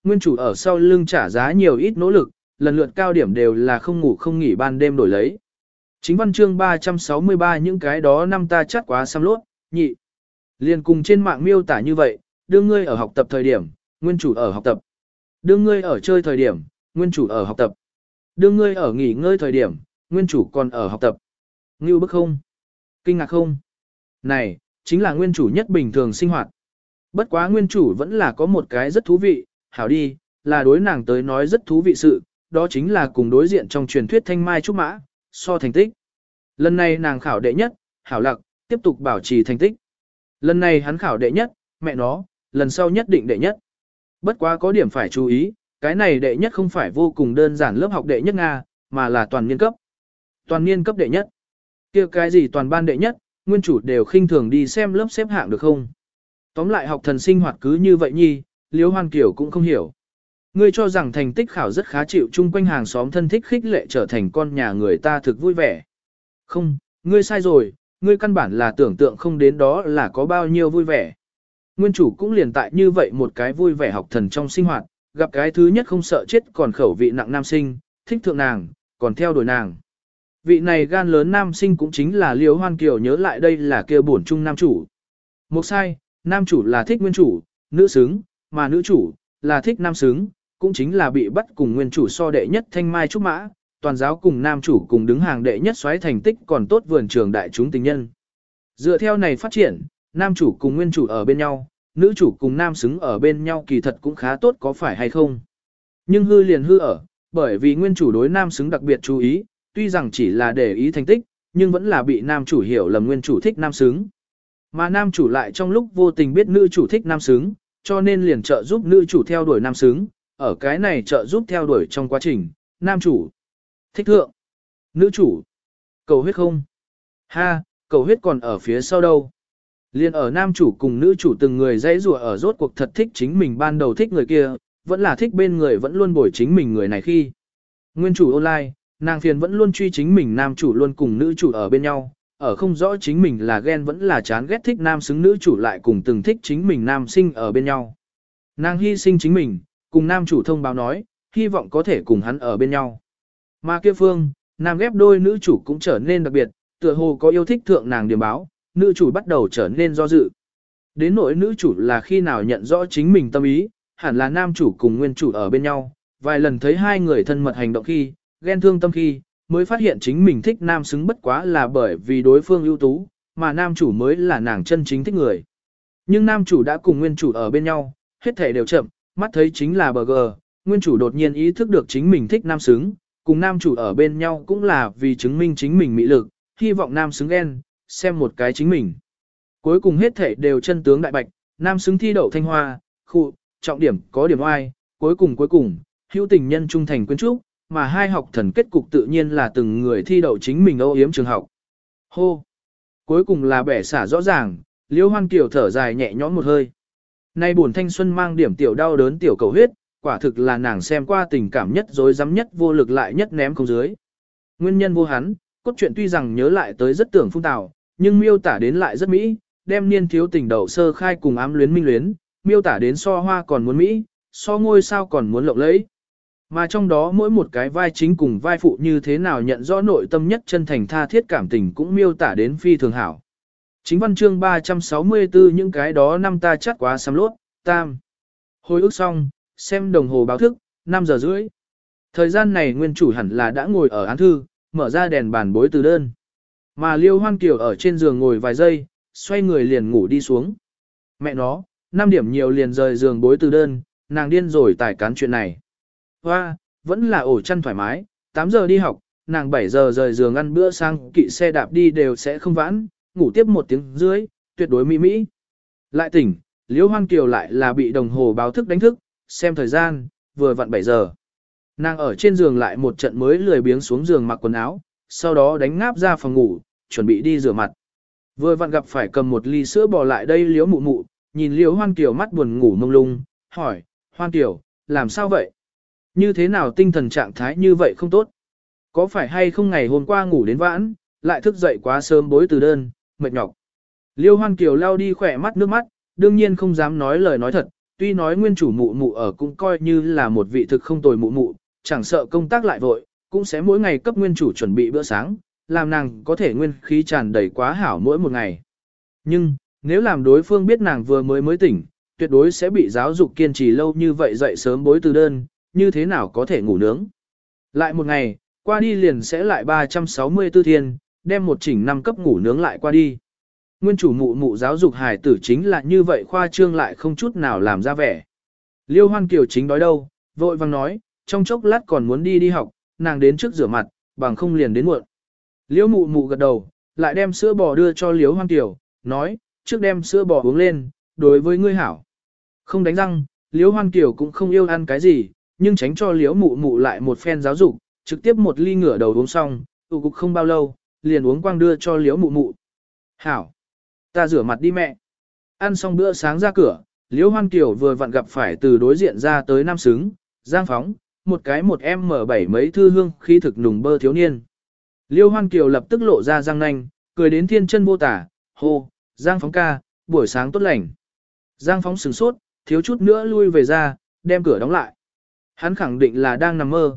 nguyên chủ ở sau lưng trả giá nhiều ít nỗ lực, lần lượt cao điểm đều là không ngủ không nghỉ ban đêm đổi lấy. Chính văn chương 363 những cái đó năm ta chát quá xăm lốt, nhị. Liên cùng trên mạng miêu tả như vậy, đương ngươi ở học tập thời điểm, nguyên chủ ở học tập. Đương ngươi ở chơi thời điểm, nguyên chủ ở học tập. Đương ngươi ở nghỉ ngơi thời điểm, nguyên chủ còn ở học tập. Ngưu bức không? Kinh ngạc không? Này, chính là nguyên chủ nhất bình thường sinh hoạt. Bất quá nguyên chủ vẫn là có một cái rất thú vị, hảo đi, là đối nàng tới nói rất thú vị sự, đó chính là cùng đối diện trong truyền thuyết thanh mai trúc mã, so thành tích. Lần này nàng khảo đệ nhất, hảo lạc, tiếp tục bảo trì thành tích. Lần này hắn khảo đệ nhất, mẹ nó, lần sau nhất định đệ nhất. Bất quá có điểm phải chú ý, cái này đệ nhất không phải vô cùng đơn giản lớp học đệ nhất Nga, mà là toàn niên cấp. Toàn niên cấp đệ nhất. Kia cái gì toàn ban đệ nhất, nguyên chủ đều khinh thường đi xem lớp xếp hạng được không? Tóm lại học thần sinh hoạt cứ như vậy nhi, Liễu Hoan Kiều cũng không hiểu. Ngươi cho rằng thành tích khảo rất khá chịu chung quanh hàng xóm thân thích khích lệ trở thành con nhà người ta thực vui vẻ. Không, ngươi sai rồi, ngươi căn bản là tưởng tượng không đến đó là có bao nhiêu vui vẻ. Nguyên chủ cũng liền tại như vậy một cái vui vẻ học thần trong sinh hoạt, gặp cái thứ nhất không sợ chết còn khẩu vị nặng nam sinh, thích thượng nàng, còn theo đuổi nàng. Vị này gan lớn nam sinh cũng chính là Liễu Hoan Kiều nhớ lại đây là kia bổn trung nam chủ. Một sai, nam chủ là thích nguyên chủ, nữ xứng, mà nữ chủ là thích nam xứng, cũng chính là bị bắt cùng nguyên chủ so đệ nhất thanh mai trúc mã, toàn giáo cùng nam chủ cùng đứng hàng đệ nhất xoáy thành tích còn tốt vườn trường đại chúng tình nhân. Dựa theo này phát triển, nam chủ cùng nguyên chủ ở bên nhau, nữ chủ cùng nam xứng ở bên nhau kỳ thật cũng khá tốt có phải hay không. Nhưng hư liền hư ở, bởi vì nguyên chủ đối nam xứng đặc biệt chú ý, tuy rằng chỉ là để ý thành tích, nhưng vẫn là bị nam chủ hiểu lầm nguyên chủ thích nam xứng. Mà nam chủ lại trong lúc vô tình biết nữ chủ thích nam xứng, cho nên liền trợ giúp nữ chủ theo đuổi nam xứng, ở cái này trợ giúp theo đuổi trong quá trình, nam chủ thích thượng, nữ chủ cầu huyết không. Ha, cầu huyết còn ở phía sau đâu. Liên ở nam chủ cùng nữ chủ từng người dãy rùa ở rốt cuộc thật thích chính mình ban đầu thích người kia, vẫn là thích bên người vẫn luôn bồi chính mình người này khi. Nguyên chủ online, nàng phiền vẫn luôn truy chính mình nam chủ luôn cùng nữ chủ ở bên nhau, ở không rõ chính mình là ghen vẫn là chán ghét thích nam xứng nữ chủ lại cùng từng thích chính mình nam sinh ở bên nhau. Nàng hy sinh chính mình, cùng nam chủ thông báo nói, hy vọng có thể cùng hắn ở bên nhau. Mà kia phương, nam ghép đôi nữ chủ cũng trở nên đặc biệt, tựa hồ có yêu thích thượng nàng điểm báo, nữ chủ bắt đầu trở nên do dự. Đến nỗi nữ chủ là khi nào nhận rõ chính mình tâm ý, hẳn là nam chủ cùng nguyên chủ ở bên nhau, vài lần thấy hai người thân mật hành động khi, ghen thương tâm khi, mới phát hiện chính mình thích nam xứng bất quá là bởi vì đối phương ưu tú, mà nam chủ mới là nàng chân chính thích người. Nhưng nam chủ đã cùng nguyên chủ ở bên nhau, hết thể đều chậm, mắt thấy chính là bờ gờ, nguyên chủ đột nhiên ý thức được chính mình thích nam xứng, cùng nam chủ ở bên nhau cũng là vì chứng minh chính mình mỹ lực, hy vọng nam xứng ghen, xem một cái chính mình. Cuối cùng hết thể đều chân tướng đại bạch, nam xứng thi đậu thanh hoa, khu, trọng điểm có điểm oai, cuối cùng, hữu tình nhân trung thành quyến trúc, mà hai học thần kết cục tự nhiên là từng người thi đậu chính mình âu yếm trường học. Hô! Cuối cùng là bẻ xả rõ ràng, Liễu Hoan Kiều thở dài nhẹ nhõm một hơi. Nay buồn thanh xuân mang điểm tiểu đau đớn tiểu cầu huyết, quả thực là nàng xem qua tình cảm nhất dối rắm nhất vô lực lại nhất ném không dưới. Nguyên nhân vô hắn, cốt truyện tuy rằng nhớ lại tới rất tưởng phung tào, nhưng miêu tả đến lại rất mỹ, đem niên thiếu tình đầu sơ khai cùng ám luyến minh luyến, miêu tả đến so hoa còn muốn mỹ, so ngôi sao còn muốn lộng lẫy. Mà trong đó mỗi một cái vai chính cùng vai phụ như thế nào nhận rõ nội tâm nhất chân thành tha thiết cảm tình cũng miêu tả đến phi thường hảo. Chính văn chương 364 những cái đó năm ta chắc quá xăm lốt, tam. Hồi ức xong, xem đồng hồ báo thức, 5 giờ rưỡi. Thời gian này nguyên chủ hẳn là đã ngồi ở án thư, mở ra đèn bàn bối từ đơn. Mà Liêu Hoan Kiều ở trên giường ngồi vài giây, xoay người liền ngủ đi xuống. Mẹ nó, 5 điểm nhiều liền rời giường bối từ đơn, nàng điên rồi tải cán chuyện này. Hoa, vẫn là ổ chăn thoải mái, 8 giờ đi học, nàng 7 giờ rời giường ăn bữa sáng kỵ xe đạp đi đều sẽ không vãn, ngủ tiếp 1 tiếng rưỡi, tuyệt đối mỹ mỹ. Lại tỉnh, Liễu Hoan Kiều lại là bị đồng hồ báo thức đánh thức, xem thời gian, vừa vặn 7 giờ. Nàng ở trên giường lại một trận mới lười biếng xuống giường mặc quần áo, sau đó đánh ngáp ra phòng ngủ, chuẩn bị đi rửa mặt. Vừa vặn gặp phải cầm một ly sữa bò lại đây Liễu Mụ Mụ, nhìn Liễu Hoan Kiều mắt buồn ngủ mông lung, hỏi, Hoan Kiều, làm sao vậy? Như thế nào tinh thần trạng thái như vậy không tốt? Có phải hay không ngày hôm qua ngủ đến vãn, lại thức dậy quá sớm bối từ đơn, mệt nhọc. Liêu Hoan Kiều lao đi khỏe mắt nước mắt, đương nhiên không dám nói lời nói thật, tuy nói nguyên chủ mụ mụ ở cũng coi như là một vị thực không tồi mụ mụ, chẳng sợ công tác lại vội, cũng sẽ mỗi ngày cấp nguyên chủ chuẩn bị bữa sáng, làm nàng có thể nguyên khí tràn đầy quá hảo mỗi một ngày. Nhưng, nếu làm đối phương biết nàng vừa mới tỉnh, tuyệt đối sẽ bị giáo dục kiên trì lâu như vậy dậy sớm bối từ đơn, như thế nào có thể ngủ nướng. Lại một ngày, qua đi liền sẽ lại 364 thiên, đem một chỉnh năm cấp ngủ nướng lại qua đi. Nguyên chủ mụ mụ giáo dục hài tử chính là như vậy khoa trương lại không chút nào làm ra vẻ. Liêu Hoan Kiều chính đói đâu, vội vang nói, trong chốc lát còn muốn đi học, nàng đến trước rửa mặt, bằng không liền đến muộn. Liêu mụ mụ gật đầu, lại đem sữa bò đưa cho Liêu Hoan Kiều, nói, trước đem sữa bò uống lên, đối với ngươi hảo. Không đánh răng, Liêu Hoan Kiều cũng không yêu ăn cái gì, nhưng tránh cho Liêu mụ mụ lại một phen giáo dục, trực tiếp một ly ngửa đầu uống xong, tụ cục không bao lâu, liền uống quang đưa cho Liêu mụ mụ. Hảo, ta rửa mặt đi mẹ. Ăn xong bữa sáng ra cửa, Liêu Hoan Kiều vừa vặn gặp phải từ đối diện ra tới nam xứng, Giang Phóng, một cái một em mở bảy mấy thư hương khí thực nùng bơ thiếu niên. Liêu Hoan Kiều lập tức lộ ra răng nanh, cười đến thiên chân vô tả, hô, Giang Phóng ca, buổi sáng tốt lành. Giang Phóng sửng sốt, thiếu chút nữa lui về ra, đem cửa đóng lại. Hắn khẳng định là đang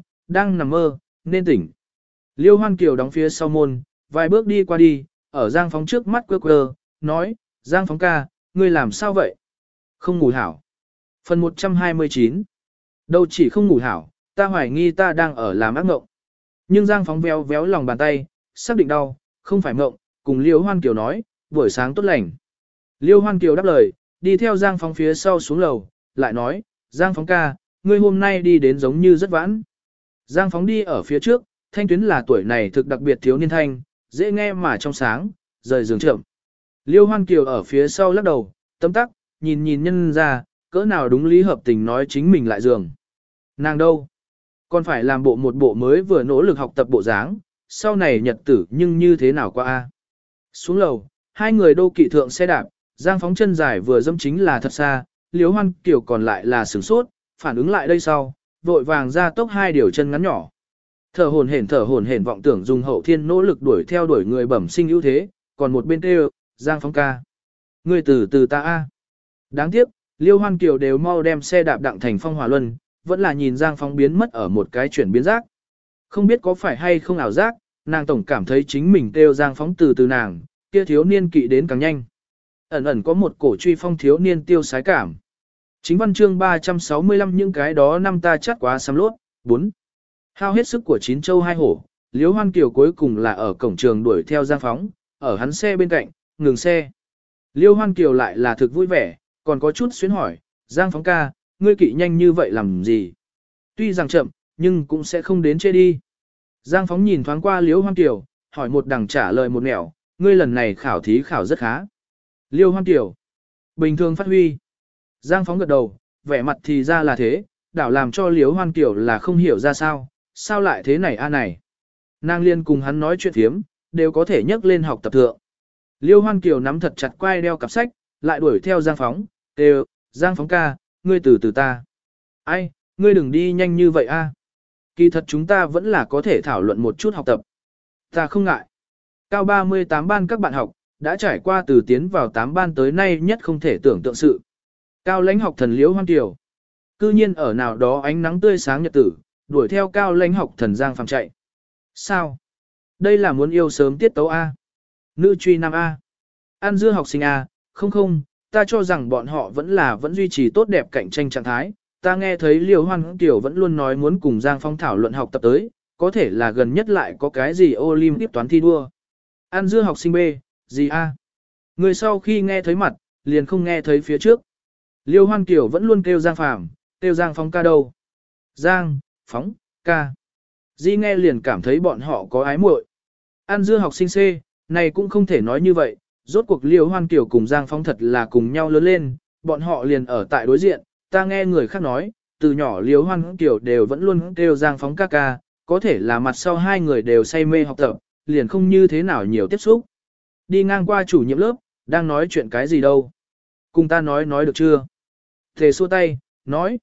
nằm mơ, nên tỉnh. Liêu Hoan Kiều đóng phía sau môn, vài bước đi qua đi, ở Giang Phóng trước mắt quơ, nói, Giang Phóng ca, ngươi làm sao vậy? Không ngủ hảo. Phần 129. Đâu chỉ không ngủ hảo, ta hoài nghi ta đang ở làm ác mộng. Nhưng Giang Phóng véo véo lòng bàn tay, xác định đau, không phải mộng, cùng Liêu Hoan Kiều nói, buổi sáng tốt lành. Liêu Hoan Kiều đáp lời, đi theo Giang Phóng phía sau xuống lầu, lại nói, Giang Phóng ca, ngươi hôm nay đi đến giống như rất vãn. Giang Phóng đi ở phía trước, thanh tuyến là tuổi này thực đặc biệt thiếu niên thanh, dễ nghe mà trong sáng, rời giường chậm. Liêu Hoan Kiều ở phía sau lắc đầu, tấm tắc, nhìn nhân ra, cỡ nào đúng lý hợp tình nói chính mình lại giường. Nàng đâu? Còn phải làm một bộ mới vừa nỗ lực học tập bộ dáng, sau này nhật tử nhưng như thế nào qua a? Xuống lầu, hai người đô kỵ thượng xe đạp, Giang Phóng chân dài vừa dẫm chính là thật xa, Liêu Hoan Kiều còn lại là sửng sốt, phản ứng lại đây sau, vội vàng ra tốc hai điều chân ngắn nhỏ. Thở hổn hển vọng tưởng dùng hậu thiên nỗ lực đuổi theo đuổi người bẩm sinh ưu thế, còn một bên kêu, Giang Phóng ca. Ngươi từ ta a. Đáng tiếc, Liêu Hoan Kiều đều mau đem xe đạp đặng thành phong hỏa luân, vẫn là nhìn Giang Phóng biến mất ở một cái chuyển biến giác. Không biết có phải hay không ảo giác, nàng tổng cảm thấy chính mình kêu Giang Phóng từ nàng, kia thiếu niên kỵ đến càng nhanh. Ẩn có một cổ truy phong thiếu niên tiêu sái cảm. Chính văn chương 365 những cái đó năm ta chắt quá xăm lốt. 4. Hao hết sức của chín châu hai hổ, Liêu Hoan Kiều cuối cùng là ở cổng trường đuổi theo Giang Phóng, ở hắn xe bên cạnh, ngừng xe. Liêu Hoan Kiều lại là thực vui vẻ, còn có chút xuyến hỏi, Giang Phóng ca, ngươi kỵ nhanh như vậy làm gì? Tuy rằng chậm, nhưng cũng sẽ không đến chê đi. Giang Phóng nhìn thoáng qua Liêu Hoan Kiều, hỏi một đằng trả lời một nẻo, ngươi lần này khảo thí khảo rất khá. Liêu Hoan Kiều, bình thường phát huy. Giang Phóng gật đầu, vẻ mặt thì ra là thế, đảo làm cho Liêu Hoan Kiều là không hiểu ra sao lại thế này a này. Nàng liên cùng hắn nói chuyện thiếm, đều có thể nhắc lên học tập thượng. Liêu Hoan Kiều nắm thật chặt quai đeo cặp sách, lại đuổi theo Giang Phóng, đều, Giang Phóng ca, ngươi từ ta. Ai, ngươi đừng đi nhanh như vậy a. Kỳ thật chúng ta vẫn là có thể thảo luận một chút học tập. Ta không ngại. Cao 38 ban các bạn học, đã trải qua từ tiến vào 8 ban tới nay nhất không thể tưởng tượng sự. Cao lãnh học thần Liêu Hoan Kiều. Cư nhiên ở nào đó ánh nắng tươi sáng nhật tử, đuổi theo cao lãnh học thần Giang Phàm chạy. Sao? Đây là muốn yêu sớm tiết tấu A. Nữ truy nam A. Ăn dưa học sinh A. Không, ta cho rằng bọn họ vẫn duy trì tốt đẹp cạnh tranh trạng thái. Ta nghe thấy Liêu Hoan Kiều vẫn luôn nói muốn cùng Giang Phong thảo luận học tập tới, có thể là gần nhất lại có cái gì Olympic toán thi đua. Ăn dưa học sinh B, gì A. Người sau khi nghe thấy mặt, liền không nghe thấy phía trước. Liêu Hoan Kiều vẫn luôn kêu Giang Phàm, kêu Giang Phong ca đâu. Giang, Phóng, ca. Di nghe liền cảm thấy bọn họ có ái muội. Ăn dưa học sinh C, này cũng không thể nói như vậy, rốt cuộc Liêu Hoan Kiều cùng Giang Phóng thật là cùng nhau lớn lên, bọn họ liền ở tại đối diện, ta nghe người khác nói, từ nhỏ Liêu Hoan Kiều đều vẫn luôn kêu Giang Phóng ca ca, có thể là mặt sau hai người đều say mê học tập, liền không như thế nào nhiều tiếp xúc. Đi ngang qua chủ nhiệm lớp, đang nói chuyện cái gì đâu. Cùng ta nói được chưa? Thề xua tay, nói,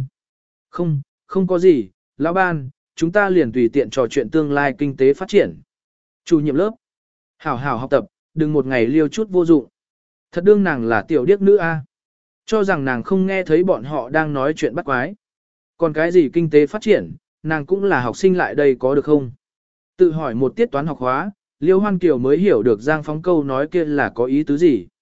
không có gì, lão ban, chúng ta liền tùy tiện trò chuyện tương lai kinh tế phát triển. Chủ nhiệm lớp, hảo học tập, đừng một ngày liêu chút vô dụng. Thật đương nàng là tiểu điếc nữ a. Cho rằng nàng không nghe thấy bọn họ đang nói chuyện bắt quái. Còn cái gì kinh tế phát triển, nàng cũng là học sinh lại đây có được không? Tự hỏi một tiết toán học hóa, Liêu Hoan Kiều mới hiểu được Giang Phóng câu nói kia là có ý tứ gì.